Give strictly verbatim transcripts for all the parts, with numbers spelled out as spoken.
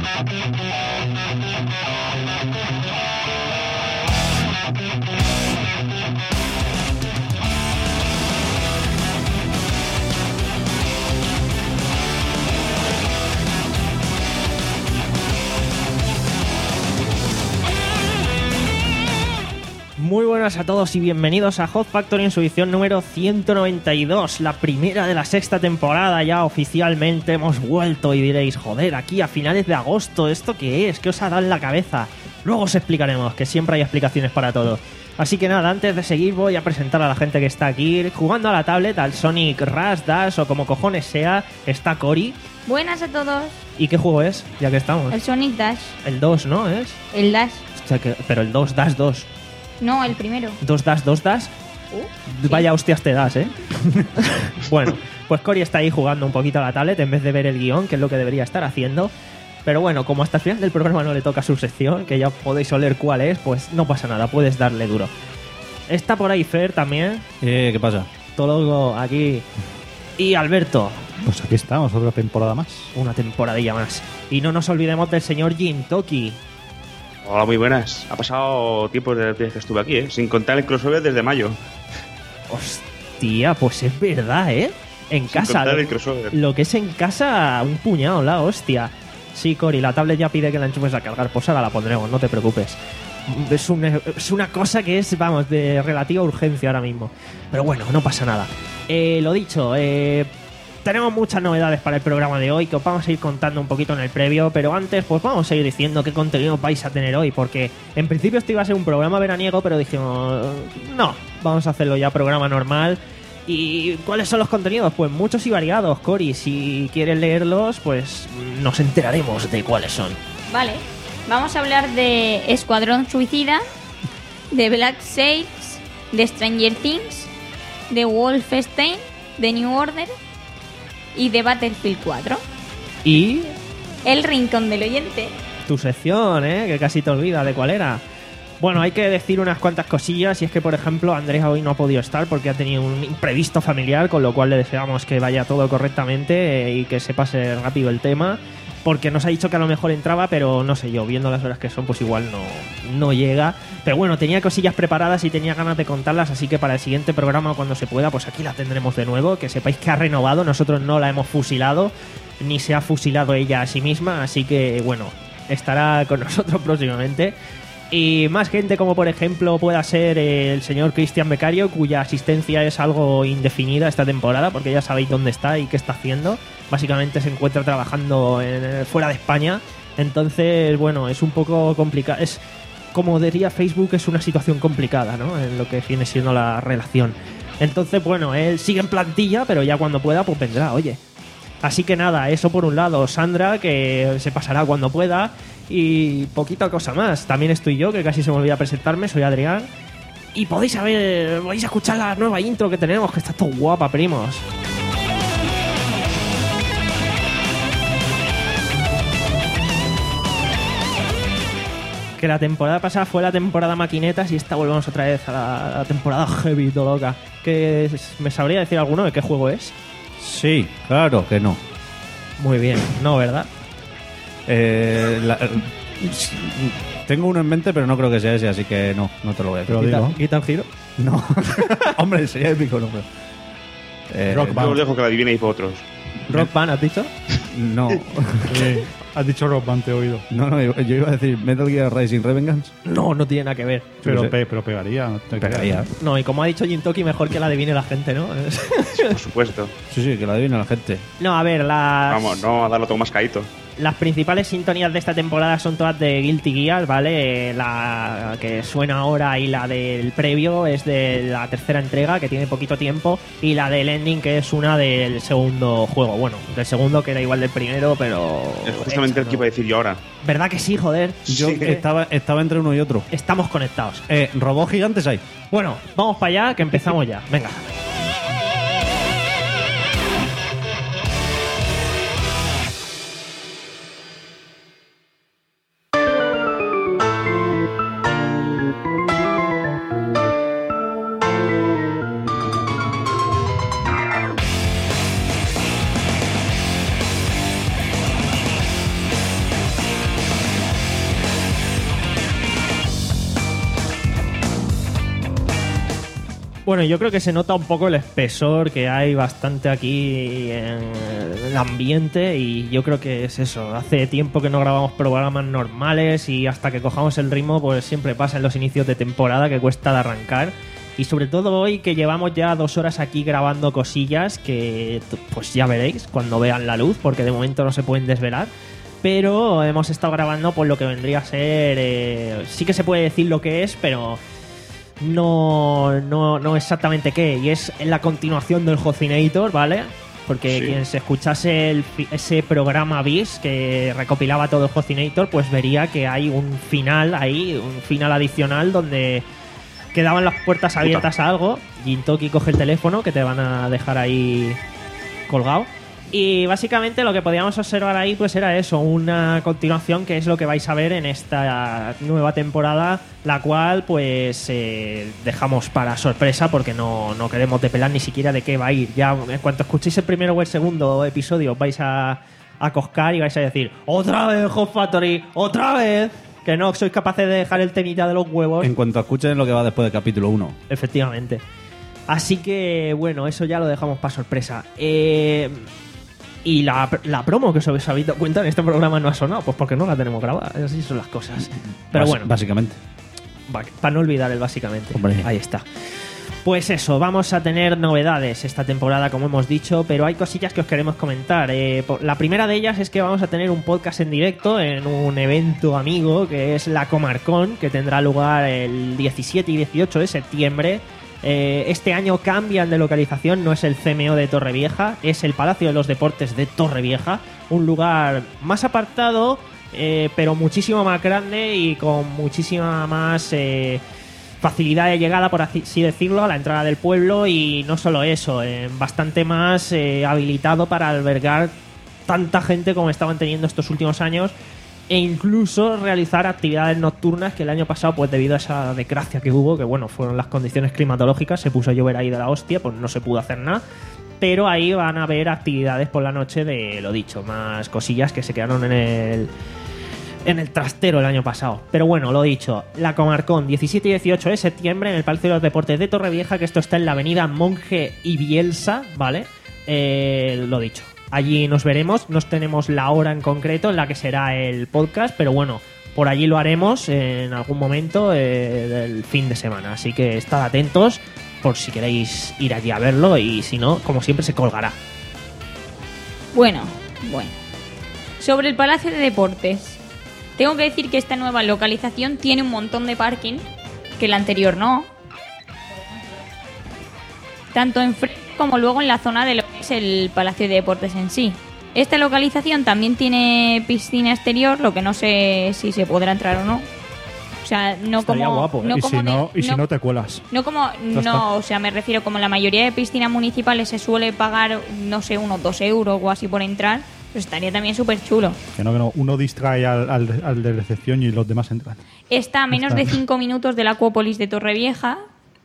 Muy buenas a todos y bienvenidos a Hot Factory en su edición número ciento noventa y dos, la primera de la sexta temporada. Ya oficialmente hemos vuelto y diréis, joder, aquí a finales de agosto, ¿esto qué es? ¿Qué os ha dado en la cabeza? Luego os explicaremos, que siempre hay explicaciones para todo. Así que nada, antes de seguir voy a presentar a la gente que está aquí. Jugando a la tablet, al Sonic Rush, Dash o como cojones sea, está Cory. Buenas a todos. ¿Y qué juego es? Ya que estamos. El Sonic Dash. El dos, ¿no? ¿Es? El Dash. Hostia, que... pero el dos, Dash dos. No, el primero. ¿Dos Dash, dos Dash? Uh, Vaya sí. hostias te das, ¿eh? Bueno, pues Cory está ahí jugando un poquito a la tablet en vez de ver el guión, que es lo que debería estar haciendo. Pero bueno, como hasta el final del programa no le toca su sección, que ya podéis oler cuál es, pues no pasa nada, puedes darle duro. Está por ahí Fer también. Eh, ¿Qué pasa? Todo aquí. Y Alberto. Pues aquí estamos, otra temporada más. Una temporadilla más. Y no nos olvidemos del señor Jin Toki. Hola, muy buenas. Ha pasado tiempo desde que estuve aquí, ¿eh? Sin contar el crossover desde mayo. Hostia, pues es verdad, ¿eh? En Sin casa. contar Lo, el crossover. lo que es en casa, un puñado, la hostia. Sí, Cory, la tablet ya pide que la enchufes a cargar. Pues ahora la pondremos, no te preocupes. Es una, es una cosa que es, vamos, de relativa urgencia ahora mismo. Pero bueno, no pasa nada. Eh, lo dicho, eh... tenemos muchas novedades para el programa de hoy que os vamos a ir contando un poquito en el previo, pero antes pues vamos a ir diciendo qué contenido vais a tener hoy, porque en principio esto iba a ser un programa veraniego, pero dijimos, no, vamos a hacerlo ya programa normal. ¿Y cuáles son los contenidos? Pues muchos y variados, Cory. Si quieres leerlos, pues nos enteraremos de cuáles son. Vale. Vamos a hablar de Escuadrón Suicida, de Black Sails, de Stranger Things, de Wolfenstein, de New Order y de Battlefield cuatro. Y El rincón del oyente. tu sección, ¿eh? Que casi te olvidas de cuál era. Bueno, hay que decir unas cuantas cosillas, y es que, por ejemplo, Andrea hoy no ha podido estar porque ha tenido un imprevisto familiar, con lo cual le deseamos que vaya todo correctamente eh, y que se pase rápido el tema, porque nos ha dicho que a lo mejor entraba, pero no sé yo, viendo las horas que son, pues igual no, no llega. Pero bueno, tenía cosillas preparadas y tenía ganas de contarlas, así que para el siguiente programa, cuando se pueda, pues aquí la tendremos de nuevo. Que sepáis que ha renovado, nosotros no la hemos fusilado, ni se ha fusilado ella a sí misma, así que bueno, estará con nosotros próximamente. Y más gente, como por ejemplo pueda ser el señor Cristian Becario, cuya asistencia es algo indefinida esta temporada, porque ya sabéis dónde está y qué está haciendo. Básicamente se encuentra trabajando en, fuera de España. Entonces, bueno, es un poco complicado. Es, como diría Facebook, es una situación complicada, ¿no? En lo que viene siendo la relación. Entonces, bueno, él sigue en plantilla, pero ya cuando pueda, pues vendrá, oye. Así que nada, eso por un lado. Sandra, que se pasará cuando pueda. Y poquita cosa más. También estoy yo, que casi se me olvida presentarme. Soy Adrián. Y podéis saber, podéis escuchar la nueva intro que tenemos, que está todo guapa, primos. Que la temporada pasada fue la temporada maquinetas y esta volvemos otra vez a la, a la temporada heavy, todo loca. ¿Que me sabría decir alguno de qué juego es? Sí, claro que no. Muy bien, no, ¿verdad? Eh, la- tengo uno en mente, pero no creo que sea ese, así que no, no te lo voy a decir. Guitar, Guitar Hero. No. Hombre, sería épico, no, pero... Eh, Yo os dejo que lo adivinéis vosotros. Rock Band, ¿has dicho? No. Eh, has dicho Rock Band, te he oído. No, no, yo, yo iba a decir Metal Gear Rising Revengeance. No, no tiene nada que ver. Pero, sé. pe- pero pegaría. no te Pegaría. creas. No, y como ha dicho Jintoki, mejor que la adivine la gente, ¿no? Por supuesto. Sí, sí, que lo adivina la gente. No, a ver, las... Vamos, no a darlo todo más caído. Las principales sintonías de esta temporada son todas de Guilty Gear, ¿vale? La que suena ahora y la del previo es de la tercera entrega, que tiene poquito tiempo, y la del ending, que es una del segundo juego. Bueno, del segundo, que era igual del primero, pero... Es justamente el que iba a decir yo ahora. ¿Verdad que sí, joder? Yo Sí. estaba, estaba entre uno y otro. Estamos conectados. Eh, robots gigantes hay. Bueno, vamos para allá, que empezamos ya. Venga. Bueno, yo creo que se nota un poco el espesor que hay bastante aquí en el ambiente y yo creo que es eso. Hace tiempo que no grabamos programas normales y hasta que cojamos el ritmo pues siempre pasa en los inicios de temporada que cuesta de arrancar. Y sobre todo hoy que llevamos ya dos horas aquí grabando cosillas que pues ya veréis cuando vean la luz porque de momento no se pueden desvelar. Pero hemos estado grabando por lo que vendría a ser... Eh, sí que se puede decir lo que es, pero... No, no, no exactamente qué, y es la continuación del Hocinator, ¿vale? Porque Sí. quien se escuchase el, ese programa bis que recopilaba todo el Hocinator, pues vería que hay un final ahí, un final adicional donde quedaban las puertas abiertas a algo. Gintoki coge el teléfono que te van a dejar ahí colgado. Y básicamente lo que podíamos observar ahí pues era eso, una continuación que es lo que vais a ver en esta nueva temporada, la cual pues eh, dejamos para sorpresa porque no, no queremos depelar ni siquiera de qué va a ir. Ya en cuanto escuchéis el primero o el segundo episodio vais a, a coscar y vais a decir ¡otra vez Hot Factory! ¡Otra vez! Que no sois capaces de dejar el temita de los huevos. En cuanto escuchen lo que va después del capítulo uno. Efectivamente. Así que bueno, eso ya lo dejamos para sorpresa. Eh... Y la, la promo que os habéis dado cuenta en este programa no ha sonado, pues porque no la tenemos grabada. Así son las cosas. Pero Bas- bueno, Básicamente. va- para no olvidar el básicamente. Hombre. Ahí está. Pues eso, vamos a tener novedades esta temporada, como hemos dicho, pero hay cosillas que os queremos comentar. Eh, por- la primera de ellas es que vamos a tener un podcast en directo en un evento amigo que es la Comarcon, que tendrá lugar el diecisiete y dieciocho de septiembre. Eh, este año cambian de localización, no es el C M O de Torrevieja, es el Palacio de los Deportes de Torrevieja, un lugar más apartado, eh, pero muchísimo más grande y con muchísima más eh, facilidad de llegada, por así decirlo, a la entrada del pueblo. Y no solo eso, eh, bastante más eh, habilitado para albergar tanta gente como estaban teniendo estos últimos años, e incluso realizar actividades nocturnas que el año pasado, pues debido a esa desgracia que hubo, que bueno, fueron las condiciones climatológicas, se puso a llover ahí de la hostia, pues no se pudo hacer nada. Pero ahí van a haber actividades por la noche de, lo dicho, más cosillas que se quedaron en el en el trastero el año pasado. Pero bueno, lo dicho, la Comarcon, diecisiete y dieciocho de septiembre en el Palacio de los Deportes de Torrevieja, que esto está en la avenida Monje y Bielsa, ¿vale? Eh, lo dicho. Allí nos veremos, no tenemos la hora en concreto en la que será el podcast, pero bueno, por allí lo haremos en algún momento eh, del fin de semana. Así que estad atentos por si queréis ir allí a verlo y si no, como siempre, se colgará. Bueno, bueno. Sobre el Palacio de Deportes, tengo que decir que esta nueva localización tiene un montón de parking, que la anterior no. Tanto en frente como luego en la zona de lo que es el Palacio de Deportes en sí. Esta localización también tiene piscina exterior, lo que no sé si se podrá entrar o no. O sea, no Estaría como... guapo, ¿eh? no y como si no, de- y si no te cuelas. no como, está. no, o sea, me refiero como la mayoría de piscinas municipales se suele pagar, no sé, unos dos euros o así por entrar, pues estaría también súper chulo. Que no, que no. Uno distrae al, al, al de recepción y los demás entran. Está a menos Está. de cinco minutos de la Acuópolis de Torrevieja,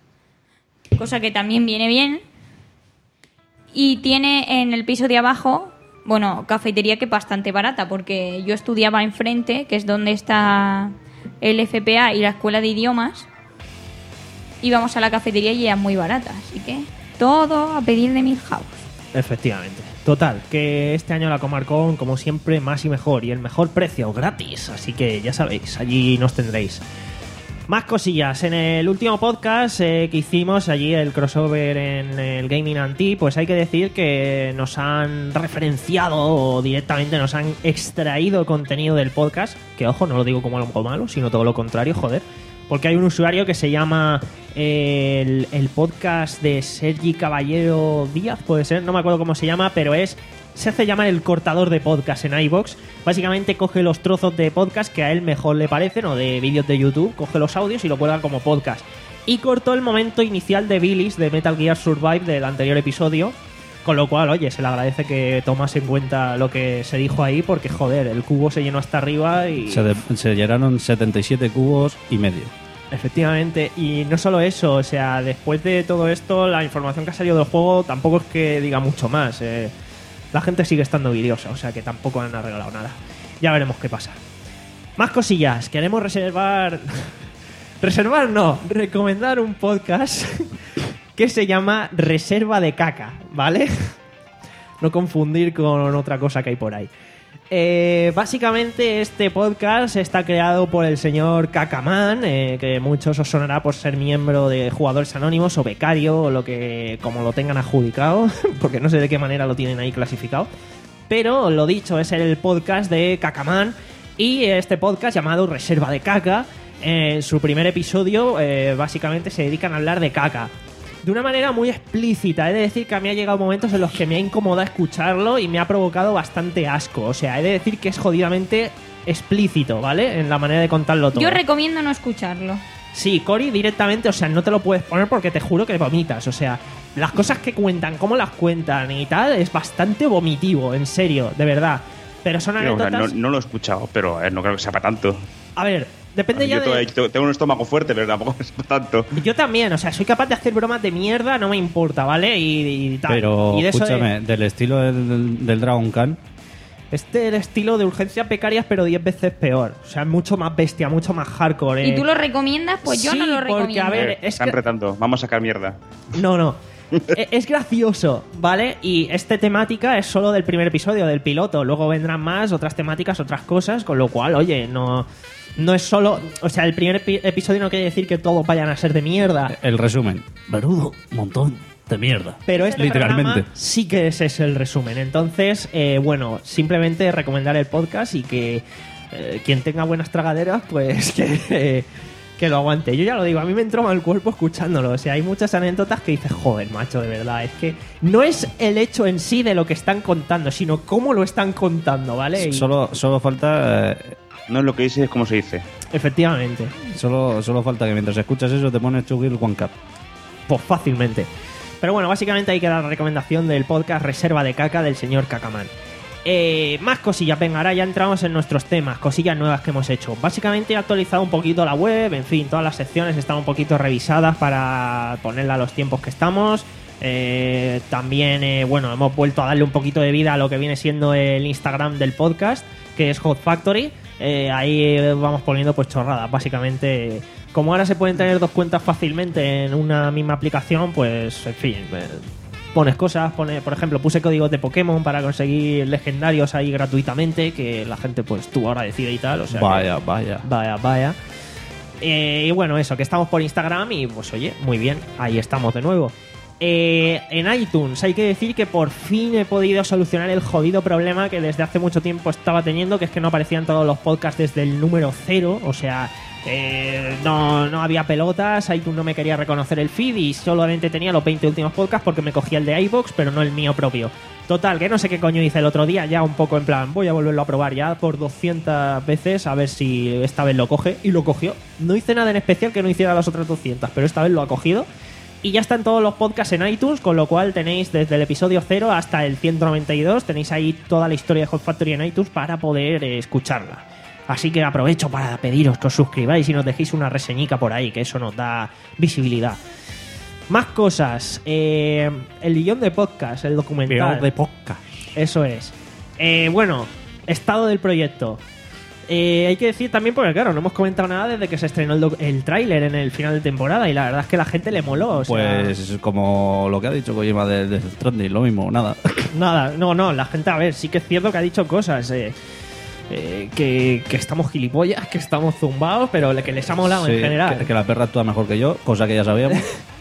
cosa que también viene bien. Y tiene en el piso de abajo, bueno, cafetería que es bastante barata, porque yo estudiaba enfrente, que es donde está el F P A y la Escuela de Idiomas. Íbamos a la cafetería y era muy barata, así que todo a pedir de Milhouse. Efectivamente. Total, que este año la Comarcon, como siempre, más y mejor. Y el mejor precio, gratis. Así que ya sabéis, allí nos tendréis. Más cosillas. En el último podcast eh, que hicimos, allí el crossover en el Gaming Anti, pues hay que decir que nos han referenciado o directamente nos han extraído contenido del podcast. Que ojo, no lo digo como algo malo, sino todo lo contrario, joder. Porque hay un usuario que se llama eh, el, el podcast de Sergi Caballero Díaz, puede ser, no me acuerdo cómo se llama, pero es se hace llamar el cortador de podcast en iVoox. Básicamente coge los trozos de podcast que a él mejor le parecen o de vídeos de YouTube, coge los audios y lo cuelga como podcast. Y cortó el momento inicial de Billis de Metal Gear Survive del anterior episodio, con lo cual, oye, se le agradece que tomas en cuenta lo que se dijo ahí porque, joder, el cubo se llenó hasta arriba y... Se, de- se llenaron setenta y siete cubos y medio. Efectivamente, y no solo eso, o sea, después de todo esto, la información que ha salido del juego tampoco es que diga mucho más. Eh, la gente sigue estando vidiosa, o sea que tampoco han arreglado nada. Ya veremos qué pasa. Más cosillas, queremos reservar... reservar no, recomendar un podcast que se llama Reserva de Caca, ¿vale? No confundir con otra cosa que hay por ahí. Eh, básicamente este podcast está creado por el señor Cacaman, eh, que muchos os sonará por ser miembro de Jugadores Anónimos o becario o lo que como lo tengan adjudicado, porque no sé de qué manera lo tienen ahí clasificado. Pero lo dicho, es el podcast de Cacaman y este podcast llamado Reserva de Caca, en su primer episodio eh, básicamente se dedican a hablar de caca. De una manera muy explícita. He de decir que a mí ha llegado momentos en los que me ha incomodado escucharlo y me ha provocado bastante asco. O sea, he de decir que es jodidamente explícito, ¿vale? En la manera de contarlo todo. Yo recomiendo no escucharlo. Sí, Cory directamente, o sea, no te lo puedes poner porque te juro que vomitas. O sea, las cosas que cuentan, cómo las cuentan y tal, es bastante vomitivo, en serio, de verdad. Pero son Sí, o sea, anécdotas... no, no lo he escuchado, pero a ver, no creo que sea para tanto. A ver, depende ya Yo de... tengo, tengo un estómago fuerte, pero tampoco es para tanto. Yo también, o sea, soy capaz de hacer bromas de mierda, no me importa, ¿vale? Y, y tal. Pero y de eso de- escúchame, del estilo del, del Dragon Khan, Este es el estilo de urgencias becarias, pero diez veces peor. O sea, mucho más bestia, mucho más hardcore. ¿Y eh. tú lo recomiendas? Pues yo Sí, no lo porque, recomiendo. a ver, Eh, es están que- retando, vamos a sacar mierda. No, no. E- es gracioso, ¿vale? Y esta temática es solo del primer episodio, del piloto. Luego vendrán más, otras temáticas, otras cosas. Con lo cual, oye, no, no es solo... O sea, el primer epi- episodio no quiere decir que todos vayan a ser de mierda. el resumen. Menudo montón de mierda. Pero este Literalmente. programa sí que ese es el resumen. Entonces, eh, bueno, simplemente recomendar el podcast y que eh, quien tenga buenas tragaderas, pues que, eh, que lo aguante. Yo ya lo digo, a mí me entró mal el cuerpo escuchándolo. O sea, hay muchas anécdotas que dices, joder, macho, de verdad. Es que no es el hecho en sí de lo que están contando, sino cómo lo están contando, ¿vale? Y- Solo, solo falta... eh, No es lo que dice, es como se dice. Efectivamente. Solo, solo falta que mientras escuchas eso te pones to Girl One Cup. Pues fácilmente. Pero bueno, básicamente hay que dar la recomendación del podcast Reserva de Caca del señor Cacaman. Eh, más cosillas, venga, ahora ya entramos en nuestros temas, cosillas nuevas que hemos hecho. Básicamente he actualizado un poquito la web, en fin, todas las secciones están un poquito revisadas para ponerla a los tiempos que estamos. Eh, también, eh, bueno, hemos vuelto a darle un poquito de vida a lo que viene siendo el Instagram del podcast, que es Hot Factory. Eh, ahí vamos poniendo pues chorradas, básicamente. Como ahora se pueden tener dos cuentas fácilmente en una misma aplicación, pues en fin, eh, pones cosas, pone, por ejemplo, puse códigos de Pokémon para conseguir legendarios ahí gratuitamente, que la gente pues tú ahora decide y tal, o sea que- Vaya, vaya. vaya, vaya. Eh, y bueno, eso, que estamos por Instagram y pues oye, muy bien, ahí estamos de nuevo. Eh, en iTunes hay que decir que por fin he podido solucionar el jodido problema que desde hace mucho tiempo estaba teniendo, que es que no aparecían todos los podcasts desde el número cero, o sea, eh, no, no había pelotas, iTunes no me quería reconocer el feed y solamente tenía los veinte últimos podcasts porque me cogía el de iVoox, pero no el mío propio. Total, que no sé qué coño hice el otro día, ya un poco en plan, voy a volverlo a probar ya por doscientas veces a ver si esta vez lo coge, y lo cogió. No hice nada en especial que no hiciera las otras doscientas, pero esta vez lo ha cogido. Y ya están todos los podcasts en iTunes, con lo cual tenéis desde el episodio cero hasta el ciento noventa y dos, tenéis ahí toda la historia de Hot Factory en iTunes para poder eh, escucharla. Así que aprovecho para pediros que os suscribáis y nos dejéis una reseñica por ahí, que eso nos da visibilidad. Más cosas. Eh, el guión de podcast, el documental. Guión de podcast. Eso es. Eh, bueno, estado del proyecto. Eh, hay que decir también, porque claro, no hemos comentado nada desde que se estrenó el, doc- el tráiler en el final de temporada y la verdad es que la gente le moló. O sea, Pues como lo que ha dicho Kojima de Death Stranding, lo mismo, nada. nada, no, no, la gente, a ver, sí que es cierto que ha dicho cosas. Eh, eh, que, que estamos gilipollas, que estamos zumbados, pero que les ha molado Sí, en general. Que, que la perra actúa mejor que yo, cosa que ya sabíamos.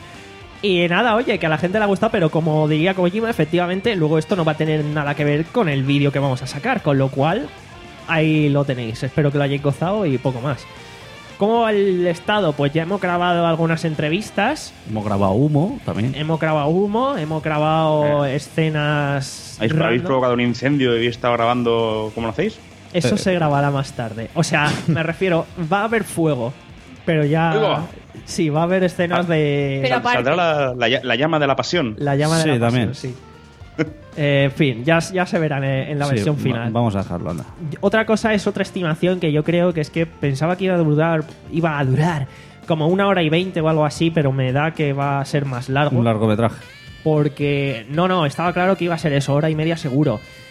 Y nada, oye, que a la gente le ha gustado, pero como diría Kojima, efectivamente, luego esto no va a tener nada que ver con el vídeo que vamos a sacar, con lo cual ahí lo tenéis. Espero que lo hayáis gozado y poco más. ¿Cómo va el estado? Pues ya hemos grabado algunas entrevistas, Hemos grabado humo también. hemos grabado humo, hemos grabado Eh. escenas... ¿Habéis, habéis random. provocado un incendio y habéis estado grabando cómo lo hacéis? Eso Eh. se grabará más tarde. O sea, me refiero, va a haber fuego, pero ya... Oiga. Sí, va a haber escenas de... Pero Sal- aparte- Saldrá la, la- la llama de la pasión. La llama de Sí, la pasión, también. sí. Eh, en fin, ya, ya se verán en, en la Sí, versión va- final. Vamos a dejarlo, anda. Otra cosa es otra estimación que yo creo que es que pensaba que iba a durar, iba a durar como una hora y veinte o algo así, pero me da que va a ser más largo. Un largometraje. Porque, no, no, estaba claro que iba a ser eso, hora y media seguro.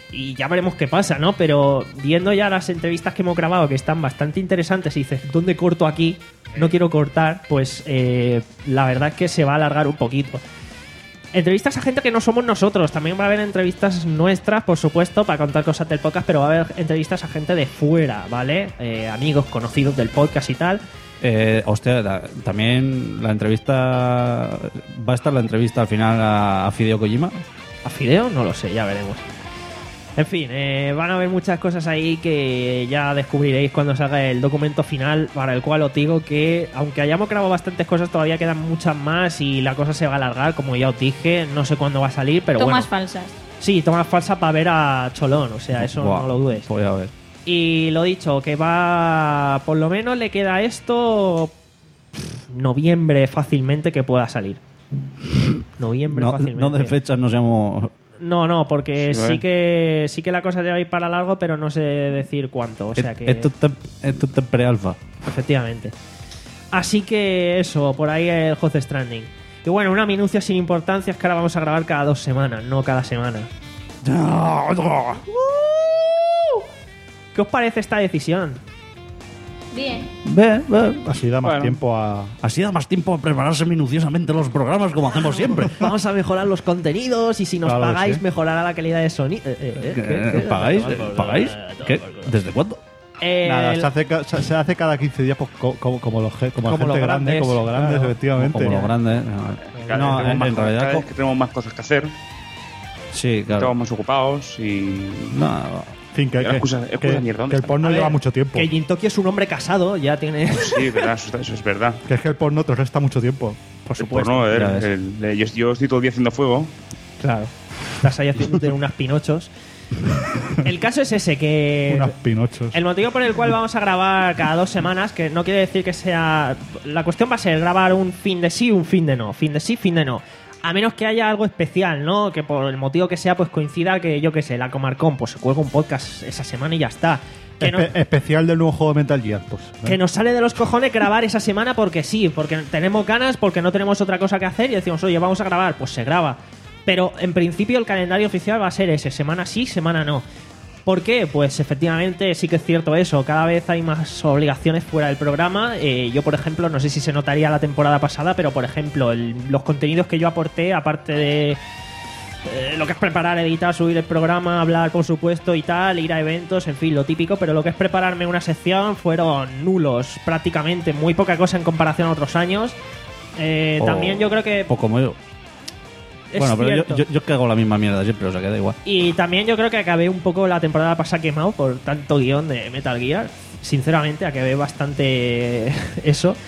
y ya veremos qué pasa, ¿no? Pero viendo ya las entrevistas que hemos grabado, que están bastante interesantes, y dices, ¿dónde corto aquí? No quiero cortar, pues eh, la verdad es que se va a alargar un poquito. Entrevistas a gente que no somos nosotros. También va a haber entrevistas nuestras, por supuesto, para contar cosas del podcast, pero va a haber entrevistas a gente de fuera, ¿vale? Eh, amigos, conocidos del podcast y tal. Eh, hostia, la- también la entrevista... ¿Va a estar la entrevista al final a, a Hideo Kojima? ¿A Fideo? No lo sé, ya veremos. En fin, eh, van a haber muchas cosas ahí que ya descubriréis cuando salga el documento final, para el cual os digo que, aunque hayamos grabado bastantes cosas, todavía quedan muchas más y la cosa se va a alargar, como ya os dije. No sé cuándo va a salir, pero Tomas bueno. falsas. Sí, tomas falsa para ver a Cholón, o sea, eso Buah, no lo dudes. Voy a ver. Y lo dicho, que va... Por lo menos le queda esto... pff, noviembre fácilmente que pueda salir. Noviembre No, fácilmente. no de fechas no seamos... No, no, porque Sí, sí, ¿vale? que sí que la cosa debe ir para largo, pero no sé decir cuánto. O sea que... Esto, es tem- esto es pre-alfa. Efectivamente. Así que eso, por ahí el Hot Stranding. Y bueno, una minucia sin importancia es que ahora vamos a grabar cada dos semanas, no cada semana. ¿Qué os parece esta decisión? Bien. Ve, ve. Así da más Bueno. tiempo a... Así da más tiempo a prepararse minuciosamente los programas como hacemos siempre. Vamos a mejorar los contenidos y si nos Claro que pagáis sí. mejorará la calidad de sonido. Eh, eh, eh, ¿qué- qué? ¿Pagáis? ¿Pagáis? ¿Qué? ¿Desde cuándo? Eh, Nada, el- se hace, ca- se se hace cada quince días pues, co- como, como, los, ge- como, la Como gente los grande, grandes, como los grandes, claro. efectivamente. Como lo grande. ¿eh? Cada No, vez en, tenemos más en cosas- realidad... cada co- vez que tenemos más cosas que hacer, Sí, estamos claro. más ocupados y... No, En fin, que, Era que, excusa- que- excusa mierda, ¿dónde que el está? porno a lleva ver, mucho tiempo. Que Jintoki es un hombre casado, ya tiene... Sí, verdad, eso, eso es verdad. Que es que el porno te resta mucho tiempo. Por Pues supuesto. no, ya el- ves. el- el- yo, yo estoy todo el día haciendo fuego. Claro. Estás ahí haciéndote unas pinochos. El caso es ese, que... Unas pinochos. El motivo por el cual vamos a grabar cada dos semanas, que no quiere decir que sea... La cuestión va a ser grabar un fin de sí, un fin de no. Fin de sí, fin de no. A menos que haya algo especial, ¿no? Que por el motivo que sea, pues coincida que, yo qué sé, la Comarcon, pues se cuelga un podcast esa semana y ya está. Que, no- Espe- especial del nuevo juego de Metal Gear, pues. ¿eh? que nos sale de los cojones grabar esa semana porque sí, porque tenemos ganas, porque no tenemos otra cosa que hacer y decimos, oye, vamos a grabar, pues se graba. Pero en principio el calendario oficial va a ser ese, semana sí, semana no. ¿Por qué? Pues efectivamente sí que es cierto eso, cada vez hay más obligaciones fuera del programa. Eh, yo, por ejemplo, no sé si se notaría la temporada pasada, pero por ejemplo, el- los contenidos que yo aporté, aparte de eh, lo que es preparar, editar, subir el programa, hablar, por supuesto, y tal, ir a eventos, en fin, lo típico, pero lo que es prepararme una sección fueron nulos, prácticamente, muy poca cosa en comparación a otros años. Eh, O- también yo creo que... O como yo. es Bueno, pero yo, cierto. yo, yo que hago la misma mierda siempre, o sea que da igual. Y también yo creo que acabé un poco la temporada pasada quemado por tanto guión de Metal Gear. Sinceramente, acabé bastante eso.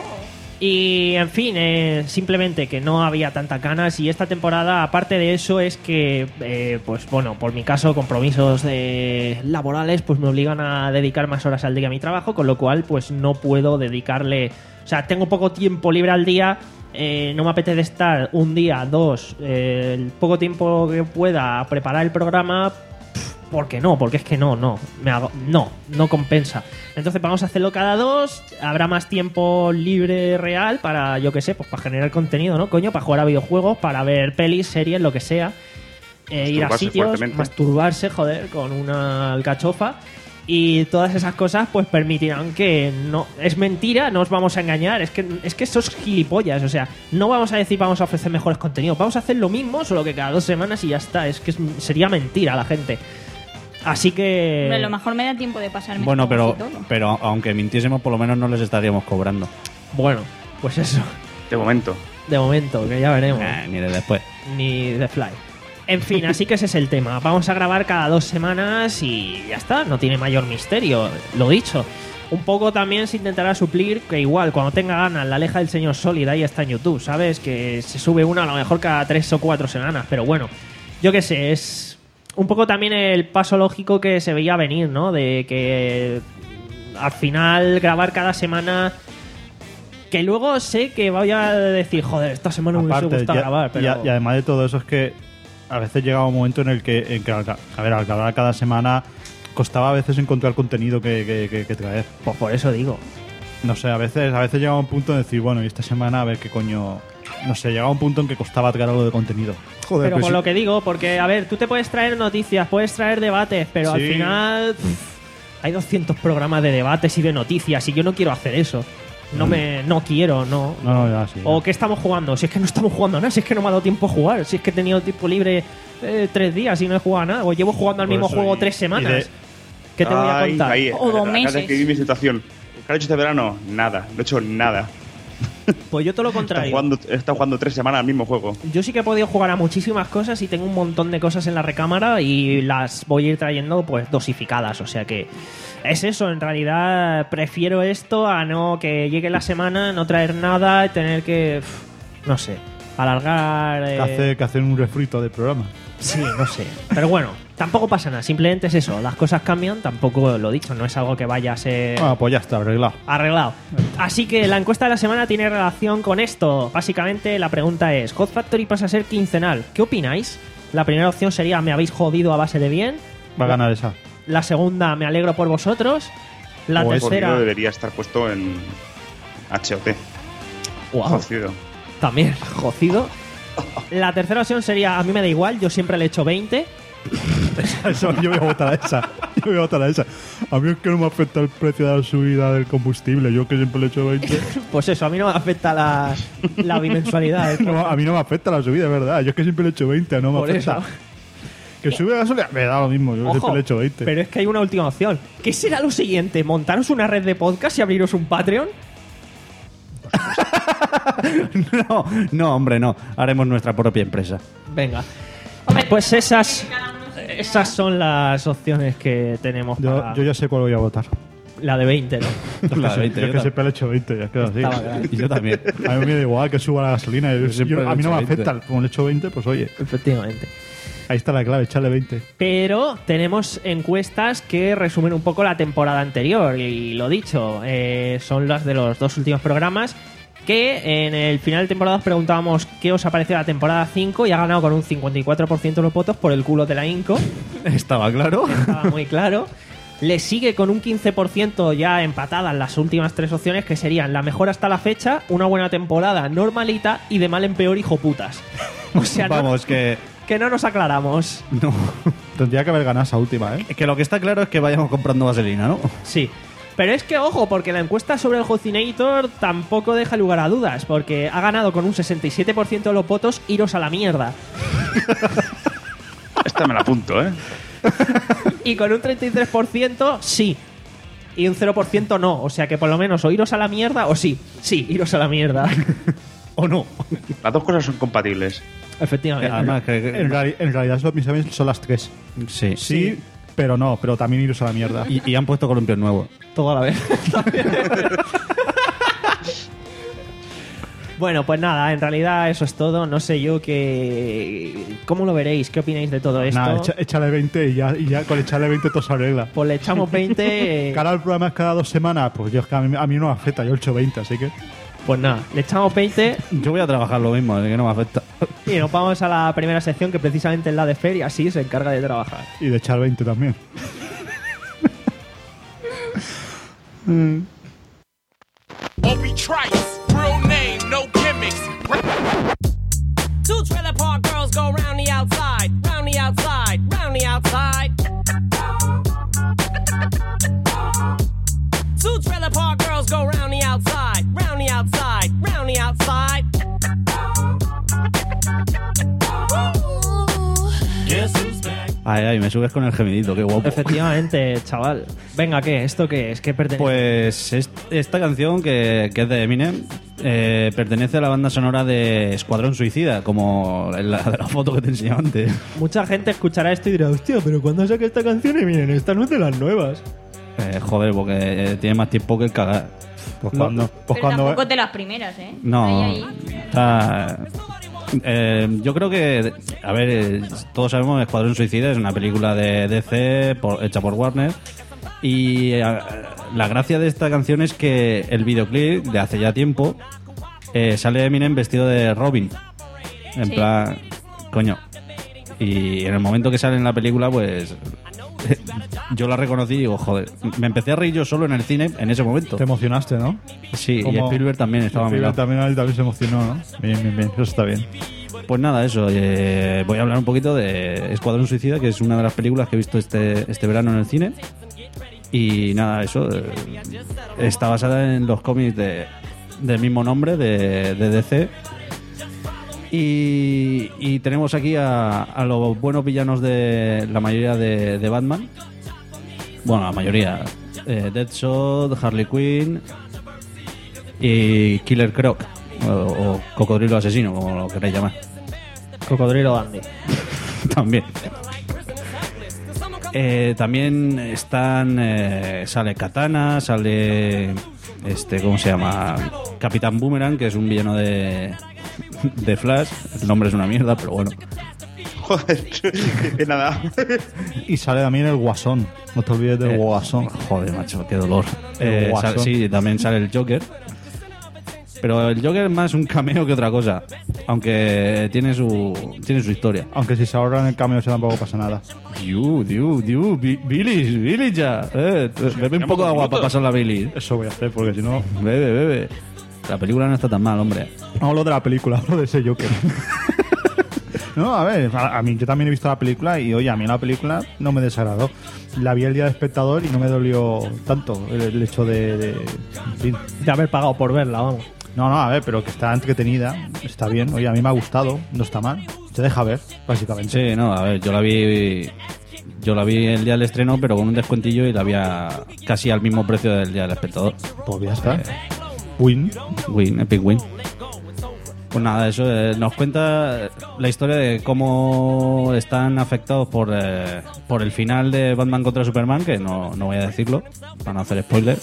Y en fin, eh, simplemente que no había tantas ganas. Y esta temporada, aparte de eso, es que, eh, pues bueno, por mi caso, compromisos eh, laborales, pues me obligan a dedicar más horas al día a mi trabajo, con lo cual, pues no puedo dedicarle. O sea, tengo poco tiempo libre al día. Eh, no me apetece estar un día, dos, eh, el poco tiempo que pueda a preparar el programa. ¿Por qué no? Porque es que no, no, me hago, no, no compensa. Entonces vamos a hacerlo cada dos, habrá más tiempo libre real para, yo qué sé, pues para generar contenido, ¿no? Coño, para jugar a videojuegos, para ver pelis, series, lo que sea. Eh, ir a Masturbarse sitios, fuertemente. masturbarse, joder, con una alcachofa. Y todas esas cosas pues permitirán que no... Es mentira, no os vamos a engañar, es que, es que sos gilipollas, o sea, no vamos a decir vamos a ofrecer mejores contenidos, vamos a hacer lo mismo, solo que cada dos semanas y ya está, es que es- sería mentira a la gente. Así que... Hombre, a lo mejor me da tiempo de pasarme Bueno, pero, juegos y todo. pero aunque mintiésemos, por lo menos no les estaríamos cobrando. Bueno, pues eso, De momento. de momento, que ya veremos. Eh, ni de después. Ni The Fly. En fin, así que ese es el tema. Vamos a grabar cada dos semanas y ya está, no tiene mayor misterio, lo dicho. Un poco también se intentará suplir que igual, cuando tenga ganas, la aleja del señor Solid ahí está en YouTube, ¿sabes? Que se sube una a lo mejor cada tres o cuatro semanas, pero bueno, yo qué sé, es un poco también el paso lógico que se veía venir, ¿no? De que al final grabar cada semana... Que luego sé que voy a decir, joder, esta semana me hubiese gustado ya- grabar, pero... y, a- y además de todo eso es que a veces llegaba un momento en el que, en que al, a ver, al grabar cada semana costaba a veces encontrar contenido que, que, que- que traer. Pues por eso digo. No sé, a veces, a veces llegaba un punto de decir, bueno, y esta semana a ver qué coño... No sé, llegaba un punto en que costaba traer algo de contenido. Joder, Pero pues por sí. lo que digo, porque, a ver, tú te puedes traer noticias, puedes traer debates, pero al Sí. final pff, hay doscientos programas de debates y de noticias y yo no quiero hacer eso. No me no quiero, no. No, no, ya, sí. ya. ¿O qué estamos jugando? Si es que no estamos jugando a nada, si es que no me ha dado tiempo a jugar, si es que he tenido tiempo libre eh, tres días y no he jugado a nada, o llevo jugando al Por mismo eso, juego y- tres y semanas. de- ¿Qué te voy a Ay, contar? ahí, O dos acabas de meses. describir mi situación. ¿Qué has hecho este verano? Nada. No he hecho nada. Pues yo todo lo He estado contrario. jugando, he estado jugando tres semanas al mismo juego. Yo sí que he podido jugar a muchísimas cosas y tengo un montón de cosas en la recámara y las voy a ir trayendo pues dosificadas, o sea que es eso, en realidad prefiero esto a no que llegue la semana, no traer nada y tener que, uf, no sé, alargar... eh, Que hace, que hacen un refrito del programa. Sí, no sé. Pero bueno, tampoco pasa nada, simplemente es eso, las cosas cambian, tampoco lo dicho, no es algo que vaya a ser... Ah, pues ya está, arreglado. Arreglado. Así que la encuesta de la semana tiene relación con esto. Básicamente la pregunta es, Hot Factory pasa a ser quincenal. ¿Qué opináis? La primera opción sería, me habéis jodido a base de bien. Va a ganar esa. La segunda, me alegro por vosotros. La O es- Por mí tercera... debería estar puesto en H O T. Wow, Jodido. también jodido. La tercera opción sería, a mí me da igual, yo siempre le echo veinte. Eso, yo voy a votar a esa. Yo voy a votar a esa. A mí es que no me afecta el precio de la subida del combustible. Yo que siempre le echo veinte. Pues eso, a mí no me afecta la, la bimensualidad. ¿eh? No, a mí no me afecta la subida, es verdad. Yo es que siempre le echo veinte, no me Por afecta. eso. Que sube la gasolina, me da lo mismo. Yo Ojo, siempre le echo veinte. pero es que hay una última opción. ¿Qué será lo siguiente? ¿Montaros una red de podcast y abriros un Patreon? No, no, hombre, no. Haremos nuestra propia empresa. Venga. Pues esas, esas son las opciones que tenemos Yo, para yo ya sé cuál voy a votar. la de veinte, ¿no? La de Yo veinte, es yo que tam- siempre le echo veinte, ya queda así. Estaba claro. Y yo también. A mí me da igual que suba la gasolina. Yo- siempre yo- a le mí no me echo veinte. afecta. Como le echo veinte, pues oye, Efectivamente. ahí está la clave, echarle veinte. Pero tenemos encuestas que resumen un poco la temporada anterior. Y lo dicho, eh, son las de los dos últimos programas. Que en el final de temporada os preguntábamos qué os ha parecido la temporada cinco y ha ganado con un cincuenta y cuatro por ciento de los votos por el culo de la Inco. Estaba claro. Estaba muy claro. Le sigue con un quince por ciento ya empatadas las últimas tres opciones, que serían la mejor hasta la fecha, una buena temporada normalita y de mal en peor hijo putas. O sea, no- Vamos, que. que no nos aclaramos. No. Tendría que haber ganado esa última, ¿eh? Que lo que está claro es que vayamos comprando vaselina, ¿no? Sí. Pero es que, ojo, porque la encuesta sobre el Hocinator tampoco deja lugar a dudas, porque ha ganado con un sesenta y siete por ciento de los votos iros a la mierda. Esta me la apunto, ¿eh? Y con un treinta y tres por ciento sí. Y un cero por ciento no. O sea que por lo menos o iros a la mierda o sí. Sí, iros a la mierda. ¿O no? Las dos cosas son compatibles. Efectivamente. Además, que- que- En, reali- en realidad lo- mis amigos son las tres. sí. Sí, pero no, pero también iros a la mierda. Y, y han puesto columpios nuevos. Todo a la vez. Bueno, pues nada, en realidad eso es todo. No sé yo qué... ¿Cómo lo veréis? ¿Qué opináis de todo esto? Nada, echa- échale veinte y ya, y ya con echarle veinte todo se arregla. Pues le echamos veinte. eh, Cara al programa es cada dos semanas, pues yo es que a mí, a mí no me afecta, yo le echo veinte, así que. Pues nada, le echamos veinte Yo voy a trabajar lo mismo, así que no me afecta. y nos vamos a la primera sección, que precisamente es la de Fer, y así se encarga de trabajar. Y de echar veinte también. Obi Trice, real name, no gimmicks. Two trailer park girls go round the outside, round the outside, round the outside. Two trailer park girls go round the outside, round the outside, round the outside. Guess who's back? Ay, ay, me subes con el gemidito, qué guapo. Efectivamente, chaval. Venga, ¿qué? ¿Esto qué es? ¿Qué pertenece? Pues es- esta canción, que, que es de Eminem, eh, pertenece a la banda sonora de Escuadrón Suicida, como la de la foto que te enseñaba antes. Mucha gente escuchará esto y dirá, hostia, pero ¿cuándo saca esta canción? Y miren, esta no es de las nuevas. Eh, joder, porque eh, tiene más tiempo que el cagar. Pues No, cuando. Pues Pero cuando tampoco de las primeras, ¿eh? No, Ahí, ahí. está... eh, yo creo que, a ver, eh, todos sabemos que Escuadrón Suicida es una película de D C por- hecha por Warner. Y eh, la gracia de esta canción es que el videoclip de hace ya tiempo eh, sale Eminem vestido de Robin. En Sí. plan, coño. Y en el momento que sale en la película, pues yo la reconocí y digo, joder, me empecé a reír yo solo en el cine en ese momento. Te emocionaste, ¿no? Sí, y Como- Spielberg también estaba a mi Spielberg lado. también, él también se emocionó, ¿no? Bien, bien, bien. Eso está bien. Pues nada, eso. eh, voy a hablar un poquito de Escuadrón Suicida, que es una de las películas que he visto este, este verano en el cine. Y nada, eso. eh, está basada en los cómics de, del mismo nombre, de, de D C. Y, y tenemos aquí a, a los buenos villanos de la mayoría de, de Batman. Bueno, la mayoría. Eh, Deadshot, Harley Quinn y Killer Croc. O, o Cocodrilo Asesino, como lo queráis llamar. Cocodrilo Dandy. También. Eh, también están. Eh, sale Katana, sale. Este, ¿cómo se llama? Capitán Boomerang, que es un villano de. de Flash. El nombre es una mierda, pero bueno. Joder, que nada. Y sale también el Guasón. No te olvides del Eh, Guasón. Joder, macho, qué dolor. El Eh, Guasón. sale- sí, también sale el Joker. Pero el Joker es más un cameo que otra cosa. Aunque tiene su tiene su historia. Aunque si se ahorran el cambio, tampoco pasa nada. Diu, diu, diu, Bi- Billy, Billy ya. Eh, bebe un poco de agua para pasar la Billy. Eso voy a hacer, porque si no... Bebe, bebe. La película no está tan mal, hombre. No hablo de la película, hablo de ese Joker. No, a ver, a, a mí yo también he visto la película y, oye, a mí la película no me desagradó. La vi el día del espectador y no me dolió tanto el, el hecho de, de... En fin. De haber pagado por verla, vamos. No, no, a ver, pero que está entretenida, está bien. Oye, a mí me ha gustado, no está mal. Se deja ver, básicamente. Sí, no, a ver, yo la vi. Yo la vi el día del estreno, pero con un descuentillo y la vi a- casi al mismo precio del día del espectador. Pues ya está. Win. Win, Epic Win. Pues nada, eso eh, nos cuenta la historia de cómo están afectados por, eh, por el final de Batman contra Superman, que no, no voy a decirlo, para no hacer spoiler.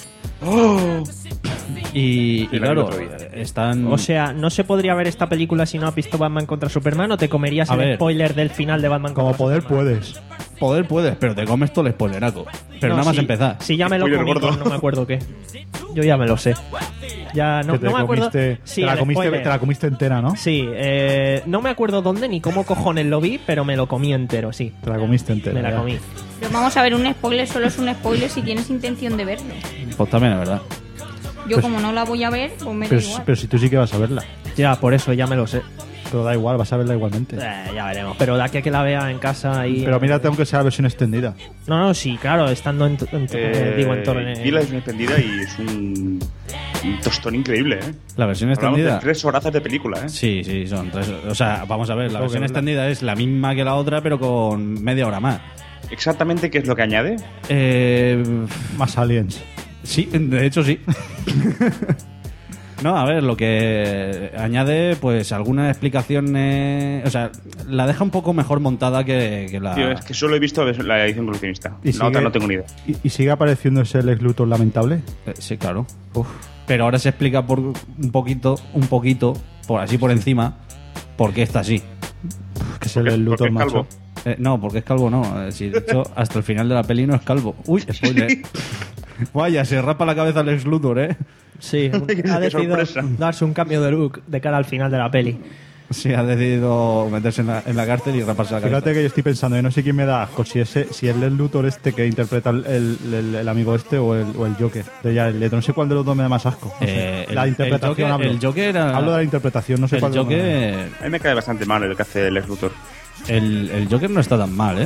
Y, y la vi claro, otro día. están... O sea, ¿no se podría ver esta película si no has visto Batman contra Superman o te comerías A el ver. spoiler del final de Batman Como contra poder Superman? puedes. Poder puedes, pero te comes todo el spoileraco. Pero No, nada más si- empezar. Si ya me lo Spoiler comí, gordo. pues no me acuerdo qué. Yo ya me lo sé. Ya no, que te, no me acuerdo. comiste, Sí, te, la el comiste, spoiler. te la comiste entera, ¿no? Sí, eh, no me acuerdo dónde ni cómo cojones lo vi, pero me lo comí entero, sí. Te la comiste entera. Me la ya. comí. Pero vamos a ver, un spoiler solo es un spoiler si tienes intención de verlo. Pues también es verdad. Yo Pues- como no la voy a ver, pues me da Pero, igual. pero si tú sí que vas a verla. Ya, por eso ya me lo sé. Pero da igual, vas a verla igualmente. Eh, ya veremos. Pero de aquí a que la vea en casa y. Pero mírate aunque sea la versión extendida. No, no, sí, claro, estando en. en- Eh, digo, en torno. vi la extendida y es un, un tostón increíble, ¿eh? La versión Hablamos extendida. de tres horazas de película, ¿eh? Sí, sí, son tres. O sea, vamos a ver, la Tengo versión que verla. extendida es la misma que la otra, pero con media hora más. Exactamente qué es lo que añade. Eh, Más aliens. sí, de hecho sí. No, a ver, lo que añade, pues alguna explicación. eh, o sea, la deja un poco mejor montada que, que la. Tío, es que solo he visto la edición coleccionista. Y La otra sigue- no tengo ni idea. ¿Y, y sigue apareciendo ese Lex Luthor lamentable? Eh, sí, claro. Pero ahora se explica por un poquito, un poquito, por así por encima, por qué está así. Que es el Porque- Lex Luthor porque es macho. calvo. Eh, no, porque es calvo, no. Eh, sí, de hecho, hasta el final de la peli no es calvo. Uy, spoiler. Vaya, se rapa la cabeza Lex Luthor, ¿eh? Sí, un- Qué ha decidido sorpresa. darse un cambio de look de cara al final de la peli. Sí, ha decidido meterse en la, en la cárcel y raparse la cabeza. Fíjate que yo estoy pensando, yo no sé quién me da asco, si, ese, si el Lex Luthor este que interpreta el, el- el- el amigo este o el, o el Joker. De ya, el Leto, no sé cuál de los dos me da más asco. No sé. Eh, el- la interpretación el Joker, hablo. el Joker era- Hablo de la interpretación, no sé el cuál de los dos me da. Joker, A mí me cae bastante mal el que hace el Lex Luthor. el, el Joker no está tan mal, ¿eh?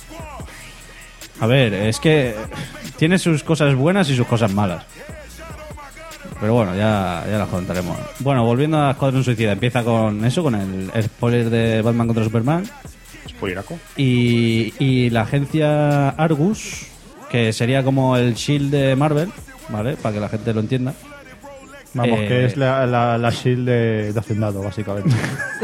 A ver, es que tiene sus cosas buenas y sus cosas malas. Pero bueno, ya, ya las contaremos. Bueno, volviendo a Escuadrón Suicida, empieza con eso, con el, el spoiler de Batman contra Superman. Spoileraco. Y, y la agencia Argus, que sería como el Shield de Marvel, ¿vale? Para que la gente lo entienda. Vamos, Eh, que es la, la, la shield de, de Hacendado, básicamente.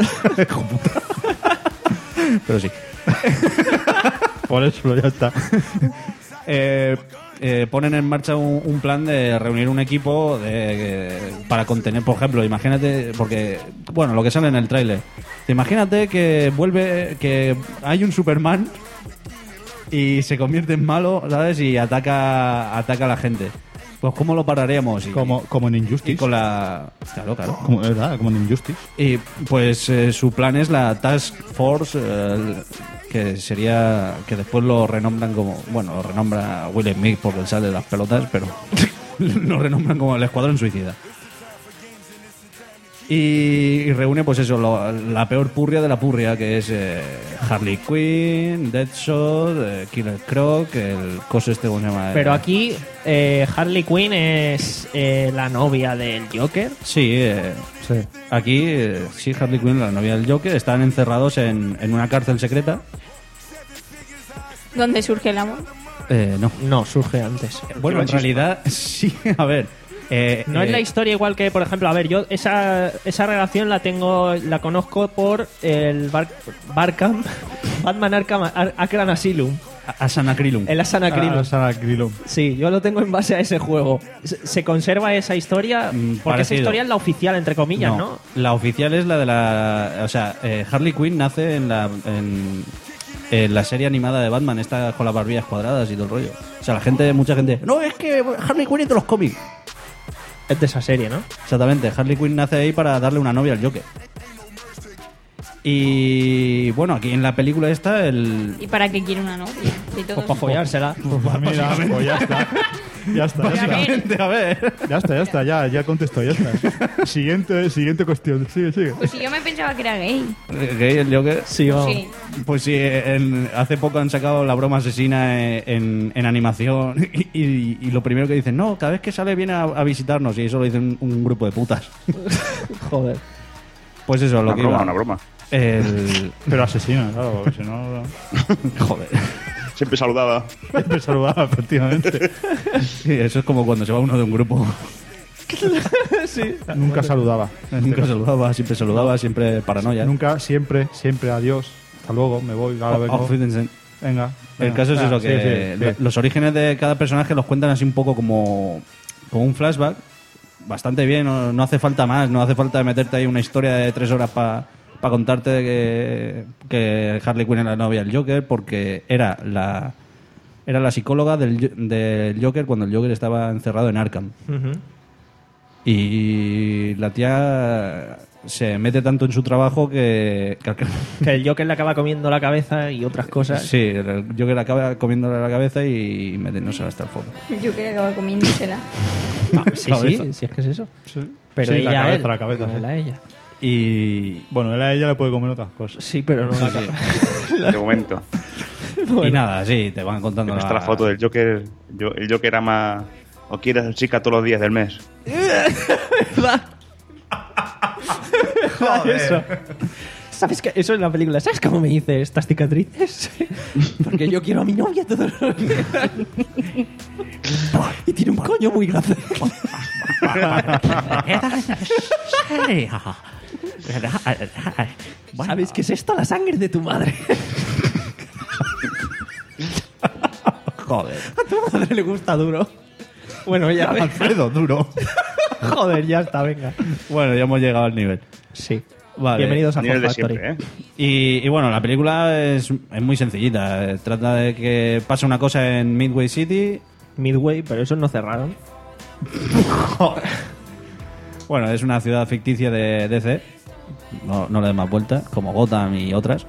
Pero sí. Por eso ya está. Eh, eh, ponen en marcha un, un plan de reunir un equipo de, que- para contener, por ejemplo, imagínate, porque, bueno, lo que sale en el tráiler. Imagínate que vuelve, que hay un Superman y se convierte en malo, ¿sabes? Y ataca, ataca a la gente. Pues ¿cómo lo pararíamos? Y, Como, como en Injustice. y con la... Claro, claro. Como, ¿verdad? Como en Injustice. Y pues eh, su plan es la Task Force, eh, que sería que después lo renombran como, bueno, lo renombra Will Smith porque él sale de las pelotas, pero lo renombran como el Escuadrón Suicida. Y, y reúne, pues eso, lo- la peor purria de la purria, que es eh, Harley Quinn, Deadshot, eh, Killer Croc, el coso este, ¿cómo se llama? Pero Eh, aquí eh, Harley Quinn es eh, la novia del Joker. Sí, eh, aquí eh, sí, Harley Quinn, la novia del Joker, están encerrados en, en una cárcel secreta. ¿Dónde surge el amor? Eh, no. No, surge antes. Bueno, en realidad, sí, a ver. eh, No es eh, la historia igual que, por ejemplo, a ver, yo esa, esa relación la tengo, la conozco por el Bar, Barkham, Batman Arkham, Ar- Arkham Asylum, Asana Krillum. el Asana Asylum. Ah, Sarah Krillon. Sí, yo lo tengo en base a ese juego. Se, se conserva esa historia, Mm, porque esa parecido. historia es la oficial, entre comillas, ¿no? La oficial es la de la. O sea, eh, Harley Quinn nace en la. En, en la serie animada de Batman, esta con las barbillas cuadradas y todo el rollo. O sea, la gente, mucha gente. No, es que Harley Quinn es de los cómics. Es de esa serie, ¿no? Exactamente, Harley Quinn nace ahí para darle una novia al Joker. Y bueno, aquí en la película esta, el. ¿Y para qué quiere una novia? Si todo- Pues para follársela. Pues mira, pues ya está. Ya está, ya está. Básicamente, a ver. Ya está, ya está, ya, ya contestó, ya está. Siguiente, siguiente cuestión. Sigue, sigue. Pues si yo me pensaba que era gay. Gay el Joker. Sí, vamos. Sí. Pues sí, en- hace poco han sacado la broma asesina en, en- en animación y, y- y lo primero que dicen, no, cada vez que sale viene a, a visitarnos y eso lo dice un, un grupo de putas. Joder. Pues eso, lo Una que broma, iba. una broma. El... Pero asesina, claro, porque si no. Joder. Siempre saludaba. Me saludaba, efectivamente. Sí, eso es como cuando se va uno de un grupo. Nunca saludaba. Nunca saludaba, siempre saludaba, siempre paranoia. Nunca, siempre, siempre, adiós. Hasta luego, me voy, ahora vengo. Auf Wiedersehen. Venga. El venga. caso es Ah, eso, sí, que sí, lo- sí. los orígenes de cada personaje los cuentan así un poco como, como un flashback. Bastante bien, no, no hace falta más, no hace falta meterte ahí una historia de tres horas para contarte que, que Harley Quinn era la novia del Joker, porque era la era la psicóloga del, Jo- del Joker cuando el Joker estaba encerrado en Arkham. Ujú. Y la tía se mete tanto en su trabajo que, que al- Que el Joker le acaba comiendo la cabeza y otras cosas. sí, el Joker acaba comiéndole la cabeza y metiéndose hasta el fondo. Yo creo que va comiéndosela. Ah, sí, Cabeza. sí, sí, es que es eso. Sí. Pero Sí, ella la a cabeza, él, la cabeza. no sí. él a ella. Y, Bueno, él a ella le puede comer otras cosas. Sí, pero no la cabeza. De momento. y nada, sí, te van contando Está la foto del Joker. Yo, el Joker ama o quiere ser chica todos los días del mes. Eso. ¿Sabes qué? Eso es la película. ¿Sabes cómo me hice estas cicatrices? Porque yo quiero a mi novia todos los días. Y tiene un coño muy grande. ¿Sabes qué es esto? La sangre de tu madre. Joder. A tu madre le gusta duro. Bueno, ya ves. Alfredo, duro. Joder, ya está, venga. Bueno, ya hemos llegado al nivel. Sí. Vale. Bienvenidos a Nivel Hot de Factory. siempre, ¿eh? Y, y bueno, la película es, es muy sencillita. Eh, Trata de que pasa una cosa en Midway City. Midway, pero eso no cerraron. Bueno, es una ciudad ficticia de D C. No, no le des más vuelta, como Gotham y otras.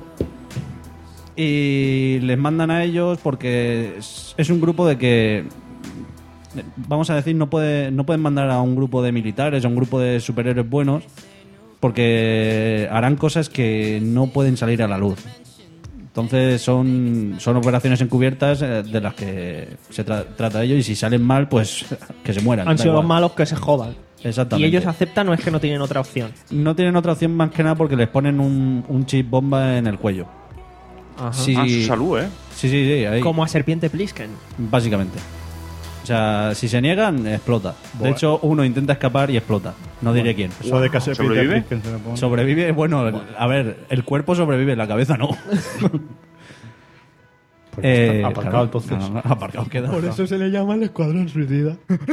Y les mandan a ellos porque es, es un grupo de que, vamos a decir, no, puede, no pueden mandar a un grupo de militares, a un grupo de superhéroes buenos, porque harán cosas que no pueden salir a la luz. Entonces son, son operaciones encubiertas eh, de las que se tra- trata de ellos, y si salen mal, pues que se mueran. Han da sido los igual. malos que se jodan. Exactamente. Y ellos aceptan, o es que no tienen otra opción. No tienen otra opción más que nada porque les ponen un, un chip bomba en el cuello. Sí, Ah, su salud, ¿eh? sí, sí, sí, ahí. Como a Serpiente Plisken. Básicamente. O sea, si se niegan, explota. De Buah. hecho, uno intenta escapar y explota. No diré quién. Eso de que se ¿Sobrevive? Peter Pickens se le pone. Sobrevive, bueno, a ver, el cuerpo sobrevive, la cabeza no. Pues Eh, está aparcado, claro, entonces. no, no, aparcado queda. Por eso se le llama el Escuadrón Suicida.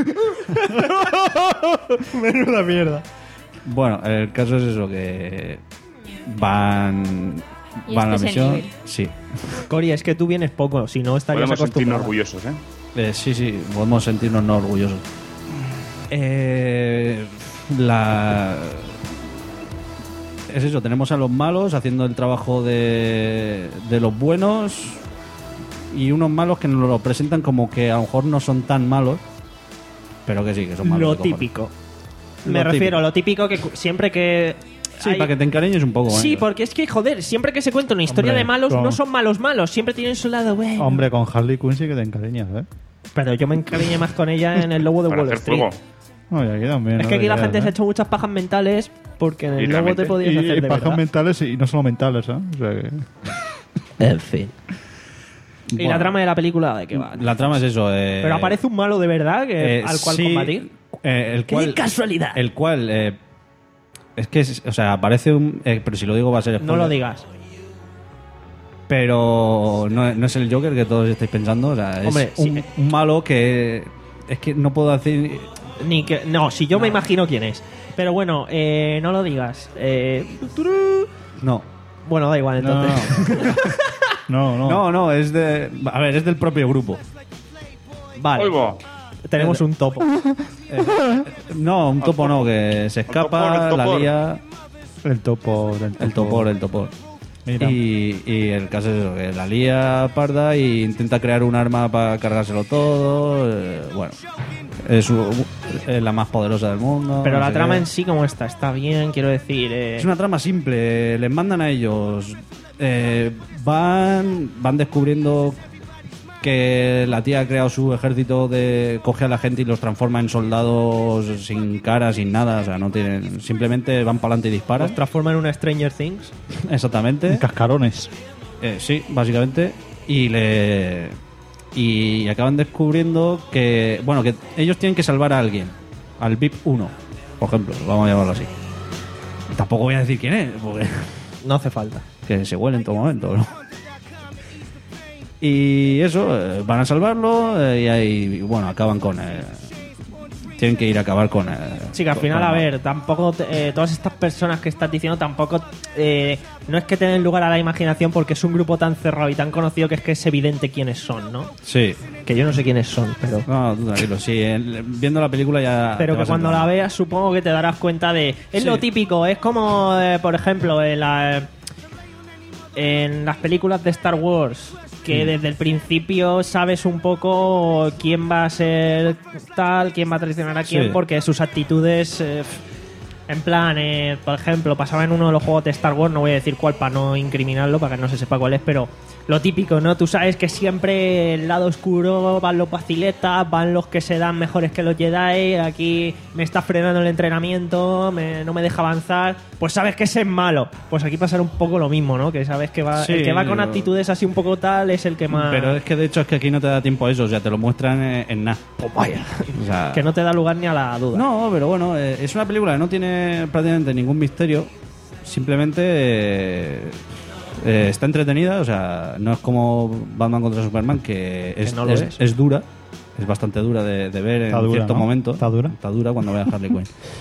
Menuda mierda. Bueno, el caso es eso, que van, Y van a la este es el misión. nivel. Sí. Cori, es que tú vienes poco, si no estarías Podemos sentirnos acostumbrado. orgullosos, ¿eh? Eh, sí, sí, podemos sentirnos no orgullosos. Eh, la es eso, tenemos a los malos haciendo el trabajo de, de los buenos y unos malos que nos lo presentan como que a lo mejor no son tan malos, pero que sí, que son malos. Lo de cojones. típico. Lo Me refiero típico. a lo típico que cu- siempre que... Sí, hay- para que te encariñes un poco. Sí, ¿eh? porque es que, joder, siempre que se cuenta una historia Hombre, de malos, con- no son malos malos, siempre tienen su lado bueno. Hombre, con Harley Quinn sí que te encariñas, ¿eh? Pero yo me encariñé más con ella en el Lobo de Para Wall hacer Street. fuego. Oye, aquí también. Es no que aquí la te gente creas, se ha ¿eh? hecho muchas pajas mentales porque en el Lobo te Literalmente. podías Y, hacer y de pajas verdad. mentales y no solo mentales, ¿eh? O sea que... En fin. ¿Y Bueno. la trama de la película de qué va? La trama es eso. eh, Pero aparece un malo de verdad que, eh, al cual sí, combatir. eh, el ¡Qué cual, casualidad! El cual. eh, es que, es- o sea, aparece un. eh, pero si lo digo va a ser spoiler. No lo digas. Pero no, no es el Joker que todos estáis pensando. O sea, es Hombre, sí. un, un malo que. Es que no puedo decir. Ni que, no, si yo me imagino quién es. Pero bueno, eh, no lo digas. Eh, turú. No. Bueno, da igual No, entonces. no, no. No, no, es de. A ver, es del propio grupo. Vale. Oigo. Tenemos un topo. No, un topo no, que se escapa, topor, el la topor. lía. El topo. El, El topor, el topor. Mira. Y, y el caso es eso, que la lía parda y intenta crear un arma para cargárselo todo. eh, bueno, es, u- es la más poderosa del mundo. Pero no la sé trama qué. en sí, como está, está bien, quiero decir. eh, Es una trama simple, les mandan a ellos, eh, van, van descubriendo que la tía ha creado su ejército de coge a la gente y los transforma en soldados sin cara, sin nada, o sea, no tienen, simplemente van para adelante y disparan. Los transforma en una Stranger Things. Exactamente. Cascarones. Eh, sí, básicamente. Y le y acaban descubriendo que bueno, que ellos tienen que salvar a alguien, al V I P uno, por ejemplo, vamos a llamarlo así. Tampoco voy a decir quién es, porque No hace falta. que se huele en todo momento, ¿no? Y eso, eh, van a salvarlo eh, y ahí, bueno, acaban con... eh, tienen que ir a acabar con... eh, Sí, que al con- final, a con- ver, tampoco. te- eh, todas estas personas que estás diciendo tampoco. eh, no es que te den lugar a la imaginación porque es un grupo tan cerrado y tan conocido que es que es evidente quiénes son, ¿no? Sí. Que yo no sé quiénes son, pero. No, tú tranquilo, sí. eh, Viendo la película ya... Pero te que vas cuando la enterando. veas supongo que te darás cuenta de... Es Sí. lo típico, es como, eh, por ejemplo, en, la, en las películas de Star Wars, que Mm. desde el principio sabes un poco quién va a ser tal, quién va a traicionar a quién, Sí. porque sus actitudes... eh, en plan, eh, por ejemplo, pasaba en uno de los juegos de Star Wars, no voy a decir cuál para no incriminarlo, para que no se sepa cuál es, pero lo típico, ¿no? Tú sabes que siempre el lado oscuro van los vaciletas, van los que se dan mejores que los Jedi, aquí me está frenando el entrenamiento, me- no me deja avanzar, pues sabes que ese es malo. Pues aquí pasará un poco lo mismo, ¿no? Que sabes que va, Sí, el que va con yo- actitudes así un poco tal es el que más... Pero es que de hecho es que aquí no te da tiempo a eso, o sea, te lo muestran en, en nada. Pues vaya, O sea, que no te da lugar ni a la duda. No, pero bueno, eh, es una película que no tiene prácticamente ningún misterio. Simplemente eh, eh, está entretenida, o sea, no es como Batman contra Superman, que es, no lo es, es. es dura. Es bastante dura de, de ver Está en dura, ciertos ¿no? momentos. ¿Está dura? Está dura cuando veas Harley Quinn.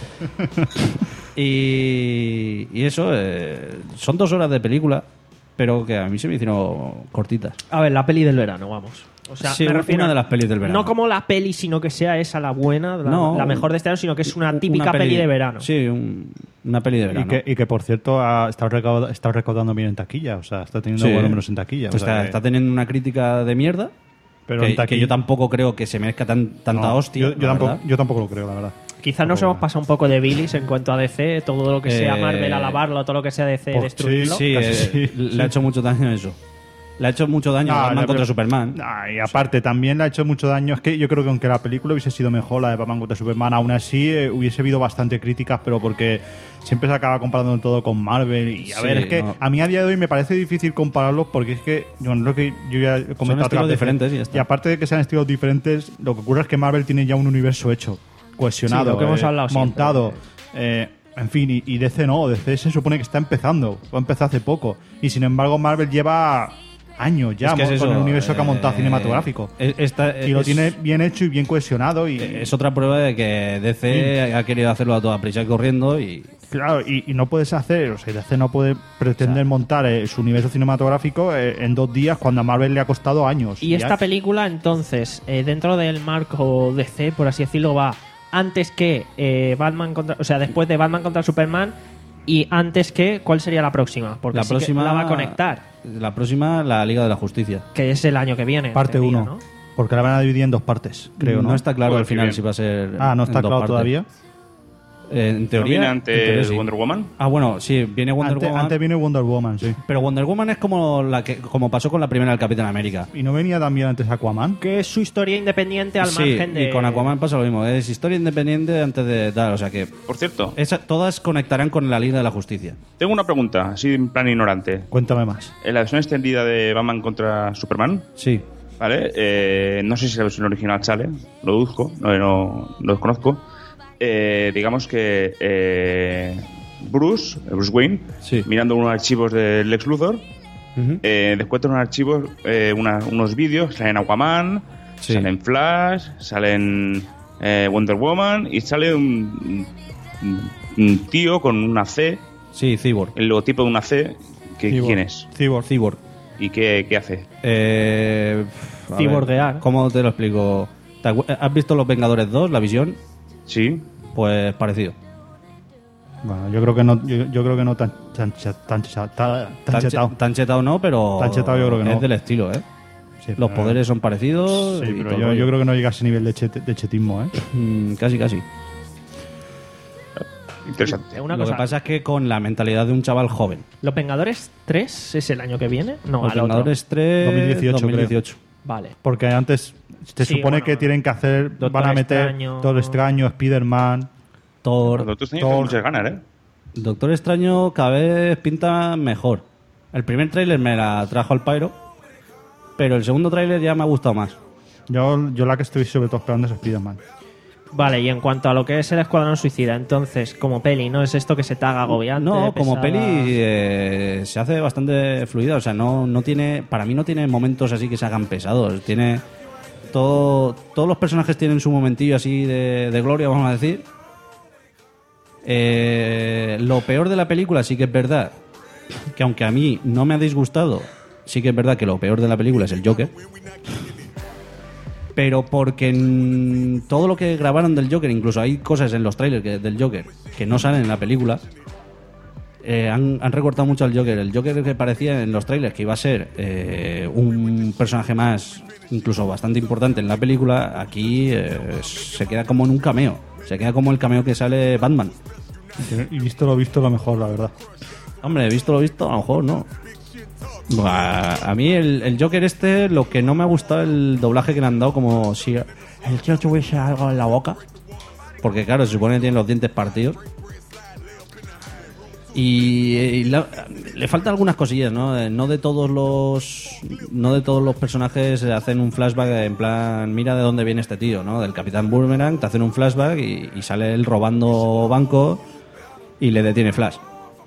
y, y eso, eh, son dos horas de película, pero que a mí se me hicieron cortitas. A ver, la peli del verano, vamos. O sea, Sí, me una refiero a- de las pelis del verano. No como la peli, sino que sea esa la buena, la, No, la mejor de este año, sino que es una Una típica peli, de verano. Sí, un- una peli de verano. Y que, y que, por cierto, ha estado, recaud- está recaudando bien en taquilla. O sea, está teniendo Sí. buenos números en taquilla. o sea está, que- está teniendo una crítica de mierda. Pero que, en taquilla- que yo tampoco creo que se merezca tan, tanta no, hostia. Yo, yo la tampoco, verdad. yo tampoco lo creo, la verdad. Quizás nos Tampoco- hemos pasado un poco de bilis en cuanto a D C, todo lo que sea Eh, Marvel a lavarlo, todo lo que sea D C por- destruirlo. Sí, Casi eh, sí, le sí. ha hecho mucho daño eso. Le ha hecho mucho daño a No, Batman no, contra pero- Superman. Ah, y aparte, también le ha hecho mucho daño. Es que yo creo que aunque la película hubiese sido mejor, la de Batman contra Superman, aún así eh, hubiese habido bastante críticas, pero porque siempre se acaba comparando todo con Marvel. Y a Sí, ver, es que no. a mí a día de hoy me parece difícil compararlos porque es que yo lo que yo ya he comentado estilos otras veces. diferentes y ya está. Y aparte de que sean estilos diferentes, lo que ocurre es que Marvel tiene ya un universo hecho, cohesionado, Sí, lo que hemos eh, hablado siempre. montado. eh, en fin, y, y D C no, D C se supone que está empezando, o empezó hace poco. Y sin embargo, Marvel lleva años ya Es que es con eso, el universo que ha montado eh, cinematográfico. es- esta- Y lo es- tiene bien hecho y bien cohesionado. Y, Es otra prueba de que D C ha querido hacerlo a toda prisa y corriendo y claro, y, y no puedes hacer, o sea, D C no puede pretender montar eh, su universo cinematográfico eh, en dos días cuando a Marvel le ha costado años. Y esta ya- película, entonces, eh, dentro del marco D C, por así decirlo, va antes que eh, Batman contra. O sea, después de Batman contra Superman, Y antes que, ¿cuál sería la próxima? Porque La sí que próxima la va a conectar, La próxima, la Liga de la Justicia. que es el año que viene. Parte en teoría, uno. ¿no? Porque la van a dividir en dos partes, creo, ¿no? No está claro Joder, al final qué bien. si va a ser. Ah, no en está dos claro partes. todavía. Eh, en ¿No teoría. viene en teoría antes sí. Wonder Woman? Ah, bueno, sí, viene Wonder Antes, Woman. antes viene Wonder Woman, sí. Pero Wonder Woman es como la que como pasó con la primera del Capitán América. ¿Y no venía también antes Aquaman? Que es su historia independiente al Sí, margen de... y con Aquaman pasa lo mismo. Es historia independiente antes de tal. O sea que Por cierto, esa- todas conectarán con la Liga de la Justicia. tengo una pregunta, así en plan ignorante. Cuéntame más. En la versión extendida de Batman contra Superman, Sí. ¿vale? Eh, no sé si la versión original sale, lo deduzco, no, no, lo desconozco. Eh, digamos que eh, Bruce, Bruce Wayne, Sí. mirando unos archivos del Lex Luthor, Ujú. eh, encuentra unos archivos, eh, una- unos vídeos, salen Aquaman, Sí. salen Flash, salen eh, Wonder Woman y sale un, un, un tío con una C, Sí, Cyborg. el logotipo de una C. Que, Cyborg. ¿Quién es? Cyborg. Cyborg. ¿Y qué, qué hace? Eh, a Cyborguear. ver, ¿Cómo te lo explico? ¿Te acu- ¿Has visto Los Vengadores dos, la visión? Sí. Pues parecido. Bueno, yo creo que no, yo, yo creo que no tan, tan, tan, tan, tan, tan Tan, chetao. che- tan chetado no, pero Tan chetado yo creo que no. es del estilo, ¿eh? Sí, Los pero- poderes son parecidos. Sí, y pero todo yo, el yo rollo. creo que no llega a ese nivel de, chete- de chetismo, ¿eh? Mm, casi, casi. Interesante. Eh, Una Lo cosa, que pasa es que con la mentalidad de un chaval joven. ¿Los Vengadores tres es el año que viene? No, Los al otro. Vengadores tres, dos mil dieciocho, dos mil dieciocho. Vale. Porque antes se Sí, supone bueno, que tienen que hacer, Doctor van a meter Extraño. Doctor Extraño, Spider-Man. Thor. Cuando tú tenías muchas ganas, ¿eh? Doctor Extraño cada vez pinta mejor. El primer tráiler me la trajo al pairo, pero el segundo tráiler ya me ha gustado más. Yo, yo la que estoy sobre todo esperando es Spider-Man. Vale, y en cuanto a lo que es el Escuadrón Suicida, entonces, como peli, ¿no es esto que se te haga agobiante? No, como pesada? peli eh, se hace bastante fluida. O sea, no, no tiene. Para mí no tiene momentos así que se hagan pesados. Tiene. Todo, todos los personajes tienen su momentillo así de, de gloria, vamos a decir. Eh, lo peor de la película sí que es verdad que aunque a mí no me ha disgustado, sí que es verdad que lo peor de la película es el Joker. Pero porque en todo lo que grabaron del Joker, incluso hay cosas en los trailers que- del Joker que no salen en la película, eh, han, han recortado mucho al Joker. El Joker que parecía en los trailers que iba a ser eh, un personaje más, incluso bastante importante en la película, aquí eh, se queda como en un cameo. Se queda como el cameo que sale Batman. Y visto lo visto, lo mejor, la verdad. Hombre, visto lo visto, a lo mejor no. Buah, a mí el, el Joker este, lo que no me ha gustado el doblaje que le han dado, como si el tío tuviese algo en la boca. Porque claro, se supone que tiene los dientes partidos. Y, y la- le faltan algunas cosillas, ¿no? Eh, No de todos los no de todos los personajes hacen un flashback en plan, mira de dónde viene este tío, ¿no? Del Capitán Boomerang te hacen un flashback y, y sale él robando banco y le detiene Flash.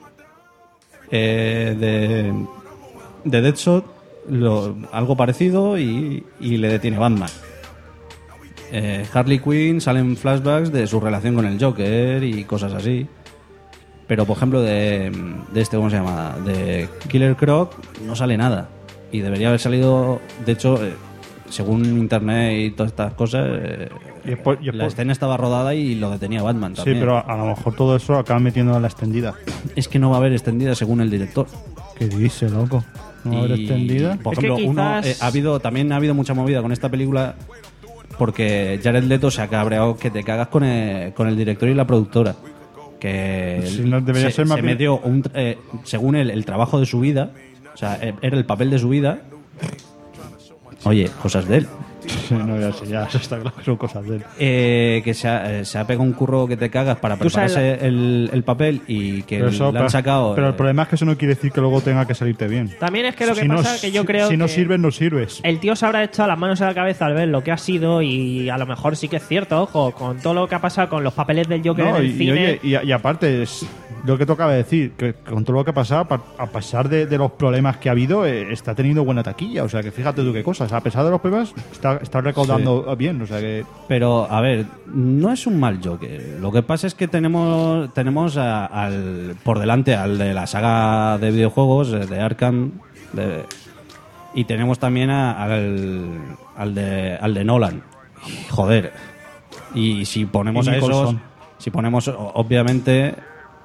Eh, de de Deadshot lo- algo parecido y, y le detiene Batman. Eh, Harley Quinn salen flashbacks de su relación con el Joker y cosas así. Pero, por ejemplo, de, de este, ¿cómo se llama? De Killer Croc no sale nada. Y debería haber salido, de hecho, eh, según internet y todas estas cosas, eh, Y es por- y es la por- escena estaba rodada y lo detenía Batman Sí, también. pero a lo mejor todo eso acaban metiendo en la extendida. Es que no va a haber extendida según el director. ¿Qué dice, loco? ¿No va a haber Y, extendida? Por Es que ejemplo, uno, quizás- eh, ha habido, también ha habido mucha movida con esta película porque Jared Leto se ha cabreado que te cagas con el, con el director y la productora. Que Si no, debería se, ser más se bien- metió, un, tra- eh, según él, el trabajo de su vida, o sea, eh, era el papel de su vida. Oye, cosas de él. Sí, no, ya, sí, ya eso está claro que son cosas de él. Eh, que se ha, eh, se ha pegado un curro que te cagas para Tú sabes prepararse el, el papel y que Pero, eso- le han sacado. pero el eh, problema es que eso no quiere decir que luego tenga que salirte bien. También es que lo que Si no- pasa es que yo si- creo Si no que sirves, no sirves. el tío se habrá echado las manos a la cabeza al ver lo que ha sido y a lo mejor sí que es cierto, ojo, con todo lo que ha pasado con los papeles del Joker No, en y, el y cine. oye, y, y aparte, es lo que tocaba decir, que con todo lo que ha pasado, pa- a pesar de, de los problemas que ha habido, eh, está teniendo buena taquilla. O sea, que fíjate tú qué cosas. A pesar de los problemas, está, está recaudando bien. O sea, que Pero, a ver, no es un mal Joker. Lo que pasa es que tenemos tenemos a- al por delante al de la saga de videojuegos, eh, de Arkham, de- y tenemos también a- al, al, de, al de Nolan. Joder. Y si ponemos Y a esos, Nicholson. si ponemos, o- obviamente,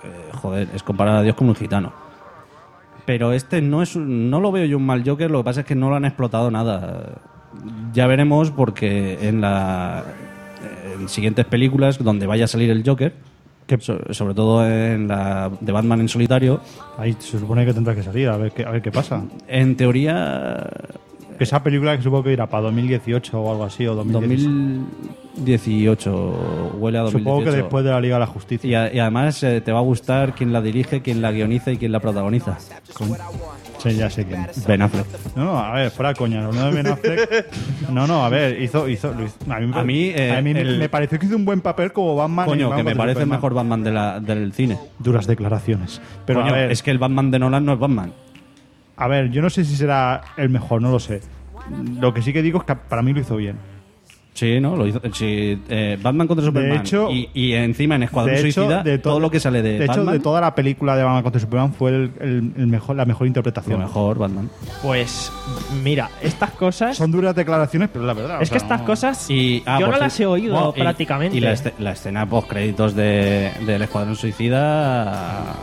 eh, joder, es comparar a Dios con un gitano. Pero este no es un- no lo veo yo un mal Joker, lo que pasa es que no lo han explotado nada. Ya veremos porque en la en siguientes películas donde vaya a salir el Joker, que so- sobre todo en la de Batman en solitario, Ahí se supone que tendrá que salir, a ver qué, a ver qué pasa. en teoría Que esa película que supongo que irá para dos mil dieciocho o algo así, o dos mil dieciséis. dos mil dieciocho huele a dos mil dieciocho. Supongo que después de la Liga de la Justicia. Y, a- y además eh, te va a gustar quién la dirige, quién la guioniza y quién la protagoniza. Sí, ya sé quién. Ben Affleck. No, no, a ver, fuera coña. Lo de Ben Affleck. No, no, a ver, hizo. hizo, lo hizo- a mí, me- A mí, eh, a mí me- el- me pareció que hizo un buen papel como Batman. en Coño, que Batman me contra parece el Superman. mejor Batman de la, del cine. Duras declaraciones. Pero Coño, a ver, es que el Batman de Nolan no es Batman. a ver, yo no sé si será el mejor, no lo sé. Lo que sí que digo es que para mí lo hizo bien. Sí, ¿no? Lo hizo, sí, eh, Batman contra Superman. hecho- y, y encima en Escuadrón De hecho, Suicida, de todo lo que sale de, de hecho, Batman, de toda la película de Batman contra Superman fue el, el- el mejor, la mejor lo interpretación. mejor Batman. Pues mira, estas cosas... Son duras declaraciones, pero la verdad. es o que sea, estas no- cosas Y, ah, yo por no ci- las he oído Bueno, y- prácticamente. Y, la, este- la escena post créditos de, del Escuadrón Suicida.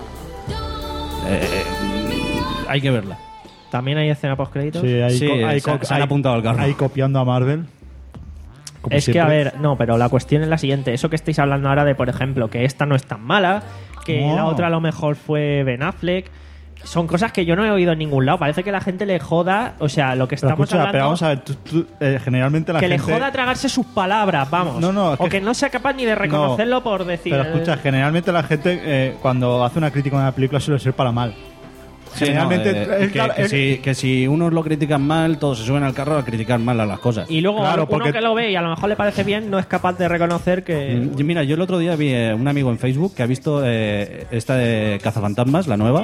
eh, hay que verla. También hay escena post créditos. Sí, hay Sí, co- hay se- co- se han hay- apuntado al carro. Ahí copiando a Marvel. como Es que, siempre. a ver, no, pero la cuestión es la siguiente. Eso que estáis hablando ahora de, por ejemplo, que esta no es tan mala, que No. la otra a lo mejor fue Ben Affleck, son cosas que yo no he oído en ningún lado. Parece que la gente le joda, o sea, lo que Pero estamos escucha, hablando... pero vamos a ver, tú- tú, eh, generalmente la que gente... le joda tragarse sus palabras, vamos. No, no, es o que- que no sea capaz ni de reconocerlo por decir... Pero escucha, generalmente la gente eh, cuando hace una crítica a una película suele ser para mal. Sí, Generalmente no, eh, es que, claro- que es- si, que si unos lo critican mal, todos se suben al carro a criticar mal a las cosas. Y luego Claro, uno porque- que lo ve y a lo mejor le parece bien, no es capaz de reconocer que... Mm, Mira, yo el otro día vi eh, un amigo en Facebook que ha visto eh, esta de Cazafantasmas, la nueva.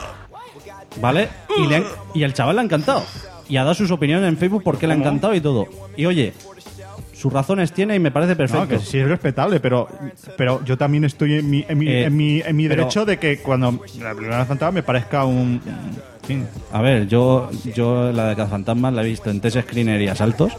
¿Vale? Y, le han- y el chaval le ha encantado. Y ha dado sus opiniones en Facebook porque le ha encantado y todo. Y oye, sus razones tiene y me parece No, perfecto. que sí es respetable, pero, pero yo también estoy en mi, en mi, Eh, en mi, en mi pero- derecho de que cuando la primera fantasma me parezca un... en fin. A ver, yo, yo la de Cazafantasmas la he visto en test screener y asaltos.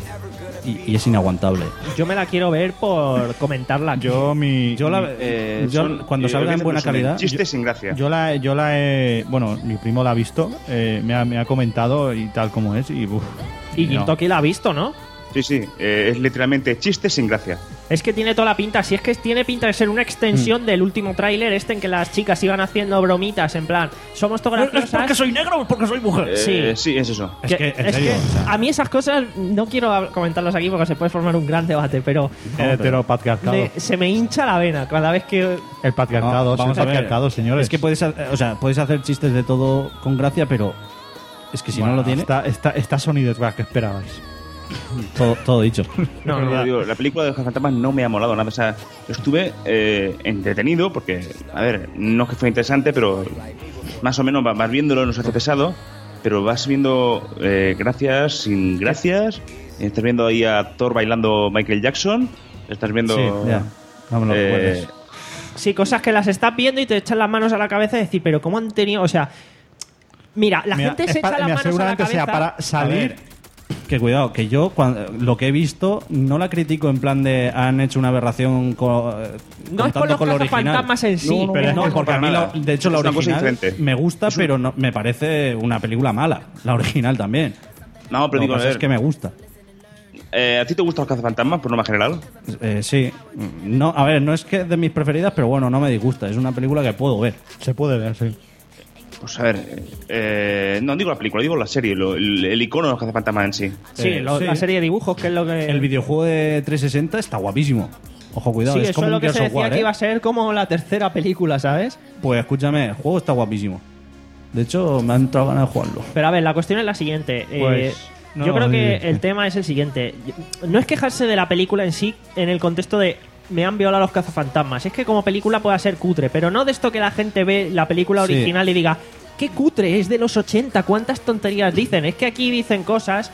Y, y es inaguantable. Yo me la quiero ver por comentarla aquí. Yo mi... Yo la, Eh, yo, son, cuando eh, salga en obviamente buena son calidad. Chistes sin gracia. Yo la, yo la he... Bueno, mi primo la ha visto, eh, me, ha, me ha comentado y tal como es, y... uf, Y no. Gintoki la ha visto, ¿no? Sí, sí. eh, es literalmente chistes sin gracia. Es que tiene toda la pinta. Si es que tiene pinta de ser una extensión del último tráiler este en que las chicas iban haciendo bromitas en plan, somos todas graciosas. soy negro o porque soy mujer. Sí. Eh, sí, es eso. Es que, en serio, o sea- a mí esas cosas no quiero hab- comentarlas aquí porque se puede formar un gran debate, pero El heteropatriarcado. me- se me hincha la vena cada vez que... El patriarcado, No, es vamos el a ver. patriarcado, señores. Es que puedes, ha- o sea, puedes hacer chistes de todo con gracia, pero es que si Bueno, no lo tiene, Está, está, está Sony detrás, ¿qué esperabais? todo, todo dicho. No, Pero no, digo, la película de los Fantasmas no me ha molado nada. O sea, estuve eh, entretenido porque, a ver, no es que fue interesante, pero más o menos va- vas viéndolo, no se hace pesado, pero vas viendo eh, gracias sin gracias. Estás viendo ahí a Thor bailando Michael Jackson. Estás viendo. Sí, ya. No me lo eh, recuerdes. Sí, cosas que las estás viendo y te echan las manos a la cabeza y decir, pero ¿cómo han tenido...? O sea, mira, la Mira, gente es se para- echa las mira, manos a la seguramente cabeza... sea para A salir... ver, que cuidado, que yo cuando, lo que he visto no la critico en plan de han hecho una aberración co- eh, No es por contando los con lo original. cazafantasmas en sí, No, no, pero- no, no, porque a mí, para la- nada. de hecho, la Es una cosa original diferente. me gusta, Es un- pero no, me parece una película mala. La original también. No, pero Lo que digo, a pasa ver, es que me gusta. eh, ¿a ti te gustan los cazafantasmas por norma general? Eh, sí. No, a ver, no es que es de mis preferidas, pero bueno, no me disgusta. Es una película que puedo ver. Se puede ver, sí. Pues a ver, eh, no digo la película, digo la serie, lo- el, el icono de los cazafantasmas en sí. Sí, Eh, lo- sí. la serie de dibujos, que es lo que... El videojuego de trescientos sesenta está guapísimo. Ojo, cuidado, Sí, es eso como es lo un que se Gears of decía War, que ¿eh? iba a ser como la tercera película, ¿sabes? Pues escúchame, el juego está guapísimo. De hecho, me han entrado ganas de jugarlo. Pero a ver, la cuestión es la siguiente. eh, Pues, no, yo creo que sí, sí. el tema es el siguiente. No es quejarse de la película en sí en el contexto de me han violado los cazafantasmas. Es que como película pueda ser cutre, pero no de esto que la gente ve la película Sí. original y diga, qué cutre, es de los ochenta, cuántas tonterías dicen. Es que aquí dicen cosas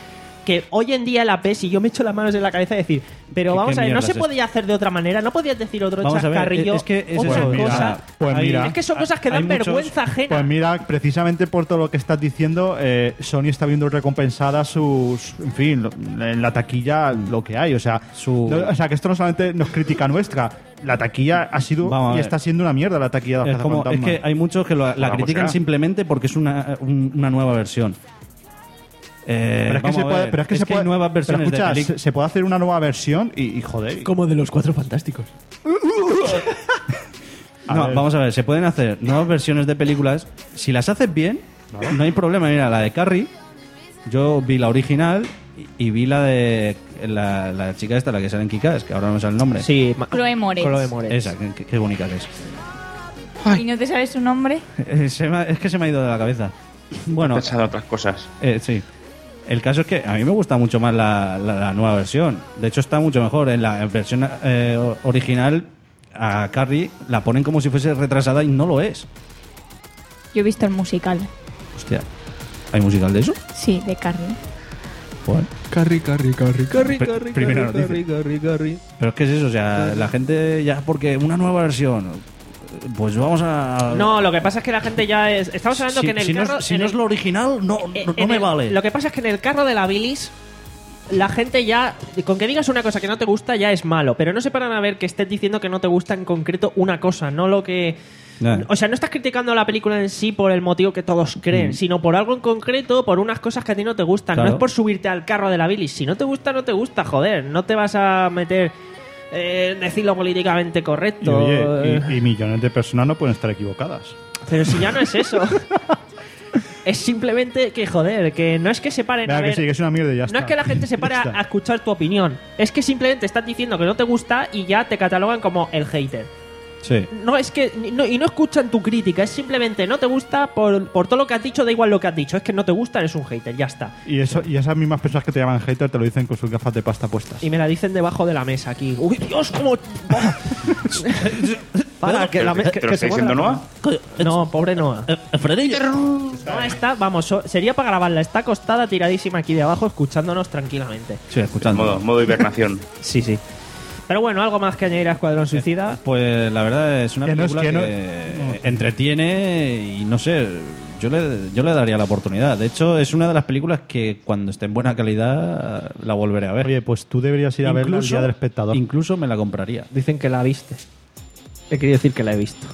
que hoy en día la ves y yo me echo las manos en la cabeza y decir, pero ¿Qué- vamos qué a ver, no mierda se es podía hacer de otra manera, no podías decir otro Vamos a ver, chascarrillo, es que es otra eso, mira, cosa. pues Hay- mira, Es que son cosas que hay dan muchos- vergüenza ajena. Pues mira, precisamente por todo lo que estás diciendo, eh, Sony está viendo recompensada sus, en fin, lo- en la taquilla lo que hay, o sea, Su- no- o sea que esto no solamente nos critica nuestra, la taquilla ha sido Vamos a y ver. está siendo una mierda la taquilla de Es, los como, es cazafantasmas. que hay muchos que lo- la Vamos, critican ya. simplemente porque es una, un- una nueva versión. Eh, Pero es que vamos se a puede, ver, pero es que se hay puede, nuevas pero versiones escucha, de se, películas. se puede hacer una nueva versión y, y joder. Como de los Cuatro Fantásticos. A No, ver. vamos a ver, se pueden hacer nuevas versiones de películas. Si las haces bien, no hay problema. Mira, la de Carrie, yo vi la original y, y vi la de la, la chica esta, la que sale en Kick-Ass, que ahora no me sale el nombre. Sí, ma- Chloe Moretz. Chloe Moretz. Esa, qué, qué bonita que es. ¿Y no te sabes su nombre? Eh, se me ha- es que se me ha ido de la cabeza. Bueno, Pensado en otras cosas. eh, sí. El caso es que a mí me gusta mucho más la, la- la nueva versión. De hecho, está mucho mejor. En la versión eh, o- original, a Carrie la ponen como si fuese retrasada y no lo es. Yo he visto el musical. Hostia, ¿hay musical de eso? Sí, de Carrie. Bueno. Carrie, Carrie, Carrie, Carrie, Pri- Carrie, primera Carrie, noticia. Carrie, Carrie, Carrie. Pero es que es eso, o sea, la gente ya, porque una nueva versión, pues vamos a... No, lo que pasa es que la gente ya es... Estamos hablando si, que en el si no, carro... es, si en no el- es lo original, no, eh, no, no en me el- vale. Lo que pasa es que en el carro de la bilis la gente ya... Con que digas una cosa que no te gusta ya es malo, pero no se paran a ver que estés diciendo que no te gusta en concreto una cosa, no lo que... Ya. O sea, no estás criticando la película en sí por el motivo que todos creen, sino por algo en concreto, por unas cosas que a ti no te gustan. Claro. No es por subirte al carro de la bilis. Si no te gusta, no te gusta, joder. No te vas a meter... Eh, decirlo políticamente Y, correcto. oye, eh. y- y millones de personas no pueden estar equivocadas. Pero si ya no es eso. Es simplemente que, joder, que no es que se paren Venga, a que ver... sí, que es una mierda y ya está. No es que la gente se pare Ya a, está. a escuchar tu opinión. Es que simplemente estás diciendo que no te gusta y ya te catalogan como el hater. Sí. No es que... ni- no- y no escuchan tu crítica. Es simplemente no te gusta por, por todo lo que has dicho. Da igual lo que has dicho. Es que no te gusta, eres un hater. Ya está. Y, eso, y esas mismas personas que te llaman hater te lo dicen con sus gafas de pasta puestas. Y me la dicen debajo de la mesa aquí. ¡Uy, Dios! ¿Cómo...? Para, que, la me- ¿Pero que- te que está se mueva diciendo la- Noah? No, pobre Noah. Noah está, vamos, so- sería para grabarla. Está acostada, tiradísima aquí de abajo, escuchándonos tranquilamente. Sí, escuchando. Modo, modo hibernación. Sí, sí. Pero bueno, algo más que añadir a Escuadrón Suicida. Pues la verdad es una Que no es película que no- que entretiene y no sé, yo le, yo le daría la oportunidad. De hecho, es una de las películas que cuando esté en buena calidad la volveré a ver. Oye, pues tú deberías ir a verla el día del espectador. Incluso me la compraría. Dicen que la viste. He querido decir que la he visto.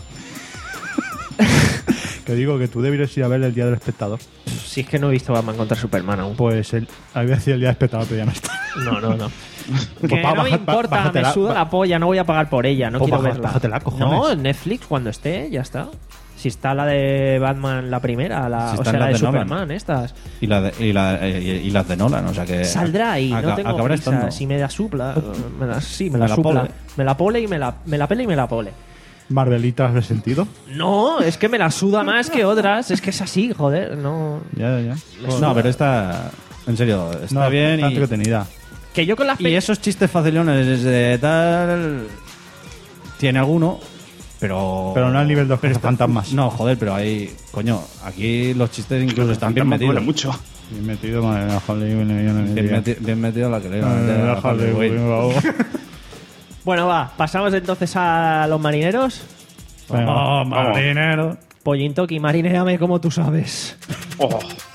Que digo que tú deberías ir a verla el día del espectador. Si es que no he visto Batman contra Superman aún. Pues el, había decir el día del espectador, pero ya no está. No, no, no. Que Pues va, no me baja- importa, bájatela, me suda ba- la polla, no voy a pagar por ella, no Pues quiero baja- verla. bájatela, cojones. No, en Netflix cuando esté, ya está. Si está la de Batman la primera, la, Si o están sea, la de, las de Nolan. Superman, estas. Y, la de- y, la- eh, y- y las de Nolan, o sea que... Saldrá y no aca- tengo acabará prisa. estando. Si me la supla, me la, sí, me la, Me la supla. pole. Me la pole y me la, me la pele y me la pole. Marvelita, ¿has resentido? No, es que me la suda más que otras. Es que es así, joder. No. Ya, ya. No, pero está... En serio, está No, bien está y, entretenida. Que yo con las y pe- esos chistes facilones de tal... Tiene alguno, pero... Pero no al nivel de los pero está- fantasmas. No, joder, pero ahí... Coño, aquí los chistes incluso están bien Fantasma metidos. duele mucho. Bien metido, madre mía, Hollywood, millones de Bien, días. meti- bien metido la que le Madre mía, Hollywood, Bueno, va, pasamos entonces a los marineros. Venga. Oh, marinero. Pollintoki, marinéame como tú sabes. Oh.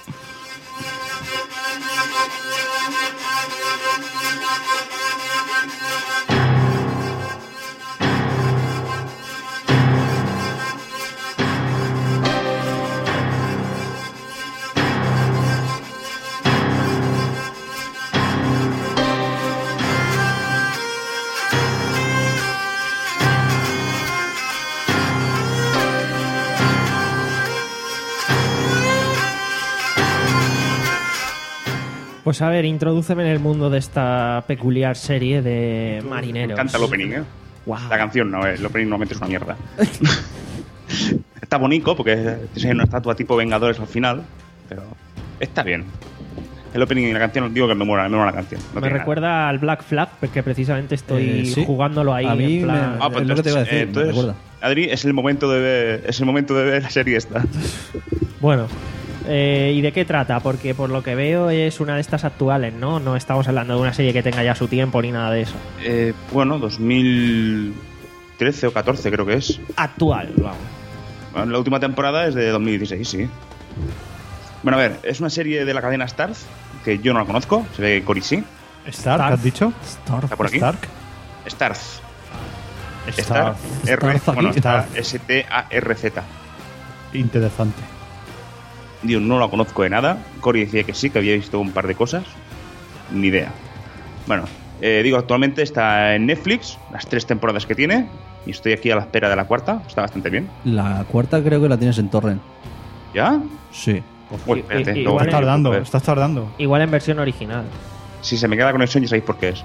Pues a ver, introdúceme en el mundo de esta peculiar serie de marineros. Me encanta el opening, ¿eh? Wow. La canción no, el opening normalmente es una mierda. Está bonito porque tiene una estatua tipo Vengadores al final, pero está bien. El opening y la canción, digo que me mola, me mola la canción. No Me tiene recuerda al Black Flag, porque precisamente estoy Eh, sí. jugándolo ahí. A mí en plan- me- nada. Ah, pues Es lo que te iba a entonces, decir, eh, me entonces, recuerda. Adri, es el momento de ver, es el momento de ver la serie esta. Bueno, Eh, ¿Y de qué trata? Porque por lo que veo es una de estas actuales, ¿no? No estamos hablando de una serie que tenga ya su tiempo ni nada de eso. Eh, bueno, dos mil trece o catorce creo que es. Actual, vamos. Bueno, la última temporada es de dos mil dieciséis, sí. Bueno, a ver, es una serie de la cadena Starz, que yo no la conozco, se ve que Cory sí. ¿Stark, has dicho? ¿Está por aquí? Stark. Starz. Starz. R, Starz aquí. bueno, está Starz. S T A R Z. Interesante. Digo, no la conozco de nada. Cory decía que sí, que había visto un par de cosas. Ni idea. Bueno, eh, digo, actualmente está en Netflix, las tres temporadas que tiene, y estoy aquí a la espera de la cuarta. Está bastante bien. La cuarta creo que la tienes en torrent. ¿Ya? Sí. Uy, espérate. I- i- luego- igual Estás en- tardando, a ver. estás tardando. Igual en versión original. Si se me queda la conexión, ya sabéis por qué es.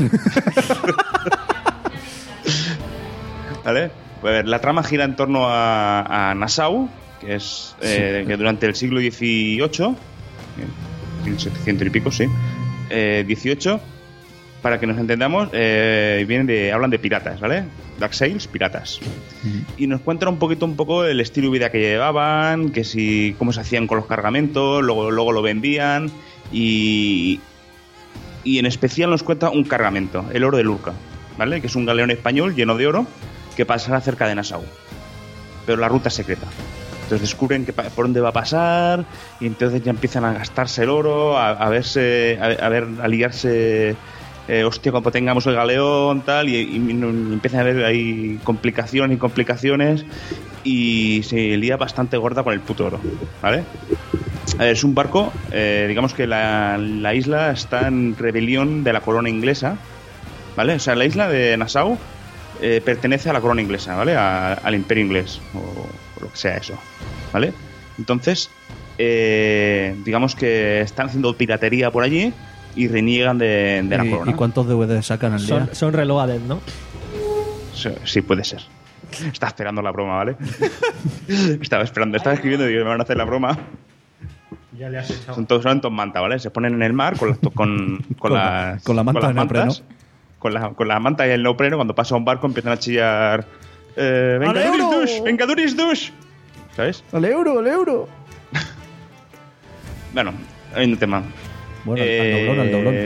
¿Vale? Pues a ver, la trama gira en torno a, a Nassau, que es eh, que durante el siglo dieciocho, eh, mil setecientos y pico, sí, eh, dieciocho, para que nos entendamos, eh, vienen de, hablan de piratas, ¿vale? Dark Sails, piratas. Y nos cuentan un poquito, un poco el estilo de vida que llevaban, que si cómo se hacían con los cargamentos, luego, luego lo vendían y y en especial nos cuenta un cargamento, el oro de Lurca, ¿vale? Que es un galeón español lleno de oro que pasará cerca de Nassau. Pero la ruta es secreta. Entonces descubren que pa- por dónde va a pasar y entonces ya empiezan a gastarse el oro, a, a verse, a, a ver, a liarse, eh, hostia, cuando tengamos el galeón, tal, y, y, y empiezan a haber ahí complicaciones y complicaciones y se lía bastante gorda con el puto oro, ¿vale? A ver, es un barco, eh, digamos que la, la isla está en rebelión de la corona inglesa, ¿vale? O sea, la isla de Nassau eh, pertenece a la corona inglesa, ¿vale? A- al imperio inglés, o, o lo que sea eso, ¿vale? Entonces, eh, digamos que están haciendo piratería por allí y reniegan de, de la ¿Y, corona. ¿Y cuántos D V D sacan al día? Son, son reloaded, ¿no? Sí, sí, puede ser. Estaba esperando la broma, ¿vale? Estaba esperando, estaba escribiendo y digo, me van a hacer la broma. Ya le has echado. Son todos, son todos manta, ¿vale? Se ponen en el mar con, las- con, con, Con la- las, con la manta las de neopreno. mantas, con la, con la manta y el neopreno. Cuando pasa un barco empiezan a chillar eh, ¡Vengaduris euro! Dush! ¡Vengaduris Dush! ¿Sabes? ¡Al euro, al euro! Bueno, hay un tema. Bueno, al Eh, doblón, al doblón.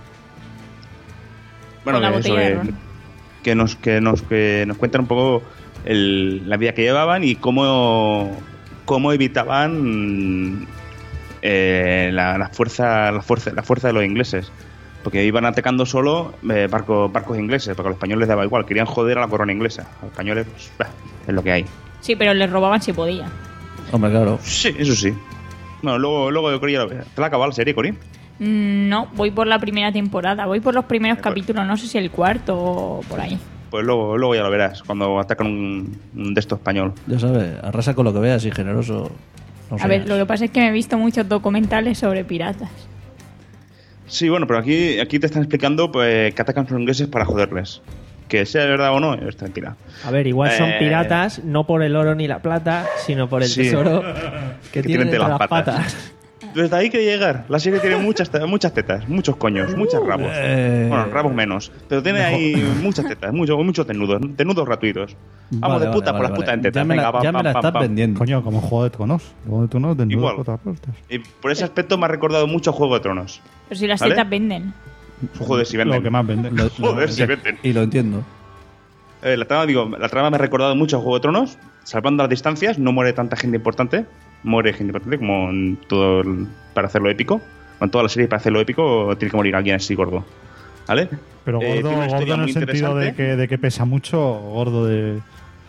Bueno, Con la que eso, botella de eh, ron. que nos que nos que nos cuentan un poco el- la vida que llevaban y cómo cómo evitaban eh, la, la fuerza la fuerza la fuerza de los ingleses, porque iban atacando solo eh, barcos barcos ingleses, porque a los españoles les daba igual, querían joder a la corona inglesa. A los españoles, pues, bah, es lo que hay. Sí, pero les robaban si podía. Hombre, claro. Sí, eso sí. Bueno, luego luego yo creo que ya lo- ¿te la ha acabado la serie, Cori? Mm, No, voy por la primera temporada. Voy por los primeros De acuerdo. capítulos. No sé si el cuarto o por ahí. Pues luego luego ya lo verás cuando atacan un, un de estos español. Ya sabes, arrasa con lo que veas y generoso. no A ver, seas. lo que pasa es que me he visto muchos documentales sobre piratas. Sí, bueno, pero aquí, aquí te están explicando pues, que atacan a los ingleses para joderles. Que sea verdad o no, es tranquila. A ver, igual son Eh, piratas, no por el oro ni la plata, sino por el Sí. tesoro que, Que tienen tienen entre de las las patas. patas. Desde ahí que llegar. La serie tiene muchas, te- muchas tetas, muchos coños, muchos rabos. Eh. Bueno, rabos menos. Pero tiene ahí muchas tetas, muchos, muchos desnudos, desnudos gratuitos. Vamos Vale, de puta vale, por las vale, putas en vale. tetas. Ya me la, Venga, pam, ya me pam, la pam, estás pam. vendiendo. Coño, como Juego de Tronos. Juego de Tronos, desnudo Igual. por todas partes. Y por ese aspecto me ha recordado mucho a Juego de Tronos. Pero si las ¿Vale? tetas venden. Joder, si venden. Lo que más vende. Lo- lo- Joder, si ya- venden. y lo entiendo. Eh, la trama, digo, la trama me ha recordado mucho a Juego de Tronos. Salvando las distancias, no muere tanta gente importante. Muere gente importante como en todo el- para hacerlo épico. En toda la serie, para hacerlo épico, tiene que morir alguien así gordo. ¿Vale? Pero Eh, gordo, tiene una gordo historia en el muy sentido de interesante. que, de que pesa mucho, o gordo de...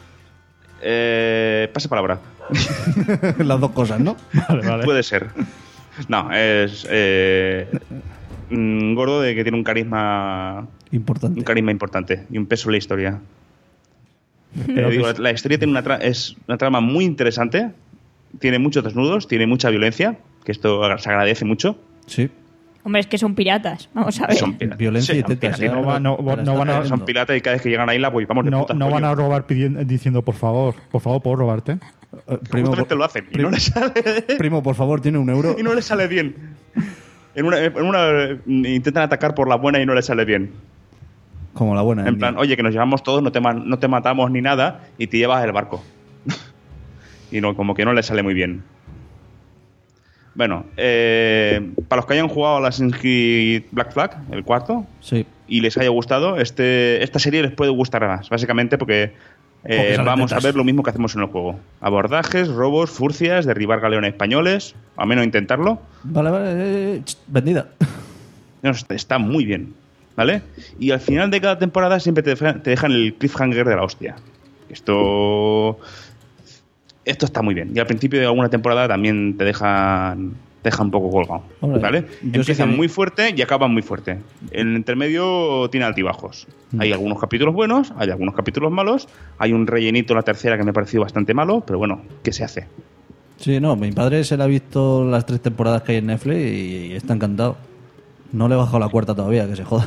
Eh, pase palabra. Las dos cosas, ¿no? Vale, vale. Puede ser. No, es eh, mm, gordo de que tiene un carisma Importante. un carisma importante y un peso en la historia. Pero Eh, digo, que- la, la historia tiene una tra- es una trama muy interesante, tiene muchos desnudos, tiene mucha violencia, que esto se agradece mucho. Sí. Hombre, es que son piratas. Vamos a ver. Son piratas. Violencia Sí, y son tetas. piratas. ya no va- no- te la no estás van a- vendiendo. Son piratas y cada vez que llegan a la isla, pues vamos de No, putas, no van coño. a robar pidien- diciendo, por favor, por favor, ¿puedo robarte? Eh, primo, Justamente por, lo hacen y primo- no le sale, primo, por favor, tiene un euro. y no le sale bien. En una, en una intentan atacar por la buena y no le sale bien. Como la buena. En plan, India. oye, que nos llevamos todos, no te, ma- no te matamos ni nada y te llevas el barco. Y no, como que no le sale muy bien. Bueno, eh, para los que hayan jugado a Assassin's Creed Black Flag, el cuarto, Sí. y les haya gustado, este, esta serie les puede gustar más, básicamente porque eh, Porque salen vamos tetas. a ver lo mismo que hacemos en el juego. Abordajes, robos, furcias, derribar galeones españoles, a menos intentarlo. Vale, vale. eh, ch, vendida. No, está- está muy bien, ¿vale? Y al final de cada temporada siempre te dejan, te dejan el cliffhanger de la hostia. Esto... Esto está muy bien. Y al principio de alguna temporada también te dejan, te dejan un poco colgado, Hombre, ¿vale? yo sé Empiezan que- muy fuerte y acaban muy fuerte. En el intermedio tiene altibajos. Hay algunos capítulos buenos, hay algunos capítulos malos, hay un rellenito en la tercera que me ha parecido bastante malo, pero bueno, ¿qué se hace? Sí, no, mi padre se le ha visto las tres temporadas que hay en Netflix y, y está encantado. No le he bajado la cuarta todavía, que se joda.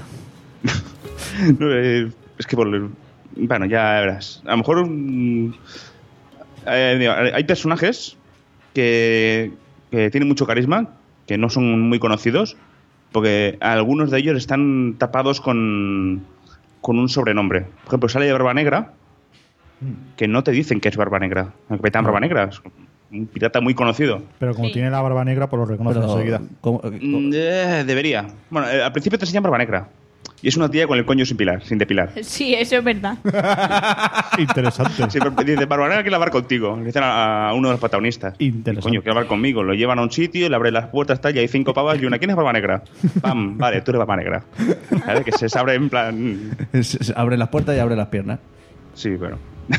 No, eh, es que por el- bueno, ya verás. A lo mejor mm, eh, mira, hay personajes que, que tienen mucho carisma, que no son muy conocidos, porque algunos de ellos están tapados con, con un sobrenombre. Por ejemplo, sale de Barba Negra, que no te dicen que es Barba Negra. El Capitán Barba Negra es un pirata muy conocido. Pero como Sí. tiene la barba negra, pues lo reconoce Pero, enseguida. ¿cómo- eh, cómo- Mm, eh, debería. Bueno, eh, al principio te enseñan Barba Negra. Y es una tía con el coño sin pilar, sin depilar. Sí, eso es verdad. Interesante. Sí, pero dice, Barba Negra quiere hablar contigo. Le dicen a, a uno de los protagonistas. Interesante. Coño, quiere hablar conmigo. Lo llevan a un sitio, le abren las puertas, tal, y hay cinco pavas y una. ¿Quién es Barba Negra? Pam, vale, tú eres Barba Negra. ¿Vale? Que se abre en plan... se- se abre las puertas y abre las piernas. Sí, bueno.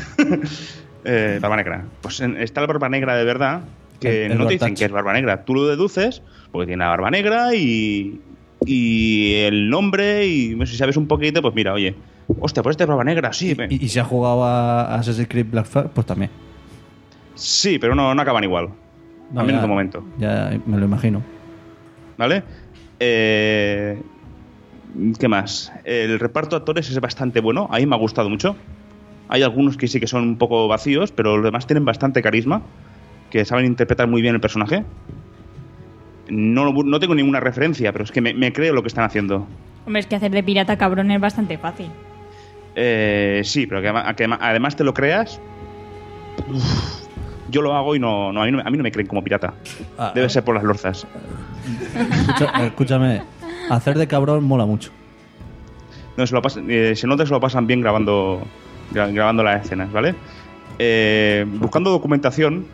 eh, Barba Negra. Pues en- está el Barba Negra de verdad, que El- el no te dicen Bartach. que es Barba Negra. Tú lo deduces porque tiene la barba negra y... Y el nombre, y bueno, si sabes un poquito, pues mira, oye, hostia, pues este es Barba Negra, sí. ven. Y, y si ha jugado a Assassin's Creed Black Flag, pues también. Sí, pero no, no acaban igual. No, al menos ya- de momento. Ya me lo imagino. ¿Vale? Eh, ¿Qué más? El reparto de actores es bastante bueno. A mí me ha gustado mucho. Hay algunos que sí que son un poco vacíos, pero los demás tienen bastante carisma, que saben interpretar muy bien el personaje. No, no tengo ninguna referencia, pero es que me, me creo lo que están haciendo. Hombre, es que hacer de pirata cabrón es bastante fácil. Eh, sí, pero que, ama- que ama- además te lo creas. Uf, yo lo hago y no, no, a, mí no, a mí no me creen como pirata. Ah, Debe ah. ser por las lorzas. Escucha- escúchame, hacer de cabrón mola mucho. No, se, lo pasan, eh, se nota que se lo pasan bien grabando, gra- grabando las escenas, ¿vale? Eh, buscando documentación,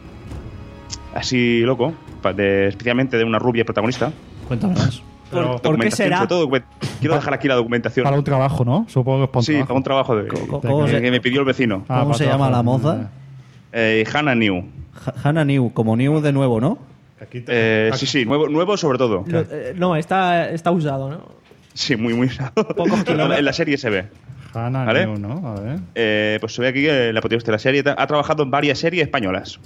así loco, pa- de- especialmente de una rubia protagonista. Cuéntame más. Pero- ¿Por qué Documentación, será? sobre todo document- quiero dejar aquí la documentación. Para un trabajo, ¿no? Supongo que es para un Sí, trabajo. para un trabajo de, ¿Cómo- que- cómo que, se- me pidió el vecino. Ah, ¿Cómo para se llama trabajo. la moza? Eh, Hannah New. Ha- Hannah New, como New de nuevo, ¿no? Aquí te- Eh, aquí- sí, sí, nuevo, nuevo sobre todo. Lo- eh, no, está, está usado, ¿no? Sí, muy, muy usado. Pocos kilómetros. En la serie se ve. Hannah ¿Vale? New, ¿no? A ver. Eh, pues se ve aquí eh, la protagonista de la serie. Ha trabajado en varias series españolas.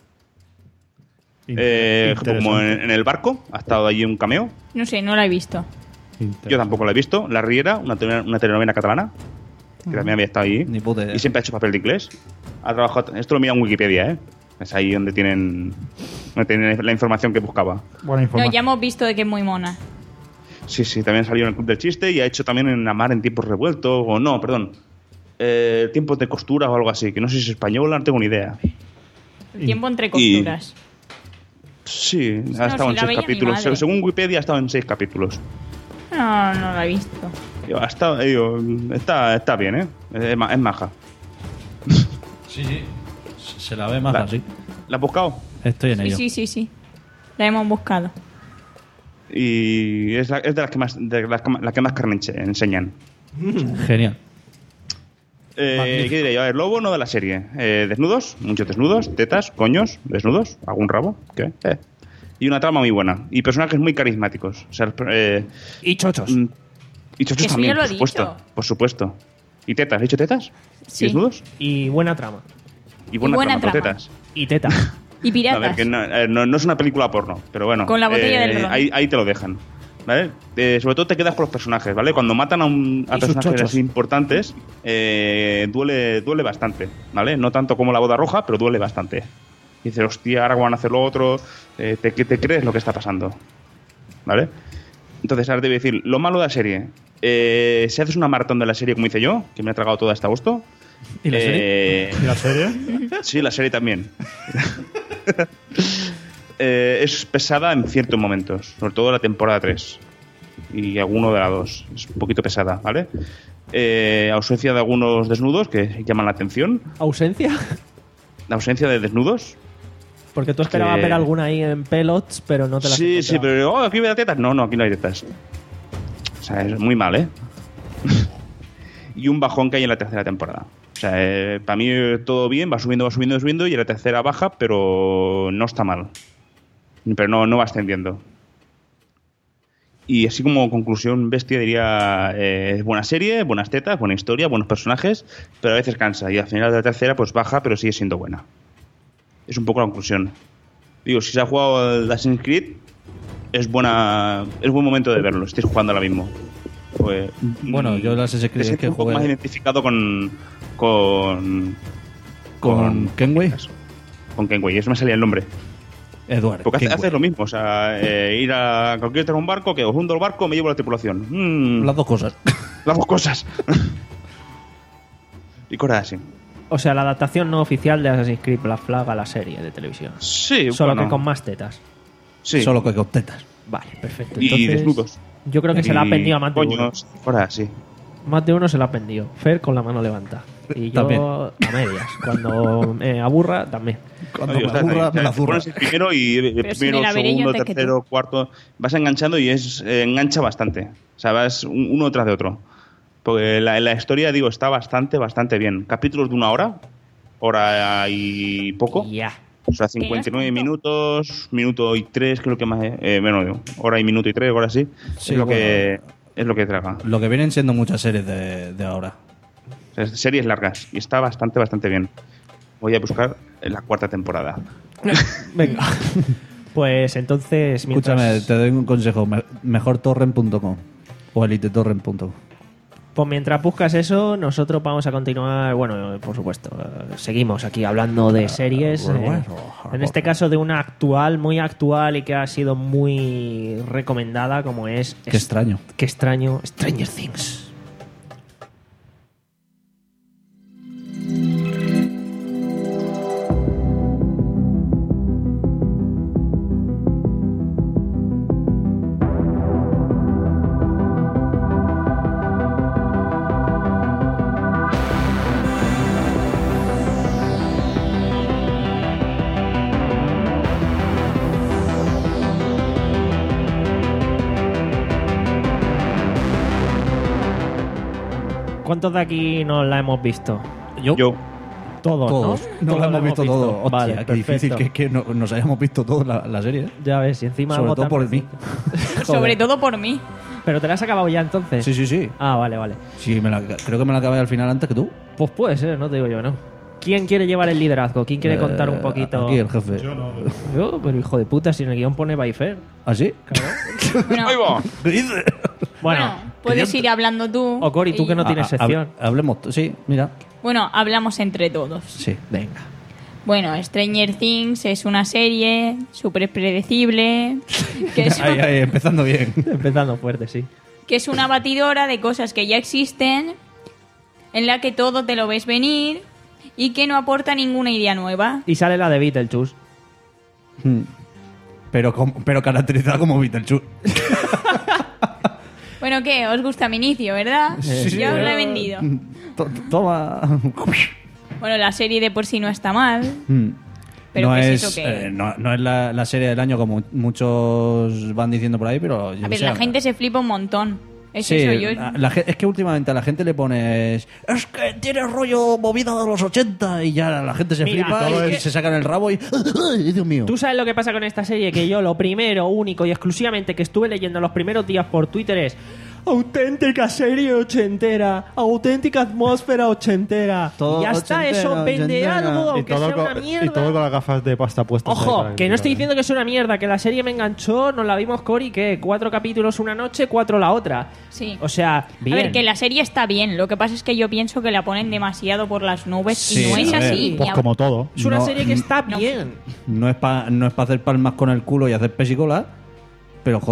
Eh, Interesante. como en, en El Barco, ha estado allí un cameo. No sé, no la he visto. Interesante. Yo tampoco la he visto. La Riera, una, tele- una telenovela catalana, que también había estado ahí. Ni puta idea. Y siempre ha hecho papel de inglés. Ha trabajado, esto lo mira en Wikipedia, ¿eh? Es ahí donde tienen, donde tienen la información que buscaba. Buena No, información. ya hemos visto de que es muy mona. Sí, sí, también salió en el Club del Chiste y ha hecho también en Amar en tiempos revueltos, o no, perdón. Eh, tiempos de costura o algo así, que no sé si es española, no tengo ni idea. El tiempo entre Y- costuras. Sí, No, ha estado sí en la seis veía mi capítulos. madre. Según Wikipedia ha estado en seis capítulos. No, no la he visto. Digo, ha estado- digo, está, está bien, ¿eh? Es, ma- es maja. Sí, sí. Se la ve más La- así. ¿La has buscado? Estoy en Sí, ello. sí, sí, sí. La hemos buscado. Y es, la- es de las que más, de las que más, la que más carne enche- enseñan. Genial. Eh, ¿Qué diré yo? A ver, lobo no de la serie. Eh, desnudos, muchos desnudos, tetas, coños, desnudos, algún rabo, ¿qué? Eh. Y una trama muy buena. Y personajes muy carismáticos. O sea, eh, Y chochos. mm, y chochos Eso también, ya lo por he supuesto. dicho. Por supuesto. ¿Y tetas? ¿He dicho tetas? Sí. ¿Y desnudos? Y buena trama. Y buena, buena trama, con trama. tetas. Y teta. Y A piratas. ver, que no, eh, no- no es una película porno, pero bueno. Con la botella eh, del ron. Ahí, ahí te lo dejan. ¿Vale? Eh, sobre todo te quedas con los personajes, ¿vale? Cuando matan a, un, a Y sus personajes chochos. así importantes, eh, duele, duele bastante, ¿vale? No tanto como la boda roja, pero duele bastante. Y dices, hostia, ahora van a hacer lo otro, eh, te, que te crees lo que está pasando, ¿vale? Entonces, ahora te voy a decir, lo malo de la serie, eh, si haces una maratón de la serie como hice yo, que me ha tragado todo hasta agosto, ¿Y la serie? eh, ¿Y la serie? sí, la serie también. eh, es pesada en ciertos momentos, sobre todo la temporada tres y alguno de la dos. Es un poquito pesada, ¿vale? Eh, ausencia de algunos desnudos que llaman la atención. ¿Ausencia? La ausencia de desnudos. Porque tú esperabas Que- ver alguna ahí en pelots, pero no te las Sí, sí, pero oh, aquí veo tetas. No, no, aquí no hay tetas. O sea, es muy mal, ¿eh? Y un bajón que hay en la tercera temporada. O sea, eh, para mí eh, todo bien, va subiendo, va subiendo, va subiendo, y en la tercera baja, pero no está mal. Pero no, no va ascendiendo. Y así como conclusión bestia diría, eh, buena serie, buenas tetas, buena historia, buenos personajes, pero a veces cansa. Y al final de la tercera pues baja, pero sigue siendo buena. Es un poco la conclusión. Digo, si se ha jugado el Assassin's Creed, es buena, es buen momento de verlo. Estáis jugando ahora mismo. Pues, Bueno, yo el Assassin's Creed me siento que un poco jugué- más identificado con con ¿Con Kenway? con Kenway. Eso me salía el nombre. Eduard. Porque hace, Kenway. haces lo mismo, o sea, eh, ir a cualquier un barco, que os hundo el barco, me llevo la tripulación. Mm, Las dos cosas. las dos cosas. Y cosas así. O sea, la adaptación no oficial de Assassin's Creed Black Flag a la serie de televisión. Sí, Solo bueno, que con más tetas. sí. Solo que con tetas. Vale, perfecto. Y Entonces, desnudos. Yo creo que se la ha Y vendido a más de uno. coños, cosas así. Más de uno se la ha vendido. Fer con la mano levanta. Y yo También. a medias. Cuando me aburra, también. Cuando Oye, me estás aburra, ahí, me la te zurra. pones el primero y el Pero si primero, me la veré yo segundo, antes que tercero, cuarto, vas enganchando y es eh, engancha bastante. O sea, vas un- uno tras de otro. Porque la, la historia, digo, está bastante, bastante bien. Capítulos de una hora, hora y poco. Ya. O sea, cincuenta y nueve minutos, minuto y tres, creo que más. Eh, bueno, hora y minuto y tres, ahora sí. Sí, es lo bueno. que es lo que traga. Lo que vienen siendo muchas series de, de ahora. O sea, series largas y está bastante, bastante bien. Voy a buscar la cuarta temporada. Venga. Pues entonces, mientras, Escúchame, te doy un consejo. me- mejor torrent punto com o elitetorrent punto com. pues mientras buscas eso, nosotros vamos a continuar. Bueno, por supuesto, eh, seguimos aquí hablando de series. eh, en este caso, de una actual, muy actual y que ha sido muy recomendada, como es. Qué extraño. Qué extraño. Stranger Things. ¿Cuántos de aquí nos la hemos visto? Yo, Yo, Todos, todos. ¿no? No Todos lo hemos visto todo. Hostia, Vale, qué difícil perfecto. que, que no- nos hayamos visto todos la, la serie. ¿eh? Ya ves, y encima Sobre algo todo tan por mí. reciente. Sobre Joder. todo por mí. ¿Pero te la has acabado ya entonces? Sí, sí, sí. Ah, vale, vale. Sí, me la- creo que me la acabé al final antes que tú. Pues puede ser, no te digo yo, ¿no? ¿Quién quiere llevar el liderazgo? ¿Quién quiere Eh, contar un poquito? Aquí el jefe. Yo, pero hijo de puta, si en el guión pone Baifer. ¿Ah, sí? Bueno, ¡ahí va! ¿Qué dices? Bueno, bueno, puedes ir hablando tú. o Cori, tú y- que no Ah, tienes ah, sección. hab- hablemos. t- Sí, mira. Bueno, hablamos entre todos. Sí. Venga. Bueno, Stranger Things es una serie súper predecible, que es, Ahí, ahí, empezando bien. Empezando fuerte, sí. que es una batidora de cosas que ya existen, en la que todo te lo ves venir y que no aporta ninguna idea nueva. Y sale la de Beetlejuice. Hmm. Pero, com- pero caracterizada como Beetlejuice. Bueno, ¿qué? ¿Os gusta mi inicio, verdad? Sí, sí, ya os la he pero- vendido. To- Toma. Bueno, la serie de por sí no está mal. Hmm. Pero no, ¿qué es, es eso que- eh, no, no es la, la serie del año como muchos van diciendo por ahí, pero... yo A qué ver, sé, la gente se flipa un montón. Es Sí, eso, yo... la- la ge- es que últimamente a la gente le pones es que tiene rollo movida de los ochenta y ya la gente se Mira, flipa todo y es- se sacan el rabo y ¡ay, Dios mío! ¿Tú sabes lo que pasa con esta serie? Que yo lo primero, único y exclusivamente que estuve leyendo los primeros días por Twitter es auténtica serie ochentera, auténtica atmósfera ochentera. Todo Y ya está, ochentera, eso vende ochentera. algo, Y aunque todo, sea una con, mierda. y todo con las gafas de pasta puestas. ahí Ojo, para que no estoy ¿eh? diciendo que es una mierda, que la serie me enganchó, nos la vimos, Cori, que cuatro capítulos una noche, cuatro la otra. Sí. O sea, bien. A ver, que la serie está bien. Lo que pasa es que yo pienso que la ponen demasiado por las nubes Sí, y no es a ver, así. Pues Ni a- como todo. Es una No, serie que está no. bien. No es para no es pa hacer palmas con el culo y hacer pesicola, pero joder,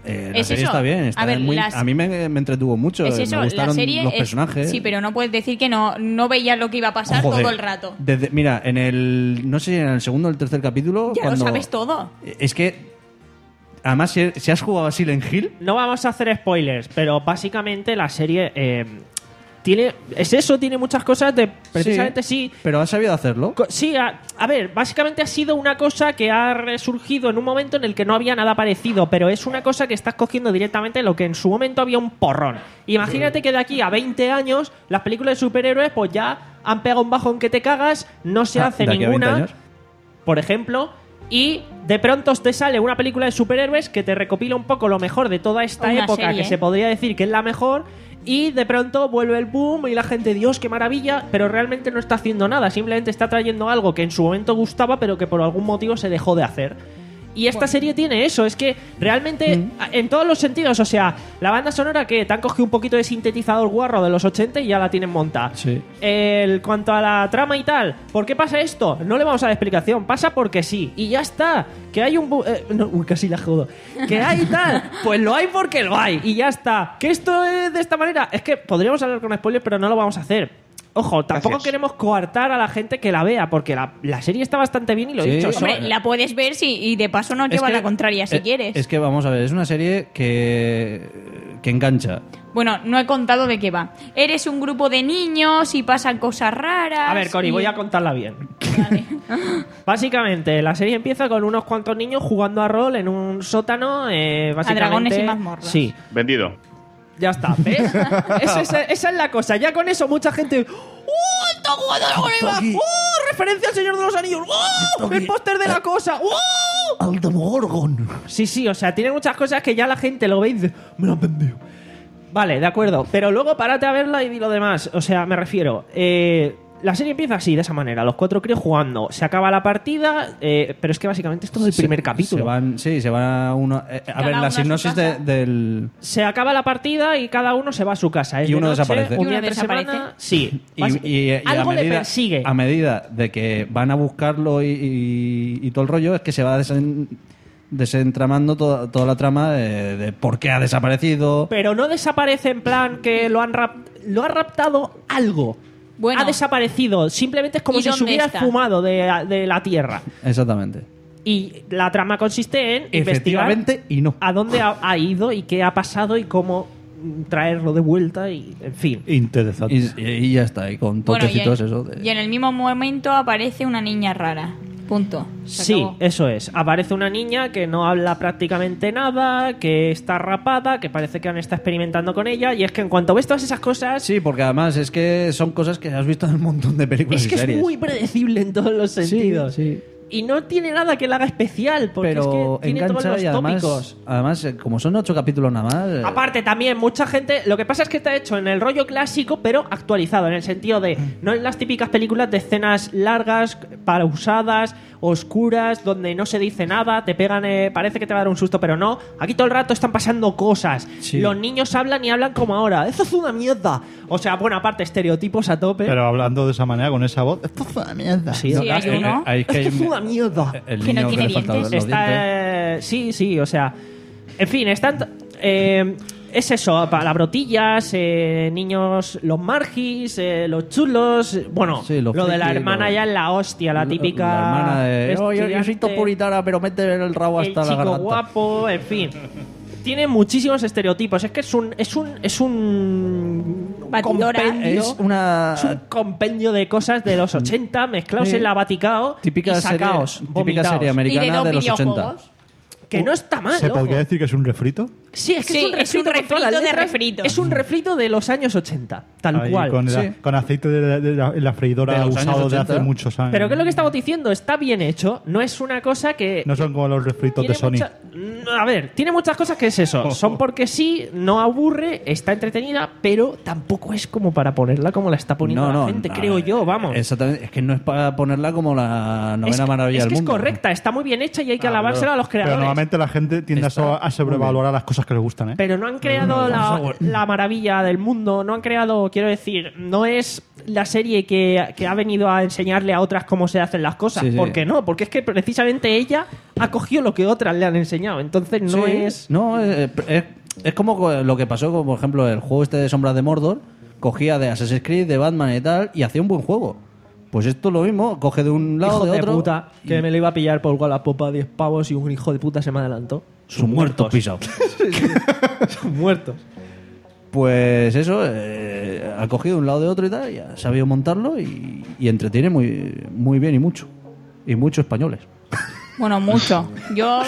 eh, la Es serie eso. está bien. Está A ver, muy- las- a mí me, me entretuvo mucho. Es eso, me gustaron la serie los es- personajes. sí, pero no puedes decir que no, no veías lo que iba a pasar Joder, todo el rato. desde- mira, en el. No sé si en el segundo o el tercer capítulo. Ya cuando, lo sabes todo. Es que. Además, si, si has jugado a Silent Hill. No vamos a hacer spoilers, pero básicamente la serie eh, tiene. Es eso, tiene muchas cosas de. Precisamente sí. Pero has sabido hacerlo. Co- Sí, a, a ver, básicamente ha sido una cosa que ha resurgido en un momento en el que no había nada parecido, pero es una cosa que estás cogiendo directamente lo que en su momento había un porrón. Imagínate que de aquí a veinte años las películas de superhéroes pues ya han pegado un bajón que te cagas, no se Ah, hace de aquí a veinte ninguna, años. por ejemplo, y de pronto te sale una película de superhéroes que te recopila un poco lo mejor de toda esta Una época, serie, que ¿eh? se podría decir que es la mejor, y de pronto vuelve el boom y la gente, Dios, qué maravilla, pero realmente no está haciendo nada, simplemente está trayendo algo que en su momento gustaba, pero que por algún motivo se dejó de hacer. Y esta serie tiene eso, es que realmente en todos los sentidos, o sea, la banda sonora que te han cogido un poquito de sintetizador guarro de los ochenta y ya la tienen montada. Sí. El cuanto a la trama y tal, ¿por qué pasa esto? No le vamos a dar explicación, pasa porque sí, y ya está. Que hay un... bu- eh, no, uy, casi la jodo. Que hay tal, pues lo hay porque lo hay, y ya está. Que esto es de esta manera, es que podríamos hablar con spoilers, pero no lo vamos a hacer. Ojo, tampoco Gracias. queremos coartar a la gente que la vea, porque la, la serie está bastante bien y lo he Sí. dicho. Hombre, son- la puedes ver si, y de paso nos Es lleva que- la contraria si eh, quieres. Es que vamos a ver, es una serie que. que engancha. Bueno, no he contado de qué va. Eres un grupo de niños y pasan cosas raras. A ver, Cori, y- voy a contarla bien. Vale. Básicamente, la serie empieza con unos cuantos niños jugando a rol en un sótano. Eh, básicamente, dragones y mazmorras. Sí, Vendido. ya está. ¿Ves? Esa, esa- esa es la cosa. Ya con eso, mucha gente. ¡Oh, está jugando a dragones y mazmorras! ¡Oh, referencia al Señor de los Anillos! ¡Oh, el póster de la cosa! ¡Oh! Al Demogorgon. Sí, sí, o sea, tiene muchas cosas que ya la gente lo ve y dice, me lo han vendido. Vale, de acuerdo. Pero luego párate a verla y di lo demás. O sea, me refiero. Eh, la serie empieza así, de esa manera. Los cuatro críos jugando. Se acaba la partida, eh, pero es que básicamente esto es el primer Se- capítulo. Se van, sí, se va uno. eh, a Cada ver, uno la a su sinopsis de- casa. del. Se acaba la partida y cada uno se va a su casa. Es Y de uno noche, desaparece. Un Y uno día entre desaparece. semana. Sí. Y, Basi- y- y a algo le medida, persigue. A medida de que van a buscarlo y, y- y todo el rollo, es que se va desen- desentramando toda, toda la trama de, de por qué ha desaparecido. Pero no desaparece en plan que lo han rap- lo ha raptado algo. Bueno. Ha desaparecido. Simplemente es como ¿Y si se dónde hubiera está? esfumado de, de la tierra. Exactamente. Y la trama consiste en investigar Efectivamente, y no. a dónde ha, ha ido y qué ha pasado y cómo mm, traerlo de vuelta y en fin. Interesante. Y, y ya está, y con Bueno, y en, toquecitos eso. de- y en el mismo momento aparece una niña rara. Punto. Se Sí, acabó. eso es. Aparece una niña que no habla prácticamente nada, que está rapada, que parece que han estado experimentando con ella. Y es que en cuanto ves todas esas cosas, Sí, porque además es que son cosas que has visto en un montón de películas es que y series. es muy predecible en todos los Sí, sentidos. sí. Y no tiene nada que la haga especial, porque Pero es que tiene todos engancha los y además, tópicos. además, eh, como son ocho capítulos nada más. eh, Aparte, también mucha gente. Lo que pasa es que está hecho en el rollo clásico, pero actualizado, en el sentido de. No en las típicas películas de escenas largas, pausadas, oscuras, donde no se dice nada, te pegan. eh, parece que te va a dar un susto, pero no. Aquí todo el rato están pasando cosas. Sí. Los niños hablan y hablan como ahora. ¡Eso es una mierda! O sea, bueno, aparte, estereotipos a tope. Pero hablando de esa manera, con esa voz, esto es una mierda. Sí, Sí, hay eh, uno. eh, ahí es que Esto es hay- una mierda. el Que no niño tiene le faltan dientes. los Está, dientes. eh, sí, sí, o sea. En fin, están. eh, es eso, palabrotillas, eh, niños, los margis, eh, los chulos. eh, Bueno, Sí, los lo de la frikis, hermana los- ya es la hostia, la típica. La hermana de. "Oh, yo, yo soy estudiante, puritana, pero mete el rabo el hasta la chico garganta. guapo, en fin. Tiene muchísimos estereotipos. Es que es un. Es un. Es un. Batidora. compendio. Es una. Es un compendio de cosas de los ochenta mezclados Sí. en la Vaticao Típica y serie, sacaos, típica vomitaos. serie Y de americana dos de, los ochenta. videojuegos. Que no está mal, ¿Se ojo. podría decir que es un refrito? Sí, es que Sí, es un es refrito, un con todas las refrito de letras. refrito. Es un refrito de los años ochenta, tal Ahí, cual. Con, el- Sí. con aceite de, la- de la, en la freidora De los años usado de hace ochenta. muchos años. Pero ¿qué es lo que estamos diciendo? Está bien hecho. No es una cosa que... No son como los refritos de tiene Sony. mucha- No, A ver, tiene muchas cosas que es eso. Son porque sí, no aburre, está entretenida, pero tampoco es como para ponerla como la está poniendo No, la no, gente, no, creo yo, vamos. Exactamente. Es que no es para ponerla como la novena es que, maravilla es, del que es mundo. correcta, está muy bien hecha y hay que Ah, alavársela pero- a los creadores. Pero normalmente la gente tiende a, Está so- a sobrevalorar las cosas cosas que les gustan, ¿eh? Pero no han creado la, la maravilla del mundo, no han creado, quiero decir, no es la serie que, que ha venido a enseñarle a otras cómo se hacen las cosas. Sí, sí. ¿Por qué no? Porque es que precisamente ella ha cogido lo que otras le han enseñado. Entonces no Sí. es... No, es, es, es como lo que pasó con, por ejemplo, el juego este de Sombras de Mordor. Cogía de Assassin's Creed, de Batman y tal, y hacía un buen juego. Pues esto es lo mismo, coge de un lado, Hijo de de otro. puta, que me lo iba a pillar por Wallapop a diez pavos y un hijo de puta se me adelantó. Sus muertos pisados. Son muertos. Pues eso, eh, ha cogido de un lado de otro y tal, y ha sabido montarlo y, y entretiene muy, muy bien y mucho. Y muchos españoles. Bueno, mucho. Yo.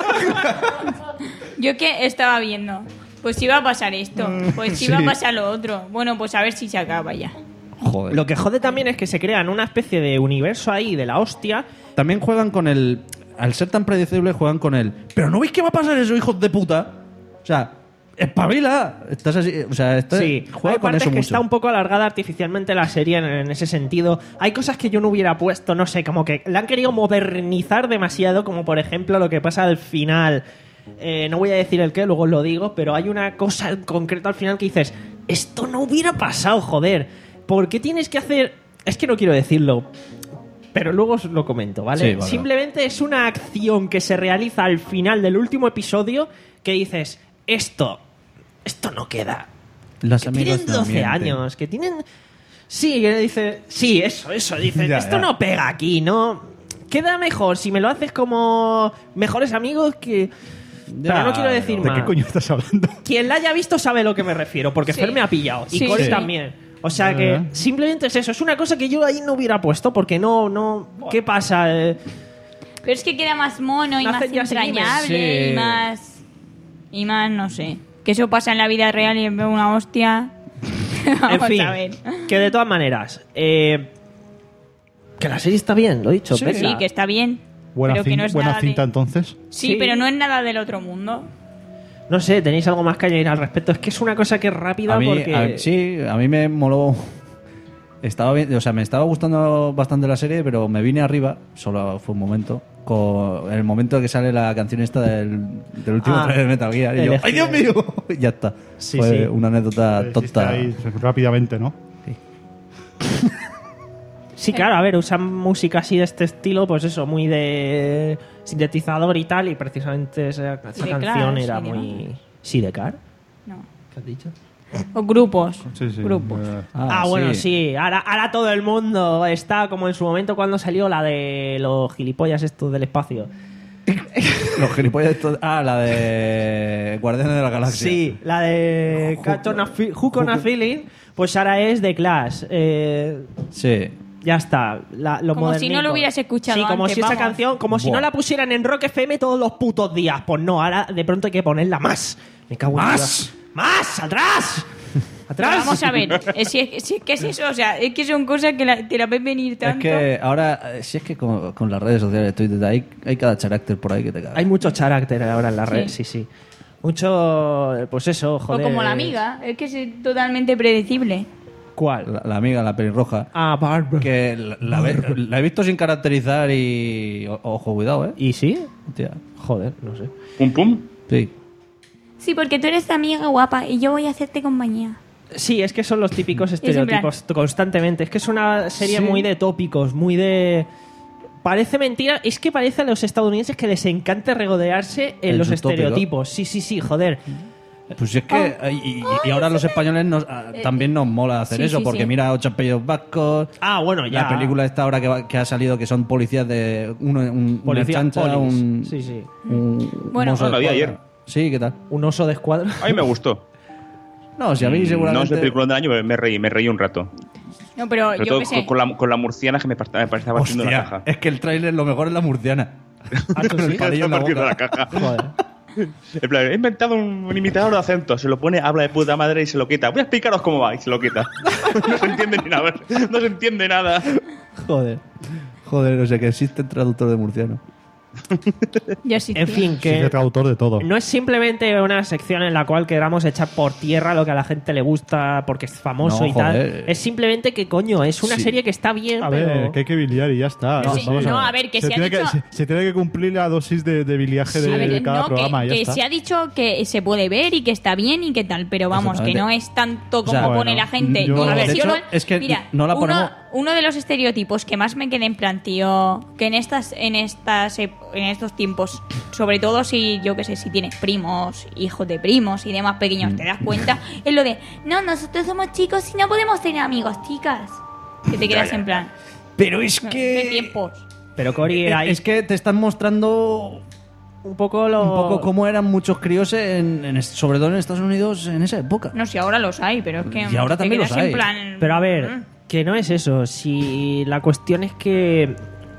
Yo que estaba viendo. Pues iba a pasar esto. Pues iba a pasar lo otro. Bueno, pues a ver si se acaba ya. Joder. Lo que jode también es que se crean una especie de universo ahí de la hostia. También juegan con el... Al ser tan predecible, juegan con el... ¿Pero no veis que va a pasar eso, hijos de puta? O sea, espabila. Estás así... O sea, estás, Sí, juega hay con partes eso que mucho. está un poco alargada artificialmente la serie en, en ese sentido. Hay cosas que yo no hubiera puesto, no sé, como que la han querido modernizar demasiado, como por ejemplo lo que pasa al final. Eh, no voy a decir el qué, luego lo digo, pero hay una cosa en concreto al final que dices, esto no hubiera pasado, joder. ¿Por qué tienes que hacer...? Es que no quiero decirlo, pero luego os lo comento, ¿vale? Sí, vale. Simplemente es una acción que se realiza al final del último episodio que dices, esto, esto no queda. Los Que amigos tienen no doce mienten. años, que tienen... Sí, que dice... Sí, eso, eso. Dice, Ya, esto ya. no pega aquí, ¿no? Queda mejor si me lo haces como mejores amigos que... Ya, Pero no quiero decir ¿De más. qué coño estás hablando? Quien la haya visto sabe a lo que me refiero, porque Sí. Fer me ha pillado. Y Sí, Core sí. también. O sea que Ah. simplemente es eso. Es una cosa que yo ahí no hubiera puesto, porque no... no ¿qué pasa? Eh, Pero es que queda más mono y Lo más hacen ya sin entrañable Sí. y más. Y más, no sé. Que eso pasa en la vida real y veo una hostia. Vamos en fin, a ver. que de todas maneras... eh, que la serie está bien, lo he dicho. Sí, vedla. que está bien. Buena, pero que cin- no es buena nada de- cinta, entonces. Sí, Sí. pero no es nada del otro mundo. No sé, ¿tenéis algo más que añadir al respecto? Es que es una cosa que es rápida A mí, porque... a- sí, a mí me moló. Estaba bien, o sea, me estaba gustando bastante la serie, pero me vine arriba, solo fue un momento, con el momento que sale la canción esta del, del último Ah, trailer de Metal Gear. Y yo, elegí. ¡ay, Dios mío! Y ya está. Sí, fue sí. una anécdota Hiciste tonta. ahí rápidamente, ¿no? Sí, claro, a ver, usan música así de este estilo, pues eso, muy de sintetizador y tal, y precisamente esa, esa de canción Clash, era sí, muy... ¿Sí, de Car? No. ¿Qué has dicho? O grupos. Sí, sí. Grupos. Eh, Ah, bueno, sí. Ahora, ahora todo el mundo está como en su momento cuando salió la de los gilipollas estos del espacio. Los gilipollas estos- Ah, la de Guardianes de la Galaxia. Sí, la de Catch on a Fe- Hook on a Feeling, pues ahora es de Clash. Eh, Sí. ya está. La, lo Como si modernico. no lo hubieras escuchado Sí, como antes, si esa vamos. canción, como si Buah. no la pusieran en Rock F M todos los putos días. Pues no, ahora de pronto hay que ponerla más. Me cago en ¡Más! Dios. ¡Más! ¡Atrás! Pero ¡Atrás! vamos a ver. Es, si es, si es que es eso, o sea, es que son cosas que la, te la ves venir Es tanto. que ahora, eh, si es que con, con las redes sociales, Twitter, hay, hay cada carácter por ahí que te caga. Hay mucho carácter ahora en la Sí. red, sí, sí. Mucho, pues eso, O joder. como la amiga, es que es totalmente predecible. ¿Cuál? La, la amiga, la pelirroja. Ah, Barbara. Que la, la ve- la he visto sin caracterizar y... o- Ojo, cuidado, ¿eh? ¿Y sí? Hostia. Joder, no sé. Pum, pum. Sí. Sí, porque tú eres amiga guapa y yo voy a hacerte compañía. Sí, es que son los típicos en plan- estereotipos constantemente. Es que es una serie Sí. muy de tópicos, muy de... Parece mentira, es que parece a los estadounidenses que les encanta regodearse en, En los sus tópicos. estereotipos. Sí, sí, sí, joder. Pues si es que... y, y- y ahora los españoles nos, ah, también nos mola hacer sí, eso, sí, porque sí. mira Ocho apellidos vascos... Ah, bueno, ya. La película esta ahora que, va- que ha salido, que son policías de... Uno, un, Policía una chancha, polis. un... Sí, sí. un Bueno. mozo de Lo vi escuadra. ayer. Sí, ¿qué tal? Un oso de escuadra. A mí me gustó. No, si a mí No es seguramente... el película del año, pero me reí, me reí un rato. No, pero Sobre yo todo qué con, sé. con la, con la murciana que me, part- me estaba partiendo la Hostia, caja. es que el tráiler lo mejor es la murciana. Ah, ¿tú Con el sí? palillo en la partiendo boca. la caja. Joder. En plan, he inventado un, un imitador de acento. Se lo pone, habla de puta madre y se lo quita. Voy a explicaros cómo va y se lo quita. No se entiende ni nada. No se entiende nada. Joder. Joder, o sea que existe el traductor de murciano. Yo sí. En tío. fin, Sí, es que el traductor de todo. no es simplemente una sección en la cual queramos echar por tierra lo que a la gente le gusta porque es famoso No, y joder. tal. Es simplemente que, coño, es una Sí. serie que está bien, A pero... ver, que hay que biliar y ya está. No, Sí, sí, vamos no, ver. a ver, que se, se ha tiene dicho- que, se, se tiene que cumplir la dosis de, de biliaje A de, ver, de cada no, programa que, y ya que está. se ha dicho que se puede ver y que está bien y que tal, pero vamos, que Exactamente. no es tanto como O sea, pone bueno, la gente. yo- Ni A ver, versión- de hecho, es que mira, no la uno, ponemos- uno de los estereotipos que más me queda en plan, tío, que en estas, en estas, ep- en estos tiempos, sobre todo si, yo qué sé, si tienes primos, hijos de primos y demás Mm. pequeños, te das cuenta, es lo de, no, nosotros somos chicos y no podemos tener amigos, chicas. Que te quedas en plan, Pero es no, que... de tiempos. Pero Cory, Eh, ahí Es que te están mostrando un poco lo... un poco cómo eran muchos críos, en, en- sobre todo en Estados Unidos en esa época. No sé, ahora los hay, pero es que Y ahora te también quedas los en hay. plan, Pero a ver, mm. que no es eso. Si la cuestión es que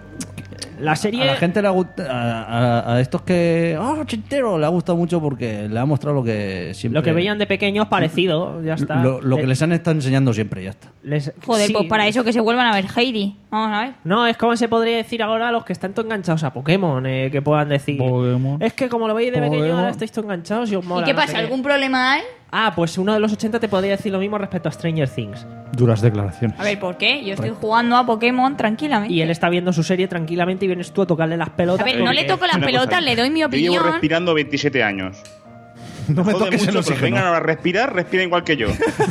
la serie... A la gente le ha gustado, a, a- a estos que... ¡Oh, chintero! Le ha gustado mucho porque le ha mostrado lo que siempre... Lo que veían de pequeños parecido, ya está. Lo, lo que Le- les han estado enseñando siempre, ya está. les- Joder, sí. pues para eso que se vuelvan a ver Heidi. Vamos a ver. No, es como se podría decir ahora a los que están todo enganchados a Pokémon, eh, que puedan decir... Pokémon. Es que como lo veis de pequeño, Pokémon. ahora estáis todo enganchados y os mola. ¿Y qué no sé pasa? ¿Algún problema hay? Ah, pues uno de los ochenta te podría decir lo mismo respecto a Stranger Things. Duras declaraciones. A ver, ¿por qué? Yo estoy jugando a Pokémon tranquilamente. Y él está viendo su serie tranquilamente y vienes tú a tocarle las pelotas. A ver, no porque- le toco las Una pelotas, cosa, le doy mi Yo llevo opinión. respirando veintisiete años. No me Jode toques mucho, el pero oxígeno. vengan ahora a respirar, respiren igual que yo.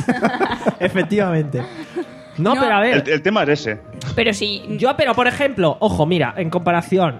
Efectivamente. No, No. pero a ver... El, el tema es ese. Pero sí, Yo, pero por ejemplo, ojo, mira, en comparación,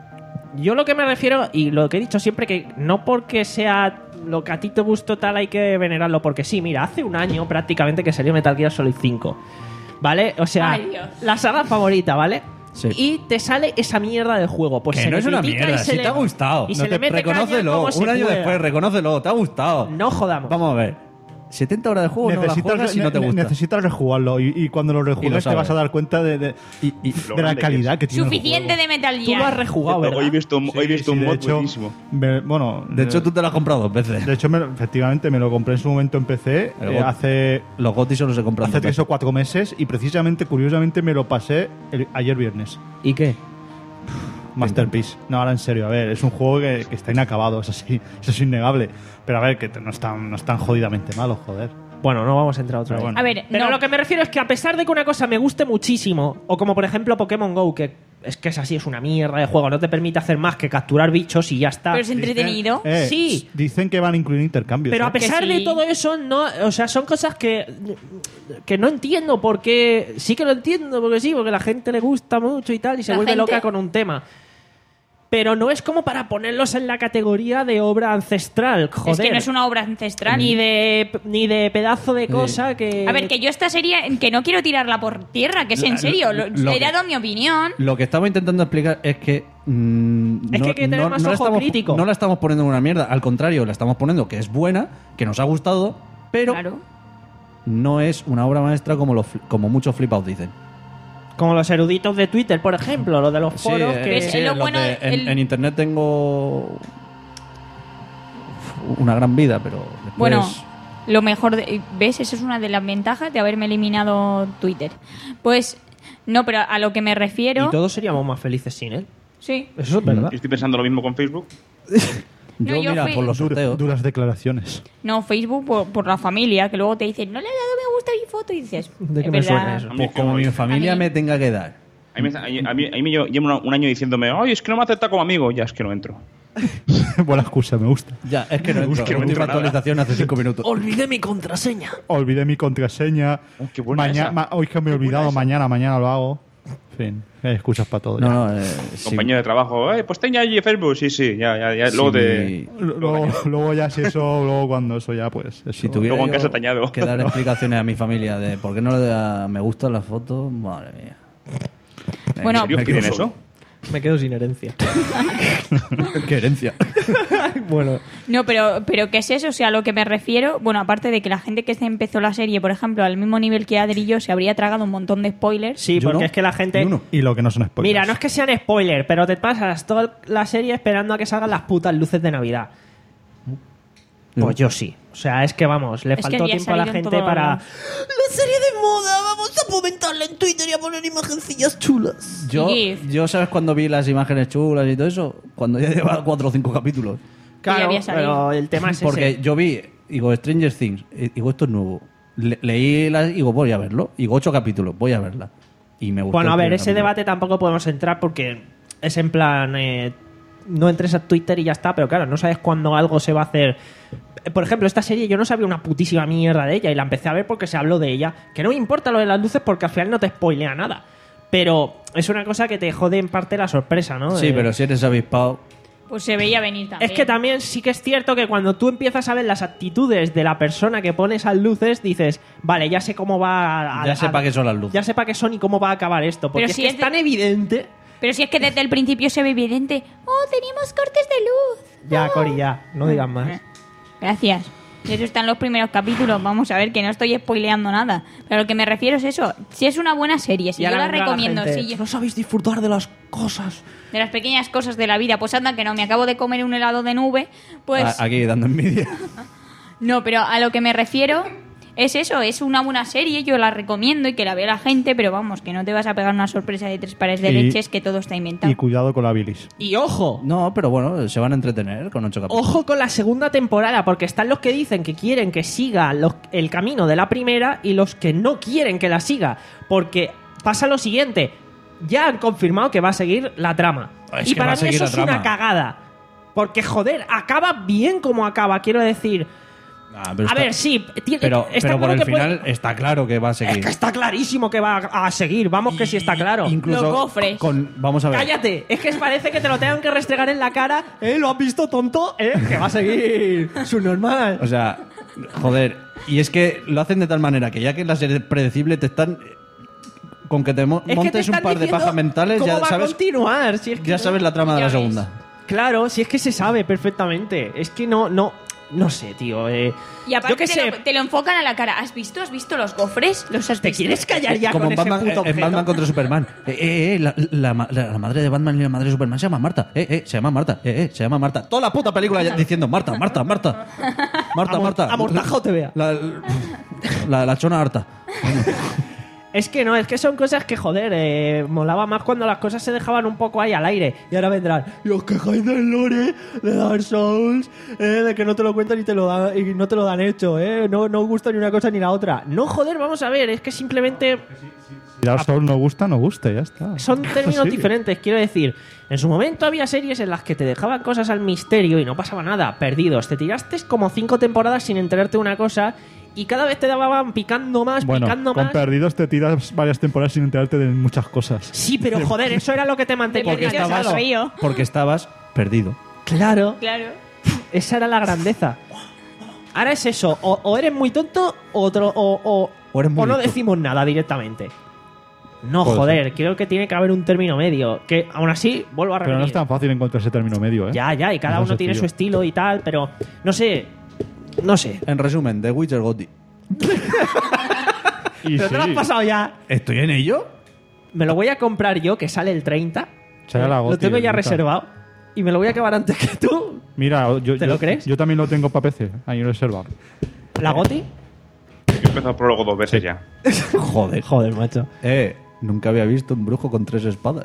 yo lo que me refiero, y lo que he dicho siempre, que no porque sea lo que a ti te gustó tal hay que venerarlo, porque sí, mira, hace un año prácticamente que salió Metal Gear Solid cinco, ¿vale? O sea, Ay, Dios. la saga favorita, ¿vale? Sí. Y te sale esa mierda de juego. Pues Que se no le es una critica mierda, y se si le- te ha gustado. Y No se te- le mete caña reconócelo, como se un año pueda. después, reconócelo, te ha gustado. No jodamos. Vamos a ver. setenta horas de juego no las juegas si no te ne- gusta. necesitas rejugarlo y, y cuando lo Y lo rejuegas te sabes. vas a dar cuenta de, de, Y, y- Lo de la grande que calidad es. que, tiene el suficiente juego. de Metal Tú lo has Gear. rejugado, ¿verdad? Hoy he visto, un- hoy he Sí, visto sí, un de mod hecho, buenísimo. me- bueno, de hecho, tú te lo has comprado dos veces. de hecho me- efectivamente me lo compré en su momento en P C El eh, God- hace Los gotis solo se compran hace dos tres veces. o cuatro meses y precisamente, curiosamente, me lo pasé el- ayer viernes. ¿Y qué? Masterpiece. No, ahora en serio, a ver, es un juego que, que está inacabado, es así, eso es innegable. Pero a ver, que no es tan, no es tan jodidamente malo, joder. Bueno, no vamos a entrar otra Pero vez. bueno. A ver, Pero no. lo que me refiero es que a pesar de que una cosa me guste muchísimo, o como por ejemplo Pokémon Go, que es que es así, es una mierda de juego, no te permite hacer más que capturar bichos y ya está. Pero es entretenido. Eh, Sí. Dicen que van a incluir intercambios. Pero ¿eh? a pesar Que de sí. todo eso, no, o sea, son cosas que que no entiendo porque sí que lo entiendo, porque sí, porque a la gente le gusta mucho y tal y se ¿La vuelve gente? loca con un tema. Pero no es como para ponerlos en la categoría de obra ancestral, joder. Es que no es una obra ancestral. ni de ni de pedazo de cosa que A ver, que yo esta serie, que no quiero tirarla por tierra, que es en La- serio. Lo, lo he que- dado mi opinión. Lo que estamos intentando explicar es que. mm, Es que hay que tener más la ojo estamos, crítico. No la estamos poniendo en una mierda, al contrario, la estamos poniendo que es buena, que nos ha gustado, pero Claro. no es una obra maestra como, los, fli- como muchos flipados dicen. como los eruditos de Twitter, por ejemplo, los de los Sí, foros eh, que Es sí, lo los bueno, de- en, el- en internet tengo una gran vida, pero después... Bueno, lo mejor, de- ¿ves? Esa es una de las ventajas de haberme eliminado Twitter. Pues, no, pero a lo que me refiero... y todos seríamos más felices sin él. Sí. Eso es verdad. Yo estoy pensando lo mismo con Facebook. yo, No, yo mira, fui- por los Dur- sorteos... duras declaraciones. No, Facebook por, por la familia, que luego te dicen, no le he dado me gusta mi foto, y dices, ¿De es qué me verdad. suena eso? A mí Pues es que como voy. mi familia A mí- me tenga que dar. A mí, me- a mí, a mí me llevo un, un año diciéndome, ay, es que no me acepta como amigo. Ya, es que no entro. Buena excusa, me gusta. Ya, es que no entro. que no Última entro nada. actualización hace cinco minutos. Olvidé mi contraseña. Olvidé mi contraseña. Oh, qué buena Maña- esa. ma- hoy que me he olvidado, esa. mañana, mañana lo hago. En fin, hay excusas para todo. ya. No, no, eh, sí. Compañero de trabajo, eh, pues tenga allí Facebook. Sí, sí, ya, ya, ya. Luego Sí, te. Luego, luego ya si eso, luego cuando eso ya pues... Eso. Si tuviera Luego en yo casa te añado. que dar explicaciones a mi familia de por qué no le da me gusta la foto, madre mía. Bueno, ¿En serio me piden quedo eso? Me quedo sin herencia. Qué herencia. Bueno, No, pero, pero ¿qué es eso? O sea, a lo que me refiero, bueno, aparte de que la gente que se empezó la serie, por ejemplo, al mismo nivel que Adri y yo, se habría tragado un montón de spoilers. sí, Yo porque no. es que la gente... Ni uno. Y lo que no son spoilers. Mira, no es que sean spoilers, pero te pasas toda la serie esperando a que salgan las putas luces de Navidad. Pues yo sí. O sea, es que vamos, le Es que faltó había tiempo a la salido en gente todo para... lado. La serie de moda, vamos comentarla en Twitter y a poner imagencillas chulas. Yo, GIF. yo, ¿sabes cuando vi las imágenes chulas y todo eso? Cuando ya llevaba cuatro o cinco capítulos. ya Claro, había salido. pero el tema es Porque ese. yo vi, digo, Stranger Things, y digo, esto es nuevo. Le- leí las, digo, voy a verlo. Digo, ocho capítulos, voy a verla. Y me gustó. Bueno, a el ver, primer ese capítulo. debate tampoco podemos entrar porque es en plan... eh, no entres a Twitter y ya está, pero claro, no sabes cuándo algo se va a hacer. Por ejemplo, esta serie yo no sabía una putísima mierda de ella y la empecé a ver porque se habló de ella. Que no me importa lo de las luces porque al final no te spoilea nada. Pero es una cosa que te jode en parte la sorpresa, ¿no? Sí, Eh, pero si eres avispado. Pues se veía venir también. Es que también sí que es cierto que cuando tú empiezas a ver las actitudes de la persona que pone esas luces, dices, vale, ya sé cómo va a... Ya a- sé para qué son las luces. Ya sé para qué son y cómo va a acabar esto. Porque Pero es si que es es de- tan evidente... Pero si es que desde el principio se ve evidente. ¡Oh, tenemos cortes de luz! Ya, ¡Oh! Cori, ya. No digas más. Gracias. Eso está en los primeros capítulos. Vamos a ver que no estoy spoileando nada. Pero lo que me refiero es eso. Si es una buena serie, si Y yo ahora la vendrá recomiendo, gente, si yo- No sabéis disfrutar de las cosas. de las pequeñas cosas de la vida, pues anda que no, me acabo de comer un helado de nube, pues A- Aquí dando envidia. no, pero a lo que me refiero es eso, es una buena serie, yo la recomiendo y que la vea la gente, pero vamos, que no te vas a pegar una sorpresa de tres pares de Y- leches que todo está inventado. Y cuidado con la bilis. Y ojo, No, pero bueno, se van a entretener con ocho capítulos. ojo con la segunda temporada, porque están los que dicen que quieren que siga los- el camino de la primera y los que no quieren que la siga. Porque pasa lo siguiente, ya han confirmado que va a seguir la trama. Es y que va para a mí seguir eso la es una trama. cagada. Porque, joder, acaba bien como acaba, quiero decir... Ah, pero A está- ver, sí, tiene- Pero, está pero por claro el que puede- final está claro que va a seguir. Es que está clarísimo que va a a seguir, vamos que sí está claro. Incluso Los gofres. con, vamos a ver. Cállate, es que parece que te lo tengan que restregar en la cara. ¿Eh? ¿Lo has visto, tonto? ¿Eh? Que va a seguir. Su normal. O sea, joder, y es que lo hacen de tal manera que ya que la serie es predecible te están con que te mo- Es que montes te un están par de diciendo pajas mentales cómo ya va a sabes continuar. Si es que ya no- sabes la trama de Ya la ves. segunda. Claro, si es que se sabe perfectamente. Es que no, no, no sé, tío. Eh, Y aparte yo qué te, sé. Lo, te lo enfocan a la cara. ¿Has visto? ¿Has visto los gofres? ¿Los has ¿Te visto? quieres callar ya Como con en ese Batman, puto en objeto? Batman contra Superman. Eh, eh, eh, la, la ma- la- la madre de Batman y la madre de Superman se llama Marta. Eh, eh, se llama Marta. Eh, eh, se llama Marta. Toda la puta película ya diciendo Marta, Marta, Marta. Marta, Amor- Marta. amortajado te vea. La, la, la chona harta. Es que no, es que son cosas que, joder, eh, molaba más cuando las cosas se dejaban un poco ahí al aire. Y ahora vendrán, y os quejáis del lore de Dark Souls, eh, de que no te lo cuentan y, te lo dan, y no te lo dan hecho, eh. No, no os gusta ni una cosa ni la otra. No, joder, vamos a ver, es que simplemente Si Dark Souls no gusta, no guste, ya está. son términos Sí. diferentes. Quiero decir, en su momento había series en las que te dejaban cosas al misterio y no pasaba nada, perdidos. Te tiraste como cinco temporadas sin enterarte de una cosa y cada vez te daban picando más, Bueno, picando con más. Perdidos te tiras varias temporadas sin enterarte de muchas cosas. Sí, pero joder, eso era lo que te mantenía Porque enganchado. estabas- río. Porque estabas perdido. Claro, Claro. esa era la grandeza. Ahora es eso, o, o eres muy tonto o, otro, o, o, O eres muy o no listo. decimos nada directamente. No, Puede joder, creo que tiene que haber un término medio. Que aún así, vuelvo a Pero repetir. no es tan fácil encontrar ese término medio, ¿eh? Ya, ya, y cada No uno es tiene su sencillo. estilo y tal, pero no sé. No sé. En resumen, The Witcher Gotti. Y ¿Pero te lo has sí, pasado ya? ¿Estoy en ello? Me lo voy a comprar yo, que sale el treinta. Será la Lo Goti, tengo ya neta. reservado. Y me lo voy a acabar antes que tú. Mira, yo, ¿Te yo- lo crees? Yo también lo tengo para P C, ahí reservado. ¿La Goti? He empezado el prólogo dos veces ya. Joder. Joder, macho. Eh, nunca había visto un brujo con tres espadas.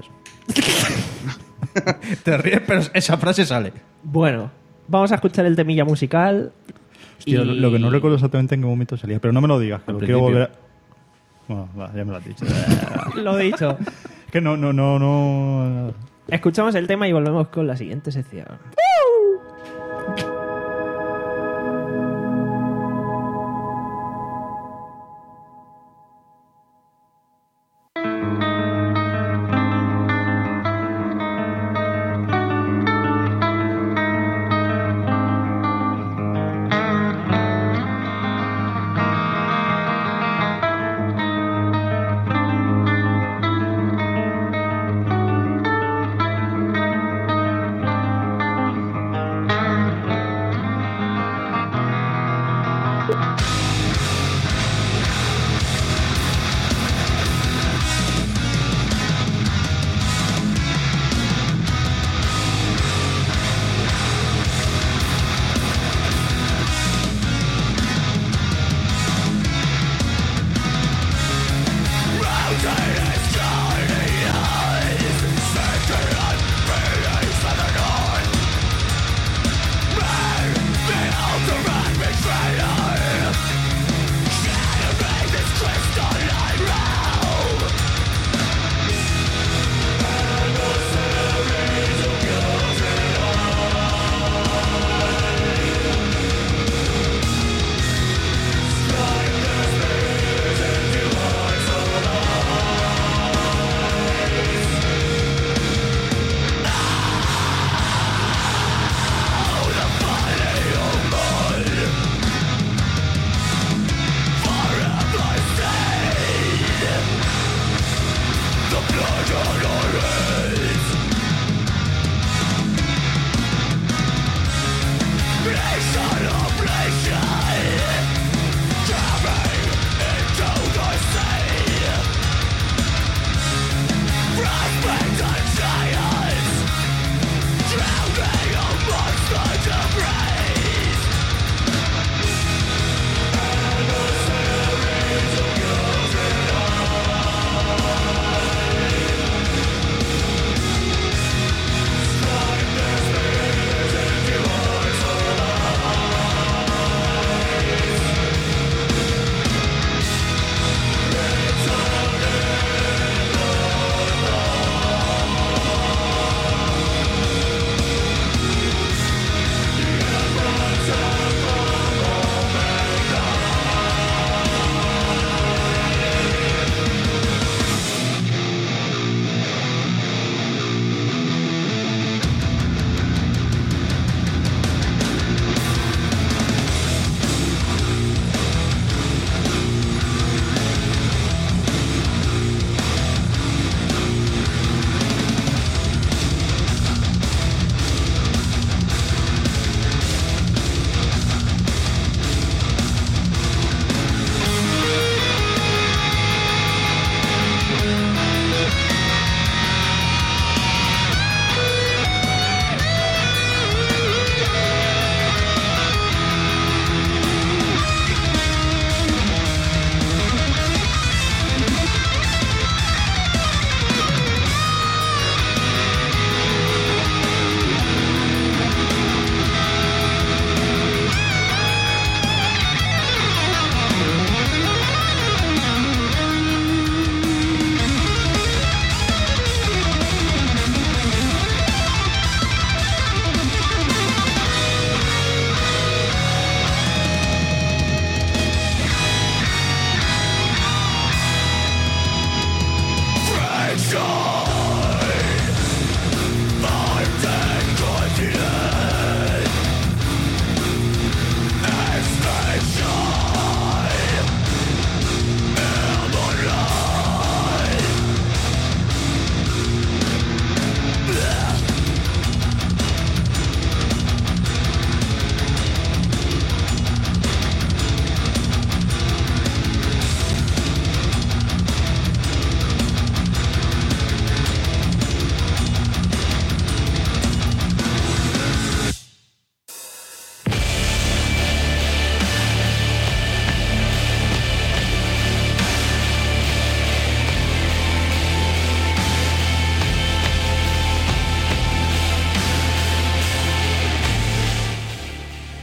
Te ríes, pero esa frase sale. Bueno, vamos a escuchar el temilla musical. Hostia, y- lo, lo que no recuerdo exactamente en qué momento salía, pero no me lo digas, que Al lo quiero principio. volver a... Bueno, va, ya me lo has dicho. Lo he dicho. Es que no, no, no, no... Escuchamos el tema y volvemos con la siguiente sección. Thank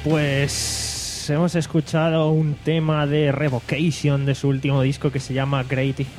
Pues hemos escuchado un tema de Revocation de su último disco que se llama Great Is,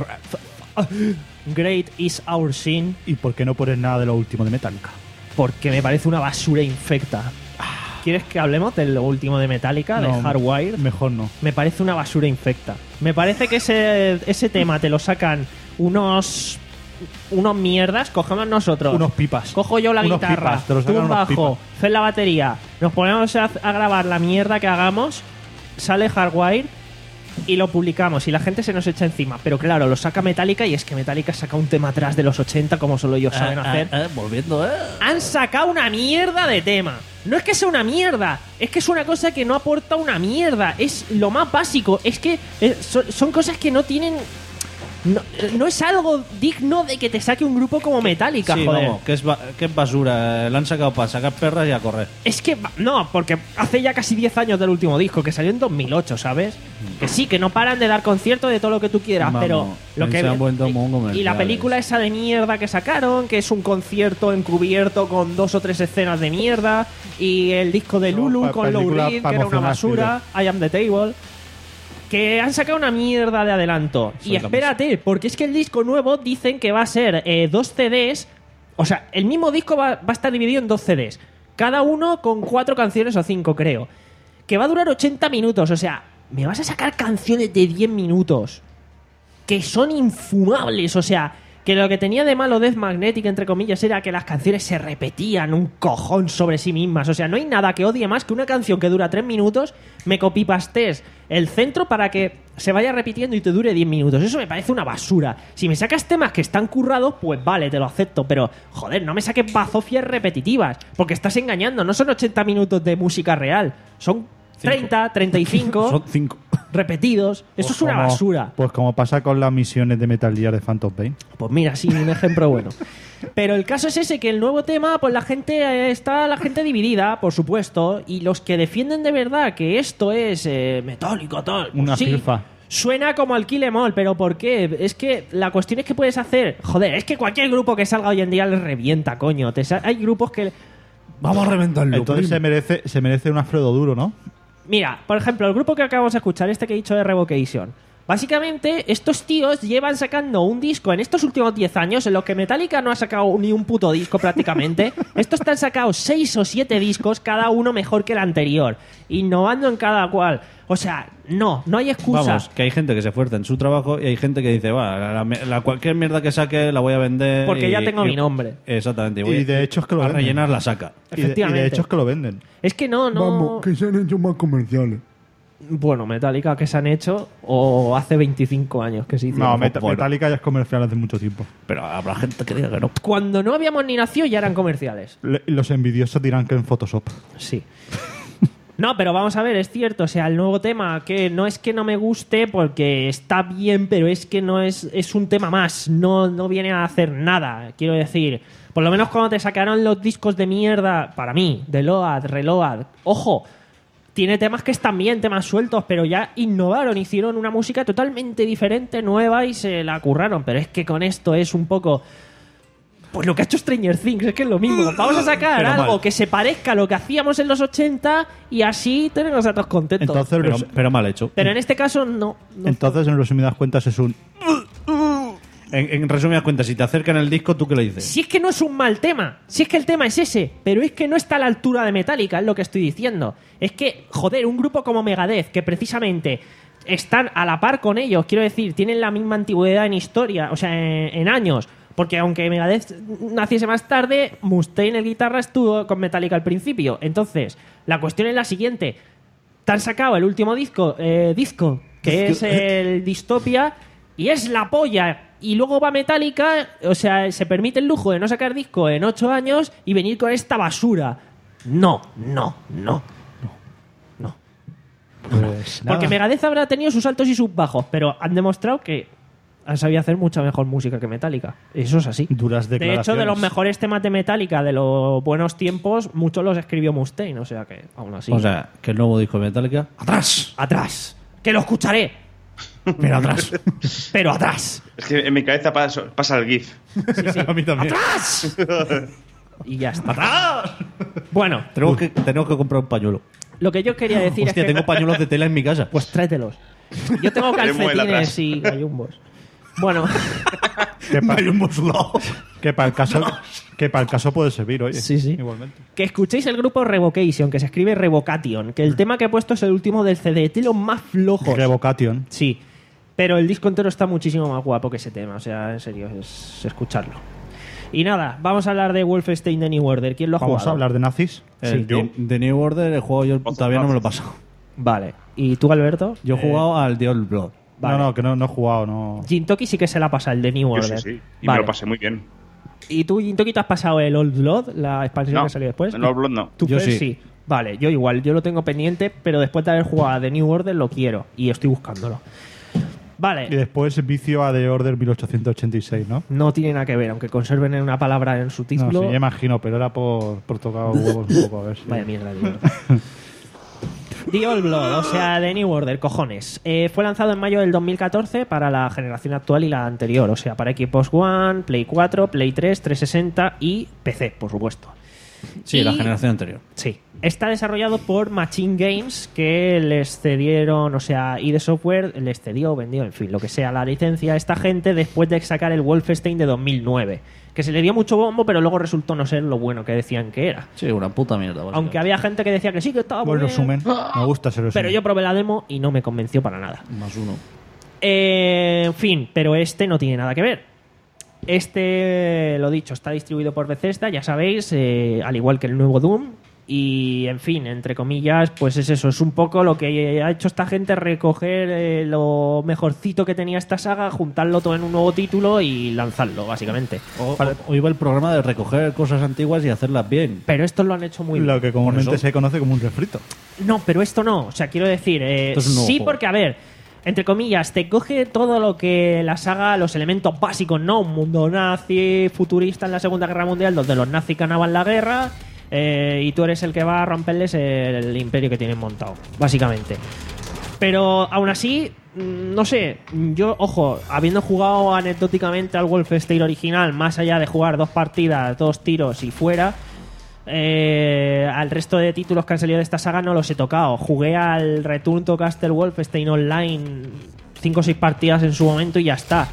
Great Is Our Sin. ¿Y por qué no pones nada de lo último de Metallica? Porque me parece una basura infecta. ¿Quieres que hablemos de lo último de Metallica, de No, Hardwired? Mejor no. Me parece una basura infecta. Me parece que ese, ese tema te lo sacan unos unos mierdas. Cogemos nosotros. Unos pipas. Cojo yo la Unos guitarra, pipas, te lo tú sacan un unos bajo, pipas. Fer la batería. Nos ponemos a, a grabar la mierda que hagamos. Sale Hardwired y lo publicamos y la gente se nos echa encima. Pero claro, lo saca Metallica y es que Metallica saca un tema atrás de los ochenta como solo ellos saben Eh, hacer. eh, eh, volviendo, ¿eh? Han sacado una mierda de tema. No es que sea una mierda, es que es una cosa que no aporta una mierda. Es lo más básico. Es que eh, son, son cosas que no tienen... No, no es algo digno de que te saque un grupo como Metallica, Sí, joder. vamos, que es, ba- que es basura. La han sacado para sacar perras y a correr. Es que, no, porque hace ya casi diez años del último disco, que salió en dos mil ocho, ¿sabes? Que sí, que no paran de dar conciertos de todo lo que tú quieras, Vamos, pero lo ahí que se han vuelto y- muy y la comerciales. película esa de mierda que sacaron, que es un concierto encubierto con dos o tres escenas de mierda, y el disco de No, Lulu pa- con Lou película Reed, pa que era una emocionarse, basura, I Am the Table, que han sacado una mierda de adelanto. Soy y espérate, porque es que el disco nuevo dicen que va a ser eh, dos C Ds. O sea, el mismo disco va, va a estar dividido en dos C Ds. Cada uno con cuatro canciones o cinco, creo. Que va a durar ochenta minutos. O sea, me vas a sacar canciones de diez minutos. Que son infumables. O sea, que lo que tenía de malo Death Magnetic, entre comillas, era que las canciones se repetían un cojón sobre sí mismas. O sea, no hay nada que odie más que una canción que dura tres minutos, me copipastes el centro para que se vaya repitiendo y te dure diez minutos. Eso me parece una basura. Si me sacas temas que están currados, pues vale, te lo acepto. Pero, joder, no me saques bazofias repetitivas, porque estás engañando. No son ochenta minutos de música real. Son treinta, treinta y cinco Son cinco. repetidos. Eso Pues es una como- basura. Pues como pasa con las misiones de Metal Gear de Phantom Pain. Pues mira, sí, un ejemplo bueno. Pero el caso es ese, que el nuevo tema, pues la gente eh, está la gente dividida, por supuesto, y los que defienden de verdad que esto es eh, metálico, tal, pues Una sí, filfa. suena como al Kill Em All, pero ¿por qué? Es que la cuestión es que puedes hacer... Joder, es que cualquier grupo que salga hoy en día les revienta, coño. Te sa- hay grupos que... Vamos a reventarlo. Entonces se merece, se merece un Alfredo Duro, ¿no? Mira, por ejemplo, el grupo que acabamos de escuchar, este que he dicho de Revocation. Básicamente, estos tíos llevan sacando un disco en estos últimos diez años, en los que Metallica no ha sacado ni un puto disco prácticamente. Estos te han sacado seis o siete discos, cada uno mejor que el anterior, innovando en cada cual. O sea, no, no hay excusa. Vamos, que hay gente que se esfuerza en su trabajo y hay gente que dice, va, la, la- la- cualquier mierda que saque la voy a vender. Porque y- ya tengo y- mi nombre. Exactamente. Y, voy- Y de hecho es que lo a venden. rellenar la saca. Y de, y de Efectivamente. hecho es que lo venden. Es que no, no... Vamos, que se han hecho más comerciales. Bueno, Metallica que se han hecho, o hace veinticinco años que se hicieron. No, Meta- bueno. Metallica ya es comercial hace mucho tiempo. Pero habrá gente que diga que no. Cuando no habíamos ni nacido ya eran comerciales. Le- los envidiosos dirán que en Photoshop. Sí. No, pero vamos a ver, es cierto, o sea, el nuevo tema, que no es que no me guste porque está bien, pero es que no es, es un tema más, no, no viene a hacer nada, quiero decir. Por lo menos cuando te sacaron los discos de mierda, para mí, de Load, Reload, ojo, tiene temas que están bien, temas sueltos, pero ya innovaron, hicieron una música totalmente diferente, nueva y se la curraron, pero es que con esto es un poco... Pues lo que ha hecho Stranger Things, es que es lo mismo. Vamos a sacar Pero algo mal. que se parezca a lo que hacíamos en los ochenta y así tenemos a todos contentos. Entonces, Pero, res- pero mal hecho. Pero en este caso no. no. entonces, en resumidas cuentas, es un... En, en resumidas cuentas, si te acercan el disco, ¿tú qué le dices? Si es que no es un mal tema, si es que el tema es ese, pero es que no está a la altura de Metallica, es lo que estoy diciendo. Es que, joder, un grupo como Megadeth, que precisamente están a la par con ellos, quiero decir, tienen la misma antigüedad en historia, o sea, en, en años. Porque aunque Megadeth naciese más tarde, Mustaine, el guitarra, estuvo con Metallica al principio. Entonces, la cuestión es la siguiente. Te han sacado el último disco, eh, disco que es el Dystopia, y es la polla. Y luego va Metallica, o sea, se permite el lujo de no sacar disco en ocho años y venir con esta basura. No, no, no. No. Pues, Porque nada. Megadeth habrá tenido sus altos y sus bajos, pero han demostrado que han sabido hacer mucha mejor música que Metallica. Eso es así. Duras De hecho, de declaraciones. los mejores temas de Metallica de los buenos tiempos, muchos los escribió Mustaine, o sea que aún así. O sea, que el nuevo disco de Metallica. ¡Atrás! atrás. Que lo escucharé, Pero atrás. pero atrás. Es que en mi cabeza pasa, pasa el GIF. A mí también. ¡Atrás! Y ya está. Bueno, Tenemos que, tenemos que comprar un pañuelo. lo que yo quería decir Hostia, es que... tengo pañuelos de tela en mi casa. Pues tráetelos. Yo tengo Tenemos el calcetines atrás. y gallumbos. Bueno, Que para un sudado. que para el caso que para el caso puede servir, oye. Sí, sí. Igualmente. que escuchéis el grupo Revocation, que se escribe Revocation, que el tema que he puesto es el último del C D, de los más flojos. Revocation. Sí, pero el disco entero está muchísimo más guapo que ese tema, o sea, en serio, es escucharlo. Y nada, vamos a hablar de Wolfenstein The New Order. ¿Quién lo ha Vamos jugado? a hablar de nazis. El ¿yo? The, The New Order, el juego yo Ojo, todavía no me lo he vamos. pasado. Vale. ¿Y tú, Alberto? Yo he jugado al The Old Blood. Vale. No, no, que no, no he jugado, no. Jintoki sí que se la pasa, el de New Yo Order. sí, sí. Y Vale. me lo pasé muy bien. ¿Y tú, Jintoki, te has pasado el Old Blood, la expansión No, que salió después? el Old Blood no. ¿Tú, Yo Fer, sí. Vale, yo igual, yo lo tengo pendiente, pero después de haber jugado a The New Order lo quiero y estoy buscándolo. Vale. Y después vicio a The Order mil ochocientos ochenta y seis, ¿no? No tiene nada que ver, aunque conserven una palabra en su No, título. sí, ya imagino, pero era por, por tocar los huevos un poco, a ver si... Vaya mierda, tío. The Old Blood, o sea, The New Order, cojones. Eh, fue lanzado en mayo del dos mil catorce para la generación actual y la anterior, o sea, para Xbox One, Play cuatro, Play tres, trescientos sesenta y P C, por supuesto. Sí, Y- la generación anterior. Sí. Está desarrollado por Machine Games, que les cedieron, o sea, I D Software les cedió, vendió, en fin, lo que sea, la licencia a esta gente después de sacar el Wolfenstein de dos mil nueve. Que se le dio mucho bombo, pero luego resultó no ser lo bueno que decían que era. Sí, una puta mierda. básicamente. Aunque había gente que decía que sí, que estaba Buen muy bien. resumen. Me gusta ese resumen. Pero yo probé la demo y no me convenció para nada. Más uno. Eh, en fin, pero este no tiene nada que ver. Este, lo dicho, está distribuido por Bethesda, ya sabéis, eh, al igual que el nuevo Doom. Y, en fin, entre comillas, pues es eso, es un poco lo que ha hecho esta gente, recoger eh, lo mejorcito que tenía esta saga, juntarlo todo en un nuevo título y lanzarlo, básicamente. O, o- o iba el programa de recoger cosas antiguas y hacerlas bien. Pero esto lo han hecho muy bien. Lo que comúnmente Por eso. se conoce como un refrito. No, pero esto no. O sea, quiero decir, eh, Esto es un nuevo sí, juego. porque, a ver, entre comillas, te coge todo lo que la saga, los elementos básicos, ¿no? Un mundo nazi, futurista en la Segunda Guerra Mundial, donde los nazis ganaban la guerra eh, y tú eres el que va a romperles el imperio que tienen montado, básicamente. Pero aún así, mm, no sé, yo, ojo, habiendo jugado anecdóticamente al Wolfenstein original, más allá de jugar dos partidas, dos tiros y fuera, eh, al resto de títulos que han salido de esta saga no los he tocado. Jugué al Return to Castle Wolfenstein Online cinco o seis partidas en su momento y ya está.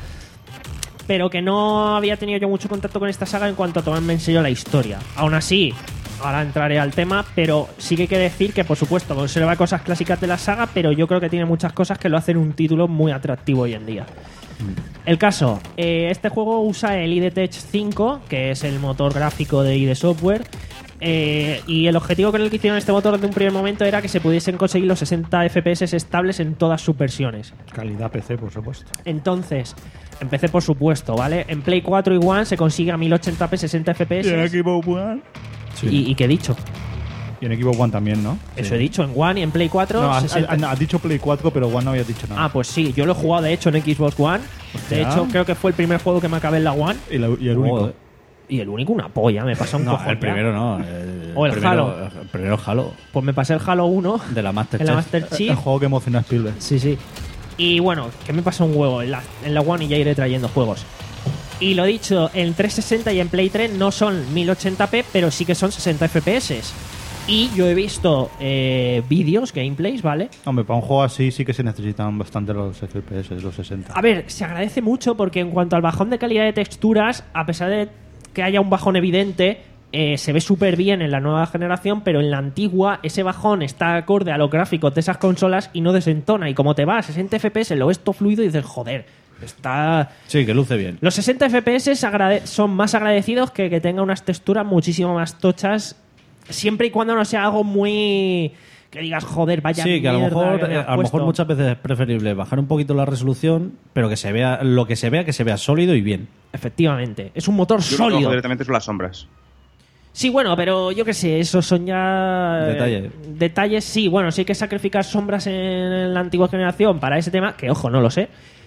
Pero que no había tenido yo mucho contacto con esta saga en cuanto a tomarme en serio la historia. Aún así, ahora entraré al tema, pero sí que hay que decir que, por supuesto, conserva cosas clásicas de la saga, pero yo creo que tiene muchas cosas que lo hacen un título muy atractivo hoy en día. El caso, eh, este juego usa el I D Tech cinco, que es el motor gráfico de I D Software, eh, y el objetivo con el que hicieron este motor desde un primer momento era que se pudiesen conseguir los sesenta F P S estables en todas sus versiones. Calidad P C, por supuesto. Entonces, empecé por supuesto, ¿vale? En Play cuatro y One se consigue a mil ochenta p sesenta F P Y en S. Xbox One. ¿Y, ¿Y qué he dicho? Y en Xbox One también, ¿no? Eso he dicho, en One y en Play cuatro. No, has, sesenta. has- has dicho Play cuatro, pero One no habías dicho nada. Ah, pues sí, yo lo he jugado de hecho en Xbox One. De Hostia. hecho, creo que fue el primer juego que me acabé en la One. y, la- y el único. Joder. Y el único, una polla, me pasa un No, cojón el ya. primero no. El, O el primero, Halo. El primero Halo. Pues me pasé el Halo uno De la Master en la Chief. Master El Chief. juego que emociona a Spielberg. Sí, sí. Y bueno, que me pasa un huevo en la, en la One y ya iré trayendo juegos. Y lo dicho, en trescientos sesenta y en Play tres no son mil ochenta p, pero sí que son sesenta F P S. Y yo he visto eh, vídeos, gameplays, ¿vale? Hombre, para un juego así sí que se necesitan bastante los F P S, los sesenta. A ver, se agradece mucho porque en cuanto al bajón de calidad de texturas, a pesar de que haya un bajón evidente, eh, se ve súper bien en la nueva generación, pero en la antigua ese bajón está acorde a los gráficos de esas consolas y no desentona. Y como te va a sesenta F P S, lo ves todo fluido y dices, joder, está... Sí, que luce bien. Los sesenta F P S agrade- son más agradecidos que que tenga unas texturas muchísimo más tochas, siempre y cuando no sea algo muy... que digas, joder, vaya Sí, que a lo mierda mejor, que me eh, has a lo mejor puesto. muchas veces es preferible bajar un poquito la resolución, pero que se vea, lo que se vea, que se vea sólido y bien. Efectivamente, es un motor Yo lo que sólido. cojo directamente son las sombras. Sí, bueno, pero yo qué sé, esos son ya... eh, Detalles. detalles, sí. Bueno, si hay que sacrificar sombras en la antigua generación para ese tema, que ojo, no lo sé.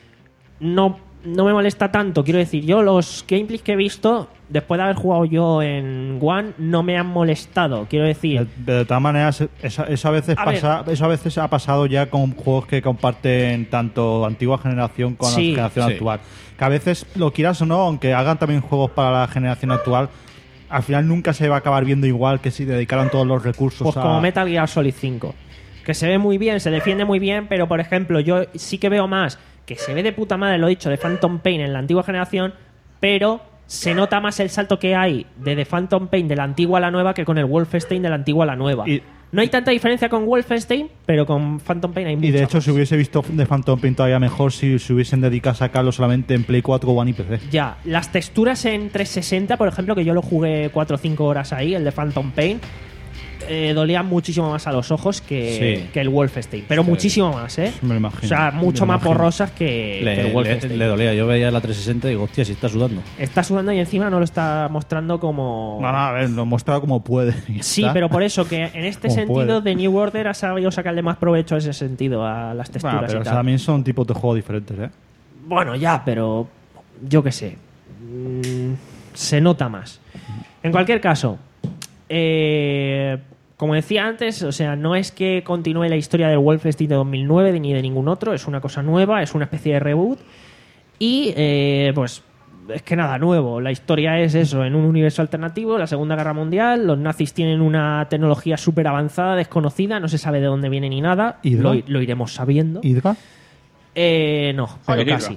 No, no me molesta tanto, quiero decir, yo los gameplays que he visto, después de haber jugado yo en One, no me han molestado, quiero decir... De, de todas maneras, eso, eso, a veces A pasa, eso a veces ha pasado ya con juegos que comparten tanto antigua generación con Sí. la generación Sí. actual. Que a veces, lo quieras o no, aunque hagan también juegos para la generación actual, al final nunca se va a acabar viendo igual que si dedicaran todos los recursos Pues a... como Metal Gear Solid cinco. Que se ve muy bien, se defiende muy bien, pero por ejemplo, yo sí que veo más que se ve de puta madre, lo he dicho, de Phantom Pain en la antigua generación, pero se nota más el salto que hay de The Phantom Pain de la antigua a la nueva que con el Wolfenstein de la antigua a la nueva. Y- No hay tanta diferencia con Wolfenstein, pero con Phantom Pain hay mucha. Y de hecho, más. se hubiese visto de Phantom Pain todavía mejor si se hubiesen dedicado a sacarlo solamente en Play cuatro, One y P C. Ya, las texturas en trescientos sesenta, por ejemplo, que yo lo jugué cuatro o cinco horas ahí, el de Phantom Pain, eh, dolían muchísimo más a los ojos que, Sí. que el Wolfenstein. Pero Sí. muchísimo más, ¿eh? Me lo imagino. O sea, mucho Me lo más imagino. borrosas que, Le, que el le- Wolfenstein. le dolía. Yo veía la trescientos sesenta y digo, hostia, si está sudando. Está sudando y encima no lo está mostrando como... No, no, a ver, lo muestra como puede. y ya Sí, está. pero por eso que en este Como sentido puede. The New Order ha sabido sacarle más provecho a ese sentido, a las texturas Bueno, pero y o sea, tal. también son tipos de juegos diferentes, ¿eh? Bueno, ya, pero yo qué sé. Mm, se nota más. En cualquier caso, eh, como decía antes, o sea, no es que continúe la historia del Wolfenstein de dos mil nueve ni de ningún otro, es una cosa nueva, es una especie de reboot. Y eh, pues es que nada nuevo. La historia es eso, en un universo alternativo, la Segunda Guerra Mundial, los nazis tienen una tecnología súper avanzada, desconocida, no se sabe de dónde viene ni nada. ¿Hidra? Lo, lo iremos sabiendo. ¿Hidra? Eh, no, pero Joder, casi.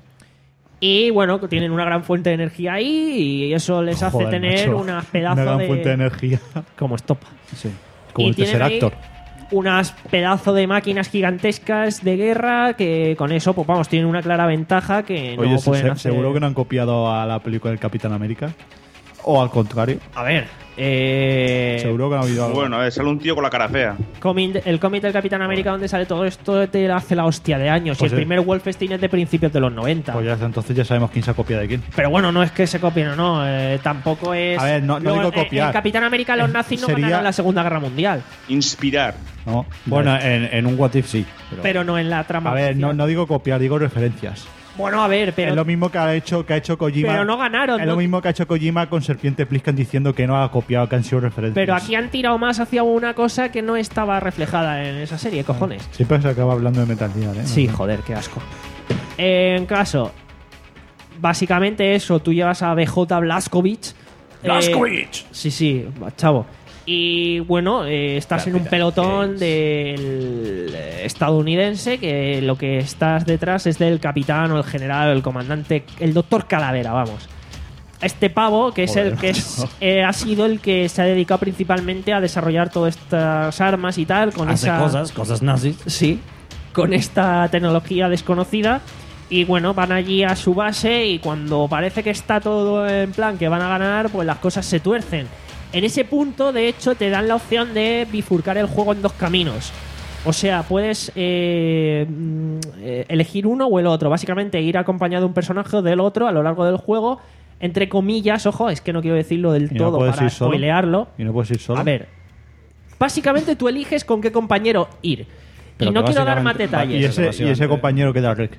Y bueno, tienen una gran fuente de energía ahí y eso les hace Joder, tener macho. unas pedazos Una gran de... fuente de energía. Como estopa. Sí. Como Y el tienen ahí Tesseractor. unas pedazos de máquinas gigantescas de guerra que con eso, pues vamos, tienen una clara ventaja que Oye, no se- pueden se- hacer. ¿seguro que no han copiado a la película del Capitán América? ¿O al contrario? A ver, eh... Seguro que no ha habido algo. Bueno, a ver, sale un tío con la cara fea. cómic- el cómic del Capitán América donde sale todo esto te hace la hostia de años Pues y el sí. primer Wolfenstein es de principios de los noventa. Pues ya, entonces ya sabemos quién se ha copiado de quién. Pero bueno, no es que se copien o no, eh, tampoco es... A ver, no- no Luego, digo eh, copiar. En Capitán América los nazis no Sería- ganaron la Segunda Guerra Mundial, Inspirar. ¿No? Bueno, en, en un What If sí. Pero, pero no en la trama A ver, no, oficial. no digo copiar, digo referencias. Bueno, a ver, pero... es lo mismo que ha hecho, que ha hecho Kojima. Pero no ganaron, Es ¿no? lo mismo que ha hecho Kojima con Serpiente Pliscan diciendo que no ha copiado, que han sido referencias. Pero aquí han tirado más hacia una cosa que no estaba reflejada en esa serie, cojones. Siempre se acaba hablando de Metal Gear, ¿eh? Sí, joder, qué asco. En caso, básicamente eso, tú llevas a B J Blazkowicz. eh, Blazkowicz. sí, sí, chavo. Y bueno, eh, estás en un pelotón del eh, estadounidense que lo que estás detrás es del capitán o el general o el comandante, el doctor Calavera, vamos. Este pavo, que es Joder, el que es, eh, ha sido el que se ha dedicado principalmente a desarrollar todas estas armas y tal, con hace esa cosas, cosas nazis. Sí, con esta tecnología desconocida. Y bueno, van allí a su base y cuando parece que está todo en plan que van a ganar, pues las cosas se tuercen. En ese punto, de hecho, te dan la opción de bifurcar el juego en dos caminos. O sea, puedes eh, mm, eh, elegir uno o el otro. Básicamente ir acompañado de un personaje o del otro a lo largo del juego. Entre comillas, ojo, es que no quiero decirlo del ¿Y no todo puedes para ir solo? spoilearlo. Y no puedes ir solo. A ver, básicamente tú eliges con qué compañero ir. Pero y no que quiero dar más básicamente- y detalles. ese, y ese compañero que da Rec.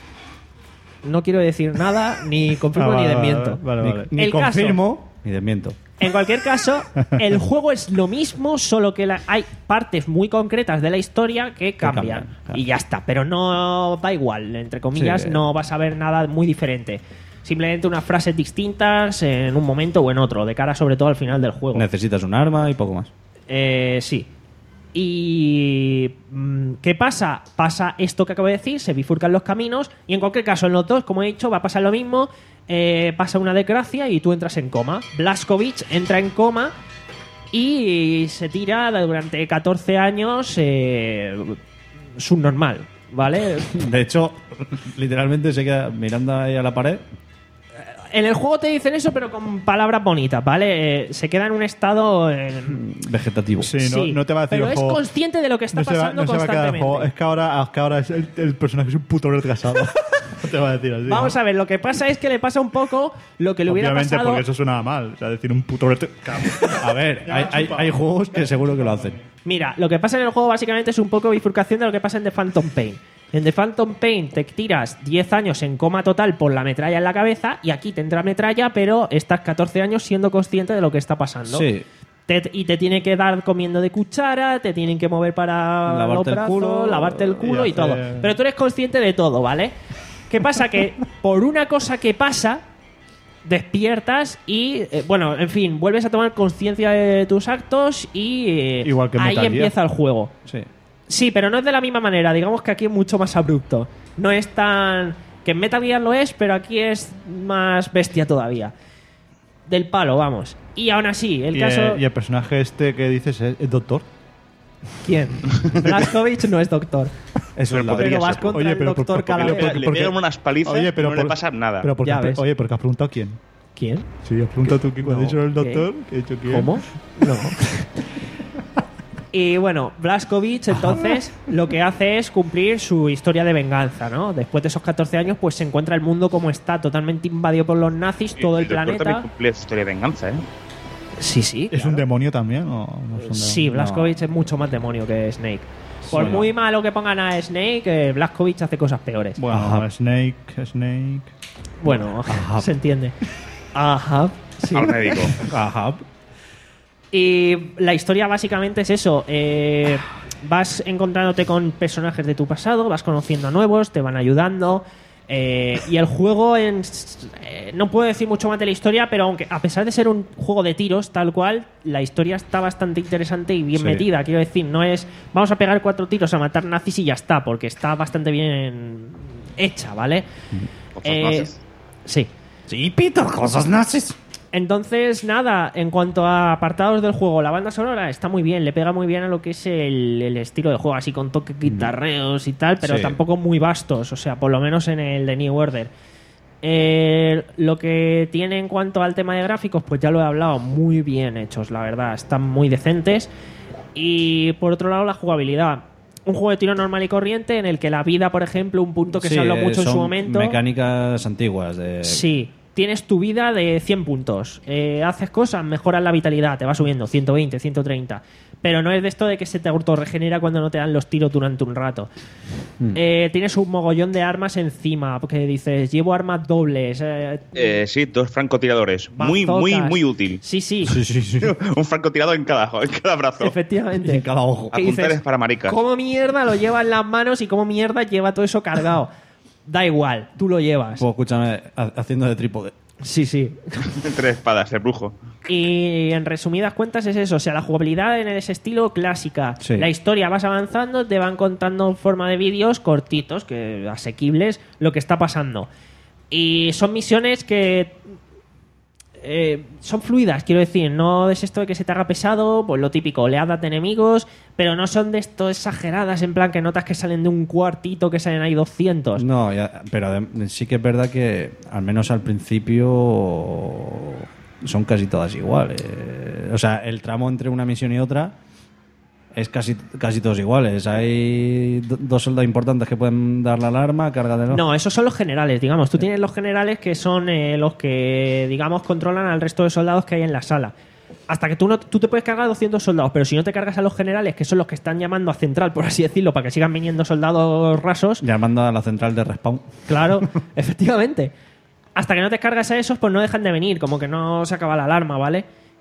No quiero decir nada, ni confirmo Ah, ni vale, desmiento. vale, vale, vale. Ni El caso- confirmo ni desmiento. En cualquier caso, el juego es lo mismo, solo que la- hay partes muy concretas de la historia que cambian. cambian, claro. Y ya está. Pero no da igual, entre comillas, Sí. no vas a ver nada muy diferente. Simplemente unas frases distintas en un momento o en otro, de cara sobre todo al final del juego. Necesitas un arma y poco más. Eh, sí. Y mm, ¿qué pasa? Pasa esto que acabo de decir, se bifurcan los caminos y en cualquier caso en los dos, como he dicho, va a pasar lo mismo. Eh, pasa una desgracia y tú entras en coma. Blazkowicz entra en coma y se tira durante catorce años eh, subnormal, ¿vale? De hecho, literalmente se queda mirando ahí a la pared. En el juego te dicen eso, pero con palabras bonitas, ¿vale? Eh, se queda en un estado... eh, Vegetativo. Sí, no, sí, no te va a decir pero el es juego. consciente de lo que está No se, va, pasando no se va a quedar el constantemente. juego. Es que ahora, es que ahora es el, el personaje es un puto retrasado. No te va a decir así. Vamos ¿no? a ver, lo que pasa es que le pasa un poco lo que le hubiera Obviamente, pasado... porque eso suena mal. O sea, decir un puto retrasado. A ver, hay, hay, hay juegos que seguro que lo hacen. Mira, lo que pasa en el juego básicamente es un poco bifurcación de lo que pasa en The Phantom Pain. En The Phantom Pain te tiras diez años en coma total por la metralla en la cabeza y aquí tendrá metralla, pero estás catorce años siendo consciente de lo que está pasando. Sí. Te- y te tiene que dar comiendo de cuchara, te tienen que mover para Lavarte los el brazos, culo, lavarte el culo y y, todo. hacer- Pero tú eres consciente de todo, ¿vale? ¿Qué pasa? Que por una cosa que pasa, despiertas y, eh, bueno, en fin, vuelves a tomar conciencia de tus actos y eh, Igual que en ahí Metal Gear. empieza el juego. Sí. Sí, pero no es de la misma manera. Digamos que aquí es mucho más abrupto. No es tan... Que en Metal Gear lo es, pero aquí es más bestia todavía. Del palo, vamos. Y aún así, el y, caso... eh, y el personaje este que dices es, es doctor. ¿Quién? Blazkowicz no es doctor. Eso es la Pero podría vas ser. contra Oye, el pero por- doctor por- cada pero vez. por- Le porque- pegan unas palizas Oye, pero no por- le pasa nada. Pero porque Ya has pre- ves. oye, porque has preguntado quién. ¿Quién? Sí, has preguntado tú quién. Cuando No, has dicho el ¿qué? doctor, he dicho quién. ¿Cómo? No. Y bueno, Blazkowicz entonces lo que hace es cumplir su historia de venganza, ¿no? Después de esos catorce años, pues se encuentra el mundo como está, totalmente invadido por los nazis, todo el doctor también planeta. cumple su historia de venganza, ¿eh? Sí, sí. ¿Es claro. un demonio también? ¿O no es un Sí, demonio? Blazkowicz es mucho más demonio que Snake. Por Bueno. muy malo que pongan a Snake, eh, Blazkowicz hace cosas peores. Bueno, Ajá. Snake, Snake. Bueno, se entiende. Ajá. Sí. Al médico. Ajá. Y la historia básicamente es eso. eh, vas encontrándote con personajes de tu pasado, vas conociendo a nuevos, te van ayudando. eh, y el juego, en, eh, no puedo decir mucho más de la historia, pero aunque a pesar de ser un juego de tiros tal cual, la historia está bastante interesante y bien Sí. metida. Quiero decir, no es vamos a pegar cuatro tiros a matar nazis y ya está, porque está bastante bien hecha, ¿vale? Cosas Eh, nazis. sí. Sí, Peter, cosas nazis. Entonces, nada, en cuanto a apartados del juego, la banda sonora está muy bien, le pega muy bien a lo que es el, el estilo de juego, así con toques guitarreos y tal, pero Sí. tampoco muy vastos, o sea, por lo menos en el de New Order. Eh, lo que tiene en cuanto al tema de gráficos, pues ya lo he hablado, muy bien hechos, la verdad, están muy decentes. Y por otro lado, la jugabilidad. Un juego de tiro normal y corriente en el que la vida, por ejemplo, un punto que Sí, se habló eh, mucho en su son momento. mecánicas antiguas. De... Sí, tienes tu vida de cien puntos. Eh, haces cosas, mejoras la vitalidad, te va subiendo ciento veinte, ciento treinta. Pero no es de esto de que se te autorregenera cuando no te dan los tiros durante un rato. Eh, tienes un mogollón de armas encima, porque dices, llevo armas dobles. eh, Eh, sí, dos francotiradores. Muy, muy, bazocas. muy útil. Sí, sí, Sí, sí, sí. Un francotirador en cada, en cada brazo. efectivamente. En cada ojo. ¿Qué Apuntar dices? es para maricas. ¿Cómo mierda lo lleva en las manos y cómo mierda lleva todo eso cargado? Da igual, tú lo llevas. Pues escúchame, ha- haciendo de trípode. Sí, sí. Tres espadas, el brujo. Y en resumidas cuentas es eso, o sea, la jugabilidad en ese estilo clásica. Sí. La historia vas avanzando, te van contando en forma de vídeos cortitos, que asequibles, lo que está pasando. Y son misiones que eh, son fluidas, quiero decir, no es esto de que se te haga pesado, pues lo típico, oleadas de enemigos, pero no son de esto exageradas, en plan que notas que salen de un cuartito, que salen ahí doscientos. No, ya- pero adem- sí que es verdad que al menos al principio son casi todas iguales. O sea, el tramo entre una misión y otra es casi, casi todos iguales. Hay do- dos soldados importantes que pueden dar la alarma, cárgatelo. No, esos son los generales, digamos. Tú tienes los generales que son eh, los que, digamos, controlan al resto de soldados que hay en la sala. Hasta que tú no tú te puedes cargar doscientos soldados, pero si no te cargas a los generales, que son los que están llamando a central, por así decirlo, para que sigan viniendo soldados rasos, Llamando a la central de respawn. claro, efectivamente. Hasta que no te cargas a esos, pues no dejan de venir, como que no se acaba la alarma, ¿vale?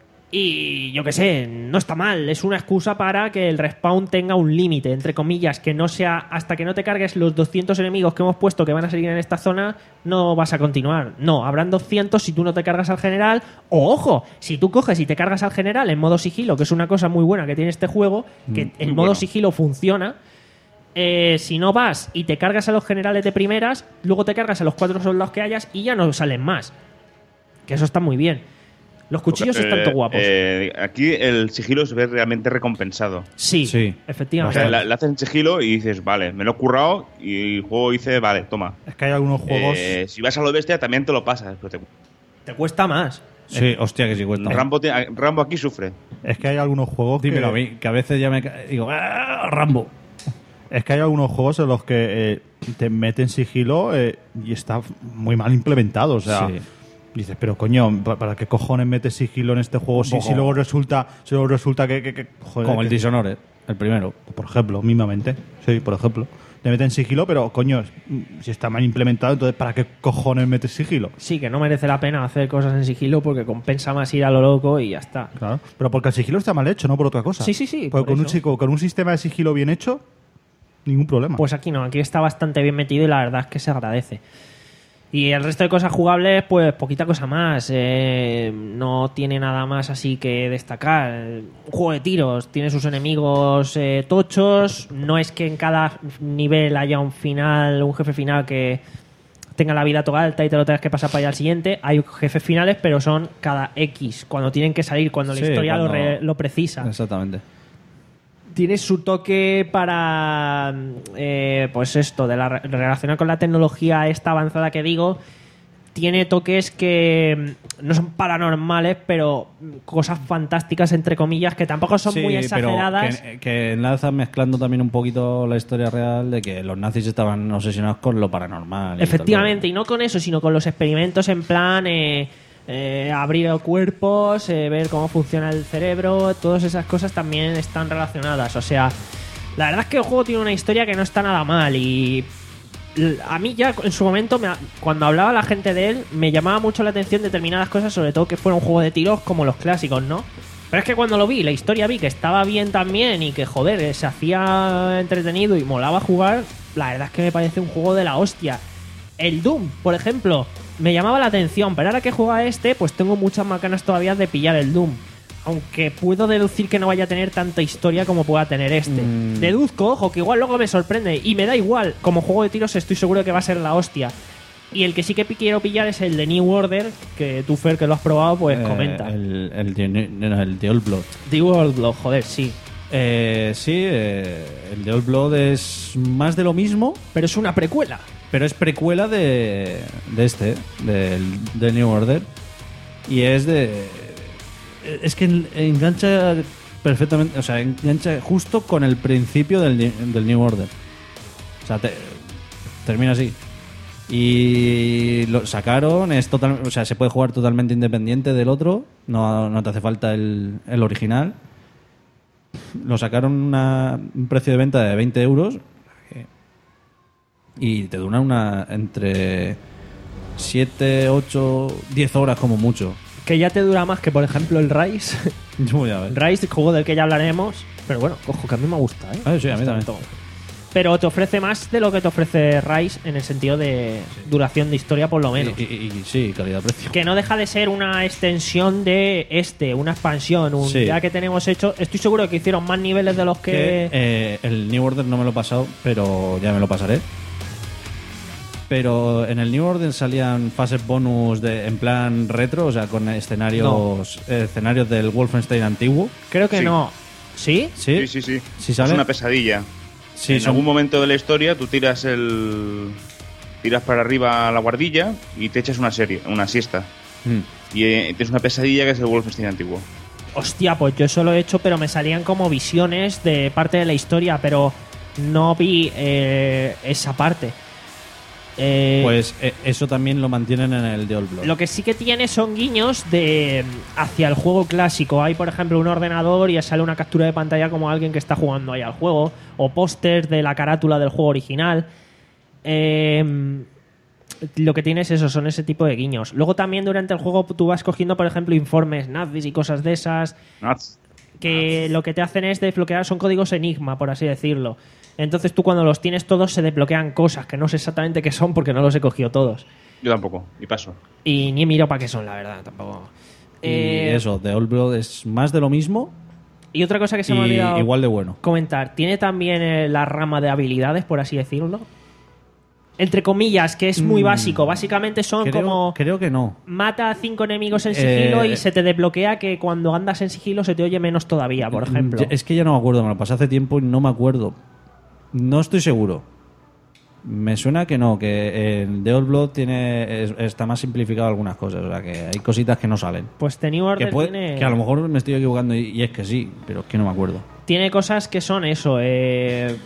Y yo qué sé, no está mal, es una excusa para que el respawn tenga un límite, entre comillas, que no sea hasta que no te cargues los doscientos enemigos que hemos puesto que van a salir en esta zona, no vas a continuar. No, habrán doscientos si tú no te cargas al general, o ojo, si tú coges y te cargas al general en modo sigilo, que es una cosa muy buena que tiene este juego, que el muy modo bueno. sigilo funciona. Eh, si no vas y te cargas a los generales de primeras, luego te cargas a los cuatro soldados que hayas y ya no salen más. Que eso está muy bien. Los cuchillos están Eh, todo guapos. eh, aquí el sigilo se ve realmente recompensado. Sí, sí. O efectivamente. sea, la- le haces en sigilo y dices, vale, me lo he currado y el juego dice, vale, toma. Es que hay algunos juegos. Eh, si vas a lo bestia también te lo pasas. Pero te- Te cuesta más. Sí, hostia, que sí cuesta. Rambo, te- Rambo aquí sufre. Es que hay algunos juegos. Dímelo a que, mí, que a veces ya me ca- digo, ¡ah, Rambo! Es que hay algunos juegos en los que eh, te meten sigilo eh, y está muy mal implementado. O sea, Sí. dices, pero coño, ¿pa- ¿para qué cojones metes sigilo en este juego si, Ojo. si luego resulta, si luego resulta que, que- que- joder, Como el que- Dishonored, el primero. por ejemplo, mismamente. Sí, por ejemplo. Te meten sigilo, pero coño, si está mal implementado, entonces ¿para qué cojones metes sigilo? Sí, que no merece la pena hacer cosas en sigilo porque compensa más ir a lo loco y ya está. Claro. Pero porque el sigilo está mal hecho, no por otra cosa. Sí, sí, sí, Porque por con un, eso. chico, con un sistema de sigilo bien hecho, ningún problema. Pues aquí no, aquí está bastante bien metido y la verdad es que se agradece. Y el resto de cosas jugables, pues poquita cosa más. Eh, no tiene nada más así que destacar. Un juego de tiros, tiene sus enemigos eh, tochos. No es que en cada nivel haya un final, un jefe final que tenga la vida toda alta y te lo tengas que pasar para allá al siguiente. Hay jefes finales, pero son cada X, cuando tienen que salir, cuando la Sí, historia cuando- Lo, re- lo precisa. Exactamente. Tiene su toque para, eh, pues esto, de la relacionar con la tecnología esta avanzada que digo. Tiene toques que mm, no son paranormales, pero mm, cosas fantásticas, entre comillas, que tampoco son Sí, muy pero exageradas. que, que enlaza mezclando también un poquito la historia real de que los nazis estaban obsesionados con lo paranormal. y Efectivamente, tal, y no con eso, sino con los experimentos en plan eh, eh, abrir cuerpos, eh, ver cómo funciona el cerebro, todas esas cosas también están relacionadas. O sea, la verdad es que el juego tiene una historia que no está nada mal y l- a mí ya en su momento, me ha- cuando hablaba la gente de él, me llamaba mucho la atención determinadas cosas, sobre todo que fuera un juego de tiros como los clásicos, ¿no? Pero es que cuando lo vi, la historia vi que estaba bien también y que, joder, eh, se hacía entretenido y molaba jugar, la verdad es que me parece un juego de la hostia. El Doom, por ejemplo, me llamaba la atención, pero ahora que juega este, pues tengo muchas más ganas todavía de pillar el Doom. Aunque puedo deducir que no vaya a tener tanta historia como pueda tener este. Mm. Deduzco, ojo, que igual luego me sorprende. Y me da igual, como juego de tiros estoy seguro de que va a ser la hostia. Y el que sí que pi- quiero pillar es el de New Order, que tú, Fer, que lo has probado, pues Eh, comenta. El, el, de- no, el de Old Blood. The Old Blood, joder, sí. Eh, sí, eh, el de Old Blood es más de lo mismo, Pero es una precuela. pero es precuela de, de este, del de New Order. Y es de... Es que en- engancha perfectamente, o sea, engancha justo con el principio del, Ni- del New Order. O sea, te- termina así. Y lo sacaron, es total, o sea, se puede jugar totalmente independiente del otro, no, no te hace falta el, el original. Lo sacaron una, un precio de venta de veinte euros y te dura una entre siete, ocho, diez horas como mucho. Que ya te dura más que, por ejemplo, el Rise. Yo voy a ver. Rise, juego del que ya hablaremos. Pero bueno, cojo, que a mí me gusta, ¿eh? Ah, sí, a mí Me gusta también. todo. Pero te ofrece más de lo que te ofrece Rise en el sentido de duración de historia, por lo menos. Y, y- y- sí, calidad-precio. Que no deja de ser una extensión de este, una expansión, un Sí. ya que tenemos hecho. Estoy seguro que hicieron más niveles de los que. Que, eh, el New Order no me lo he pasado, pero ya me lo pasaré. Pero en el New Order salían fases bonus de, en plan retro, o sea, con escenarios escenarios del Wolfenstein antiguo. Creo que Sí. no. ¿Sí? Sí, Sí, sí, sí. ¿Sí Es sale? una pesadilla. Sí, en son- algún momento de la historia tú tiras el tiras para arriba la guardilla y te echas una serie, una siesta. Mm. Y eh, tienes una pesadilla que es el Wolfenstein antiguo. Hostia, pues yo eso lo he hecho, pero me salían como visiones de parte de la historia, pero no vi eh, esa parte. Eh, Pues eh, eso también lo mantienen en el de Old Blood. Lo que sí que tiene son guiños de hacia el juego clásico. Hay, por ejemplo, un ordenador y sale una captura de pantalla como alguien que está jugando ahí al juego. O pósters de la carátula del juego original. Eh, lo que tienes eso, son ese tipo de guiños. Luego también durante el juego tú vas cogiendo, por ejemplo, informes nazis y cosas de esas. Naz. Que lo que te hacen es desbloquear, son códigos enigma, por así decirlo. Entonces tú cuando los tienes todos se desbloquean cosas que no sé exactamente qué son porque no los he cogido todos. Yo tampoco, y paso. Y ni miro para qué son, la verdad, tampoco. Y Eh, eso, The Old Blood es más de lo mismo Y otra cosa que se me ha y olvidado igual de bueno. comentar, tiene también eh, la rama de habilidades, por así decirlo. Entre comillas, que es muy Mm. básico. Básicamente son Creo, como creo que no. mata a cinco enemigos en sigilo Eh, y se te desbloquea que cuando andas en sigilo se te oye menos todavía, por ejemplo. Ya- Es que ya no me acuerdo, me lo pasé hace tiempo y no me acuerdo. No estoy seguro. Me suena que no, que el The Old Blood tiene, es- está más simplificado algunas cosas. O sea, que hay cositas que no salen. Pues The New Order Que, puede- tiene... que a lo mejor me estoy equivocando y, y es que sí, pero es que no me acuerdo. tiene cosas que son eso, eh,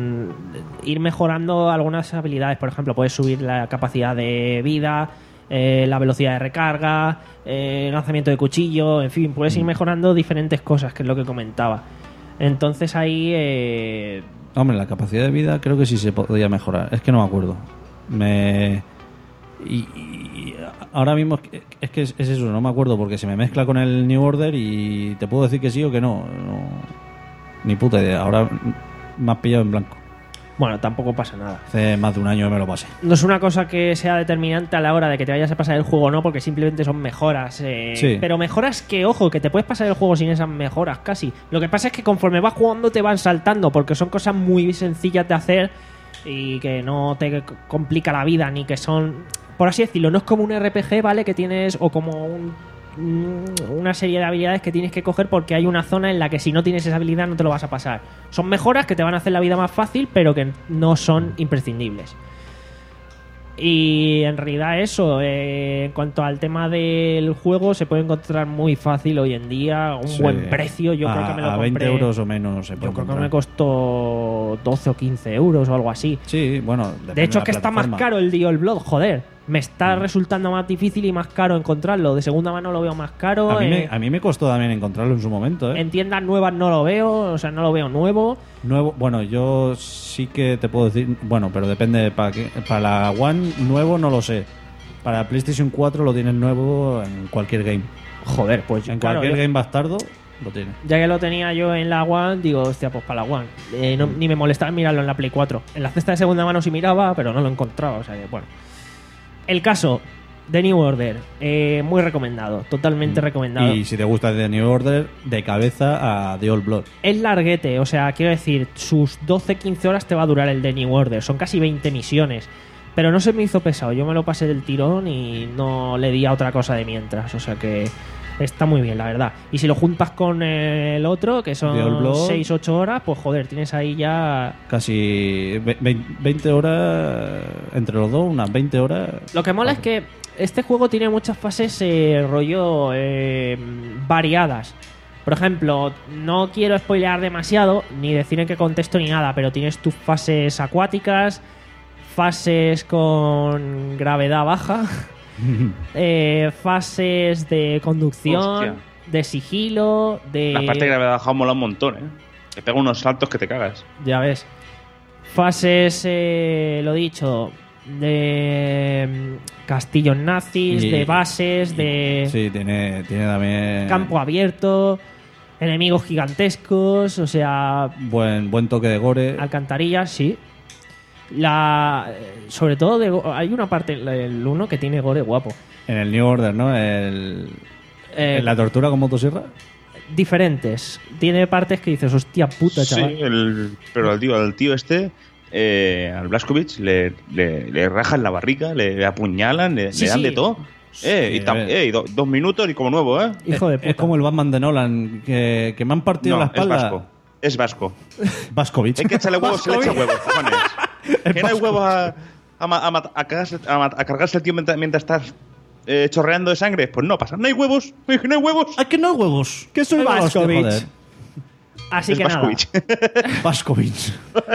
mm, ir mejorando algunas habilidades. Por ejemplo, puedes subir la capacidad de vida, eh, la velocidad de recarga, eh, lanzamiento de cuchillo, en fin, puedes ir mejorando diferentes cosas, que es lo que comentaba. Entonces ahí... eh, Hombre, la capacidad de vida creo que sí se podía mejorar. Es que no me acuerdo. Me... Y, y ahora mismo es que, es que es, es eso, no me acuerdo porque se me mezcla con el New Order y te puedo decir que sí o que no. No- ni puta idea. Ahora me has pillado en blanco. Bueno, tampoco pasa nada. Hace más de un año que me lo pasé. No es una cosa que sea determinante a la hora de que te vayas a pasar el juego o no, porque simplemente son mejoras. Eh, Sí. Pero mejoras que, ojo, que te puedes pasar el juego sin esas mejoras casi. Lo que pasa es que conforme vas jugando te van saltando, porque son cosas muy sencillas de hacer y que no te complica la vida, ni que son, por así decirlo, no es como un R P G, ¿vale? Que tienes, o como un, una serie de habilidades que tienes que coger porque hay una zona en la que si no tienes esa habilidad no te lo vas a pasar. Son mejoras que te van a hacer la vida más fácil, pero que no son imprescindibles. Y en realidad eso, eh, en cuanto al tema del juego, se puede encontrar muy fácil hoy en día, a un Sí. buen precio. Yo a, creo que me lo a compré, veinte euros o menos se puede yo creo que comprar. me costó doce o quince euros o algo así. Sí, bueno. depende De hecho, la es que está más plataforma. caro el Dio el Blood, joder. Me está resultando más difícil y más caro encontrarlo. De segunda mano lo veo más caro. A mí, me, eh, a mí me costó también encontrarlo en su momento, ¿eh? En tiendas nuevas no lo veo, o sea, no lo veo nuevo. Nuevo, bueno, yo sí que te puedo decir, bueno, pero depende para qué. Para la One nuevo no lo sé. Para PlayStation cuatro lo tienes nuevo en cualquier game. Joder, pues En claro, cualquier yo- game bastardo lo tienes. ya que lo tenía yo en la One, digo, hostia, pues para la One. Eh, no- ni me molestaba en mirarlo en la Play cuatro. En la cesta de segunda mano sí miraba, pero no lo encontraba, o sea que, bueno. El caso de New Order, eh, muy recomendado, totalmente recomendado. Y si te gusta The New Order, de cabeza a The Old Blood. Es larguete, o sea, quiero decir, sus doce quince horas te va a durar el de New Order. Son casi veinte misiones. Pero no se me hizo pesado. Yo me lo pasé del tirón y no le di a otra cosa de mientras. O sea que está muy bien, la verdad. Y si lo juntas con el otro, que The Old son Blood. seis ocho horas, pues joder, tienes ahí ya... Casi ve- ve- veinte horas entre los dos, unas veinte horas. Lo que mola es que este juego tiene muchas fases eh, rollo eh, variadas. Por ejemplo, no quiero spoilear demasiado, ni decir en qué contexto ni nada, pero tienes tus fases acuáticas, fases con gravedad baja, eh, fases de conducción, Hostia. de sigilo, de... La parte que había bajado mola un montón, ¿eh? Te pega unos saltos que te cagas. Ya ves. Fases, eh, lo dicho, de mm, castillos nazis, Y- de bases, de Sí, tiene, tiene también. campo abierto, enemigos gigantescos, o sea, Buen, buen toque de gore. alcantarillas, sí. La, eh, sobre todo, de go- hay una parte, el uno que tiene gore guapo. En el New Order, ¿no? El, Eh, en la tortura con motosierra. Diferentes. Tiene partes que dices, hostia puta, Sí, chaval. el- pero al tío, al tío este, eh, al Blazkowicz, le, le, le rajan la barriga, le, le apuñalan, le, Sí, le dan sí. de todo. Eh, y a tam- ver. eh, y do- dos minutos y como nuevo, ¿eh? Hijo de Es- puta. Es como el Batman de Nolan, que, que me han partido No, la es espalda. vasco. Es vasco. Vaskovich. Hay que echarle huevos, se le echa huevos, cojones. Que no hay huevos a, a, ma- a, mat- a cagarse, a, mat- a cargarse el tío mientras, mientras estás eh, chorreando de sangre. Pues no pasa. No hay huevos. No hay, no hay huevos. ¡Ay, que no hay huevos! Que soy Ay, hostia, Vaskovich. joder. Así es que nada. Blazkowicz. Vaskovich.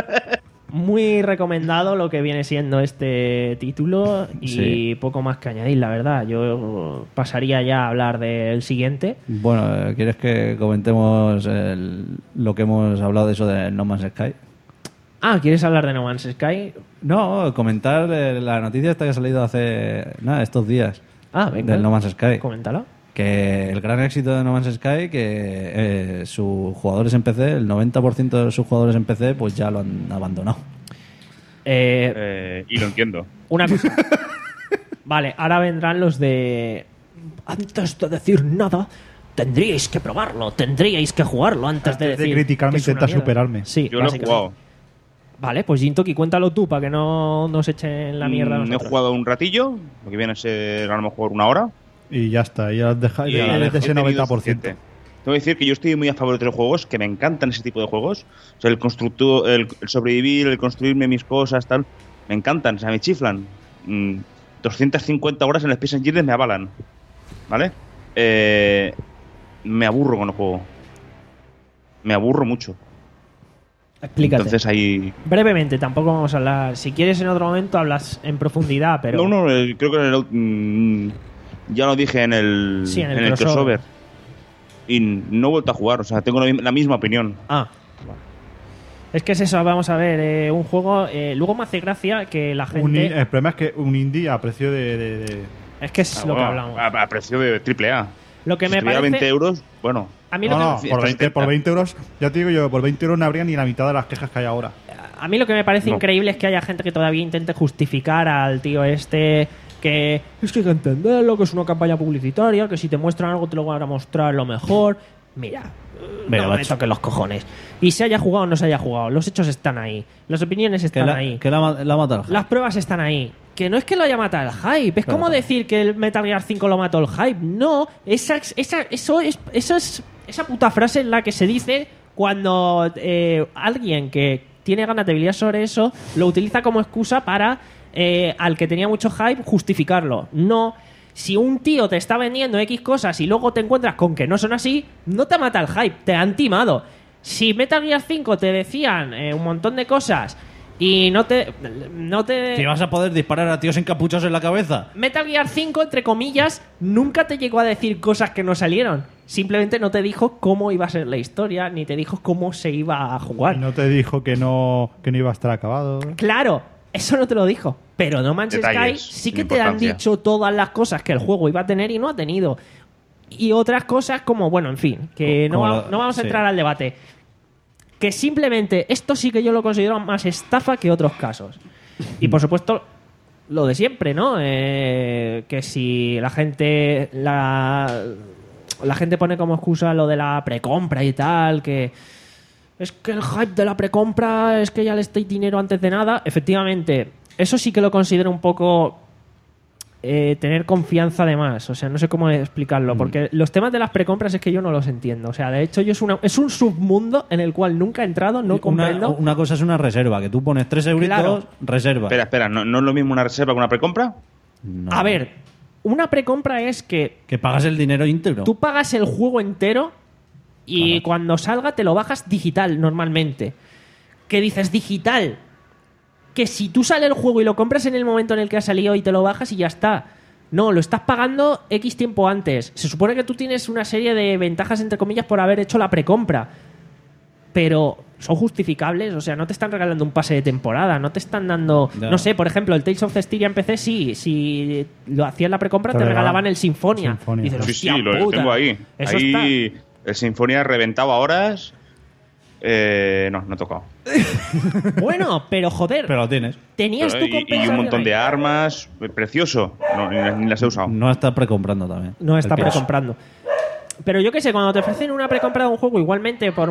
Muy recomendado lo que viene siendo este título y Sí. poco más que añadir, la verdad. Yo pasaría ya a hablar del siguiente. Bueno, eh, ¿quieres que comentemos el- lo que hemos hablado de eso de No Man's Sky? Ah, ¿quieres hablar de No Man's Sky? No, comentar eh, la noticia esta que ha salido hace nada, estos días. Ah, venga. Del No Man's Sky. Coméntalo. Que el gran éxito de No Man's Sky, que eh, sus jugadores en P C, el noventa por ciento de sus jugadores en P C, pues ya lo han abandonado. Eh, Eh, y lo entiendo. una cosa. Vale, ahora vendrán los de... Antes de decir nada, tendríais que probarlo, tendríais que jugarlo antes de Antes de decir... criticarme, que es una intenta mierda. superarme. Sí, Yo lo he básicamente. jugado. Vale, pues Jintoki, cuéntalo tú para que no nos echen la mierda a Mm, He nosotros. jugado un ratillo, lo que viene a ser a lo mejor una hora. Y ya está, ya has dejado Y ya he eres de ese tenido noventa por ciento. suficiente. Tengo que decir que yo estoy muy a favor de los juegos, que me encantan ese tipo de juegos. O sea, el constructo, el, el sobrevivir, el construirme mis cosas, tal. Me encantan, o sea, me chiflan. Mm, doscientas cincuenta horas en el Space Engineers me avalan. ¿Vale? Eh, me aburro con el juego. Me aburro mucho. Explícate. Entonces ahí... Brevemente, tampoco vamos a hablar. Si quieres en otro momento hablas en profundidad, pero... No, no, eh, creo que en el, mm, ya lo dije en el, Sí, en el en el crossover. crossover. Y no he vuelto a jugar, o sea, tengo la, mi- la misma opinión. Ah. Es que es eso, vamos a ver, eh, un juego... eh, luego me hace gracia que la Un gente... in- el problema es que un indie a precio de... de- de- Es que es Ah, lo que bueno, hablamos. A, a precio de triple A. Lo que Si me estuviera parece... veinte euros, bueno. A A mí lo No, que no, por veinte, por veinte euros, ya te digo yo, por veinte euros no habría ni la mitad de las quejas que hay ahora. A mí lo que me parece No. increíble es que haya gente que todavía intente justificar al tío este que es que hay que entenderlo, que es una campaña publicitaria, que si te muestran algo te lo van a mostrar lo mejor. Mira, Mira, no me macho. toquen los cojones. Y se haya jugado o no se haya jugado, los hechos están ahí, las opiniones Que están la, ahí, que la, ma- la mata el hype. las pruebas están ahí. Que no es que lo haya matado el hype, es Claro, como claro. decir que el Metal Gear cinco lo mató el hype. No, esa, esa, eso es, eso es, esa puta frase es la que se dice cuando eh, alguien que tiene ganas de habilidad sobre eso lo utiliza como excusa para eh, al que tenía mucho hype justificarlo. No, si un tío te está vendiendo X cosas y luego te encuentras con que no son así, no te mata el hype, te han timado. Si Metal Gear cinco te decían eh, un montón de cosas y no te no te ¿Que vas a poder disparar a tíos encapuchados en la cabeza? Metal Gear cinco, entre comillas, nunca te llegó a decir cosas que no salieron. Simplemente no te dijo cómo iba a ser la historia, ni te dijo cómo se iba a jugar. Y no te dijo que no, que no iba a estar acabado. Claro, eso no te lo dijo. Pero No Man's Detalles, Sky sí sin que te han importancia. dicho todas las cosas que el juego iba a tener y no ha tenido. Y otras cosas como, bueno, en fin, que no, Como va- lo- no vamos a sí. entrar al debate. Que simplemente, esto sí que yo lo considero más estafa que otros casos. Y por supuesto, lo de siempre, ¿no? Eh, que si la gente la, la gente pone como excusa lo de la precompra y tal, que es que el hype de la precompra es que ya le estáis dinero antes de nada. Efectivamente, eso sí que lo considero un poco eh, tener confianza de más. O sea, no sé cómo explicarlo, porque los temas de las precompras es que yo no los entiendo. O sea, de hecho, yo es, una, es un submundo en el cual nunca he entrado, no una, comprendo. una cosa es una reserva, que tú pones tres euritos, Claro. reserva. Espera, espera, ¿no, ¿no es lo mismo una reserva que una precompra? No. A ver, una precompra es que Que pagas el dinero íntegro. tú pagas el juego entero y Claro. cuando salga te lo bajas digital normalmente. ¿Qué dices digital? Que si tú sale el juego y lo compras en el momento en el que ha salido y te lo bajas y ya está. No, lo estás pagando X tiempo antes. Se supone que tú tienes una serie de ventajas, entre comillas, por haber hecho la precompra. Pero son justificables, o sea, no te están regalando un pase de temporada, no te están dando... Ya. No sé, por ejemplo, el Tales of Cestiria en P C sí, si lo hacías la precompra te, Te regalaban regalaban el Sinfonia. Sinfonia. Dices, Sí, "Hostia sí, lo puta". tengo ahí. Eso ahí el Sinfonia reventado a horas. Eh, no, no he tocado. está... Bueno, pero joder, Pero lo tienes. tenías Pero, tu y, y compensación un montón ahí. de armas. eh, Precioso. No, ni, ni las he usado. No estás precomprando también. No está El pienso. precomprando. Pero yo qué sé, cuando te ofrecen una precompra de un juego, igualmente, por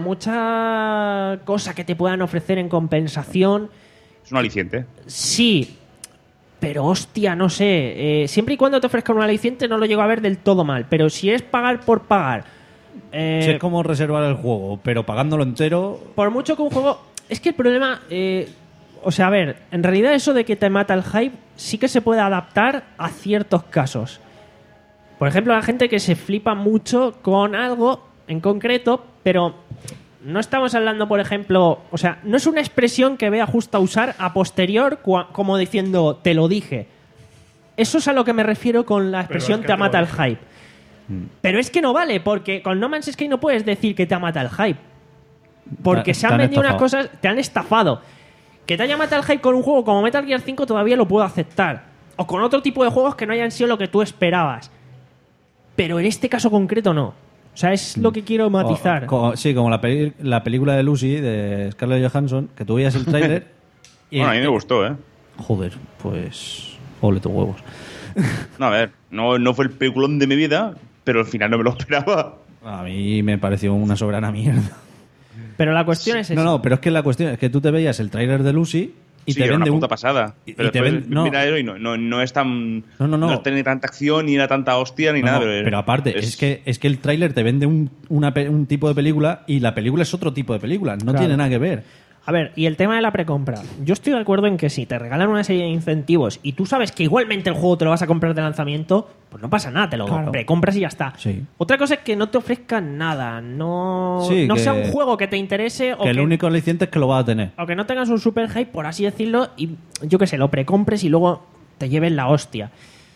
mucha cosa que te puedan ofrecer en compensación, Es un aliciente. sí. Pero hostia, no sé. eh, siempre y cuando te ofrezcan un aliciente no lo llego a ver del todo mal. Pero si es pagar por pagar... eh, Si es como reservar el juego, pero pagándolo entero. por mucho que un juego... Es que el problema... eh, o sea, a ver, en realidad eso de que te mata el hype sí que se puede adaptar a ciertos casos. Por ejemplo, la gente que se flipa mucho con algo en concreto, pero no estamos hablando, por ejemplo... O sea, no es una expresión que vea justo a usar a posterior cua- como diciendo, te lo dije. Eso es a lo que me refiero con la expresión que te te lo mata el dije. hype. Pero es que no vale, porque con No Man's Sky no puedes decir que te mata el hype. Porque Te- se te han han vendido unas estafado. cosas, te han estafado. Que te haya matado el hype con un juego como Metal Gear cinco todavía lo puedo aceptar. O con otro tipo de juegos que no hayan sido lo que tú esperabas. Pero en este caso concreto no. O sea, es lo que quiero matizar. O- co- sí, como la, peli- la película de Lucy, de Scarlett Johansson, que tú veías el tráiler y... Bueno, a mí me gustó, ¿eh? Joder, pues... Ole tus huevos. No, a ver, no, no fue el peliculón de mi vida, pero al final no me lo esperaba. A mí me pareció una soberana mierda. Pero la cuestión es esa. No, no, pero es que la cuestión es que tú te veías el tráiler de Lucy y sí, te era una vende un... puta pasada. y- y Pero te después ven- no. mira eso y no, no, no es tan... No, no, no. tiene tanta acción, ni era tanta hostia, ni No, nada. no, Pero, pero aparte, es... que es que el tráiler te vende un, una pe- un tipo de película y la película es otro tipo de película. No Claro. tiene nada que ver. A ver, y el tema de la precompra. Yo estoy de acuerdo en que si te regalan una serie de incentivos y tú sabes que igualmente el juego te lo vas a comprar de lanzamiento, pues no pasa nada, te lo Claro. precompras y ya está. Sí. Otra cosa es que no te ofrezcan nada, no, Sí, no que- sea un juego que te interese o Que que, el único aliciente es que lo vas a tener. o que no tengas un super hype, por así decirlo, y yo qué sé, lo precompres y luego te lleven la hostia.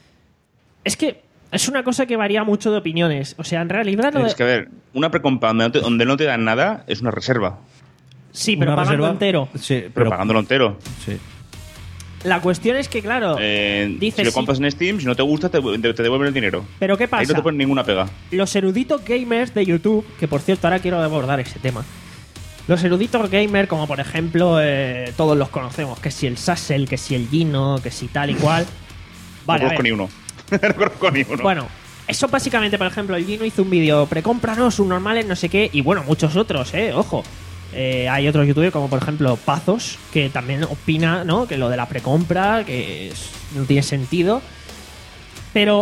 Es que es una cosa que varía mucho de opiniones. O sea, en realidad... lo de- Es que, a ver, una precompra donde no te, donde no te dan nada es una reserva. Sí, pero Una pagando reserva- entero. Sí, Pero, pero, pagándolo entero. sí. La cuestión es que, claro, Eh, dices, si lo sí, compras en Steam, si no te gusta, te, te devuelven el dinero. pero ¿qué Ahí pasa? no te ponen ninguna pega. Los eruditos gamers de YouTube, que por cierto ahora quiero abordar ese tema. Los eruditos gamers, como por ejemplo, eh, todos los conocemos, que si el Sassel, que si el Gino, que si tal y cual. Vale, no a conozco ver. ni uno. no conozco ni uno. Bueno, eso básicamente, por ejemplo, el Gino hizo un vídeo, precómpranos, subnormales, no sé qué, y bueno, muchos otros, eh, ojo. Eh, hay otros youtubers como por ejemplo Pazos, que también opina, ¿no?, que lo de la precompra, que es- no tiene sentido. Pero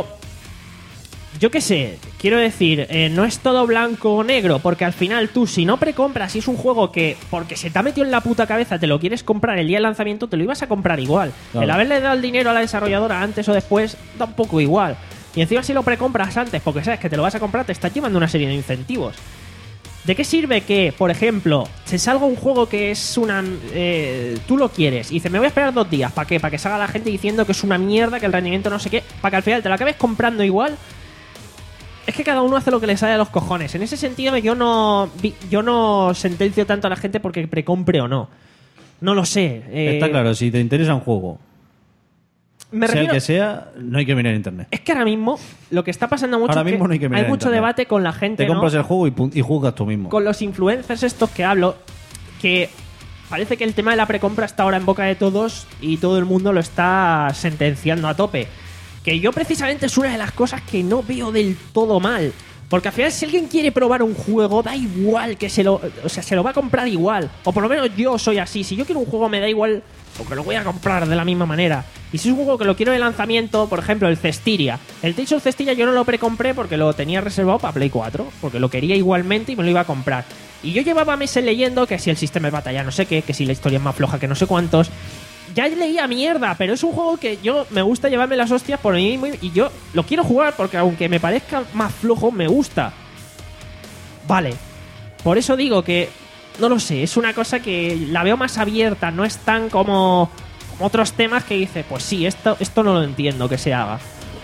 yo qué sé, quiero decir, eh, no es todo blanco o negro, porque al final tú, si no precompras, si es un juego que, porque se te ha metido en la puta cabeza, te lo quieres comprar el día del lanzamiento, te lo ibas a comprar igual. Claro. El haberle dado el dinero a la desarrolladora antes o después, da un poco igual. Y encima si lo precompras antes, porque sabes que te lo vas a comprar, te está llevando una serie de incentivos. ¿De qué sirve que, por ejemplo, se salga un juego que es una... eh, tú lo quieres y dices, me voy a esperar dos días? ¿Para qué? Para que salga la gente diciendo que es una mierda, que el rendimiento no sé qué, para que al final te lo acabes comprando igual. Es que cada uno hace lo que le sale a los cojones. En ese sentido yo no vi- yo no sentencio tanto a la gente porque precompre o no. No lo sé. eh, Está claro, si te interesa un juego, Me sea el refiero, que sea, no hay que mirar en internet. es que ahora mismo lo que está pasando mucho Ahora es que mismo no hay que mirar en mucho internet. debate con la gente, Te ¿no? compras el juego y, pun- y juzgas tú mismo. Con los influencers estos que hablo, que parece que el tema de la precompra está ahora en boca de todos y todo el mundo lo está sentenciando a tope. Que yo precisamente es una de las cosas que no veo del todo mal. Porque al final si alguien quiere probar un juego, da igual que se lo... O sea, se lo va a comprar igual. O por lo menos yo soy así. Si yo quiero un juego me da igual porque lo voy a comprar de la misma manera. Y si es un juego que lo quiero de lanzamiento, por ejemplo, el Cestiria. El Tales of Cestiria yo no lo precompré porque lo tenía reservado para Play cuatro. Porque lo quería igualmente y me lo iba a comprar. Y yo llevaba meses leyendo que si el sistema de batalla no sé qué, que si la historia es más floja que no sé cuántos. Ya leía mierda, pero es un juego que yo me gusta llevarme las hostias por mí mismo y yo lo quiero jugar porque aunque me parezca más flojo, me gusta. Vale. Por eso digo que, no lo sé, es una cosa que la veo más abierta, no es tan como, como otros temas que dice, pues sí, esto, esto no lo entiendo que se haga.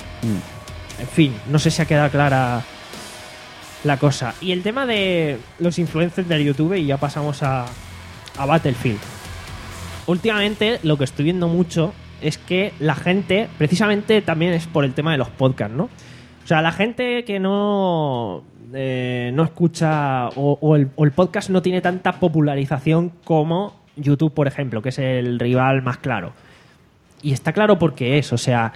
En fin, no sé si ha quedado clara la cosa. Y el tema de los influencers del YouTube, y ya pasamos a, a Battlefield. Últimamente lo que estoy viendo mucho es que la gente, precisamente también es por el tema de los podcasts, ¿no? O sea, la gente que no, eh, no escucha o, o el, o el podcast no tiene tanta popularización como YouTube, por ejemplo, que es el rival más claro. Y está claro por qué es, o sea,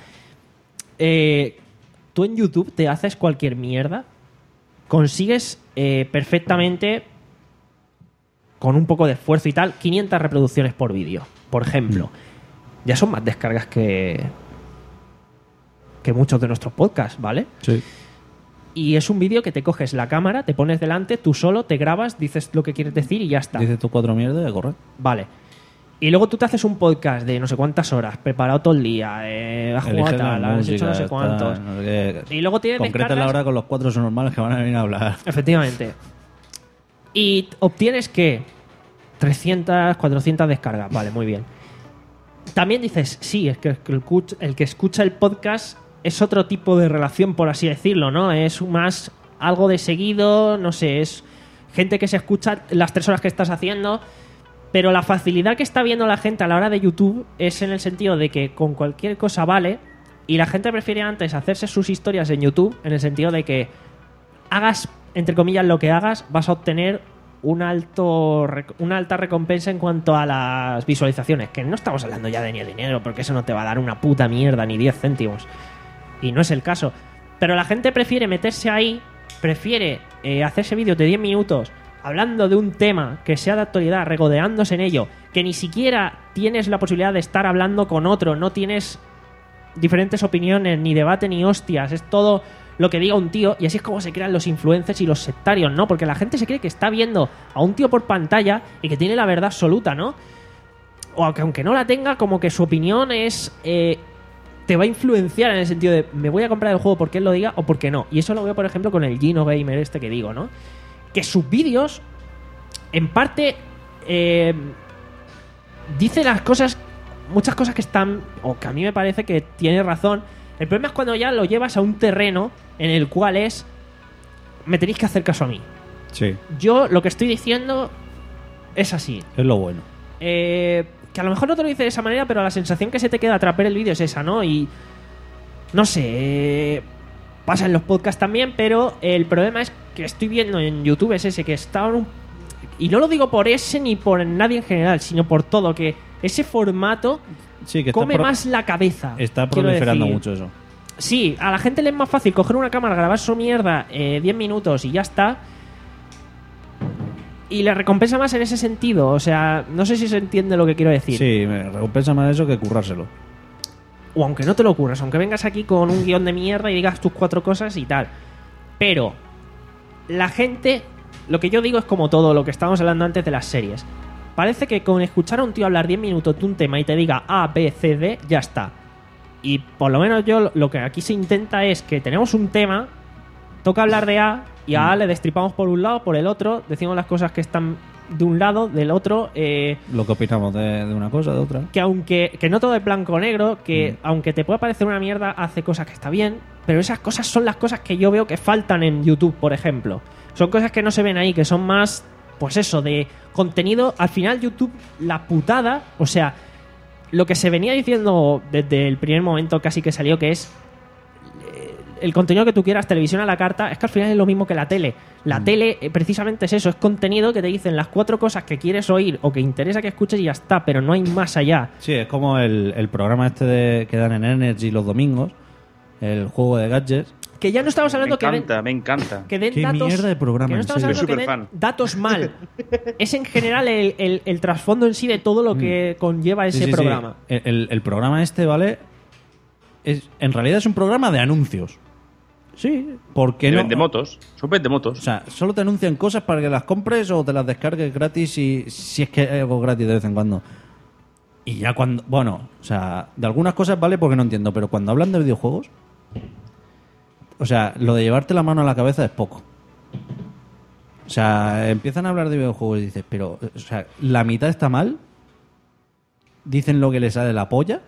eh, tú en YouTube te haces cualquier mierda, consigues eh, perfectamente, con un poco de esfuerzo y tal, quinientas reproducciones por vídeo, por ejemplo. Ya son más descargas que que muchos de nuestros podcasts, ¿vale? Sí. Y es un vídeo que te coges la cámara, te pones delante, tú solo, te grabas, dices lo que quieres decir y ya está. Dices tú cuatro mierdas y a correr. Vale. Y luego tú te haces un podcast de no sé cuántas horas, preparado todo el día, eh, has jugado Eliges la tal, has hecho música, no sé tal, cuántos. no sé qué. Y luego tienes Concreta descargas- la hora con los cuatro normales que van a venir a hablar. Efectivamente. Y obtienes que trescientas, cuatrocientas descargas. Vale, muy bien. También dices, sí, es que el que escucha- el que escucha el podcast es otro tipo de relación, por así decirlo, ¿no? Es más algo de seguido, no sé, es gente que se escucha las tres horas que estás haciendo. Pero la facilidad que está viendo la gente a la hora de YouTube es en el sentido de que con cualquier cosa vale. Y la gente prefiere antes hacerse sus historias en YouTube, en el sentido de que hagas, entre comillas, lo que hagas, vas a obtener un alto, rec- una alta recompensa en cuanto a las visualizaciones. Que no estamos hablando ya de ni el dinero, porque eso no te va a dar una puta mierda, ni diez céntimos. Y no es el caso. Pero la gente prefiere meterse ahí, prefiere eh, hacerse vídeos de diez minutos hablando de un tema que sea de actualidad, regodeándose en ello, que ni siquiera tienes la posibilidad de estar hablando con otro, no tienes diferentes opiniones, ni debate, ni hostias, es todo lo que diga un tío, y así es como se crean los influencers y los sectarios, ¿no? Porque la gente se cree que está viendo a un tío por pantalla y que tiene la verdad absoluta, ¿no? O aunque, aunque no la tenga, como que su opinión es... eh, te va a influenciar en el sentido de me voy a comprar el juego porque él lo diga o porque no. Y eso lo veo, por ejemplo, con el Gino Gamer este que digo, ¿no? Que sus vídeos, en parte, eh, dice las cosas, muchas cosas que están, o que a mí me parece que tiene razón. El problema es cuando ya lo llevas a un terreno en el cual es, me tenéis que hacer caso a mí. Sí, Yo lo que estoy diciendo es así. es lo bueno. Eh, que a lo mejor no te lo dice de esa manera, pero la sensación que se te queda tras ver el vídeo es esa, ¿no? Y no sé, eh, pasa en los podcasts también, pero el problema es que estoy viendo en YouTube es ese, que está un... Y no lo digo por ese ni por nadie en general, sino por todo, que ese formato Sí, que está come pro- más la cabeza. Está quiero proliferando decir. mucho eso. Sí, a la gente le es más fácil coger una cámara, grabar su mierda eh, diez minutos y ya está. Y le recompensa más en ese sentido. O sea, no sé si se entiende lo que quiero decir. Sí, me recompensa más eso que currárselo. O aunque no te lo ocurras, aunque vengas aquí con un guión de mierda y digas tus cuatro cosas y tal. Pero la gente, lo que yo digo es como todo lo que estábamos hablando antes de las series. Parece que con escuchar a un tío hablar diez minutos de un tema y te diga A, B, C, D, ya está. Y por lo menos yo lo que aquí se intenta es que tenemos un tema, toca hablar de A y a A le destripamos por un lado, por el otro, decimos las cosas que están de un lado, del otro, eh, Lo que opinamos de, de una cosa, de otra. que aunque que no todo es blanco o negro, que Mm. aunque te pueda parecer una mierda, hace cosas que está bien, pero esas cosas son las cosas que yo veo que faltan en YouTube, por ejemplo. Son cosas que no se ven ahí, que son más, pues eso, de contenido. Al final YouTube, la putada, o sea, lo que se venía diciendo desde el primer momento casi que salió, que es eh, el contenido que tú quieras, televisión a la carta, es que al final es lo mismo que la tele. La Mm. tele eh, precisamente es eso, es contenido que te dicen las cuatro cosas que quieres oír o que interesa que escuches y ya está, pero no hay más allá. Sí, es como el, el programa este de, que dan en Energy los domingos, el juego de gadgets. Que ya no estamos Me hablando que den, encanta, me encanta. que den Qué datos. mierda de programa, que no en estamos serio. hablando Soy que den superfan. datos mal. Es en general el, el- el trasfondo en sí de todo lo que conlleva ese Mm. Sí, sí, sí. programa. El, el- el programa este, ¿vale? Es, en realidad es un programa de anuncios. Sí. Porque Que no, vende motos. Son vende O motos. sea, solo te anuncian cosas para que las compres o te las descargues gratis si, si es que hay algo gratis de vez en cuando. Y ya cuando... Bueno, o sea, de algunas cosas vale porque no entiendo, pero cuando hablan de videojuegos... O sea, lo de llevarte la mano a la cabeza es poco. O sea, empiezan a hablar de videojuegos y dices, pero... O sea, la mitad está mal. Dicen lo que les sale de la polla.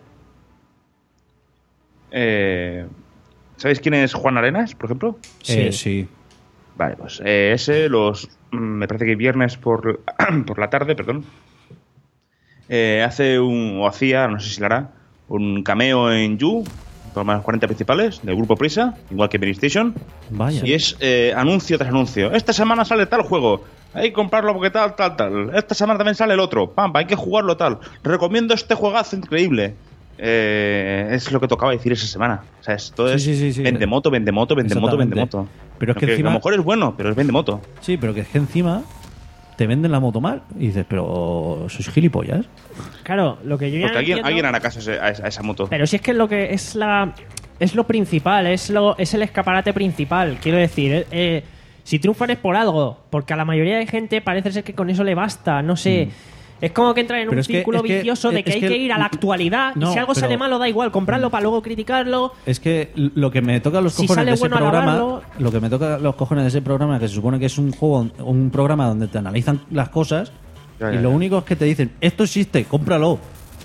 Eh, ¿Sabéis quién es Juan Arenas, por ejemplo? Eh, sí. Vale, pues eh, ese los... mm, Me parece que viernes por, por la tarde, perdón. Eh, hace un... O hacía, no sé si lo hará, un cameo en You, por más cuarenta principales, del grupo Prisa, igual que PlayStation. Vaya. Y es eh, anuncio tras anuncio. Esta semana sale tal juego. Hay que comprarlo porque tal, tal, tal. Esta semana también sale el otro. Pam, hay que jugarlo tal. Recomiendo este juegazo increíble. Eh, es lo que tocaba decir esa semana. O sea, esto Sí, es sí, sí, sí. vende moto, vende moto, vende moto, vende Exactamente. moto. Pero es que Aunque encima- a lo mejor es bueno, pero es vende moto. Sí, pero que es que encima te venden la moto mal. Y dices, pero sois gilipollas. Claro, lo que yo ya Porque alguien, entiendo- alguien hará caso a, ese- a esa- a esa moto. Pero si es que es lo que es la es lo principal, es lo es el escaparate principal. Quiero decir, eh, eh, si triunfan es por algo, porque a la mayoría de gente parece ser que con eso le basta. No sé. Es como que entran en Mm. Pero un es que- círculo es que- vicioso de es que hay que- que ir a la actualidad No, y si algo pero- sale malo da igual, comprarlo para luego criticarlo. Es que lo que me toca a los Si cojones sale de ese bueno, programa, alabarlo. lo que me toca a los cojones de ese programa, que se supone que es un juego, un programa donde te analizan las cosas Ya, y ya, lo ya. único es que te dicen, esto existe, cómpralo.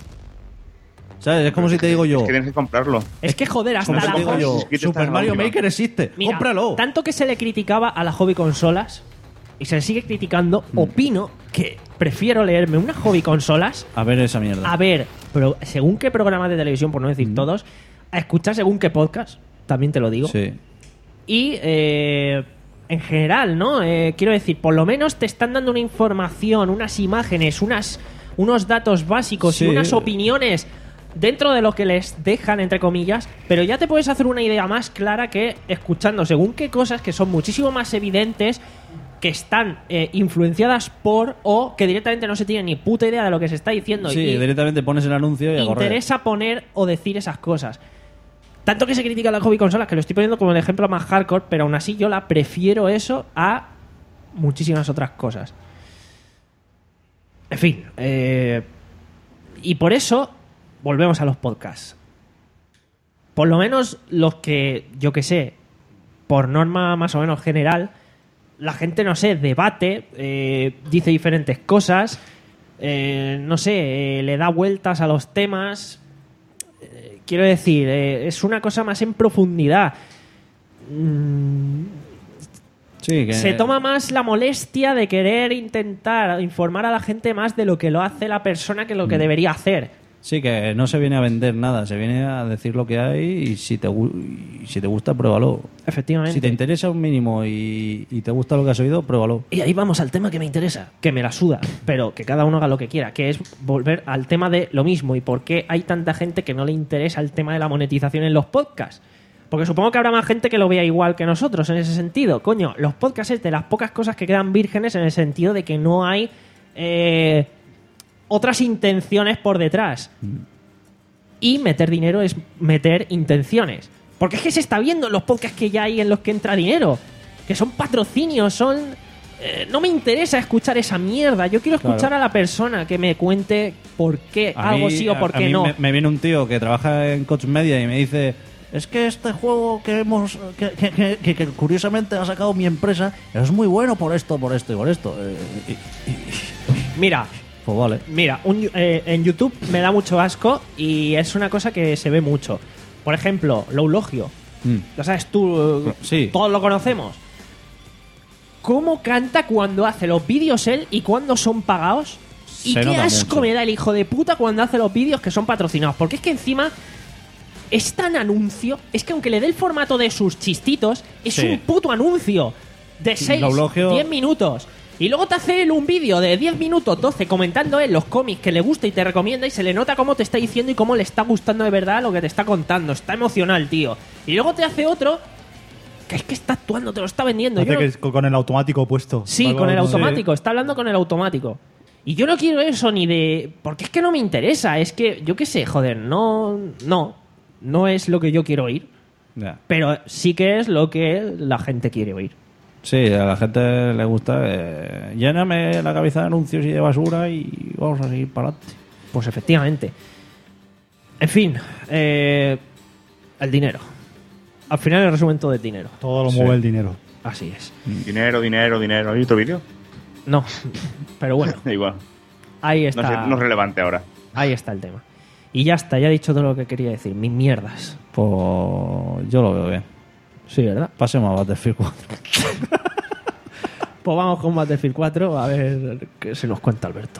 ¿Sabes? Es como si te digo yo, Es que tienes que comprarlo. Es que joder, hasta como si la te digo hobby- yo, Es que te Super estás Mario hablando. Maker existe, Mira, cómpralo. tanto que se le criticaba a las hobby consolas y se le sigue criticando, Mm. opino que prefiero leerme unas hobby consolas A ver esa mierda. a ver, pero según qué programas de televisión, por no decir todos, a escuchar según qué podcast, también te lo digo. Sí. Y eh, en general, ¿no? Eh, quiero decir, por lo menos te están dando una información, unas imágenes, unas, unos datos básicos Sí. y unas opiniones dentro de lo que les dejan, entre comillas, pero ya te puedes hacer una idea más clara que escuchando según qué cosas que son muchísimo más evidentes, que están eh, influenciadas por o que directamente no se tiene ni puta idea de lo que se está diciendo. Sí, y directamente pones el anuncio y a correr. interesa poner o decir esas cosas. Tanto que se critica la hobby consolas, que lo estoy poniendo como el ejemplo más hardcore, pero aún así yo la prefiero eso a muchísimas otras cosas. En fin, eh, y por eso volvemos a los podcasts. Por lo menos los que, yo que sé, por norma más o menos general, la gente, no sé, debate, eh, dice diferentes cosas, eh, no sé, eh, le da vueltas a los temas. Eh, quiero decir, eh, es una cosa más en profundidad. Mm, Sí, que... se toma más la molestia de querer intentar informar a la gente más de lo que lo hace la persona que lo que debería hacer. Sí, que no se viene a vender nada, se viene a decir lo que hay y si te, gu- y si te gusta, pruébalo. Efectivamente. Si te interesa un mínimo y, y te gusta lo que has oído, pruébalo. Y ahí vamos al tema que me interesa, que me la suda, pero que cada uno haga lo que quiera, que es volver al tema de lo mismo y por qué hay tanta gente que no le interesa el tema de la monetización en los podcasts. Porque supongo que habrá más gente que lo vea igual que nosotros en ese sentido. Coño, los podcasts es de las pocas cosas que quedan vírgenes en el sentido de que no hay eh, otras intenciones por detrás. Y meter dinero es meter intenciones. Porque es que se está viendo en los podcasts que ya hay en los que entra dinero. Que son patrocinios, son... Eh, no me interesa escuchar esa mierda. Yo quiero escuchar Claro. a la persona que me cuente por qué A algo mí- sí o por a- a qué mí no. Me, me viene un tío que trabaja en Coach Media y me dice: es que este juego que hemos que, que, que- que- que curiosamente ha sacado mi empresa es muy bueno por esto, por esto y por esto. Eh, y- y- Mira, pues vale. Mira, un- eh, en YouTube me da mucho asco y es una cosa que se ve mucho. Por ejemplo, Loulogio. Mm. Lo sabes tú, eh, Sí. todos lo conocemos. ¿Cómo canta cuando hace los vídeos él y cuando son pagados? Y Se qué nota asco mucho. me da el hijo de puta cuando hace los vídeos que son patrocinados. Porque es que encima es tan anuncio, es que aunque le dé el formato de sus chistitos, es Sí. un puto anuncio de seis, Loulogio- diez minutos. Y luego te hace él un vídeo de diez minutos, doce, comentando él los cómics que le gusta y te recomienda y se le nota cómo te está diciendo y cómo le está gustando de verdad lo que te está contando. Está emocional, tío. Y luego te hace otro que es que está actuando, te lo está vendiendo. Hace Yo no- que es con el automático puesto. Sí, Algo con el así. automático. Está hablando con el automático. Y yo no quiero eso ni de... Porque es que no me interesa. Es que, yo qué sé, joder, no... No. No es lo que yo quiero oír. Ya. Pero sí que es lo que la gente quiere oír. Sí, a la gente le gusta. Eh, lléname la cabeza de anuncios y de basura y vamos a seguir para adelante. Pues efectivamente. En fin. eh, el dinero. Al final el resumen todo es dinero. Todo lo Sí. mueve el dinero. Así es. Dinero, dinero, dinero. ¿Hay otro vídeo? No. Pero bueno. Da igual. Ahí No, está. es, no es relevante ahora. Ahí está el tema. Y ya está. Ya he dicho todo lo que quería decir. Mis mierdas. Pues yo lo veo bien. Sí, ¿verdad? Pasemos a Battlefield cuatro. Pues vamos con Battlefield cuatro a ver qué se nos cuenta Alberto.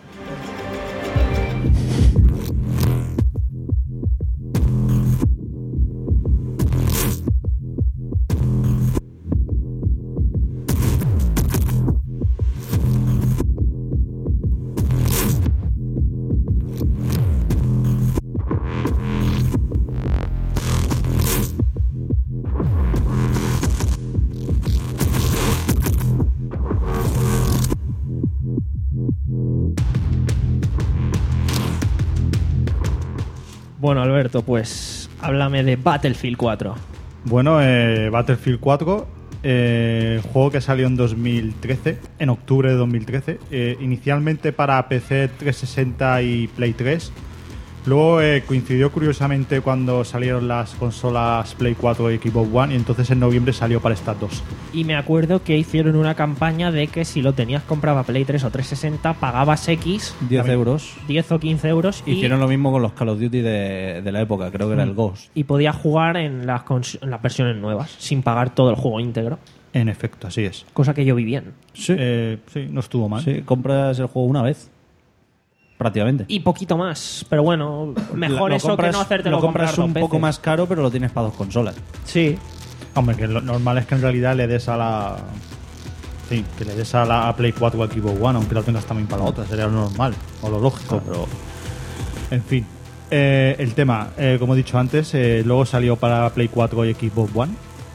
Bueno, Alberto, pues háblame de Battlefield cuatro. Bueno, eh, Battlefield cuatro, eh, juego que salió en dos mil trece, en octubre de dos mil trece, eh, inicialmente para P C trescientos sesenta y Play tres. Luego eh, coincidió curiosamente cuando salieron las consolas Play cuatro y Xbox One, y entonces en noviembre salió para estas dos. Y me acuerdo que hicieron una campaña de que si lo tenías comprado a Play tres o trescientos sesenta pagabas X, diez euros. diez o quince euros y, Hicieron lo mismo con los Call of Duty de, de la época, creo que era el Ghost. y podías jugar en las, cons- en las versiones nuevas sin pagar todo el juego íntegro. En efecto, así es. Cosa que yo vi bien. Sí. Eh, sí, no estuvo mal. Sí, compras el juego una vez. Prácticamente. Y poquito más. Pero bueno, mejor Lo eso compras- que no hacértelo Lo compras comprar un dos poco veces. más caro, pero lo tienes para dos consolas. Sí. Hombre, que lo normal es que en realidad le des a la... Sí, que le des a la a Play cuatro o a Xbox One, aunque lo tengas también para la otra. Sería lo normal, o lo lógico, pero... En fin. Eh, el tema, eh, como he dicho antes, eh, luego salió para Play cuatro y Xbox One.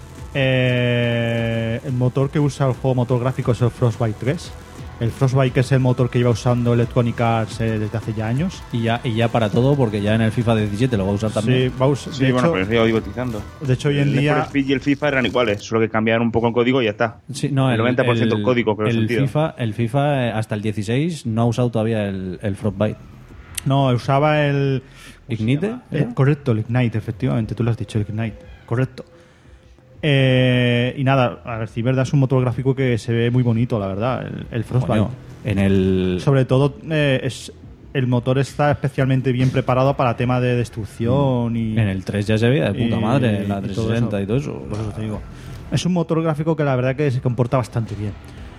Eh, el motor que usa el juego, motor gráfico, es el Frostbite tres. El Frostbite, que es el motor que lleva usando Electronic Arts eh, desde hace ya años. Y ya, y ya para todo, porque ya en el FIFA diecisiete lo va a usar también. Sí, va a us- Sí, de, bueno, hecho, pues yo iba utilizando. de hecho, hoy en el Need for día... Speed y el FIFA eran iguales, solo que cambiaron un poco el código y ya está. Sí, no, el noventa por ciento el código, creo, el sentido. FIFA, el FIFA eh, hasta el dieciséis no ha usado todavía el, el Frostbite. No, usaba el... ¿Ignite? Eh, correcto, el Ignite, efectivamente, tú lo has dicho, el Ignite, correcto. Eh, y nada, a ver, si verdad es un motor gráfico que se ve muy bonito, la verdad, el, el Frostbite. Coño, en el... Sobre todo, eh, es, el motor está especialmente bien preparado para tema de destrucción y... En el tres ya se veía de puta y- madre, en la y todo trescientos sesenta eso. y todo eso. Por eso te digo. Es un motor gráfico que la verdad que se comporta bastante bien.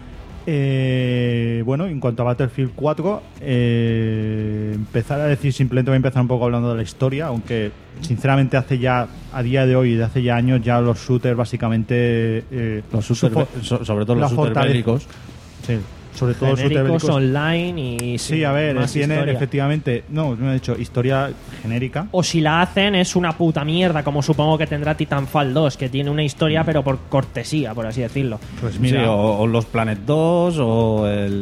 Eh, bueno, en cuanto a Battlefield cuatro, eh, empezar a decir, simplemente voy a empezar un poco hablando de la historia, aunque sinceramente hace ya, a día de hoy, de hace ya años, ya los shooters básicamente... Eh, Los shooters, sufo- so- sobre todo la los shooters fortaleza. bélicos. Sí, sobre todo shooters Genéricos, bélicos. online y... Sí, a ver, más tienen historia. efectivamente, no, me he dicho, historia genérica. O si la hacen es una puta mierda, como supongo que tendrá Titanfall dos, que tiene una historia pero por cortesía, por así decirlo. Pues Sí, mira, o, o los Planet dos o el,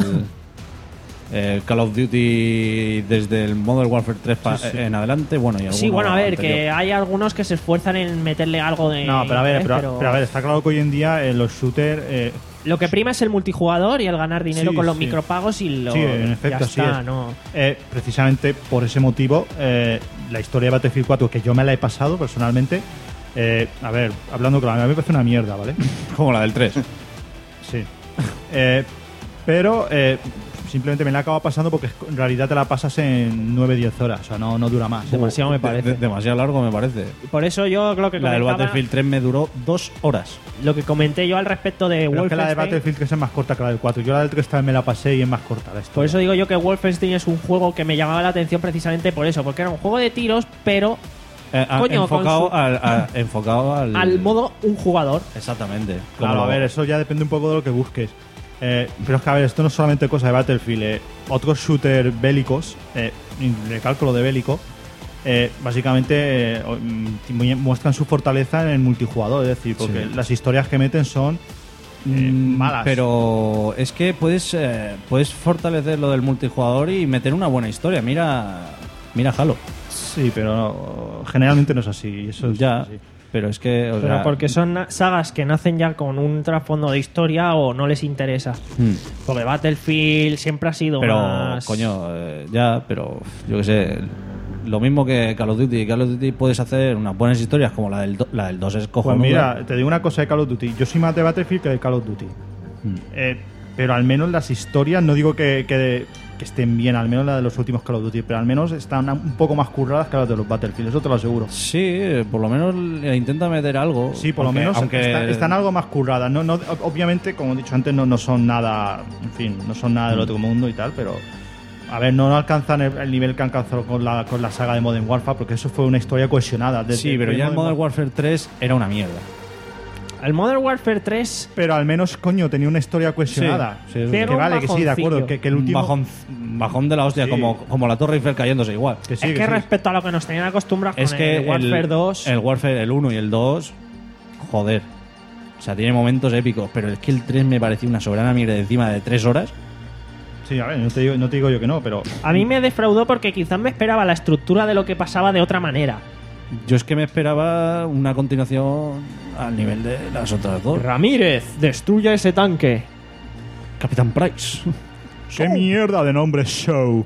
el Call of Duty desde el Modern Warfare tres pa- Sí, sí. en adelante. Bueno, y Sí, alguno bueno, a ver, anterior. que hay algunos que se esfuerzan en meterle algo de... no, pero a ver, interés, pero, pero a ver, está claro que hoy en día eh, los shooters... eh, Lo que prima es el multijugador y el ganar dinero Sí, con los sí. micropagos y lo... Sí, en efecto, ya así está, es. ¿no? Eh, precisamente por ese motivo, eh, la historia de Battlefield cuatro, que yo me la he pasado personalmente, eh, a ver, hablando claro, a mí me parece una mierda, ¿vale? Como la del tres. Sí. Eh, pero eh, simplemente me la he acabado pasando porque en realidad te la pasas en nueve diez horas, o sea, no, no dura más. Demasiado me De- parece. de- demasiado largo me parece. Por eso yo lo que La del comentaba- Battlefield tres me duró dos horas. Lo que comenté yo al respecto de Pero es que la de Wolfenstein... Battlefield tres es más corta que la del cuatro. Yo la del tres también me la pasé y es más corta la historia. Por eso digo yo que Wolfenstein es un juego que me llamaba la atención precisamente por eso, porque era un juego de tiros, pero Eh, a- Coño, enfocado, con su- al, a- enfocado al... al modo un jugador. Exactamente. Claro, Como- a ver, eso ya depende un poco de lo que busques. Eh, pero es que, a ver, esto no es solamente cosa de Battlefield. Eh, otros shooters bélicos, eh, de cálculo de bélico, eh, básicamente eh, mm, muestran su fortaleza en el multijugador. Es decir, porque Sí. las historias que meten son eh, Mm, malas. Pero es que puedes, eh, puedes fortalecer lo del multijugador y meter una buena historia. Mira, mira Halo. Sí, pero no, generalmente no es así. Eso es Ya, así. pero es que... o Pero sea, porque son na- sagas que nacen ya con un trasfondo de historia o no les interesa. mm, Porque Battlefield siempre ha sido Pero, más... coño, eh, ya, pero yo qué sé. Lo mismo que Call of Duty. Call of Duty puedes hacer unas buenas historias como la del, do- la del dos es Pues cojonuda. mira, te digo una cosa de Call of Duty. Yo soy más de Battlefield que de Call of Duty. Mm. Eh, pero al menos las historias, no digo que, que, que estén bien, al menos las de los últimos Call of Duty, pero al menos están un poco más curradas que las de los Battlefield, eso te lo aseguro. Sí, eh, por lo menos le intenta meter algo. Sí, por Aunque- lo menos aunque está- están algo más curradas. No, no, obviamente, como he dicho antes, no, no son nada, en fin, no son nada Mm. del otro mundo y tal, pero a ver, no, no alcanzan el, el nivel que alcanzó con la, con la saga de Modern Warfare, porque eso fue una historia cohesionada. Desde Sí, pero que ya el Modern Warfare. Warfare tres era una mierda. El Modern Warfare tres... Pero al menos, coño, tenía una historia cohesionada. Sí, sí, eso Pero que un vale, que sí, de acuerdo, bajoncillo. que, que el último... Bajón, bajón de la hostia, Sí. como, como la Torre Eiffel cayéndose igual. que sí, es que sí. respecto a lo que nos tenían acostumbrados Es con que el Warfare el, dos... el Warfare, el uno y el dos, joder. O sea, tiene momentos épicos, pero es que el tres me pareció una soberana mierda encima de tres horas. Sí, a ver, no te, digo, no te digo yo que no, pero... A mí me defraudó porque quizás me esperaba la estructura de lo que pasaba de otra manera. Yo es que me esperaba una continuación al nivel de las otras dos. Ramírez, destruya ese tanque. Capitán Price. ¡Qué mierda de nombre Soap!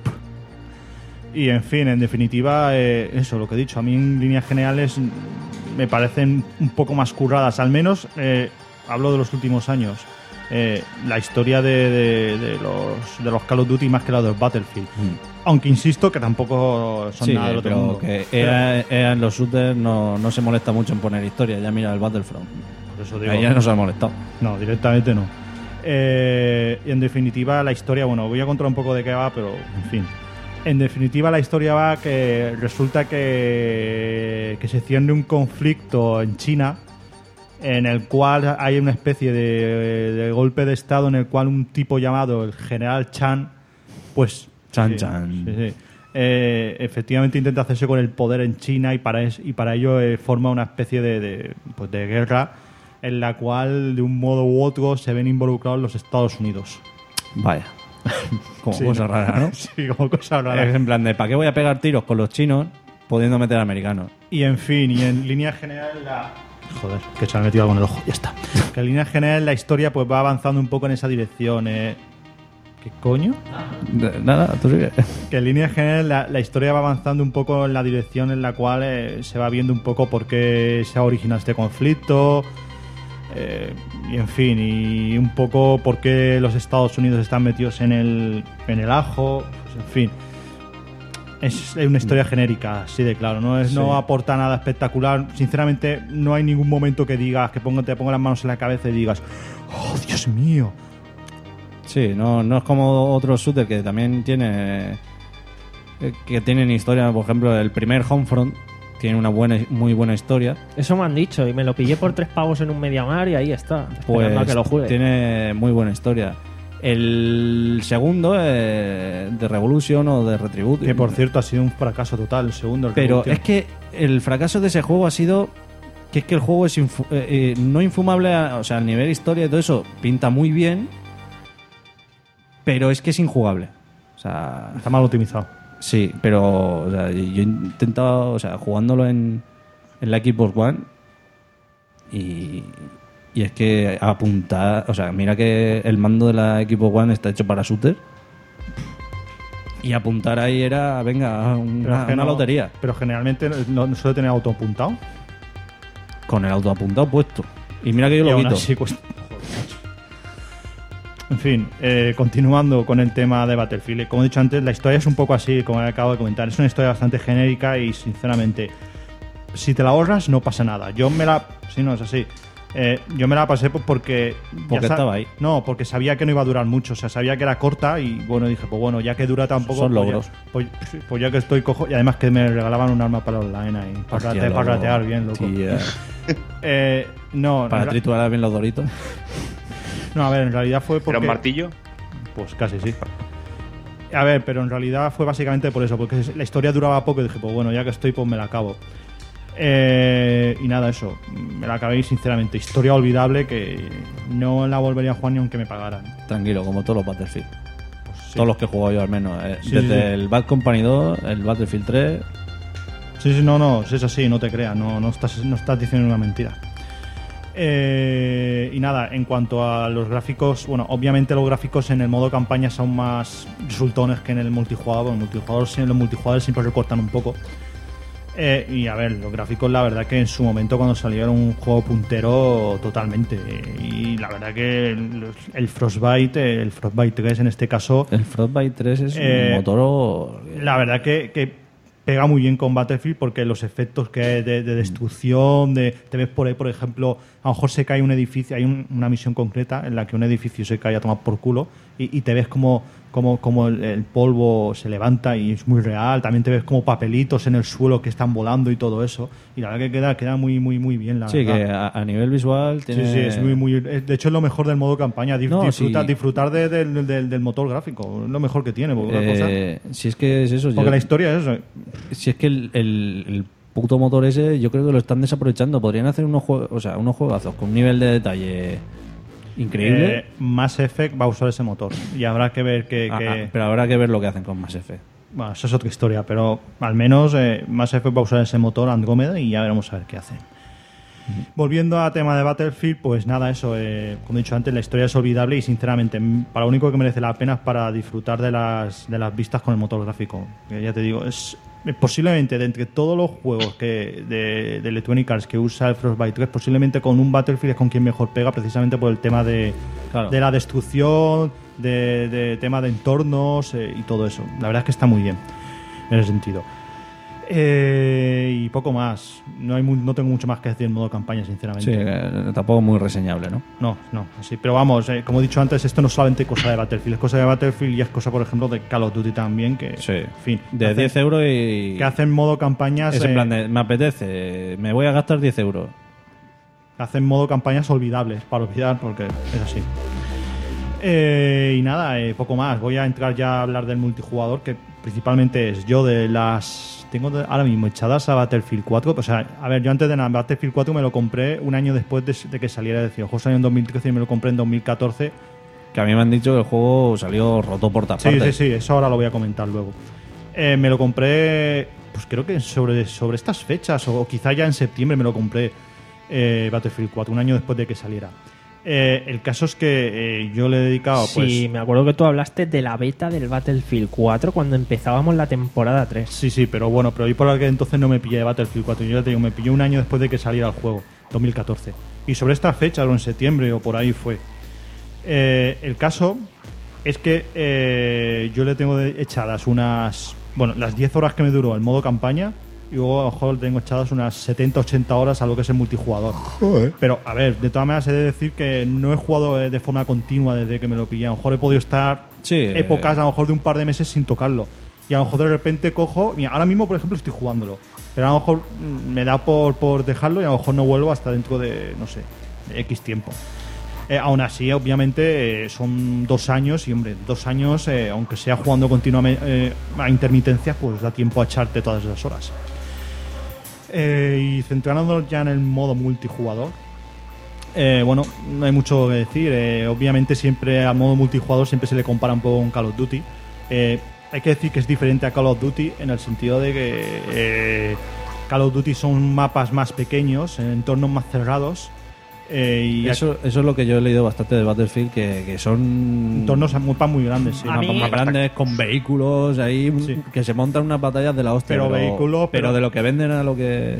Y en fin, en definitiva, eh, eso, lo que he dicho. A mí en líneas generales mm, me parecen un poco más curradas. Al menos, eh, hablo de los últimos años. Eh, la historia de, de- de los, de los Call of Duty más que la de los Battlefield. Aunque insisto que tampoco son Mm. Sí, nada del otro pero mundo. que Pero- EA, EA en los shooters no, no se molesta mucho en poner historia. Ya mira el Battlefront. por eso digo, Ahí ya no se ha molestado. No, directamente no. Eh, y en definitiva, la historia, bueno, voy a contar un poco de qué va, pero en fin. En definitiva, la historia va que resulta que, que se cierne un conflicto en China en el cual hay una especie de, de golpe de estado en el cual un tipo llamado el general Chan, pues... Chan sí, Chan. sí, sí. Eh, efectivamente intenta hacerse con el poder en China y para, es- y para ello eh, forma una especie de, de, pues de guerra en la cual de un modo u otro se ven involucrados los Estados Unidos. Vaya. Como Sí, cosa ¿no? rara, ¿no? Sí, como cosa Es rara. en plan de, ¿para qué voy a pegar tiros con los chinos pudiendo meter americanos? Y en fin, y en línea general la... Joder, que se me ha metido algo en el ojo, ya está. Que en línea general la historia pues va avanzando un poco en esa dirección. Eh. ¿Qué coño? De- Nada, tú sigue. Que en línea general la, la historia va avanzando un poco en la dirección en la cual eh, se va viendo un poco por qué se ha originado este conflicto. eh, y en fin, y un poco por qué los Estados Unidos están metidos en el, en el ajo. Pues en fin. Es una historia genérica, así de claro. No es Sí. no aporta nada espectacular. Sinceramente, no hay ningún momento que digas, que ponga, te ponga las manos en la cabeza y digas, oh, Dios mío. Sí, no, no es como otros shooters que también tiene eh, que tienen historia. Por ejemplo, el primer Homefront tiene una buena, muy buena historia. Eso me han dicho y me lo pillé por tres pavos en un Mediamar y ahí está. Pues esperando a que lo juegue. tiene muy buena historia. El segundo, eh, de Revolution o de Retribution. Que por cierto ha sido un fracaso total, el segundo. El Pero Revolution. es que el fracaso de ese juego ha sido que es que el juego es infu- eh, eh, no infumable, a- o sea, al nivel historia y todo eso pinta muy bien, pero es que es injugable. O sea, Está mal optimizado. sí, pero o sea, yo he intentado, o sea, jugándolo en, en la Xbox One y, y es que apuntar, o sea, mira que el mando de la Xbox One está hecho para shooter y apuntar ahí era, venga, una, Pero es que una no- lotería. Pero generalmente no, no suele tener auto apuntado. Con el auto apuntado puesto. Y mira que yo Y lo aún quito. así cuesta- Joder, macho. En fin, eh, continuando con el tema de Battlefield. Como he dicho antes, la historia es un poco así, como acabo de comentar. Es una historia bastante genérica y, sinceramente, si te la ahorras, no pasa nada. Yo me la... Sí, no, es así. Eh, yo me la pasé pues porque... ya Porque sa- estaba ahí. No, porque sabía que no iba a durar mucho. O sea, sabía que era corta y, bueno, dije, pues bueno, ya que dura tan poco... Son pues ya- logros. Pues, pues ya que estoy cojo... Y además que me regalaban un arma para online ahí. Para, Hostia, rate- para loco. ratear bien, loco. Tía. Eh, no, Para no, triturar bien los doritos. no, a ver, en realidad fue porque... ¿Era un martillo? Pues casi sí. A ver, pero en realidad fue básicamente por eso, porque la historia duraba poco y dije, pues bueno, ya que estoy, pues me la acabo. Eh, y nada, eso, me la acabé y sinceramente, historia olvidable que no la volvería a jugar ni aunque me pagaran. Tranquilo, como todos los Battlefield. Pues sí. Todos los que he jugado yo al menos. eh. Sí, Desde sí, sí. el Bad Company dos, el Battlefield tres. Sí, sí, no, no, si es así, no te creas, no, no, estás, no estás diciendo una mentira. Eh, y nada, en cuanto a los gráficos, bueno, obviamente los gráficos en el modo campaña son más resultones que en el multijugador. En el multijugador, sí, en los multijugadores siempre recortan un poco. Eh, y a ver, los gráficos, la verdad que en su momento cuando salió era un juego puntero totalmente. Y la verdad que el, el Frostbite, el Frostbite tres en este caso, El Frostbite tres es Eh, un motor. o- la verdad que, que pega muy bien con Battlefield porque los efectos que hay de, de destrucción, de te ves por ahí, por ejemplo, a lo mejor se cae un edificio, hay un- una misión concreta en la que un edificio se cae a tomar por culo y, y te ves como, como, como el, el polvo se levanta y es muy real. También te ves como papelitos en el suelo que están volando y todo eso. Y la verdad que queda, queda muy, muy, muy bien, la Sí, verdad. que a, a nivel visual Sí, tiene. sí, es muy, muy. es- De hecho, es lo mejor del modo campaña. Dif- No, disfrutar sí. disfrutar de- del, del- del motor gráfico. Es lo mejor que tiene. Porque, otra cosa- Eh, si es que es eso. porque yo- la historia es eso. Si es que el, el, el puto motor ese, yo creo que lo están desaprovechando. Podrían hacer unos juegos, o sea, unos juegazos con un nivel de detalle increíble. Eh, Mass Effect va a usar ese motor. Y habrá que ver que. Ah, que- ah, pero habrá que ver lo que hacen con Mass Effect. Bueno, eso es otra historia. Pero al menos eh, Mass Effect va a usar ese motor Andrómeda y ya veremos a ver qué hacen. Volviendo a tema de Battlefield, pues nada, eso, eh, como he dicho antes, la historia es olvidable y sinceramente, m- para lo único que merece la pena es para disfrutar de las, de las vistas con el motor gráfico. Que ya te digo, es eh, posiblemente de entre todos los juegos que de, de Electronic Arts que usa el Frostbite tres, posiblemente con un Battlefield es con quien mejor pega, precisamente por el tema de, Claro. de la destrucción, de, de tema de entornos eh, y todo eso. La verdad es que está muy bien en ese sentido. Eh, y poco más. No hay mu- no tengo mucho más que decir en modo campaña, sinceramente. Sí, eh, tampoco muy reseñable, ¿no? No, no, así. Pero vamos, eh, como he dicho antes, esto no es solamente cosa de Battlefield, es cosa de Battlefield y es cosa, por ejemplo, de Call of Duty también, que, Sí. en fin, De hacen- diez euros y. que hacen modo campañas, Es en eh, plan de, me apetece, me voy a gastar diez euros. hacen modo campañas olvidables, para olvidar, porque es así. Eh, y nada, eh, poco más. Voy a entrar ya a hablar del multijugador, que principalmente es yo de las... Tengo de- ahora mismo echadas a Battlefield cuatro. O sea, a ver, yo antes de nada, Battlefield cuatro me lo compré un año después de, de que saliera. Es decir, el juego salió en dos mil trece y me lo compré en dos mil catorce. Que a mí me han dicho que el juego salió roto por todas Sí, sí, partes. sí, eso ahora lo voy a comentar luego. Eh, me lo compré, pues creo que sobre, sobre estas fechas, o quizá ya en septiembre me lo compré, eh, Battlefield cuatro, un año después de que saliera. Eh, el caso es que eh, yo le he dedicado, pues... Sí, me acuerdo que tú hablaste de la beta del Battlefield cuatro cuando empezábamos la temporada tres. Sí, sí, pero bueno, pero yo por aquel entonces no me pillé de Battlefield cuatro. Yo ya te digo, me pillé un año después de que saliera el juego, dos mil catorce. Y sobre esta fecha, o en septiembre o por ahí fue. Eh, el caso es que eh, yo le tengo de- echadas unas bueno, las diez horas que me duró el modo campaña, y luego a lo mejor tengo echadas unas setenta ochenta horas a lo que es el multijugador. Joder. Pero, a ver, de todas maneras he de decir que no he jugado de forma continua desde que me lo pillé. A lo mejor he podido estar Sí, épocas, eh. a lo mejor de un par de meses sin tocarlo. Y a lo mejor de repente cojo... Mira, ahora mismo, por ejemplo, estoy jugándolo. Pero a lo mejor mm, me da por, por dejarlo y a lo mejor no vuelvo hasta dentro de, no sé, de X tiempo. Eh, aún así, obviamente, eh, son dos años y, hombre, dos años, eh, aunque sea jugando continuamente eh, a intermitencia, pues da tiempo a echarte todas esas horas. Eh, y centrándonos ya en el modo multijugador, eh, bueno, no hay mucho que decir. Eh, obviamente, siempre al modo multijugador siempre se le compara un poco con Call of Duty. Eh, hay que decir que es diferente a Call of Duty en el sentido de que eh, Call of Duty son mapas más pequeños, en entornos más cerrados. Eh, y Eso, eso es lo que yo he leído bastante de Battlefield, que, que son entornos muy, muy grandes, sí. A mapas mí- más grandes, con vehículos ahí, Sí. que se montan unas batallas de la hostia. Pero vehículos, pero pero- de lo que venden a lo que...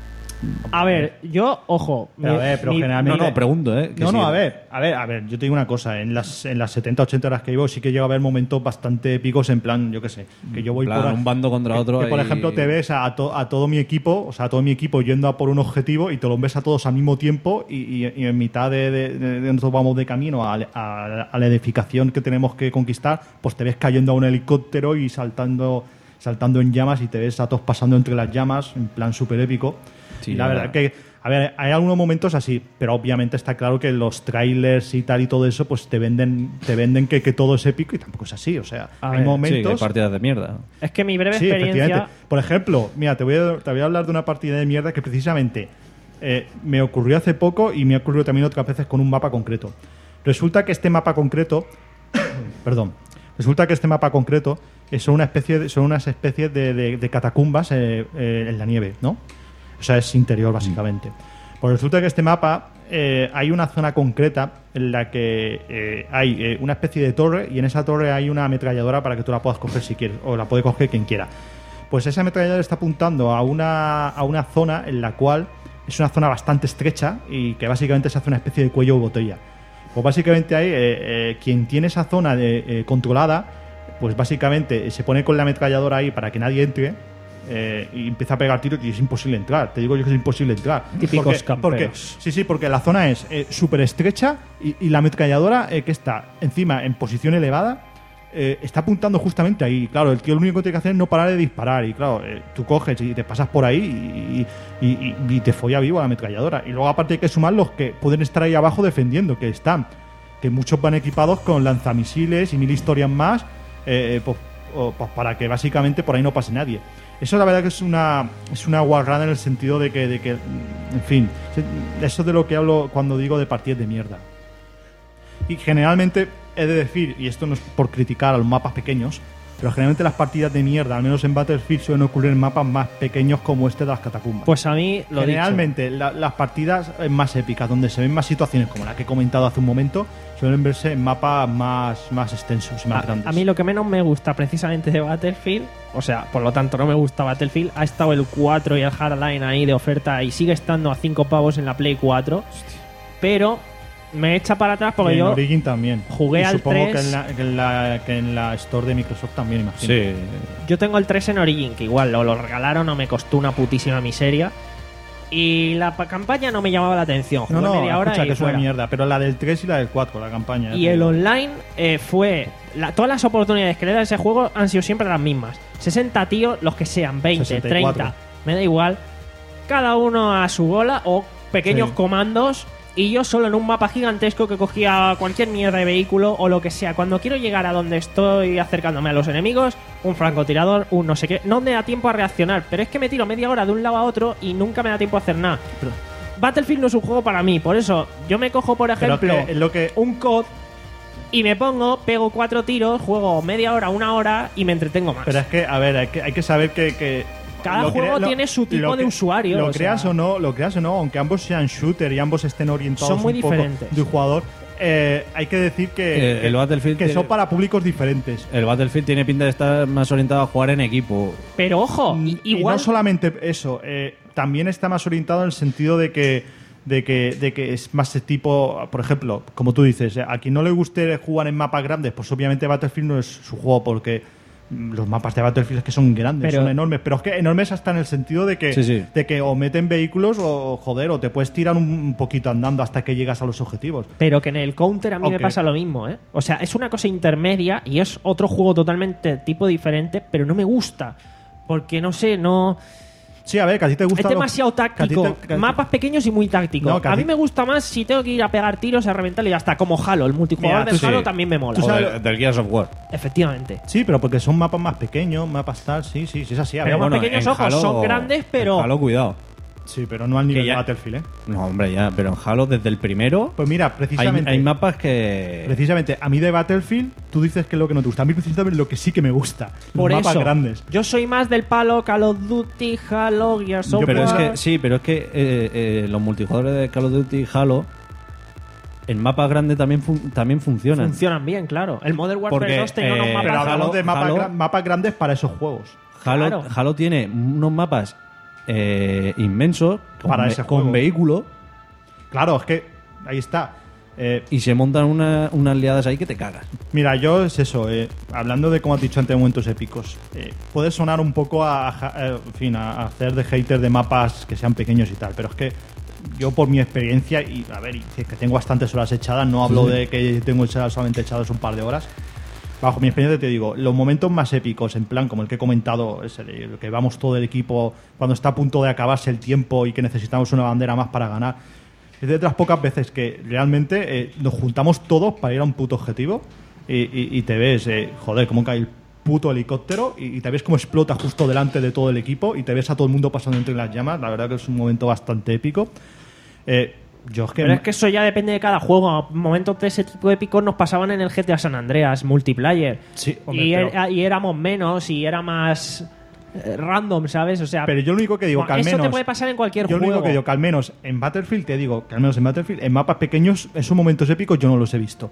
A ver, yo, ojo. Pero, mi- a ver, pero mi- No, generalmente... no, pregunto, ¿eh? que No, sí. no, a ver, a ver, a ver, yo te digo una cosa, en las, en las setenta ochenta horas que llevo sí que llega a haber momentos bastante épicos en plan, yo qué sé, que yo voy En plan, por... un bando contra otro Que, por ahí- ejemplo te ves a, to- a todo mi equipo, o sea, a todo mi equipo yendo a por un objetivo y te lo ves a todos al mismo tiempo y, y- y en mitad de, de, de- de nosotros vamos de camino a, a- a la edificación que tenemos que conquistar, pues te ves cayendo a un helicóptero y saltando, saltando en llamas y te ves a todos pasando entre las llamas, en plan súper épico. Sí, y la ya. verdad que a ver, hay algunos momentos así, pero obviamente está claro que los trailers y tal y todo eso, pues te venden, te venden que, que todo es épico y tampoco es así. O sea, A hay ver, Sí, momentos. que hay partidas de mierda. Es que mi breve Sí, experiencia. efectivamente. Por ejemplo, mira, te voy a, te voy a hablar de una partida de mierda que precisamente eh, me ocurrió hace poco y me ha ocurrido también otras veces con un mapa concreto. Resulta que este mapa concreto, perdón, resulta que este mapa concreto es una especie de, son unas especies de, de- de catacumbas eh, eh, en la nieve, ¿no? O sea, es interior básicamente. Pues resulta que este mapa eh, hay una zona concreta en la que eh, hay eh, una especie de torre y en esa torre hay una ametralladora para que tú la puedas coger si quieres, o la puede coger quien quiera. Pues esa ametralladora está apuntando a una, a una zona en la cual es una zona bastante estrecha y que básicamente se hace una especie de cuello de botella. Pues básicamente ahí, eh, eh, quien tiene esa zona de, eh, controlada, pues básicamente se pone con la ametralladora ahí para que nadie entre. Eh, y empieza a pegar tiros y es imposible entrar. Te digo yo que es imposible entrar. Típicos porque, camperos. porque- sí, sí, porque la zona es eh, súper estrecha y, y la ametralladora eh, que está encima en posición elevada eh, está apuntando justamente ahí. Claro, el tío lo único que tiene que hacer es no parar de disparar. Y claro, eh, tú coges y te pasas por ahí y, y- y- y te folla vivo a la ametralladora. Y luego aparte hay que sumar los que pueden estar ahí abajo defendiendo, que están, que muchos van equipados con lanzamisiles y mil historias más, eh, eh, pues, o- pues para que básicamente por ahí no pase nadie. Eso la verdad que es una es una guarrada en el sentido de que, de que, en fin, eso es de lo que hablo cuando digo de partidas de mierda. Y generalmente he de decir, y esto no es por criticar a los mapas pequeños, pero generalmente las partidas de mierda, al menos en Battlefield, suelen ocurrir en mapas más pequeños como este de las catacumbas. Pues a mí, lo dicho. Generalmente la- las partidas eh, más épicas, donde se ven más situaciones como la que he comentado hace un momento, suelen verse en mapas más, más extensos y más A, grandes. a mí lo que menos me gusta precisamente de Battlefield, o sea, por lo tanto no me gusta Battlefield, ha estado el cuatro y el Hardline ahí de oferta y sigue estando a cinco pavos en la Play cuatro, pero me echa para atrás porque Y en yo Origin también. jugué Y al supongo tres. que en, la, que, en la, que en la store de Microsoft también, imagino. Sí. yo tengo el tres en Origin, que igual lo, lo regalaron o me costó una putísima miseria. Y la pa- campaña no me llamaba la atención. Jugué No, no, media hora escucha, y que es una fuera. mierda. Pero la del tres y la del cuatro, la campaña. Y eh, el online eh, fue. la- todas las oportunidades que le da ese juego han sido siempre las mismas. sesenta tíos, los que sean, veinte, sesenta y cuatro. treinta, me da igual. Cada uno a su bola o pequeños Sí. comandos. Y yo solo en un mapa gigantesco que cogía cualquier mierda de vehículo o lo que sea. Cuando quiero llegar a donde estoy acercándome a los enemigos, un francotirador, un no sé qué. No me da tiempo a reaccionar, pero es que me tiro media hora de un lado a otro y nunca me da tiempo a hacer nada. Pero- Battlefield no es un juego para mí, por eso yo me cojo, por Pero ejemplo, que es lo que. un C O D y me pongo, pego cuatro tiros, juego media hora, una hora y me entretengo más. Pero es que, a ver, hay que, hay que saber que. que Cada lo juego crea- tiene su tipo lo de que- usuario, Lo o creas sea. o no, lo creas o no, aunque ambos sean shooter y ambos estén orientados Son muy un poco diferentes. de un jugador, eh, hay que decir que, Eh, el Battlefield que tiene- son para públicos diferentes. El Battlefield tiene pinta de estar más orientado a jugar en equipo. Pero ojo, Y, i- y igual no solamente eso, eh, también está más orientado en el sentido de que, de que, de que es más de tipo, por ejemplo, como tú dices, a quien no le guste jugar en mapas grandes, pues obviamente Battlefield no es su juego porque los mapas de Battlefield es que son grandes, Pero- son enormes, pero es que enormes hasta en el sentido de que, Sí, sí. de que o meten vehículos o joder, o te puedes tirar un, un poquito andando hasta que llegas a los objetivos. Pero que en el Counter a mí me Ok. pasa lo mismo, ¿eh? O sea, es una cosa intermedia y es otro juego totalmente tipo diferente, pero no me gusta. Porque no sé, no. Sí, a ver, que a ti te gusta. Es demasiado táctico. que a ti te- que a ti- Mapas pequeños y muy tácticos. No, que a a mí ti- me gusta más si tengo que ir a pegar tiros, a reventar y ya está. Como Halo, el multijugador Mira, del tú Halo sí. también me mola. Tú O sabes- del, del Gears of War. Efectivamente. Sí, pero porque son mapas más pequeños, mapas tal, sí, sí, sí, es así. A ver, Pero bueno, más pequeños, en ojos, son grandes, pero- en Halo, cuidado. sí, pero no al nivel que ya- de Battlefield, ¿eh? No, hombre, ya, pero en Halo desde el primero Pues mira, hay, precisamente. hay mapas que... Precisamente, a mí de Battlefield, tú dices que es lo que no te gusta. A mí precisamente lo que sí que me gusta. Por los mapas eso, grandes. yo soy más del palo Call of Duty, Halo, Gears of Pero es War. que, sí, pero es que eh, eh, los multijugadores de Call of Duty y Halo en mapas grandes también, fun- también funcionan. funcionan bien, claro. El Modern Warfare Porque, dos tenía eh, unos Pero mapas. Halo- hablamos de mapas, Halo- gra- mapas grandes para esos juegos. Halo, Claro. Halo tiene unos mapas eh, inmensos con, Para ve- ese con juego. vehículos Claro, es que ahí está. Eh, y se montan una- unas liadas ahí que te cagas. Mira, yo es eso, eh, hablando de, como has dicho antes, momentos épicos. Eh, puede sonar un poco a, a- eh, en fin, a, a hacer de hater de mapas que sean pequeños y tal, pero es que yo por mi experiencia, y a ver, y que que tengo bastantes horas echadas, no hablo de que tengo echadas- solamente echadas un par de horas. Bajo mi experiencia te digo, los momentos más épicos, en plan como el que he comentado, es el, el que vamos todo el equipo cuando está a punto de acabarse el tiempo y que necesitamos una bandera más para ganar. Es de las pocas veces que realmente eh, nos juntamos todos para ir a un puto objetivo y, y- y te ves, eh, joder, cómo cae el puto helicóptero y, y te ves cómo explota justo delante de todo el equipo y te ves a todo el mundo pasando entre las llamas. La verdad que es un momento bastante épico. Eh, yo es que... Pero es que eso ya depende de cada juego. Momentos de ese tipo épicos nos pasaban en el G T A San Andreas multiplayer. Sí, hombre, y, pero- era- y éramos menos y era más eh, random, ¿sabes? O sea, Pero yo lo único que digo que al eso menos... te puede pasar en cualquier Yo lo juego. único que digo que al menos en Battlefield, te digo que al menos en Battlefield, en mapas pequeños, esos momentos épicos yo no los he visto.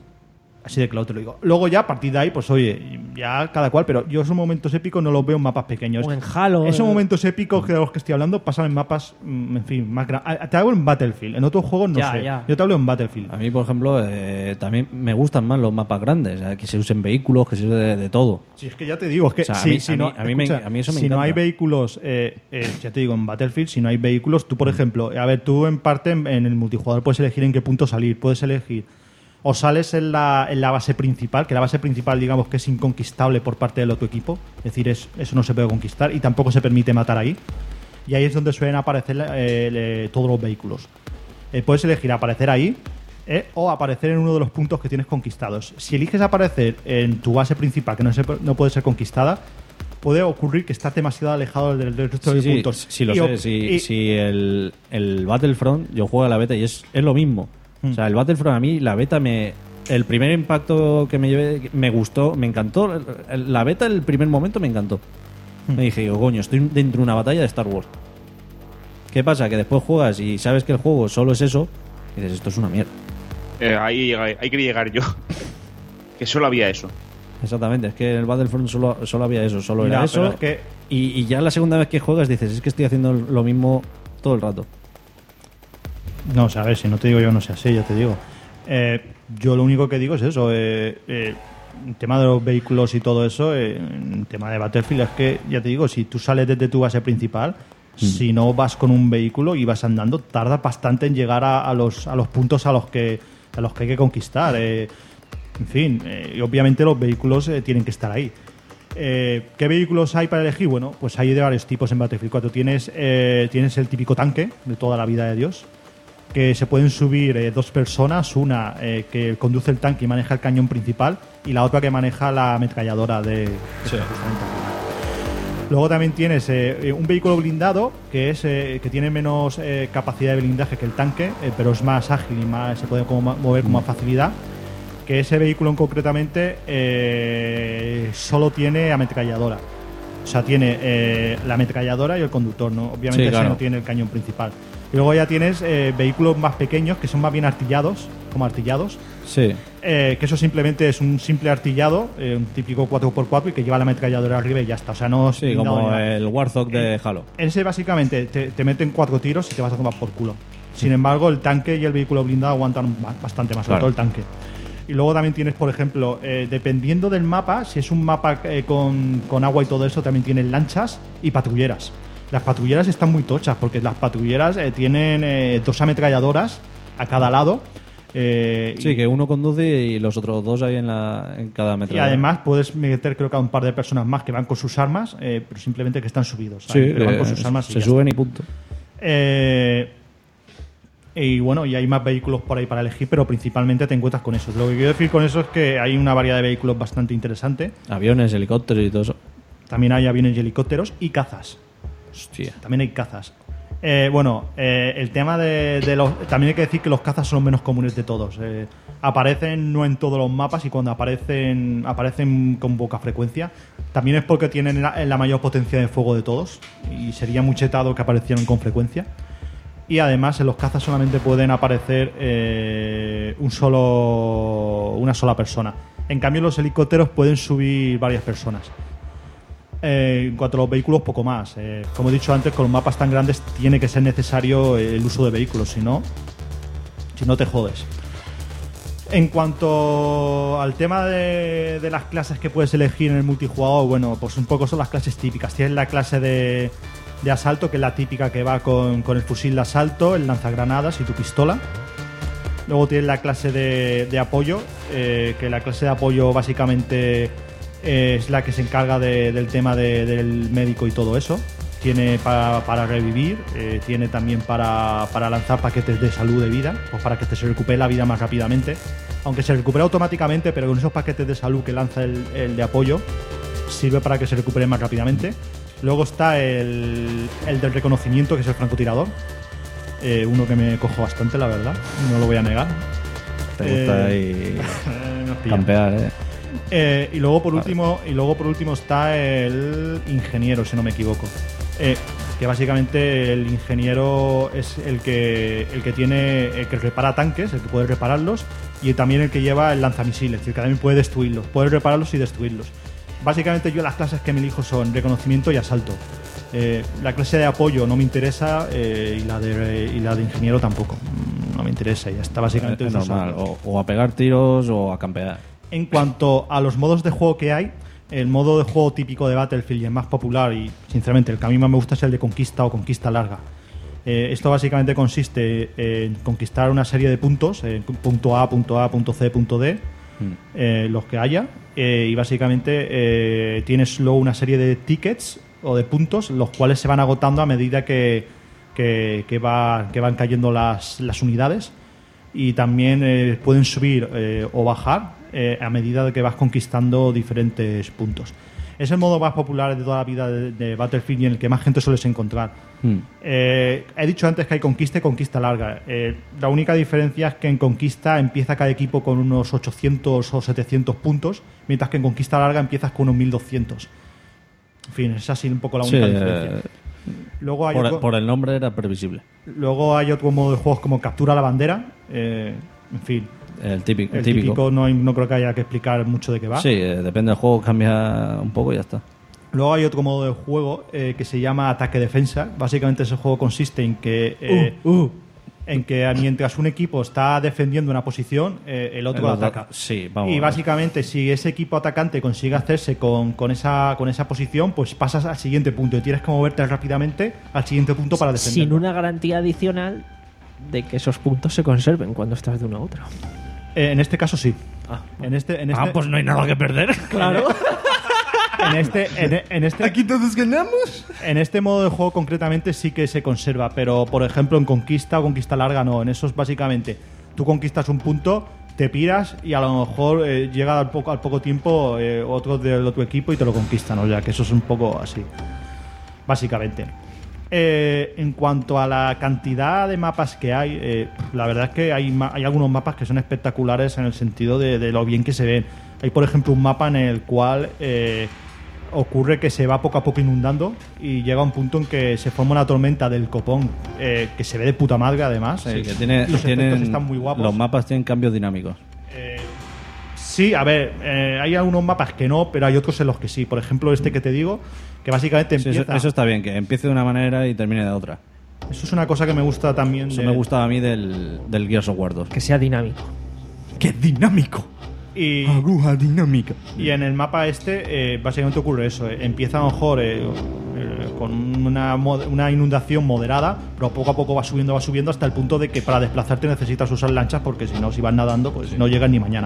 Así de claro te lo digo. Luego ya, a partir de ahí, pues oye, ya cada cual, pero yo esos momentos épicos no los veo en mapas pequeños. O en Halo. Esos eh. momentos épicos de los que estoy hablando pasan en mapas, mm, en fin, más grandes. Te hablo en Battlefield, en otros juegos no Ya, sé. ya. Yo te hablo en Battlefield. A mí, por ejemplo, eh, también me gustan más los mapas grandes, eh, que se usen vehículos, que se use de, de todo. Si es que ya te digo, es que O sea, a si, mí- si a no, mí- a mí me- escucha, a mí eso me si no encanta. hay vehículos, eh, eh, ya te digo, en Battlefield, si no hay vehículos, tú, por ejemplo, a ver, tú en parte en, en el multijugador puedes elegir en qué punto salir, puedes elegir o sales en la, en la base principal, que la base principal, digamos, que es inconquistable por parte del otro equipo, es decir, es, eso no se puede conquistar y tampoco se permite matar ahí. Y ahí es donde suelen aparecer eh, le- todos los vehículos. Eh, puedes elegir aparecer ahí eh, o aparecer en uno de los puntos que tienes conquistados. Si eliges aparecer en tu base principal, que no, se, no puede ser conquistada, puede ocurrir que estás demasiado alejado del, del resto Sí, de sí, puntos. sí lo Y o- sé. Si, y- si el, el Battlefront, yo juego a la beta y es, es lo mismo. Hmm. O sea, el Battlefront a mí, la beta me... El primer impacto que me llevé me gustó, me encantó. El- el- La beta, el primer momento, me encantó. Hmm. Me dije, digo, coño, estoy dentro de una batalla de Star Wars. ¿Qué pasa? Que después juegas y sabes que el juego solo es eso y dices, esto es una mierda. Eh, ahí, llega- ahí quería llegar yo. Que solo había eso. Exactamente, es que en el Battlefront solo, solo había eso, solo Mira, era pero eso. es que- y, y ya la segunda vez que juegas dices, es que estoy haciendo lo mismo todo el rato. No, o sea, a ver, si no te digo yo, no sé así, ya te digo. Eh, yo lo único que digo es eso. Eh, eh, el tema de los vehículos y todo eso, eh, el tema de Battlefield es que, ya te digo, si tú sales desde tu base principal, si no vas con un vehículo y vas andando, tarda bastante en llegar a, a los, a los puntos a los que, a los que hay que conquistar. Eh, en fin, eh, y obviamente los vehículos eh, tienen que estar ahí. Eh, ¿Qué vehículos hay para elegir? Bueno, pues hay de varios tipos en Battlefield cuatro. Tienes, eh, tienes el típico tanque de toda la vida de Dios, que se pueden subir eh, dos personas, una eh, que conduce el tanque y maneja el cañón principal y la otra que maneja la ametralladora de... justamente. Luego también tienes eh, un vehículo blindado que es eh, que tiene menos eh, capacidad de blindaje que el tanque, eh, pero es más ágil y más se puede como ma- mover con más facilidad. Que ese vehículo concretamente eh, solo tiene ametralladora. O sea, tiene eh, la ametralladora y el conductor, ¿no? Obviamente Sí, ese claro. no tiene el cañón principal. Y luego ya tienes eh, vehículos más pequeños que son más bien artillados, como artillados. Sí. Eh, que eso simplemente es un simple artillado, eh, un típico cuatro por cuatro y que lleva la ametralladora arriba y ya está. O sea, no es Sí, blindado como ni nada. el Warthog de Eh, Halo. Ese básicamente te, te meten cuatro tiros y te vas a tomar por culo. Sin embargo, el tanque y el vehículo blindado aguantan ba- bastante más, sobre Claro. todo el tanque. Y luego también tienes, por ejemplo, eh, dependiendo del mapa, si es un mapa eh, con, con agua y todo eso, también tienes lanchas y patrulleras. Las patrulleras están muy tochas porque las patrulleras eh, tienen eh, dos ametralladoras a cada lado. Eh, Sí, y, que uno conduce y los otros dos hay en, la, en cada y metro. además puedes meter, creo que a un par de personas más que van con sus armas, eh, pero simplemente que están subidos. Sí, ¿sabes? Que van eh, con sus armas y se ya suben y punto. Eh, y bueno, y hay más vehículos por ahí para elegir, pero principalmente te encuentras con eso. Lo que quiero decir con eso es que hay una variedad de vehículos bastante interesante. Aviones, helicópteros y todo eso. También hay aviones y helicópteros y cazas. Hostia. También hay cazas. Eh, bueno, eh, el tema de, de los... También hay que decir que los cazas son los menos comunes de todos. Eh, aparecen no en todos los mapas y cuando aparecen aparecen con poca frecuencia. También es porque tienen la, la mayor potencia de fuego de todos y sería muy chetado que aparecieran con frecuencia. Y además en los cazas solamente pueden aparecer eh, un solo una sola persona. En cambio los helicópteros pueden subir varias personas. Eh, en cuanto a los vehículos, poco más. Eh, como he dicho antes, con los mapas tan grandes tiene que ser necesario el uso de vehículos, si no, si no te jodes. En cuanto al tema de, de las clases que puedes elegir en el multijugador, bueno, pues un poco son las clases típicas. Tienes la clase de, de asalto, que es la típica que va con, con el fusil de asalto, el lanzagranadas y tu pistola. Luego tienes la clase de, de apoyo, eh, que la clase de apoyo básicamente eh, es la que se encarga de, del tema de, del médico y todo eso. Tiene para, para revivir, eh, tiene también para, para lanzar paquetes de salud de vida, pues para que te se recupere la vida más rápidamente. Aunque se recupera automáticamente, pero con esos paquetes de salud que lanza el, el de apoyo, sirve para que se recupere más rápidamente. Luego está el, el del reconocimiento, que es el francotirador. Eh, uno que me cojo bastante, la verdad, no lo voy a negar. Te gusta Eh, ahí nos pillan. campear, ¿eh? Eh, y luego por último y luego por último está el ingeniero, si no me equivoco, eh, que básicamente el ingeniero es el que el que tiene el que repara tanques, el que puede repararlos, y también el que lleva el lanzamisiles, el que también puede destruirlos, puede repararlos y destruirlos. Básicamente yo las clases que me elijo son reconocimiento y asalto. Eh, la clase de apoyo no me interesa, eh, y la de y la de ingeniero tampoco, no me interesa, y ya está básicamente Es esos normal. son. O, o a pegar tiros o a campear. En cuanto a los modos de juego que hay, el modo de juego típico de Battlefield y el más popular, y sinceramente el que a mí más me gusta, es el de conquista o conquista larga. Eh, esto básicamente consiste en conquistar una serie de puntos, eh, punto A, punto A, punto C, punto D, Mm. eh, los que haya, eh, y básicamente eh, tienes luego una serie de tickets o de puntos, los cuales se van agotando a medida que, que, que, va, que van cayendo las, las unidades, y también eh, pueden subir eh, o bajar eh, a medida de que vas conquistando diferentes puntos. Es el modo más popular de toda la vida de, de Battlefield y en el que más gente sueles encontrar. Mm. Eh, he dicho antes que hay conquista y conquista larga. Eh, la única diferencia es que en conquista empieza cada equipo con unos ochocientos o setecientos puntos, mientras que en conquista larga empiezas con unos mil doscientos. En fin, es así un poco la Sí, única eh, diferencia. Luego hay, por, otro, por el nombre era previsible. luego hay otro modo de juegos como captura la bandera. Eh, en fin, El típico. el típico. típico no, hay- no creo que haya que explicar mucho de qué va. Sí, eh, depende del juego, cambia un poco y ya está. Luego hay otro modo de juego eh, que se llama ataque-defensa. Básicamente ese juego consiste en que eh, en que mientras un equipo está defendiendo una posición, eh, el otro El otro- ataca. sí, vamos. Y básicamente si ese equipo atacante consigue hacerse con, con esa con esa posición, pues pasas al siguiente punto y tienes que moverte rápidamente al siguiente punto para defender. Sin una garantía adicional de que esos puntos se conserven cuando estás de uno a otro. Eh, en este caso sí. Ah, En este, en este, Ah, pues no hay nada que perder. claro. en este, en, en este, Aquí todos ganamos. En este modo de juego concretamente sí que se conserva, pero por ejemplo en conquista o conquista larga no. En eso es básicamente, tú conquistas un punto, te piras y a lo mejor eh, llega al poco, al poco tiempo eh, otro del otro equipo y te lo conquistan, o sea que eso es un poco así, básicamente. Eh, en cuanto a la cantidad de mapas que hay, eh, la verdad es que hay, ma- hay algunos mapas que son espectaculares en el sentido de, de lo bien que se ven. Hay por ejemplo un mapa en el cual eh, ocurre que se va poco a poco inundando y llega un punto en que se forma una tormenta del copón, eh, que se ve de puta madre además. Sí, Eh, que tiene, los tienen- efectos están muy guapos. Los mapas tienen cambios dinámicos. Eh, sí, a ver, eh, hay algunos mapas que no, pero hay otros en los que sí. Por ejemplo, este que te digo, que básicamente Sí, empieza... eso, eso está bien, que empiece de una manera y termine de otra. Eso es una cosa que me gusta también. Eso de- me gustaba a mí del, del Gears of War dos. Que sea dinámico. ¡Qué dinámico! Y, Aguja dinámica. y en el mapa este, eh, básicamente ocurre eso. eh, Empieza a lo mejor eh, eh, con una, mo- una inundación moderada, pero poco a poco va subiendo, va subiendo hasta el punto de que para desplazarte necesitas usar lanchas, porque si no, si vas nadando, pues no llegas ni mañana.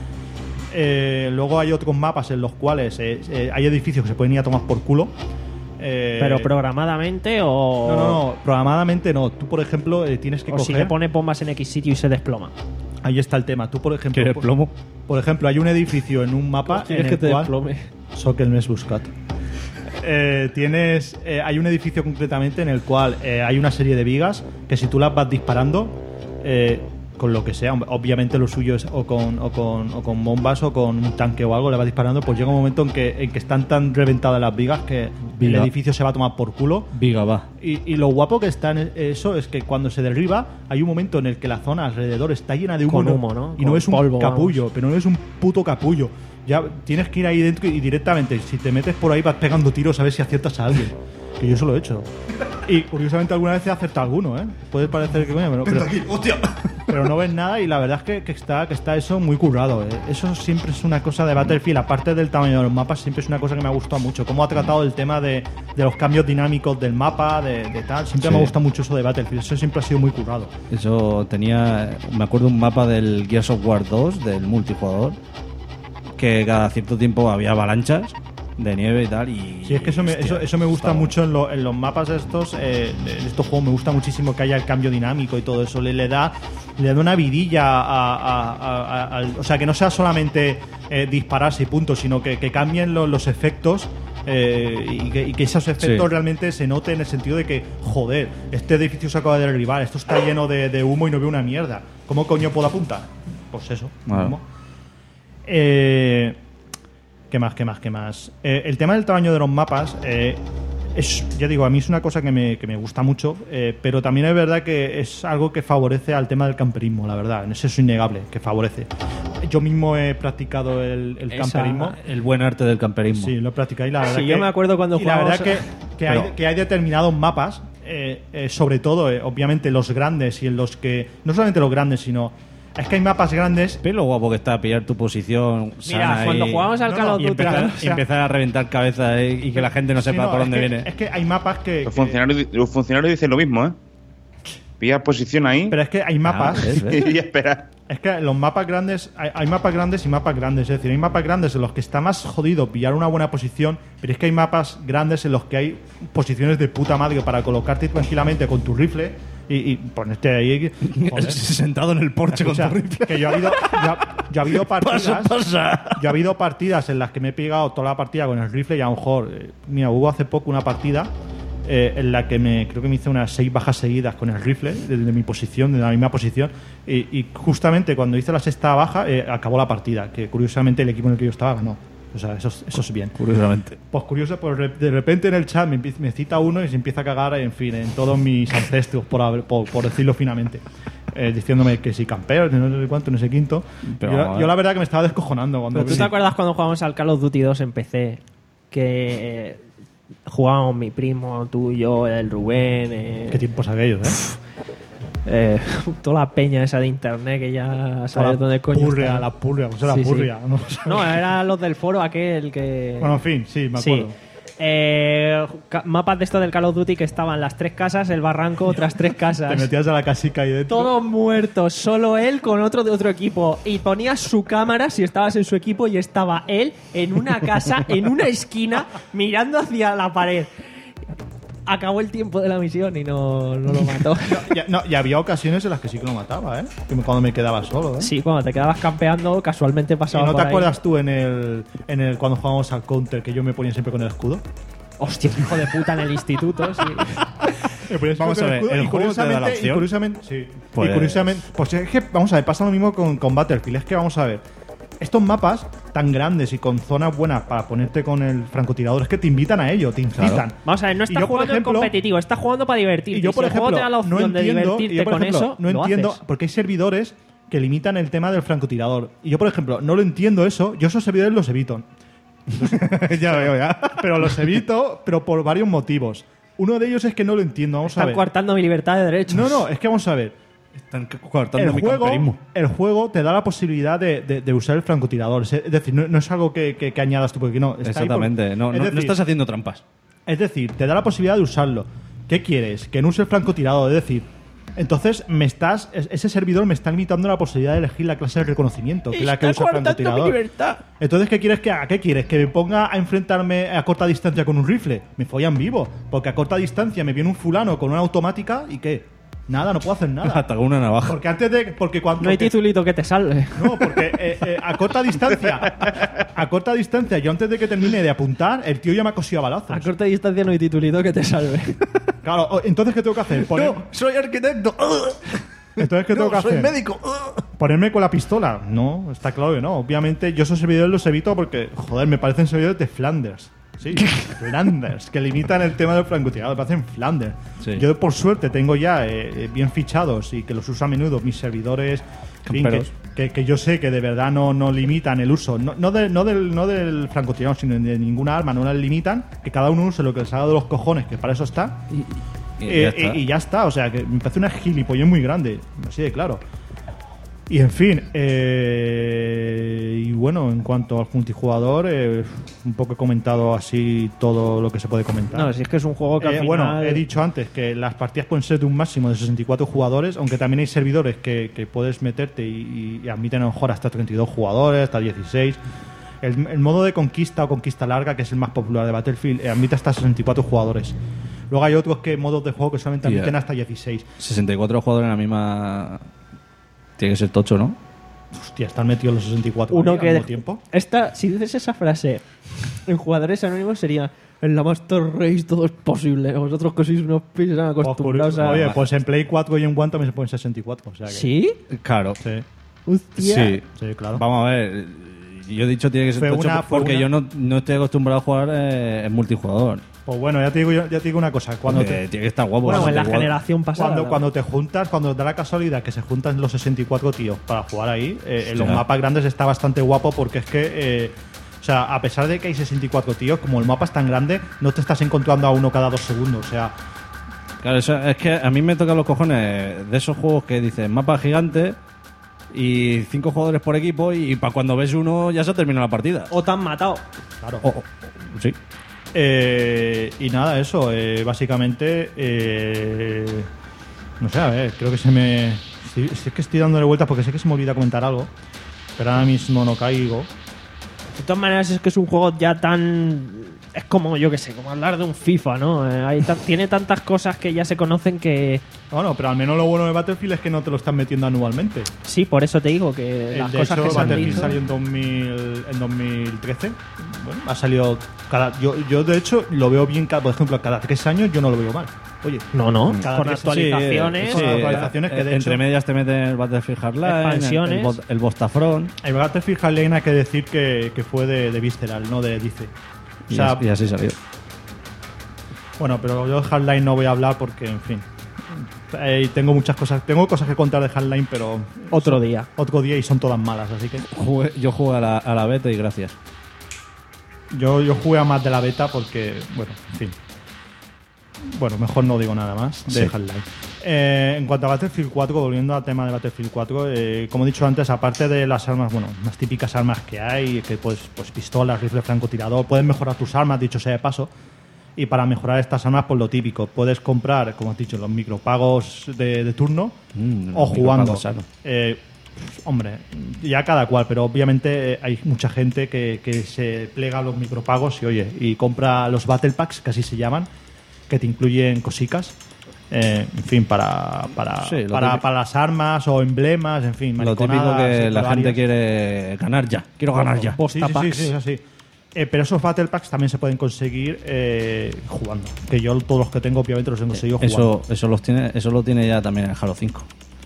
Eh, luego hay otros mapas en los cuales eh, eh, hay edificios que se pueden ir a tomar por culo. Eh, ¿Pero programadamente o...? No, no, no, programadamente no. Tú, por ejemplo, eh, tienes que O si coger... le pones bombas en X sitio y se desploma. Ahí está el tema. Tú, por ejemplo... ¿Quieres por, plomo? por ejemplo, hay un edificio en un mapa en el cual... Soc el mes buscat. Eh, tienes... eh, hay un edificio concretamente en el cual eh, hay una serie de vigas que si tú las vas disparando... Eh, con lo que sea, obviamente lo suyo es o con, o con, o con bombas o con un tanque o algo, le vas disparando, pues llega un momento en que, en que están tan reventadas las vigas que Viga. el edificio se va a tomar por culo. Viga, va. Y, y lo guapo que está en eso es que cuando se derriba hay un momento en el que la zona alrededor está llena de humo, Con ¿no? humo, ¿no? Y no Con es un polvo, capullo, vamos. pero no es un puto capullo. Ya tienes que ir ahí dentro y directamente, si te metes por ahí vas pegando tiros a ver si aciertas a alguien. Que yo eso lo he hecho. Y curiosamente alguna vez he acertado alguno, ¿eh? Puede parecer que coño, pero, pero, pero no ves nada y la verdad es que, que está que está eso muy currado, ¿eh? Eso siempre es una cosa de Battlefield, aparte del tamaño de los mapas, siempre es una cosa que me ha gustado mucho. Cómo ha tratado el tema de, de los cambios dinámicos del mapa, de, de tal. Siempre Sí. me gusta mucho eso de Battlefield, eso siempre ha sido muy currado. Eso tenía. Me acuerdo un mapa del Gears of War dos, del multijugador, que cada cierto tiempo había avalanchas de nieve y tal. Y, Sí, es que eso me, hostia, eso, eso me gusta estaba- mucho en, lo- en los mapas estos, eh, de estos juegos, me gusta muchísimo que haya el cambio dinámico y todo eso. Le, le da le da una vidilla a, a- a- a- al- o sea, que no sea solamente eh, dispararse y punto, sino que, que cambien lo- los efectos. eh, y, que, y que esos efectos Sí. realmente se noten en el sentido de que, joder, este edificio se acaba de derribar, esto está lleno de, de humo y no veo una mierda. ¿Cómo coño puedo apuntar? Pues eso. Bueno. humo. Eh, ¿Qué más, qué más, qué más? Eh, el tema del tamaño de los mapas, eh, es, ya digo, a mí es una cosa que me, que me gusta mucho, eh, pero también es verdad que es algo que favorece al tema del camperismo, la verdad. Eso es innegable, que favorece. Yo mismo he practicado el, el Esa- camperismo. El buen arte del camperismo. Sí, lo he practicado y la verdad Sí, que... yo me acuerdo cuando y la jugábamos- verdad que, que, hay, Pero- que hay determinados mapas, eh, eh, sobre todo, eh, obviamente, los grandes y en los que... No solamente los grandes, sino... Es que hay mapas grandes... Pero lo guapo que está pillar tu posición. Mira, sana cuando y- jugamos al No, Call no, of y Duty... empezar, o sea- y empezar a reventar cabezas y, y que la gente no Sí, sepa no, por es dónde que- viene. Es que hay mapas que... Los que- funcionarios, los funcionarios dicen lo mismo, ¿eh? Pilla posición ahí pero es que hay mapas... Ah, ¿ves, ves? y espera. Es que los mapas grandes, hay, hay mapas grandes y mapas grandes. Es decir, hay mapas grandes en los que está más jodido pillar una buena posición, pero es que hay mapas grandes en los que hay posiciones de puta madre para colocarte tranquilamente con tu rifle y, y ponerte ahí. Joder. Sentado en el porche Escucha, con tu rifle. que yo ha habido, yo, yo ha habido partidas, Pasa, pasa. yo ha habido partidas en las que me he pegado toda la partida con el rifle y a lo mejor, eh, mira, hubo hace poco una partida eh, en la que me creo que me hice unas seis bajas seguidas con el rifle desde mi posición, de la misma posición, y, y justamente cuando hice la sexta baja eh, acabó la partida, que curiosamente el equipo en el que yo estaba ganó. O sea, eso, es- eso es bien. Curiosamente. Pues curioso, pues re- de repente en el chat me, empie- me cita uno y se empieza a cagar, en fin, en todos mis ancestros, por, haber- por, por decirlo finamente. Eh, diciéndome que si campeo, que no sé cuánto, no sé quinto. Pero yo, vamos a ver. yo la verdad que me estaba descojonando cuando ¿Pero tú vi. te acuerdas cuando jugábamos al Call of Duty dos en P C? Que eh, jugábamos mi primo, tú, yo, el Rubén... eh, Qué tiempos aquellos, ¿eh? eh, toda la peña esa de internet que ya sabes la dónde coño purria, está. la purria, o sea, la Sí, sí. purria. ¿no? No, eran los del foro aquel que... Bueno, en fin, sí, me Sí. acuerdo. Eh, ca- mapas de esto del Call of Duty que estaban las tres casas, el barranco, otras tres Te casas. metías a la casica ahí dentro. Todos muertos, solo él con otro de otro equipo. Y ponías su cámara si estabas en su equipo y estaba él en una casa, en una esquina, mirando hacia la pared. Acabó el tiempo de la misión y no, no lo mató. Ya, no, y había ocasiones en las que sí que lo mataba, ¿eh? Que me- Cuando me quedaba solo, ¿eh? Sí, cuando te quedabas campeando, casualmente ¿Y pasaba no por te ahí. acuerdas tú en el, en el cuando jugábamos al counter que yo me ponía siempre con el escudo? Hostia, qué hijo de puta en el instituto, sí. Me ponía siempre Vamos con a ver, escudo ¿el y juego te da la curiosamente, y opción? curiosamente, sí. Pues- Y curiosamente, pues es que vamos a ver, pasa lo mismo con, con Battlefield, es que vamos a ver, estos mapas tan grandes y con zonas buenas para ponerte con el francotirador es que te invitan a ello, te incitan. Vamos a ver, no Y estás yo, por jugando ejemplo- en competitivo, estás jugando para divertirte. Y yo, por si el juego ejemplo, te da la no opción de entiendo, y divertirte yo, por con ejemplo, eso, no lo entiendo, haces. porque hay servidores que limitan el tema del francotirador. Y yo, por ejemplo, no lo entiendo eso, yo esos servidores los evito. Ya veo, ya. Pero los evito, pero por varios motivos. Uno de ellos es que no lo entiendo, vamos a Están ver. coartando mi libertad de derechos. No, no, es que vamos a ver. Están cortando el mi juego, camperismo. el juego te da la posibilidad de, de- de usar el francotirador. Es es decir, no, no es algo que, que- que añadas tú, porque no. está ahí por- Exactamente. No, es no, no decir, estás haciendo trampas. Es decir, te da la posibilidad de usarlo. ¿Qué quieres? Que no use el francotirador. Es decir, entonces me estás, es- ese servidor me está limitando la posibilidad de elegir la clase de reconocimiento, que es la que usa el francotirador. Entonces, ¿qué quieres que haga? ¿Qué quieres? ¿Que me ponga a enfrentarme a corta distancia con un rifle? Me follan vivo. Porque a corta distancia me viene un fulano con una automática y ¿qué? Nada, no puedo hacer nada. Hasta con una navaja. Porque antes de. Porque cuando. No hay porque- titulito que te salve. no, porque eh, eh, a corta distancia, a corta distancia, yo antes de que termine de apuntar, el tío ya me ha cosido a balazos. A corta distancia no hay titulito que te salve. Claro, o- entonces ¿qué tengo que hacer? Poner- soy arquitecto. entonces ¿qué tengo que hacer? médico. ¿Ponerme con la pistola? No, está claro que no. Obviamente yo esos servidores los evito porque, joder, me parecen servidores de Flanders. Sí, Flanders, que limitan el tema del francotirador, me parecen Flanders. Sí. Yo por suerte tengo ya eh, bien fichados y que los uso a menudo mis servidores en fin, que, Camperos. que, que yo sé que de verdad no, no limitan el uso, no, no, de- no del, no del francotirador, sino de ninguna arma, no la limitan, que cada uno use lo que les haga de los cojones, que para eso está. Y, Eh, ya está. y- y ya está, o sea, que me parece una gilipollez muy grande, así de claro. Y en fin, eh, y bueno, en cuanto al multijugador, eh, un poco he comentado así todo lo que se puede comentar. No, si es que es un juego que al Eh, final... Bueno, he dicho antes que las partidas pueden ser de un máximo de sesenta y cuatro jugadores, aunque también hay servidores que, que puedes meterte y, y admiten a lo mejor hasta treinta y dos jugadores, hasta dieciséis. El, el modo de conquista o conquista larga, que es el más popular de Battlefield, eh, admite hasta sesenta y cuatro jugadores. Luego hay otros que modos de juego que solamente Yeah. admiten hasta dieciséis. sesenta y cuatro jugadores en la misma. Tiene que ser tocho, ¿no? Hostia, están metidos los sesenta y cuatro Uno ahí que al de- mismo tiempo. Esta, si dices esa frase en jugadores anónimos sería en la Master Race todo es posible. Vosotros que sois unos pisos acostumbrados a... Oye, pues en Play cuatro y en One también se ponen sesenta y cuatro. O sea que, ¿Sí? Claro. Sí, Hostia. Sí. sí, claro. Vamos a ver. Yo he dicho tiene que ser Fue tocho una- fue porque una- yo no, no estoy acostumbrado a jugar eh, en multijugador. Pues bueno, ya te digo, yo- ya te digo una cosa. Cuando Porque te, tiene que estar guapo. Bueno, ¿no? en la Igual. generación pasada. Cuando, ¿no? cuando te juntas, cuando da la casualidad que se juntan los sesenta y cuatro tíos para jugar ahí, eh, en los Hostia. mapas grandes está bastante guapo porque es que, eh, o sea, a pesar de que hay sesenta y cuatro tíos, como el mapa es tan grande, no te estás encontrando a uno cada dos segundos. O sea, Claro, eso- es que a mí me tocan los cojones de esos juegos que dicen mapa gigante y cinco jugadores por equipo y para cuando ves uno ya se ha terminado la partida. O te han matado. claro. O- o- sí. Eh, y nada, eso, eh, básicamente, eh, no sé, a ver, creo que se me... Sí, sí que estoy dándole vueltas porque sé que se me olvida comentar algo, pero ahora mismo no caigo. De todas maneras es que es un juego ya tan... Es como, yo que sé, como hablar de un FIFA, ¿no? Eh, hay tan- tiene tantas cosas que ya se conocen que... Bueno, pero al menos lo bueno de Battlefield es que no te lo están metiendo anualmente. Sí, por eso te digo que Eh, las de cosas hecho, que se han Battlefield dicho... salió en, dos mil, en dos mil trece. Bueno, ha salido cada... Yo, yo, de hecho, lo veo bien, cada, por ejemplo, cada tres años yo no lo veo mal. Oye, No, no, Cada con tres- actualizaciones... sí, Sí, Con eh, actualizaciones que, de eh, entre hecho- medias te meten el Battlefield Hardline, Expansiones. el, el, Bo- el Bostafront el Battlefield Hardline hay que decir que, que fue de, de Visceral, no de Dice. O y, sea, as- y así salió. bueno, pero yo de Hardline no voy a hablar porque, en fin, eh, tengo muchas cosas, tengo cosas que contar de Hardline, pero Otro día. otro día y son todas malas, así que Jugué- yo jugué a la, a la beta y gracias. yo, yo jugué a más de la beta porque, bueno, en fin. Bueno, mejor no digo nada más de Sí. Hardline. Eh, en cuanto a Battlefield cuatro, volviendo al tema de Battlefield cuatro, eh, como he dicho antes, aparte de las armas, bueno, las típicas armas que hay, que pues, pues pistolas, rifle francotirador, puedes mejorar tus armas, dicho sea de paso. Y para mejorar estas armas, pues lo típico, puedes comprar, como has dicho, los micropagos de, de turno Mm, o los jugando. micropagos, claro. Eh, pues, hombre, ya cada cual, pero obviamente eh, hay mucha gente que, que se plega a los micropagos y oye, y compra los Battle Packs, que así se llaman, que te incluyen cosicas. eh, en fin, para para, Sí, lo para, típico. para las armas o emblemas, en fin. Lo típico mariconadas que la secundarias. gente quiere ganar ya. Quiero ganar ya. Sí, sí, sí, Postapacks. sí, es así. Eh, pero esos Battle Packs también se pueden conseguir eh, jugando. Que yo todos los que tengo obviamente los he conseguido jugando. Eso, eso, los tiene, eso lo tiene ya también el Halo cinco.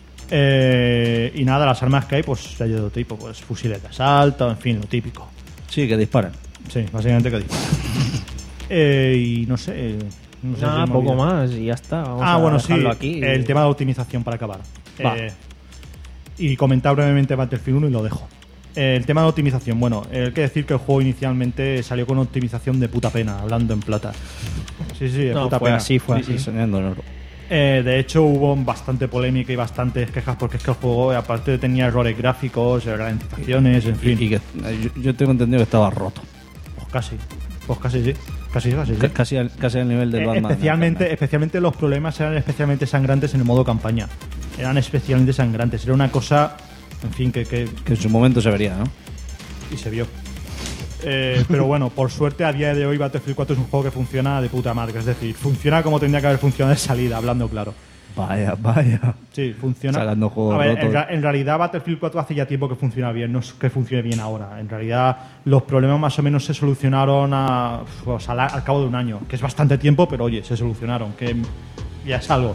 Eh, y nada, las armas que hay, pues hay de todo tipo. Pues fusiles de asalto, en fin, lo típico. Sí, que disparan. Sí, básicamente que digo. eh, y no sé... eh, no sé Nada, si me poco olvida. más y ya está. Vamos Ah, a bueno, sí. dejarlo aquí. El tema de la optimización para acabar. Va. Eh, y comentar brevemente Battlefield uno y lo dejo. Eh, el tema de la optimización. Bueno, eh, hay que decir que el juego inicialmente salió con una optimización de puta pena, hablando en plata. Sí, sí, de No, puta fue pena. así, fue Y- así. y soñando en oro. Eh, de hecho, hubo bastante polémica y bastantes quejas porque es que el juego, aparte, tenía errores gráficos, ralentizaciones, en fin. Y, y que yo, yo tengo entendido que estaba roto. Pues casi. Pues casi sí. Casi, casi, sí. C- Casi, al, casi al nivel del Eh, Batman. especialmente, especialmente los problemas eran especialmente sangrantes en el modo campaña. Eran especialmente sangrantes. Era una cosa, en fin, que, que Que en su momento se vería, ¿no? y se vio. Eh, pero bueno, por suerte a día de hoy Battlefield cuatro es un juego que funciona de puta madre. Es decir, funciona como tendría que haber funcionado de salida, hablando claro. Vaya, vaya. Sí, funciona. Sacando juegos A ver, rotos. en, ra- en realidad Battlefield cuatro hace ya tiempo que funciona bien, no es que funcione bien ahora. En realidad los problemas más o menos se solucionaron a, pues, al, al cabo de un año, que es bastante tiempo, pero oye, se solucionaron, que ya es algo.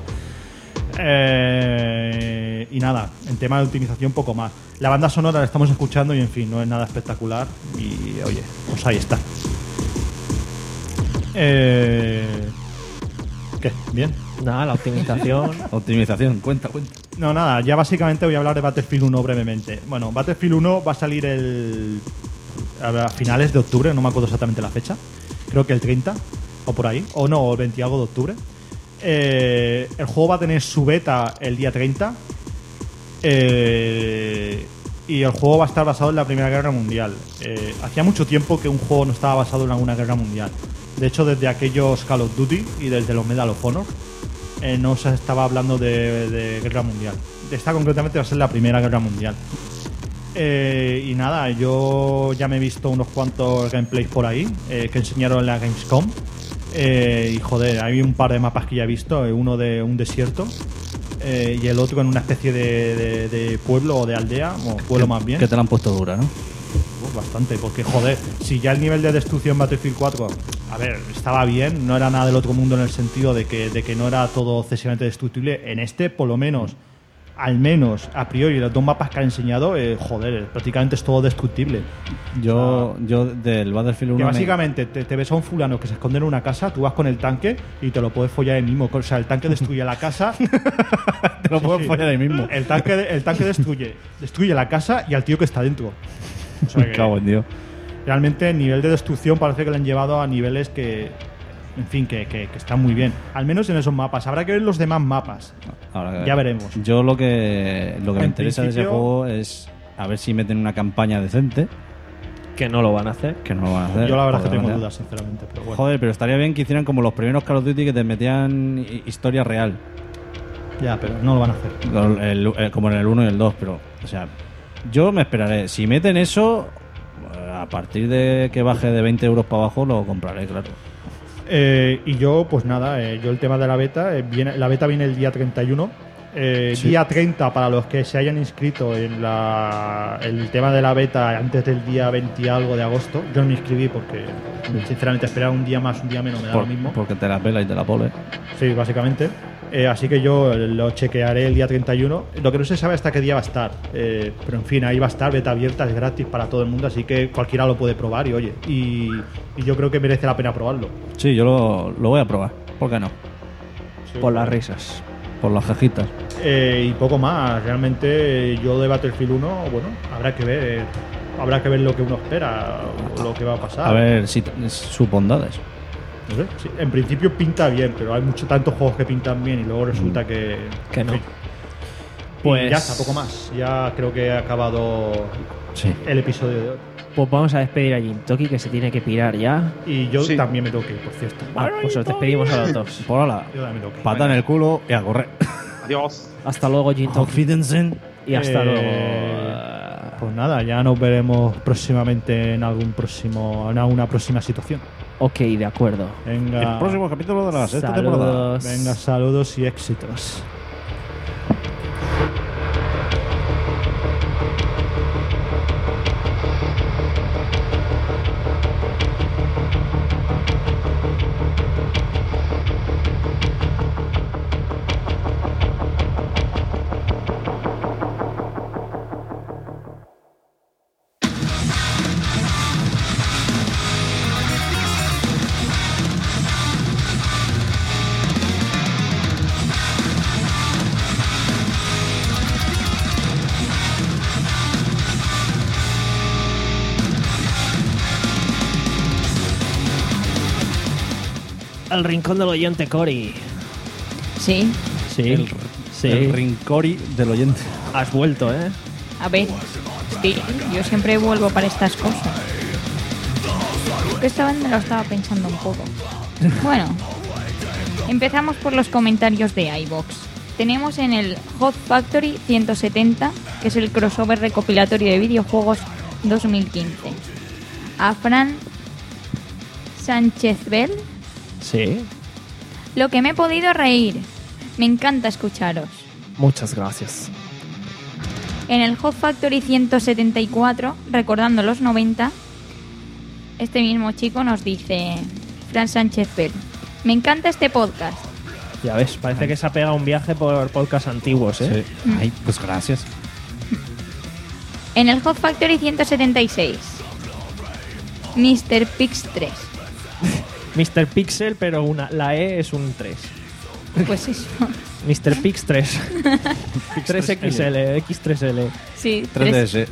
Eh, y nada, en tema de optimización poco más. La banda sonora la estamos escuchando y en fin, no es nada espectacular y oye, pues ahí está. Eh, ¿Qué? ¿Bien? Nada, la optimización. Optimización, cuenta, cuenta. No, nada, ya básicamente voy a hablar de Battlefield uno brevemente. Bueno, Battlefield uno va a salir el a finales de octubre, no me acuerdo exactamente la fecha. Creo que el treinta o por ahí, o no, o el veinte algo de octubre. Eh, el juego va a tener su beta el día treinta. Eh, y el juego va a estar basado en la Primera Guerra Mundial. Eh, hacía mucho tiempo que un juego no estaba basado en alguna guerra mundial. De hecho, desde aquellos Call of Duty y desde los Medal of Honor, eh, no se estaba hablando de, de guerra mundial. Esta concretamente va a ser la Primera Guerra Mundial. Eh, y nada, yo ya me he visto unos cuantos gameplays por ahí eh, que enseñaron en la Gamescom. Eh, y joder, hay un par de mapas que ya he visto, eh, uno de un desierto eh, y el otro en una especie de, de, de pueblo o de aldea, o pueblo Que- más bien. Que te la han puesto dura, ¿no? Uf, bastante, porque joder, si ya el nivel de destrucción en Battlefield cuatro, a ver, estaba bien, no era nada del otro mundo en el sentido de que, de que no era todo excesivamente destructible, en este por lo menos, al menos a priori, los dos mapas que ha enseñado, eh, joder, prácticamente es todo destructible. Yo, yo del Battlefield uno. Que me- básicamente te, te ves a un fulano que se esconde en una casa, tú vas con el tanque y te lo puedes follar ahí mismo. O sea, el tanque destruye la casa. Te lo Sí, puedes sí. follar ahí mismo. El tanque, el tanque destruye, destruye la casa y al tío que está dentro. O sea Me que cago en Dios. realmente el nivel de destrucción parece que le han llevado a niveles que, en fin, que, que, que están muy bien. Al menos en esos mapas. Habrá que ver los demás mapas. Ahora, Ya veremos. Yo lo que, lo que me En interesa de ese principio- juego es a ver si meten una campaña decente, Que no lo van a hacer. que no lo van a hacer. Yo la verdad es por que tengo manera. dudas, sinceramente. Pero bueno. Joder, pero estaría bien que hicieran como los primeros Call of Duty que te metían hi- historia real. Ya, pero no lo van a hacer. Con el- el- como en el uno y el dos, pero, o sea, yo me esperaré. Si meten eso, a partir de que baje de veinte euros para abajo, lo compraré, claro. Eh, y yo, pues nada, eh, yo el tema de la beta, eh, viene, la beta viene el día treinta y uno. Eh, Sí. Día treinta para los que se hayan inscrito en la, el tema de la beta antes del día veinte y algo de agosto. Yo no me inscribí porque, sinceramente, esperar un día más, un día menos me da Por- lo mismo. porque te la pela y te la pole. Sí, básicamente. Eh, así que yo lo chequearé el día treinta y uno. Lo que no se sabe hasta qué día va a estar. Eh, pero en fin, ahí va a estar, beta abierta, es gratis para todo el mundo, así que cualquiera lo puede probar y oye. Y, y yo creo que merece la pena probarlo. Sí, yo lo, lo voy a probar. ¿Por qué no? Por las risas. Por las jejitas. Eh, y poco más. Realmente eh, yo de Battlefield uno, bueno, habrá que ver. Habrá que ver lo que uno espera, o lo que va a pasar. A ver si sus bondades. No sé, sí, en principio pinta bien, pero hay muchos tantos juegos que pintan bien y luego resulta que... Que no. en fin. Pues- Y ya está, poco más. Ya creo que he acabado Sí. el episodio de hoy. Pues vamos a despedir a Jin Toki, que se tiene que pirar ya. Y yo Sí. también me tengo que ir, por cierto. Ah, pues os despedimos a los dos. Por ahora, Yo también me tengo que ir. pata en el culo y a correr. Adiós. Hasta luego, Jin Toki. Confídense. Y hasta Eh, luego. Pues nada, ya nos veremos próximamente en algún próximo, en alguna próxima situación. Ok, de acuerdo. Venga, El próximo capítulo de la sexta temporada. Saludos. venga, saludos y éxitos. El rincón del oyente Cory. Sí. Sí, El, sí. el rincori del oyente. Has vuelto, ¿eh? A ver, sí, yo siempre vuelvo para estas cosas. Esta vez me lo estaba pensando un poco. Bueno, empezamos por los comentarios de iVoox. Tenemos en el Hot Factory ciento setenta, que es el crossover recopilatorio de videojuegos dos mil quince. A Fran Sánchez Bell. Sí. Lo que me he podido reír. Me encanta escucharos. Muchas gracias. En el Hot Factory ciento setenta y cuatro, recordando los noventa, este mismo chico nos dice, Fran Sánchez Bell, me encanta este podcast. Ya ves, parece que se ha pegado un viaje por podcasts antiguos, ¿eh? Sí. Ay, pues gracias. En el Hot Factory ciento setenta y seis, mister Pix tres. mister Pixel, pero una, la E es un tres. Pues eso. mister Pix tres. tres X L, X tres L. Sí, tres D tres. S.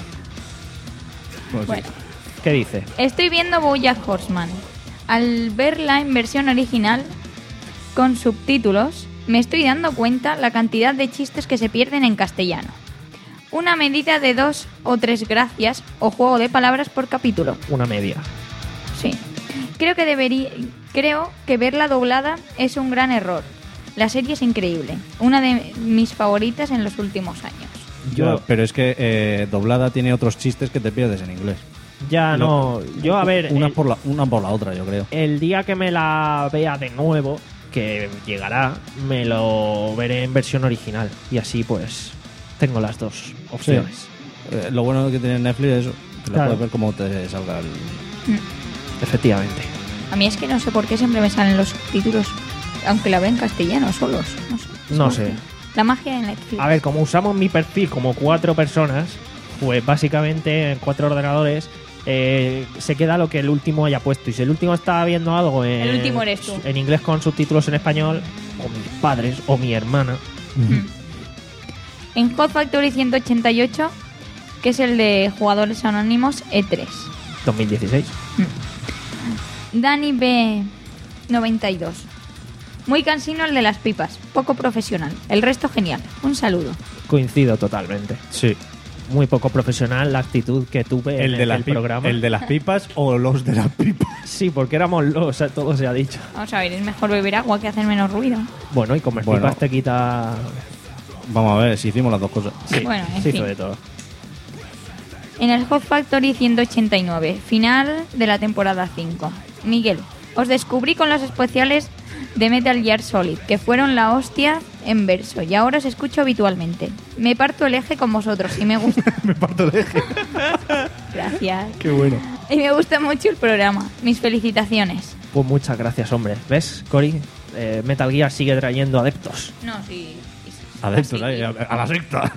Pues sí. Bueno, ¿Qué dice? estoy viendo BoJack Horseman. Al verla en versión original, con subtítulos, me estoy dando cuenta la cantidad de chistes que se pierden en castellano. Una medida de dos o tres gracias o juego de palabras por capítulo. Una media. Sí. Creo que debería, creo que verla doblada es un gran error. La serie es increíble, una de mis favoritas en los últimos años. Yo, pero es que eh, doblada tiene otros chistes que te pierdes en inglés. Ya no. Yo, a ver. Una, el, por la, una por la otra, yo creo. el día que me la vea de nuevo, que llegará, me lo veré en versión original. Y así, pues, tengo las dos opciones. Eh, lo bueno que tiene Netflix es eso, que la Claro. puedes ver como te salga el... Efectivamente. A mí es que no sé por qué siempre me salen los subtítulos, aunque la veo en castellano solos. No sé. No sé. La magia de Netflix. A ver, como usamos mi perfil como cuatro personas, pues básicamente en cuatro ordenadores eh, se queda lo que el último haya puesto. Y si el último está viendo algo en, El último eres tú. en inglés con subtítulos en español, o mis padres o mi hermana. En Hot Factory ciento ochenta y ocho, que es el de jugadores anónimos E tres. dos mil dieciséis. Dani B noventa y dos. Muy cansino el de las pipas, poco profesional. El resto genial. Un saludo. Coincido totalmente. Sí. Muy poco profesional la actitud que tuve El en de, el, las pi- programa. el de las pipas o los de las pipas. Sí, porque éramos los, todo se ha dicho. Vamos a ver, es mejor beber agua que hacer menos ruido. Bueno, y comer Bueno. pipas te quita... Vamos a ver si hicimos las dos cosas. Sí, Bueno, en se fin. hizo de todo. En el Hot Factory ciento ochenta y nueve, final de la temporada cinco. Miguel, os descubrí con los especiales de Metal Gear Solid, que fueron la hostia en verso, y ahora os escucho habitualmente. Me parto el eje con vosotros y me gusta... Me parto el eje. Gracias. Qué bueno. Y me gusta mucho el programa. Mis felicitaciones. Pues muchas gracias, hombre. ¿Ves, Cory? Eh, Metal Gear sigue trayendo adeptos. No, sí. Adeptos, sí. ahí, a, a la secta.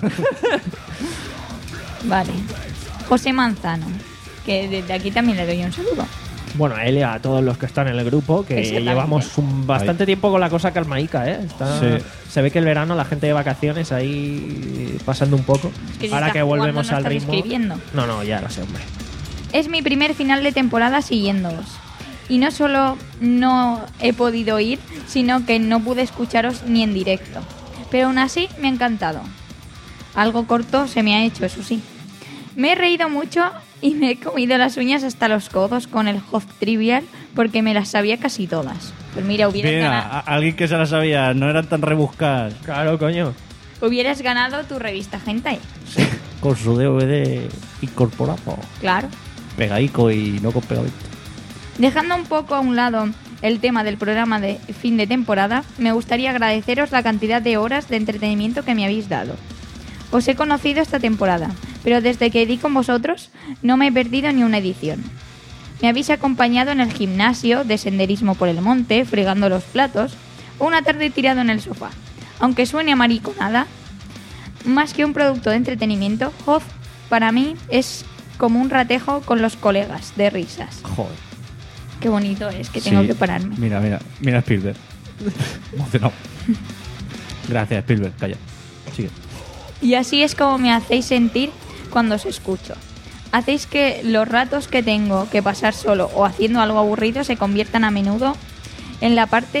Vale. José Manzano, que desde aquí también le doy un saludo. Bueno, a él y a todos los que están en el grupo, que Exactamente. llevamos un bastante tiempo con la cosa calmaica, ¿eh? Está- Sí. Se ve que el verano la gente de vacaciones ahí pasando un poco. Es que si Ahora estás que jugando, volvemos no al estás ritmo. escribiendo. No, no, ya lo sé, hombre. Es mi primer final de temporada siguiéndoos. Y no solo no he podido ir, sino que no pude escucharos ni en directo. Pero aún así me ha encantado. Algo corto se me ha hecho, eso sí. Me he reído mucho y me he comido las uñas hasta los codos con el Hot Trivial porque me las sabía casi todas. Pues mira, hubieras, Mira, ganado, a- alguien que se la sabía, no eran tan rebuscadas. Claro, coño. hubieras ganado tu revista Hentai. Con su D V D incorporado. Claro. Pegaico y no con pegadito. Dejando un poco a un lado el tema del programa de fin de temporada, me gustaría agradeceros la cantidad de horas de entretenimiento que me habéis dado. Os he conocido esta temporada, pero desde que di con vosotros no me he perdido ni una edición. Me habéis acompañado en el gimnasio, de senderismo por el monte, fregando los platos, o una tarde tirado en el sofá. Aunque suene a mariconada, más que un producto de entretenimiento, Hoth para mí es como un ratejo con los colegas de risas. Joder. Qué bonito es que tengo Sí. que pararme. Mira, mira, mira a Spielberg. Emocionado. Gracias, Spielberg. Calla. Sigue. Y así es como me hacéis sentir cuando os escucho. Hacéis que los ratos que tengo que pasar solo o haciendo algo aburrido se conviertan a menudo en la parte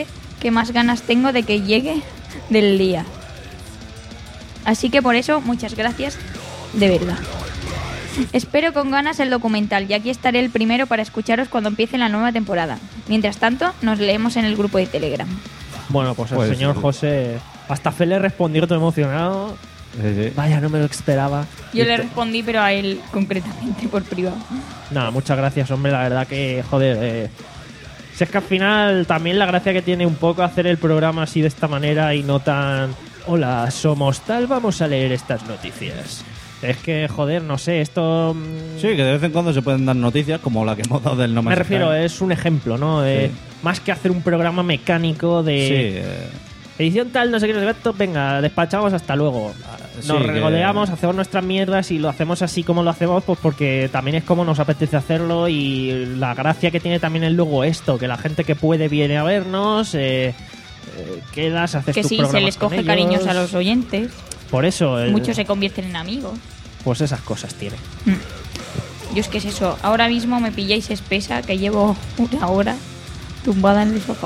que más ganas tengo de que llegue del día. Así que por eso, muchas gracias, de verdad. Espero con ganas el documental y aquí estaré el primero para escucharos cuando empiece la nueva temporada. Mientras tanto, nos leemos en el grupo de Telegram. Bueno, pues el Pues, señor sí. José... Hasta Fe le respondió todo emocionado. Sí, sí. Vaya, no me lo esperaba. Yo le respondí, pero a él concretamente por privado. Nada, muchas gracias, hombre. La verdad que, joder... Eh, si es que al final también la gracia que tiene un poco hacer el programa así de esta manera y no tan... Hola, somos tal, vamos a leer estas noticias. Es que, joder, no sé, esto... mm, Sí, que de vez en cuando se pueden dar noticias como la que hemos dado del No me Man's refiero, Sky. es un ejemplo, ¿no? De, Sí. Más que hacer un programa mecánico de... Sí, eh, Edición tal, no sé qué, no sé cuánto, venga, despachamos, hasta luego. sí, Nos que- regodeamos, hacemos nuestras mierdas y lo hacemos así como lo hacemos, pues porque también es como nos apetece hacerlo y la gracia que tiene también el luego esto, que la gente que puede viene a vernos, eh, eh, quedas, haces Que tus sí, se programas les con coge ellos. cariños a los oyentes. Por eso, el- Muchos se convierten en amigos. pues esas cosas tiene. Yo es que es eso, ahora mismo me pilláis espesa que llevo una hora tumbada en el sofá.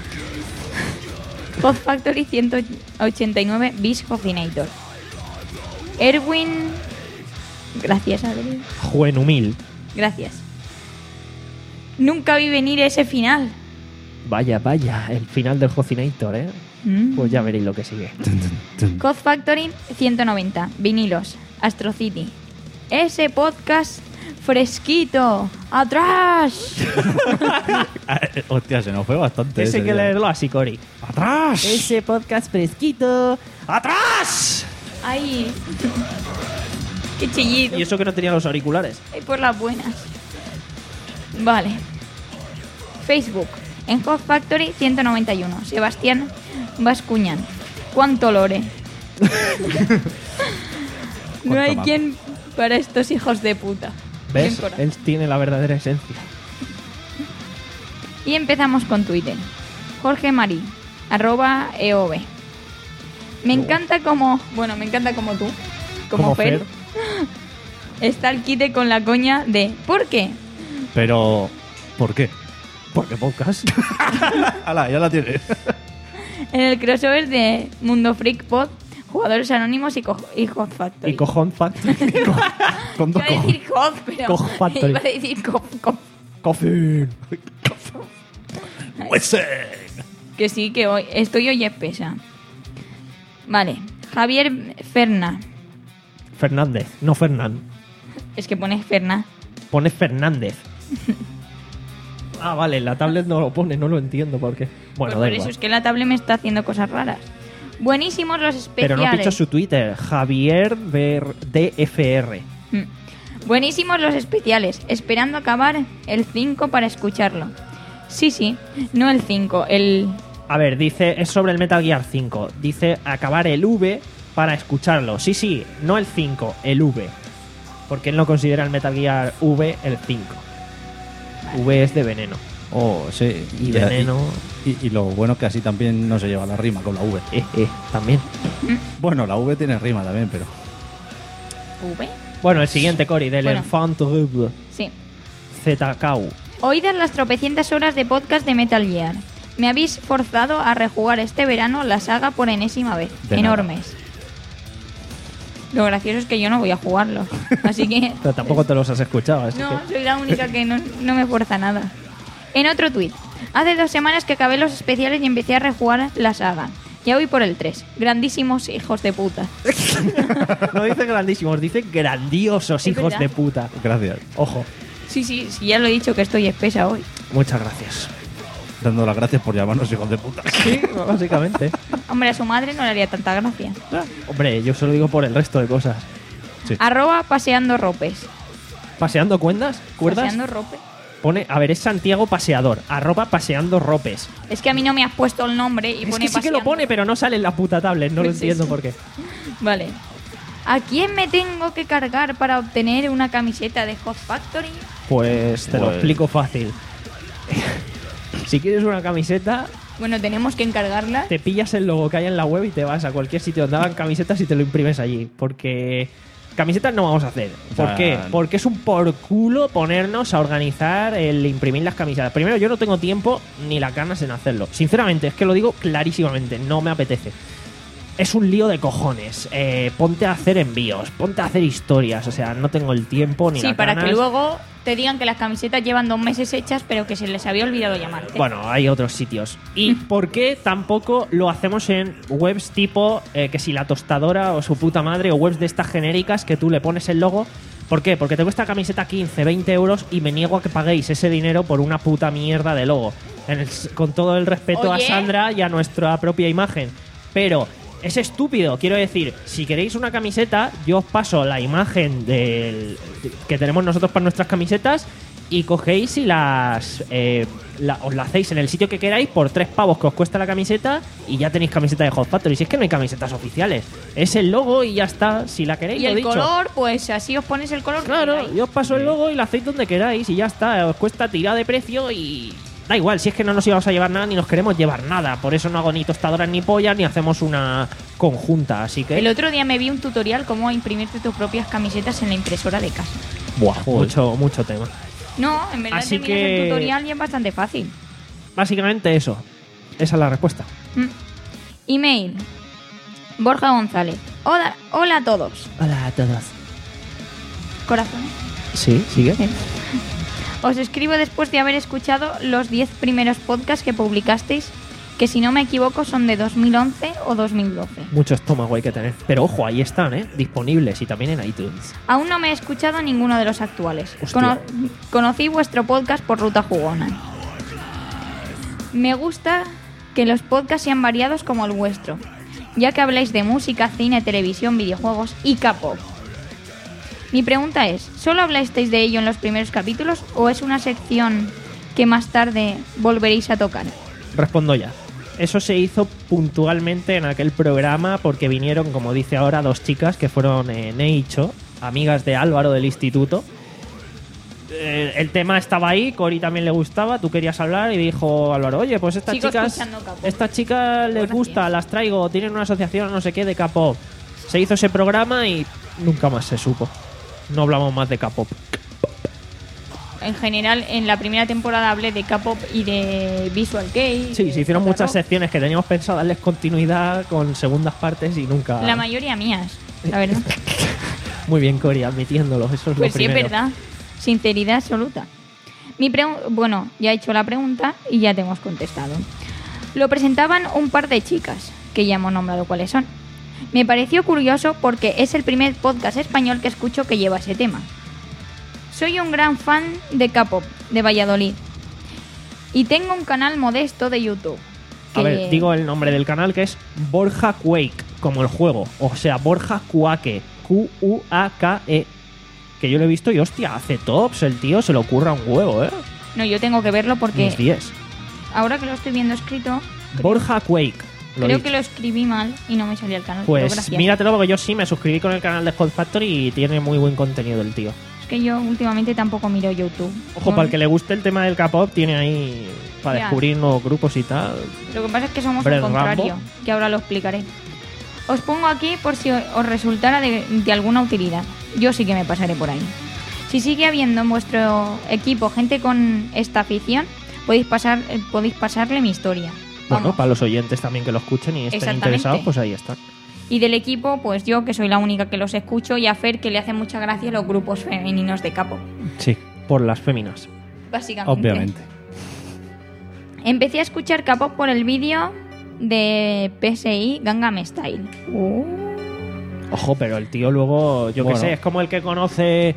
Hot Factory ciento ochenta y nueve bis Cocinator. Erwin... Gracias, Adri. Juvenumil. Gracias. Nunca vi venir ese final. Vaya, vaya, el final del Cocinator, ¿eh? Mm. Pues ya veréis lo que sigue. Hot Factory ciento noventa. Vinilos. Astro City. Ese podcast fresquito. ¡Atrás! Ah, eh, Hostia, se nos fue bastante. Ese ese que día. leerlo así, Cori. ¡Atrás! Ese podcast fresquito. ¡Atrás! ¡Ay! ¡Qué chillido! Y eso que no tenía los auriculares. Ay, por las buenas. Vale. Facebook. En Hot Factory ciento noventa y uno. Sebastián Bascuñán. ¿Cuánto lore? No ¿Cuánto hay más? quien para estos hijos de puta. ¿Ves? Bien coraje. Él tiene la verdadera esencia. Y empezamos con Twitter. Jorge Marí, arroba E O B. Me encanta como... Bueno, me encanta como tú. Como, Como Fer. Fer. Está el quite con la coña de... ¿Por qué? Pero, ¿por qué? Porque podcast. ¡Hala, ya la tienes! En el crossover de Mundo Freak Pod, Jugadores Anónimos y, Co- y Hot Factory. Y cojón factory. Con dos Iba a cojones. decir Hot, pero... Co Factory. Iba a decir Co- Co- Coffee. Que sí, que hoy... Estoy hoy espesa. Vale. Javier Ferna. Fernández, no Fernán. Es que pones Ferna. Pone Fernández. Ah, vale, la tablet no lo pone, no lo entiendo por qué. Bueno, Pues da por igual. eso es que la tablet me está haciendo cosas raras. Buenísimos los especiales. Pero no has dicho su Twitter, Javier D F R. Mm. Buenísimos los especiales. Esperando acabar el cinco para escucharlo. Sí, sí. No el cinco, el... A ver, dice, es sobre el Metal Gear cinco. Dice acabar el V para escucharlo. Sí, sí, no el cinco, el V. Porque él no considera el Metal Gear V el cinco. V es de veneno. Oh, sí. Y veneno. Y, y- y lo bueno es que así también no se lleva la rima con la V. Eh, eh, también. Bueno, la V tiene rima también, pero... ¿V? Bueno, el siguiente, Cory, del Bueno. Enfant Terrible. Sí. Z K U. Oídas las tropecientas horas de podcast de Metal Gear. Me habéis forzado a rejugar este verano la saga por enésima vez. De Enormes. Lo gracioso es que yo no voy a jugarlo. Así que... Pero tampoco te los has escuchado, así No, que... soy la única que no, no me fuerza nada. En otro tuit. Hace dos semanas que acabé los especiales y empecé a rejugar la saga. Ya voy por el tres. Grandísimos hijos de puta. No dice grandísimos, dice grandiosos Es hijos verdad. de puta. Gracias. Ojo, Sí, sí, sí, ya lo he dicho que estoy espesa hoy. muchas gracias. Dando las gracias por llamarnos hijos de puta. Sí, básicamente. Hombre, a su madre no le haría tanta gracia. Hombre, yo se lo digo por el resto de cosas. Arroba paseando ropes. ¿Paseando cuerdas? ¿Cuerdas? Paseando ropes. Pone, a ver, es Santiago Paseador, arroba paseando ropes. Es que a mí no me has puesto el nombre y Es pone que sí que lo paseando. pone, pero no sale en la puta tablet, no lo Pues entiendo eso. por qué. Vale. ¿A quién me tengo que cargar para obtener una camiseta de Hot Factory? Pues te lo Pues- explico fácil. Si quieres una camiseta, Bueno, tenemos que encargarla. te pillas el logo que hay en la web y te vas a cualquier sitio donde hagan camisetas y te lo imprimes allí. Porque Camisetas no vamos a hacer. ¿Por O sea, qué? Porque es un por culo ponernos a organizar el imprimir las camisetas. Primero, yo no tengo tiempo ni las ganas en hacerlo. Sinceramente, es que lo digo clarísimamente, no me apetece. Es un lío de cojones. Eh, ponte a hacer envíos, ponte a hacer historias. O sea, no tengo el tiempo ni Sí, las para ganas. que luego te digan que las camisetas llevan dos meses hechas, pero que se les había olvidado llamarte. Bueno, hay otros sitios. ¿Y por qué tampoco lo hacemos en webs tipo eh, que si La Tostadora o su puta madre o webs de estas genéricas que tú le pones el logo? ¿Por qué? Porque te cuesta camiseta quince, veinte euros y me niego a que paguéis ese dinero por una puta mierda de logo. En el- con todo el respeto Oye. a Sandra y a nuestra propia imagen. Pero es estúpido. Quiero decir, si queréis una camiseta, yo os paso la imagen del que tenemos nosotros para nuestras camisetas y cogéis y las eh, la- os la hacéis en el sitio que queráis por tres pavos que os cuesta la camiseta y ya tenéis camiseta de Hot Factory. Si es que no hay camisetas oficiales, es el logo y ya está. Si la queréis, y lo el dicho. color, pues así os pones el color que Claro, queráis. yo os paso el logo y la hacéis donde queráis y ya está. Os cuesta tirar de precio y da igual. Si es que no nos íbamos a llevar nada ni nos queremos llevar nada. Por eso no hago ni tostadoras ni pollas ni hacemos una conjunta. Así que. El otro día me vi un tutorial cómo imprimirte tus propias camisetas en la impresora de casa. Buah, mucho, mucho tema. No, en verdad Así te miras que- el tutorial y es bastante fácil. Básicamente eso. Esa es la respuesta. Mm. Email. Borja González. Hola, hola a todos. Hola a todos. Corazón. Sí, sigue. Sí. Os escribo después de haber escuchado los diez primeros podcasts que publicasteis, que si no me equivoco son de dos mil once o dos mil doce. Mucho estómago hay que tener. Pero ojo, ahí están, ¿eh? Disponibles y también en iTunes. Aún no me he escuchado ninguno de los actuales. Hostia. Cono- conocí vuestro podcast por Ruta Jugona. Me gusta que los podcasts sean variados como el vuestro, ya que habláis de música, cine, televisión, videojuegos y K-pop. Mi pregunta es, ¿solo hablasteis de ello en los primeros capítulos o es una sección que más tarde volveréis a tocar? Respondo ya. Eso se hizo puntualmente en aquel programa porque vinieron, como dice ahora, dos chicas que fueron eh, Neicho, amigas de Álvaro del instituto. Eh, el tema estaba ahí, Cori también le gustaba, tú querías hablar y dijo Álvaro, oye, pues estas Sigo chicas, escuchando K-pop. estas chicas les Gracias. gusta, las traigo, tienen una asociación no sé qué de K-pop. Se hizo ese programa y nunca más se supo. No hablamos más de K-pop. En general, en la primera temporada hablé de K-pop y de Visual Kei. Sí, de se hicieron Pop muchas Rock. secciones que teníamos pensado darles continuidad con segundas partes y nunca... La mayoría mías, la verdad. Muy bien, Cori, admitiéndolo, eso es Pues lo sí, es primero. verdad. Sinceridad absoluta. Mi pregu- bueno, ya he hecho la pregunta y ya te hemos contestado. Lo presentaban un par de chicas, que ya hemos nombrado cuáles son. Me pareció curioso porque es el primer podcast español que escucho que lleva ese tema. Soy un gran fan de K-pop, de Valladolid. Y tengo un canal modesto de YouTube. A que- ver, digo el nombre del canal que es Borja Quake, como el juego. O sea, Borja Quake. Q U A K E. Que yo lo he visto y hostia, hace tops. El tío se le ocurra un huevo, ¿eh? No, yo tengo que verlo porque Unos diez. ahora que lo estoy viendo escrito, Borja Quake. Lo creo he que dicho. lo escribí mal y no me salía el canal. pero Pues gracias. míratelo porque yo sí me suscribí con el canal de Hot Factory y tiene muy buen contenido el tío. Es que yo últimamente tampoco miro YouTube. Ojo, No- para el que le guste el tema del K-pop, tiene ahí para Ya. descubrir nuevos grupos y tal. Lo que pasa es que somos Brett el contrario, Rambo. que ahora lo explicaré. Os pongo aquí por si os resultara de, de alguna utilidad. Yo sí que me pasaré por ahí. Si sigue habiendo en vuestro equipo gente con esta afición, podéis pasar eh, podéis pasarle mi historia. Bueno, Vamos. para los oyentes también que lo escuchen y estén Exactamente. interesados, pues ahí están. Y del equipo, pues yo, que soy la única que los escucho, y a Fer, que le hace mucha gracia los grupos femeninos de K-pop. Sí, por las féminas. Básicamente. Obviamente. Empecé a escuchar K-pop por el vídeo de P S I Gangnam Style. Ojo, pero el tío luego, yo qué Bueno. sé, es como el que conoce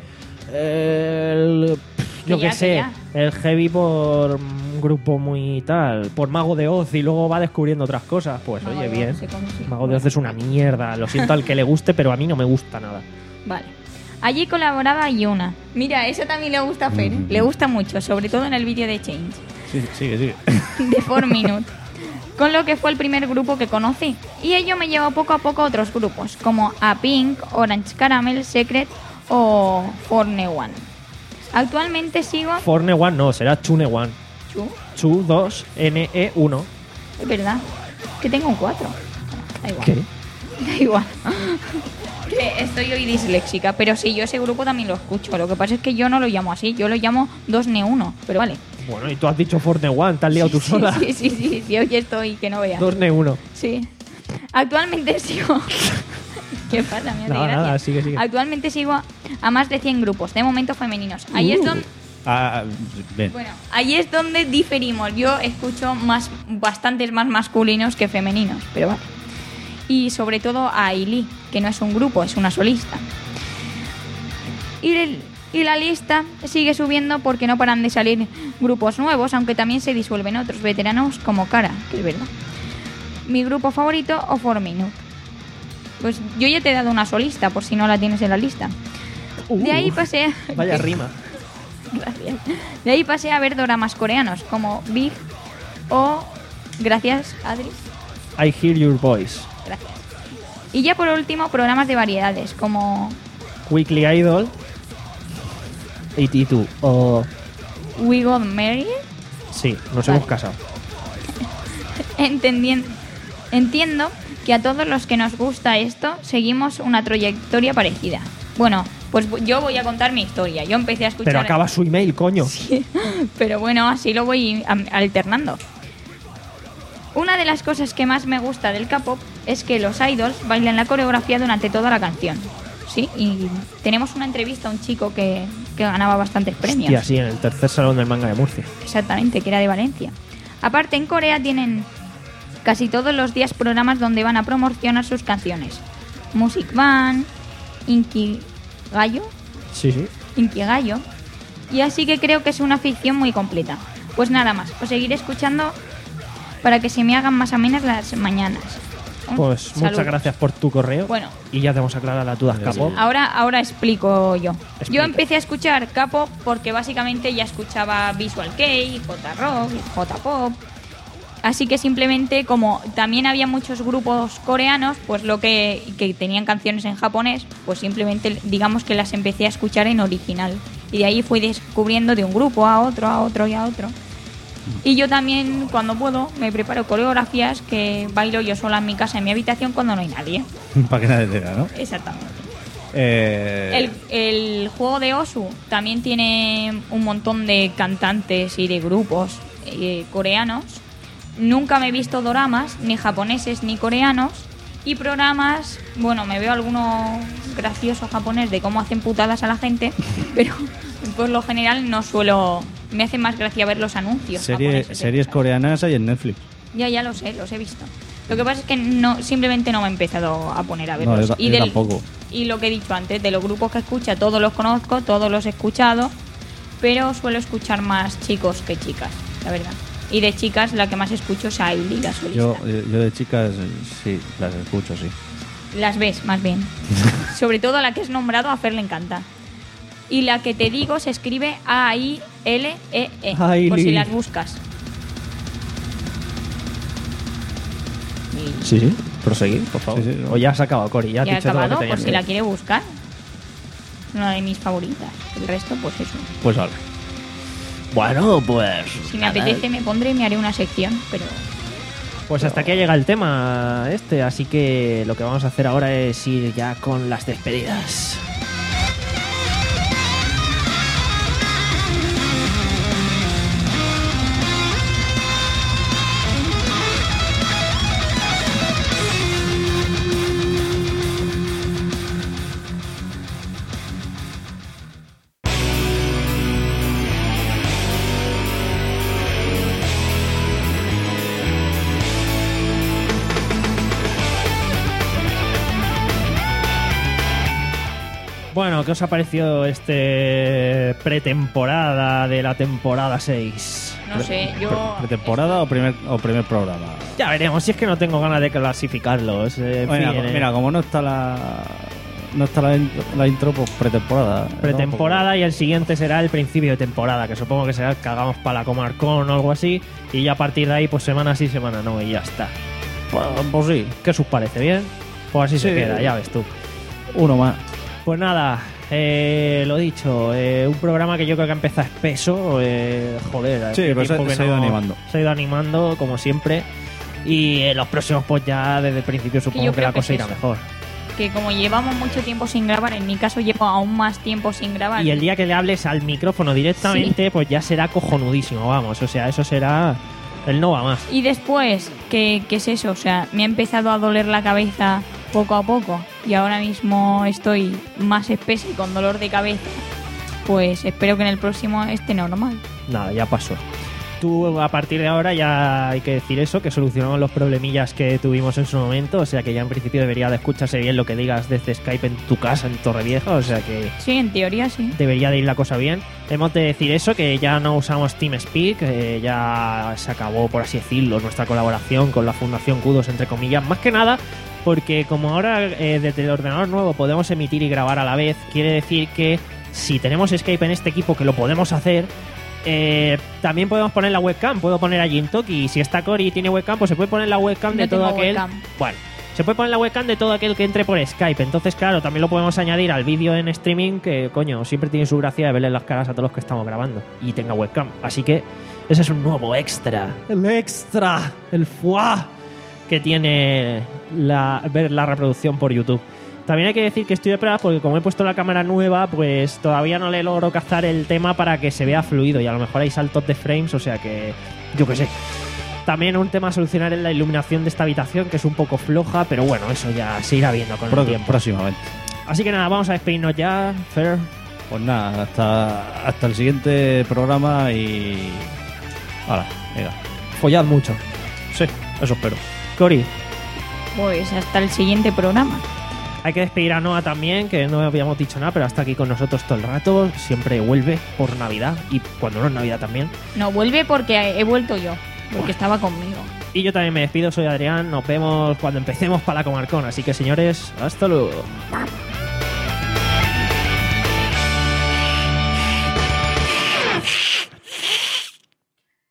el... Yo Que qué ya, que sé, ya. el heavy por un grupo muy tal, por Mago de Oz y luego va descubriendo otras cosas. Pues Mago oye, de Oz, bien. sé cómo sí. Mago de Oz es una mierda, lo siento al que le guste, pero a mí no me gusta nada. Vale. Allí colaboraba Yuna. Mira, eso también le gusta a Fer. Mm. Le gusta mucho, sobre todo en el vídeo de Change. Sí, sigue, sigue. De four minute. Con lo que fue el primer grupo que conocí. Y ello me llevó poco a poco a otros grupos, como A Pink, Orange Caramel, Secret o Forne One. Actualmente sigo... Forne One no, será Chune One. Chu, Chu dos N E uno. es verdad. Que tengo un cuatro. Da igual. ¿Qué? Da igual. que estoy hoy disléxica, pero sí, yo ese grupo también lo escucho. Lo que pasa es que yo no lo llamo así, yo lo llamo dos N uno, pero vale. Bueno, y tú has dicho Fortnite One, te has liado tú Sí, sola. Sí, sí, sí, sí, hoy estoy que no veas. dos N uno. Sí. Actualmente sigo... ¿Qué pasa? Me hace Nada, gracia. nada, sigue, sigue. Actualmente sigo a, a más de cien grupos, de momento femeninos. Ahí Uh. es donde... Ah, bien. Bueno, ahí es donde diferimos. Yo escucho más, bastantes más masculinos que femeninos, pero vale. Y sobre todo a Ailey, que no es un grupo, es una solista. Y, el- y la lista sigue subiendo porque no paran de salir grupos nuevos, aunque también se disuelven otros veteranos como Cara, que es verdad. Mi grupo favorito o Four Minute. Pues yo ya te he dado una solista, por si no la tienes en la lista. De ahí pasé... Uh, Vaya rima. Gracias. De ahí pasé a ver doramas coreanos como Big o... Gracias, Adri. I hear your voice. Gracias. Y ya por último, programas de variedades como Weekly Idol. ochenta y dos. O... We Got Married. Sí, nos Vale. hemos casado. Entendien- Entiendo que a todos los que nos gusta esto seguimos una trayectoria parecida. Bueno, pues yo voy a contar mi historia. Yo empecé a escuchar... Pero acaba su email, coño. Pero bueno, así lo voy am- alternando. Una de las cosas que más me gusta del K-pop es que los idols bailan la coreografía durante toda la canción. Sí, y tenemos una entrevista a un chico que, que ganaba bastantes premios. Y así en el tercer salón del manga de Murcia. Exactamente, que era de Valencia. Aparte, en Corea tienen casi todos los días programas donde van a promocionar sus canciones. Music Bank, Inkigayo, Sí, sí. Inkigayo. Y así que creo que es una ficción muy completa. Pues nada más, os seguiré escuchando para que se me hagan más amenas las mañanas. Un Pues saludo. muchas gracias por tu correo. Bueno. Y ya te hemos aclarado las dudas, Capo. Ahora, ahora explico yo. Explica. Yo empecé a escuchar K-pop porque básicamente ya escuchaba Visual Kei, J-Rock, J-Pop. Así que simplemente, como también había muchos grupos coreanos, pues lo que, que tenían canciones en japonés, pues simplemente digamos que las empecé a escuchar en original. Y de ahí fui descubriendo de un grupo a otro, a otro y a otro. Y yo también, cuando puedo, me preparo coreografías que bailo yo sola en mi casa, en mi habitación, cuando no hay nadie. Para que nadie te vea, ¿no? Exactamente. Eh, El, el juego de Osu también tiene un montón de cantantes y de grupos eh, coreanos. Nunca me he visto doramas, ni japoneses ni coreanos. Y programas, bueno, me veo algunos graciosos japoneses de cómo hacen putadas a la gente, pero por lo general no suelo... Me hace más gracia ver los anuncios. serie- japoneses. series coreanas hay en Netflix. Ya, ya lo sé, los he visto. Lo que pasa es que no, simplemente no me he empezado a poner a No, verlos. yo, ta- y yo del- tampoco. Y lo que he dicho antes, de los grupos que escucha, todos los conozco, todos los he escuchado, pero suelo escuchar más chicos que chicas, la verdad. Y de chicas, la que más escucho es Ailey, la solista. Yo, eh, yo de chicas, eh, sí, las escucho, sí. Las ves, más bien. Sobre todo la que es nombrado, a Fer le encanta. Y la que te digo se escribe A I L E E, por Ailey. si las buscas. Sí, sí. Proseguir, por favor. Sí, sí, no. O ya has acabado, Cori. Ya has Ya he dicho todo lo que acabado, tenías por si que la decir. quiere buscar. Una de mis favoritas. El resto, pues eso. Pues vale. Bueno, pues... Si me apetece me pondré y me haré una sección, pero... Pues hasta aquí llega el tema este, así que lo que vamos a hacer ahora es ir ya con las despedidas. Bueno, ¿qué os ha parecido este pretemporada de la temporada seis? No sé, yo... ¿Pretemporada o primer, o primer programa? Ya veremos, si es que no tengo ganas de clasificarlos. eh, en Bueno, fin, eh, mira, como no está la no está la, intro, la intro, pues pretemporada. ¿no? pretemporada y el siguiente será el principio de temporada, que supongo que será el que hagamos para la Comarcón o algo así, y ya a partir de ahí, pues semana sí, semana no, y ya está. Pues, pues sí, ¿Qué os parece? ¿Bien? Pues así se Sí. queda, ya ves tú. uno más. Pues nada, eh, lo dicho, eh, un programa que yo creo que ha empezado espeso, eh, joder, Sí, hace pero se- tiempo que se ha ido animando. Se ha ido animando, como siempre, y en los próximos pues ya desde el principio supongo yo que, creo la que cosa es irá eso. mejor. que como llevamos mucho tiempo sin grabar, en mi caso llevo aún más tiempo sin grabar. Y el día que le hables al micrófono directamente, sí, pues ya será cojonudísimo, vamos. O sea, eso será... Él no va más. Y después, ¿qué, ¿qué es eso? O sea, me ha empezado a doler la cabeza poco a poco y ahora mismo estoy más espesa y con dolor de cabeza. Pues espero que en el próximo esté normal. Nada, ya pasó. Tú a partir de ahora ya hay que decir eso, que solucionamos los problemillas que tuvimos en su momento, o sea que ya en principio debería de escucharse bien lo que digas desde Skype en tu casa en Torrevieja, o sea que... Sí, en teoría sí. Debería de ir la cosa bien. Hemos de decir eso, que ya no usamos TeamSpeak, eh, ya se acabó, por así decirlo, nuestra colaboración con la Fundación Kudos, entre comillas, más que nada porque como ahora eh, desde el ordenador nuevo podemos emitir y grabar a la vez, quiere decir que si tenemos Skype en este equipo, que lo podemos hacer... Eh, también podemos poner la webcam. Puedo poner a Jintoki y si está Cory y tiene webcam, pues se puede poner la webcam de Yo todo tengo aquel webcam. Bueno, se puede poner la webcam de todo aquel que entre por Skype. Entonces claro, también lo podemos añadir al vídeo en streaming, que coño, siempre tiene su gracia de verle las caras a todos los que estamos grabando y tenga webcam. Así que ese es un nuevo extra. El extra, el foie que tiene la, ver la reproducción por YouTube. También hay que decir que estoy de pruebas porque como he puesto la cámara nueva, pues todavía no le logro cazar el tema para que se vea fluido y a lo mejor hay saltos de frames, o sea que yo qué sé. También un tema a solucionar es la iluminación de esta habitación, que es un poco floja, pero bueno, eso ya se irá viendo con Pro- el tiempo. Próximamente. Así que nada, vamos a despedirnos ya, Fer. Pues nada, hasta, hasta el siguiente programa y... Ahora, venga. Follad mucho. Sí, eso espero. Cory, Pues hasta el siguiente programa. hay que despedir a Noah también, que no habíamos dicho nada, pero está aquí con nosotros todo el rato. Siempre vuelve por Navidad y cuando no es Navidad también. No, vuelve porque he vuelto yo, porque estaba conmigo. Y yo también me despido, soy Adrián. Nos vemos cuando empecemos para la Comarcón. Así que señores, hasta luego.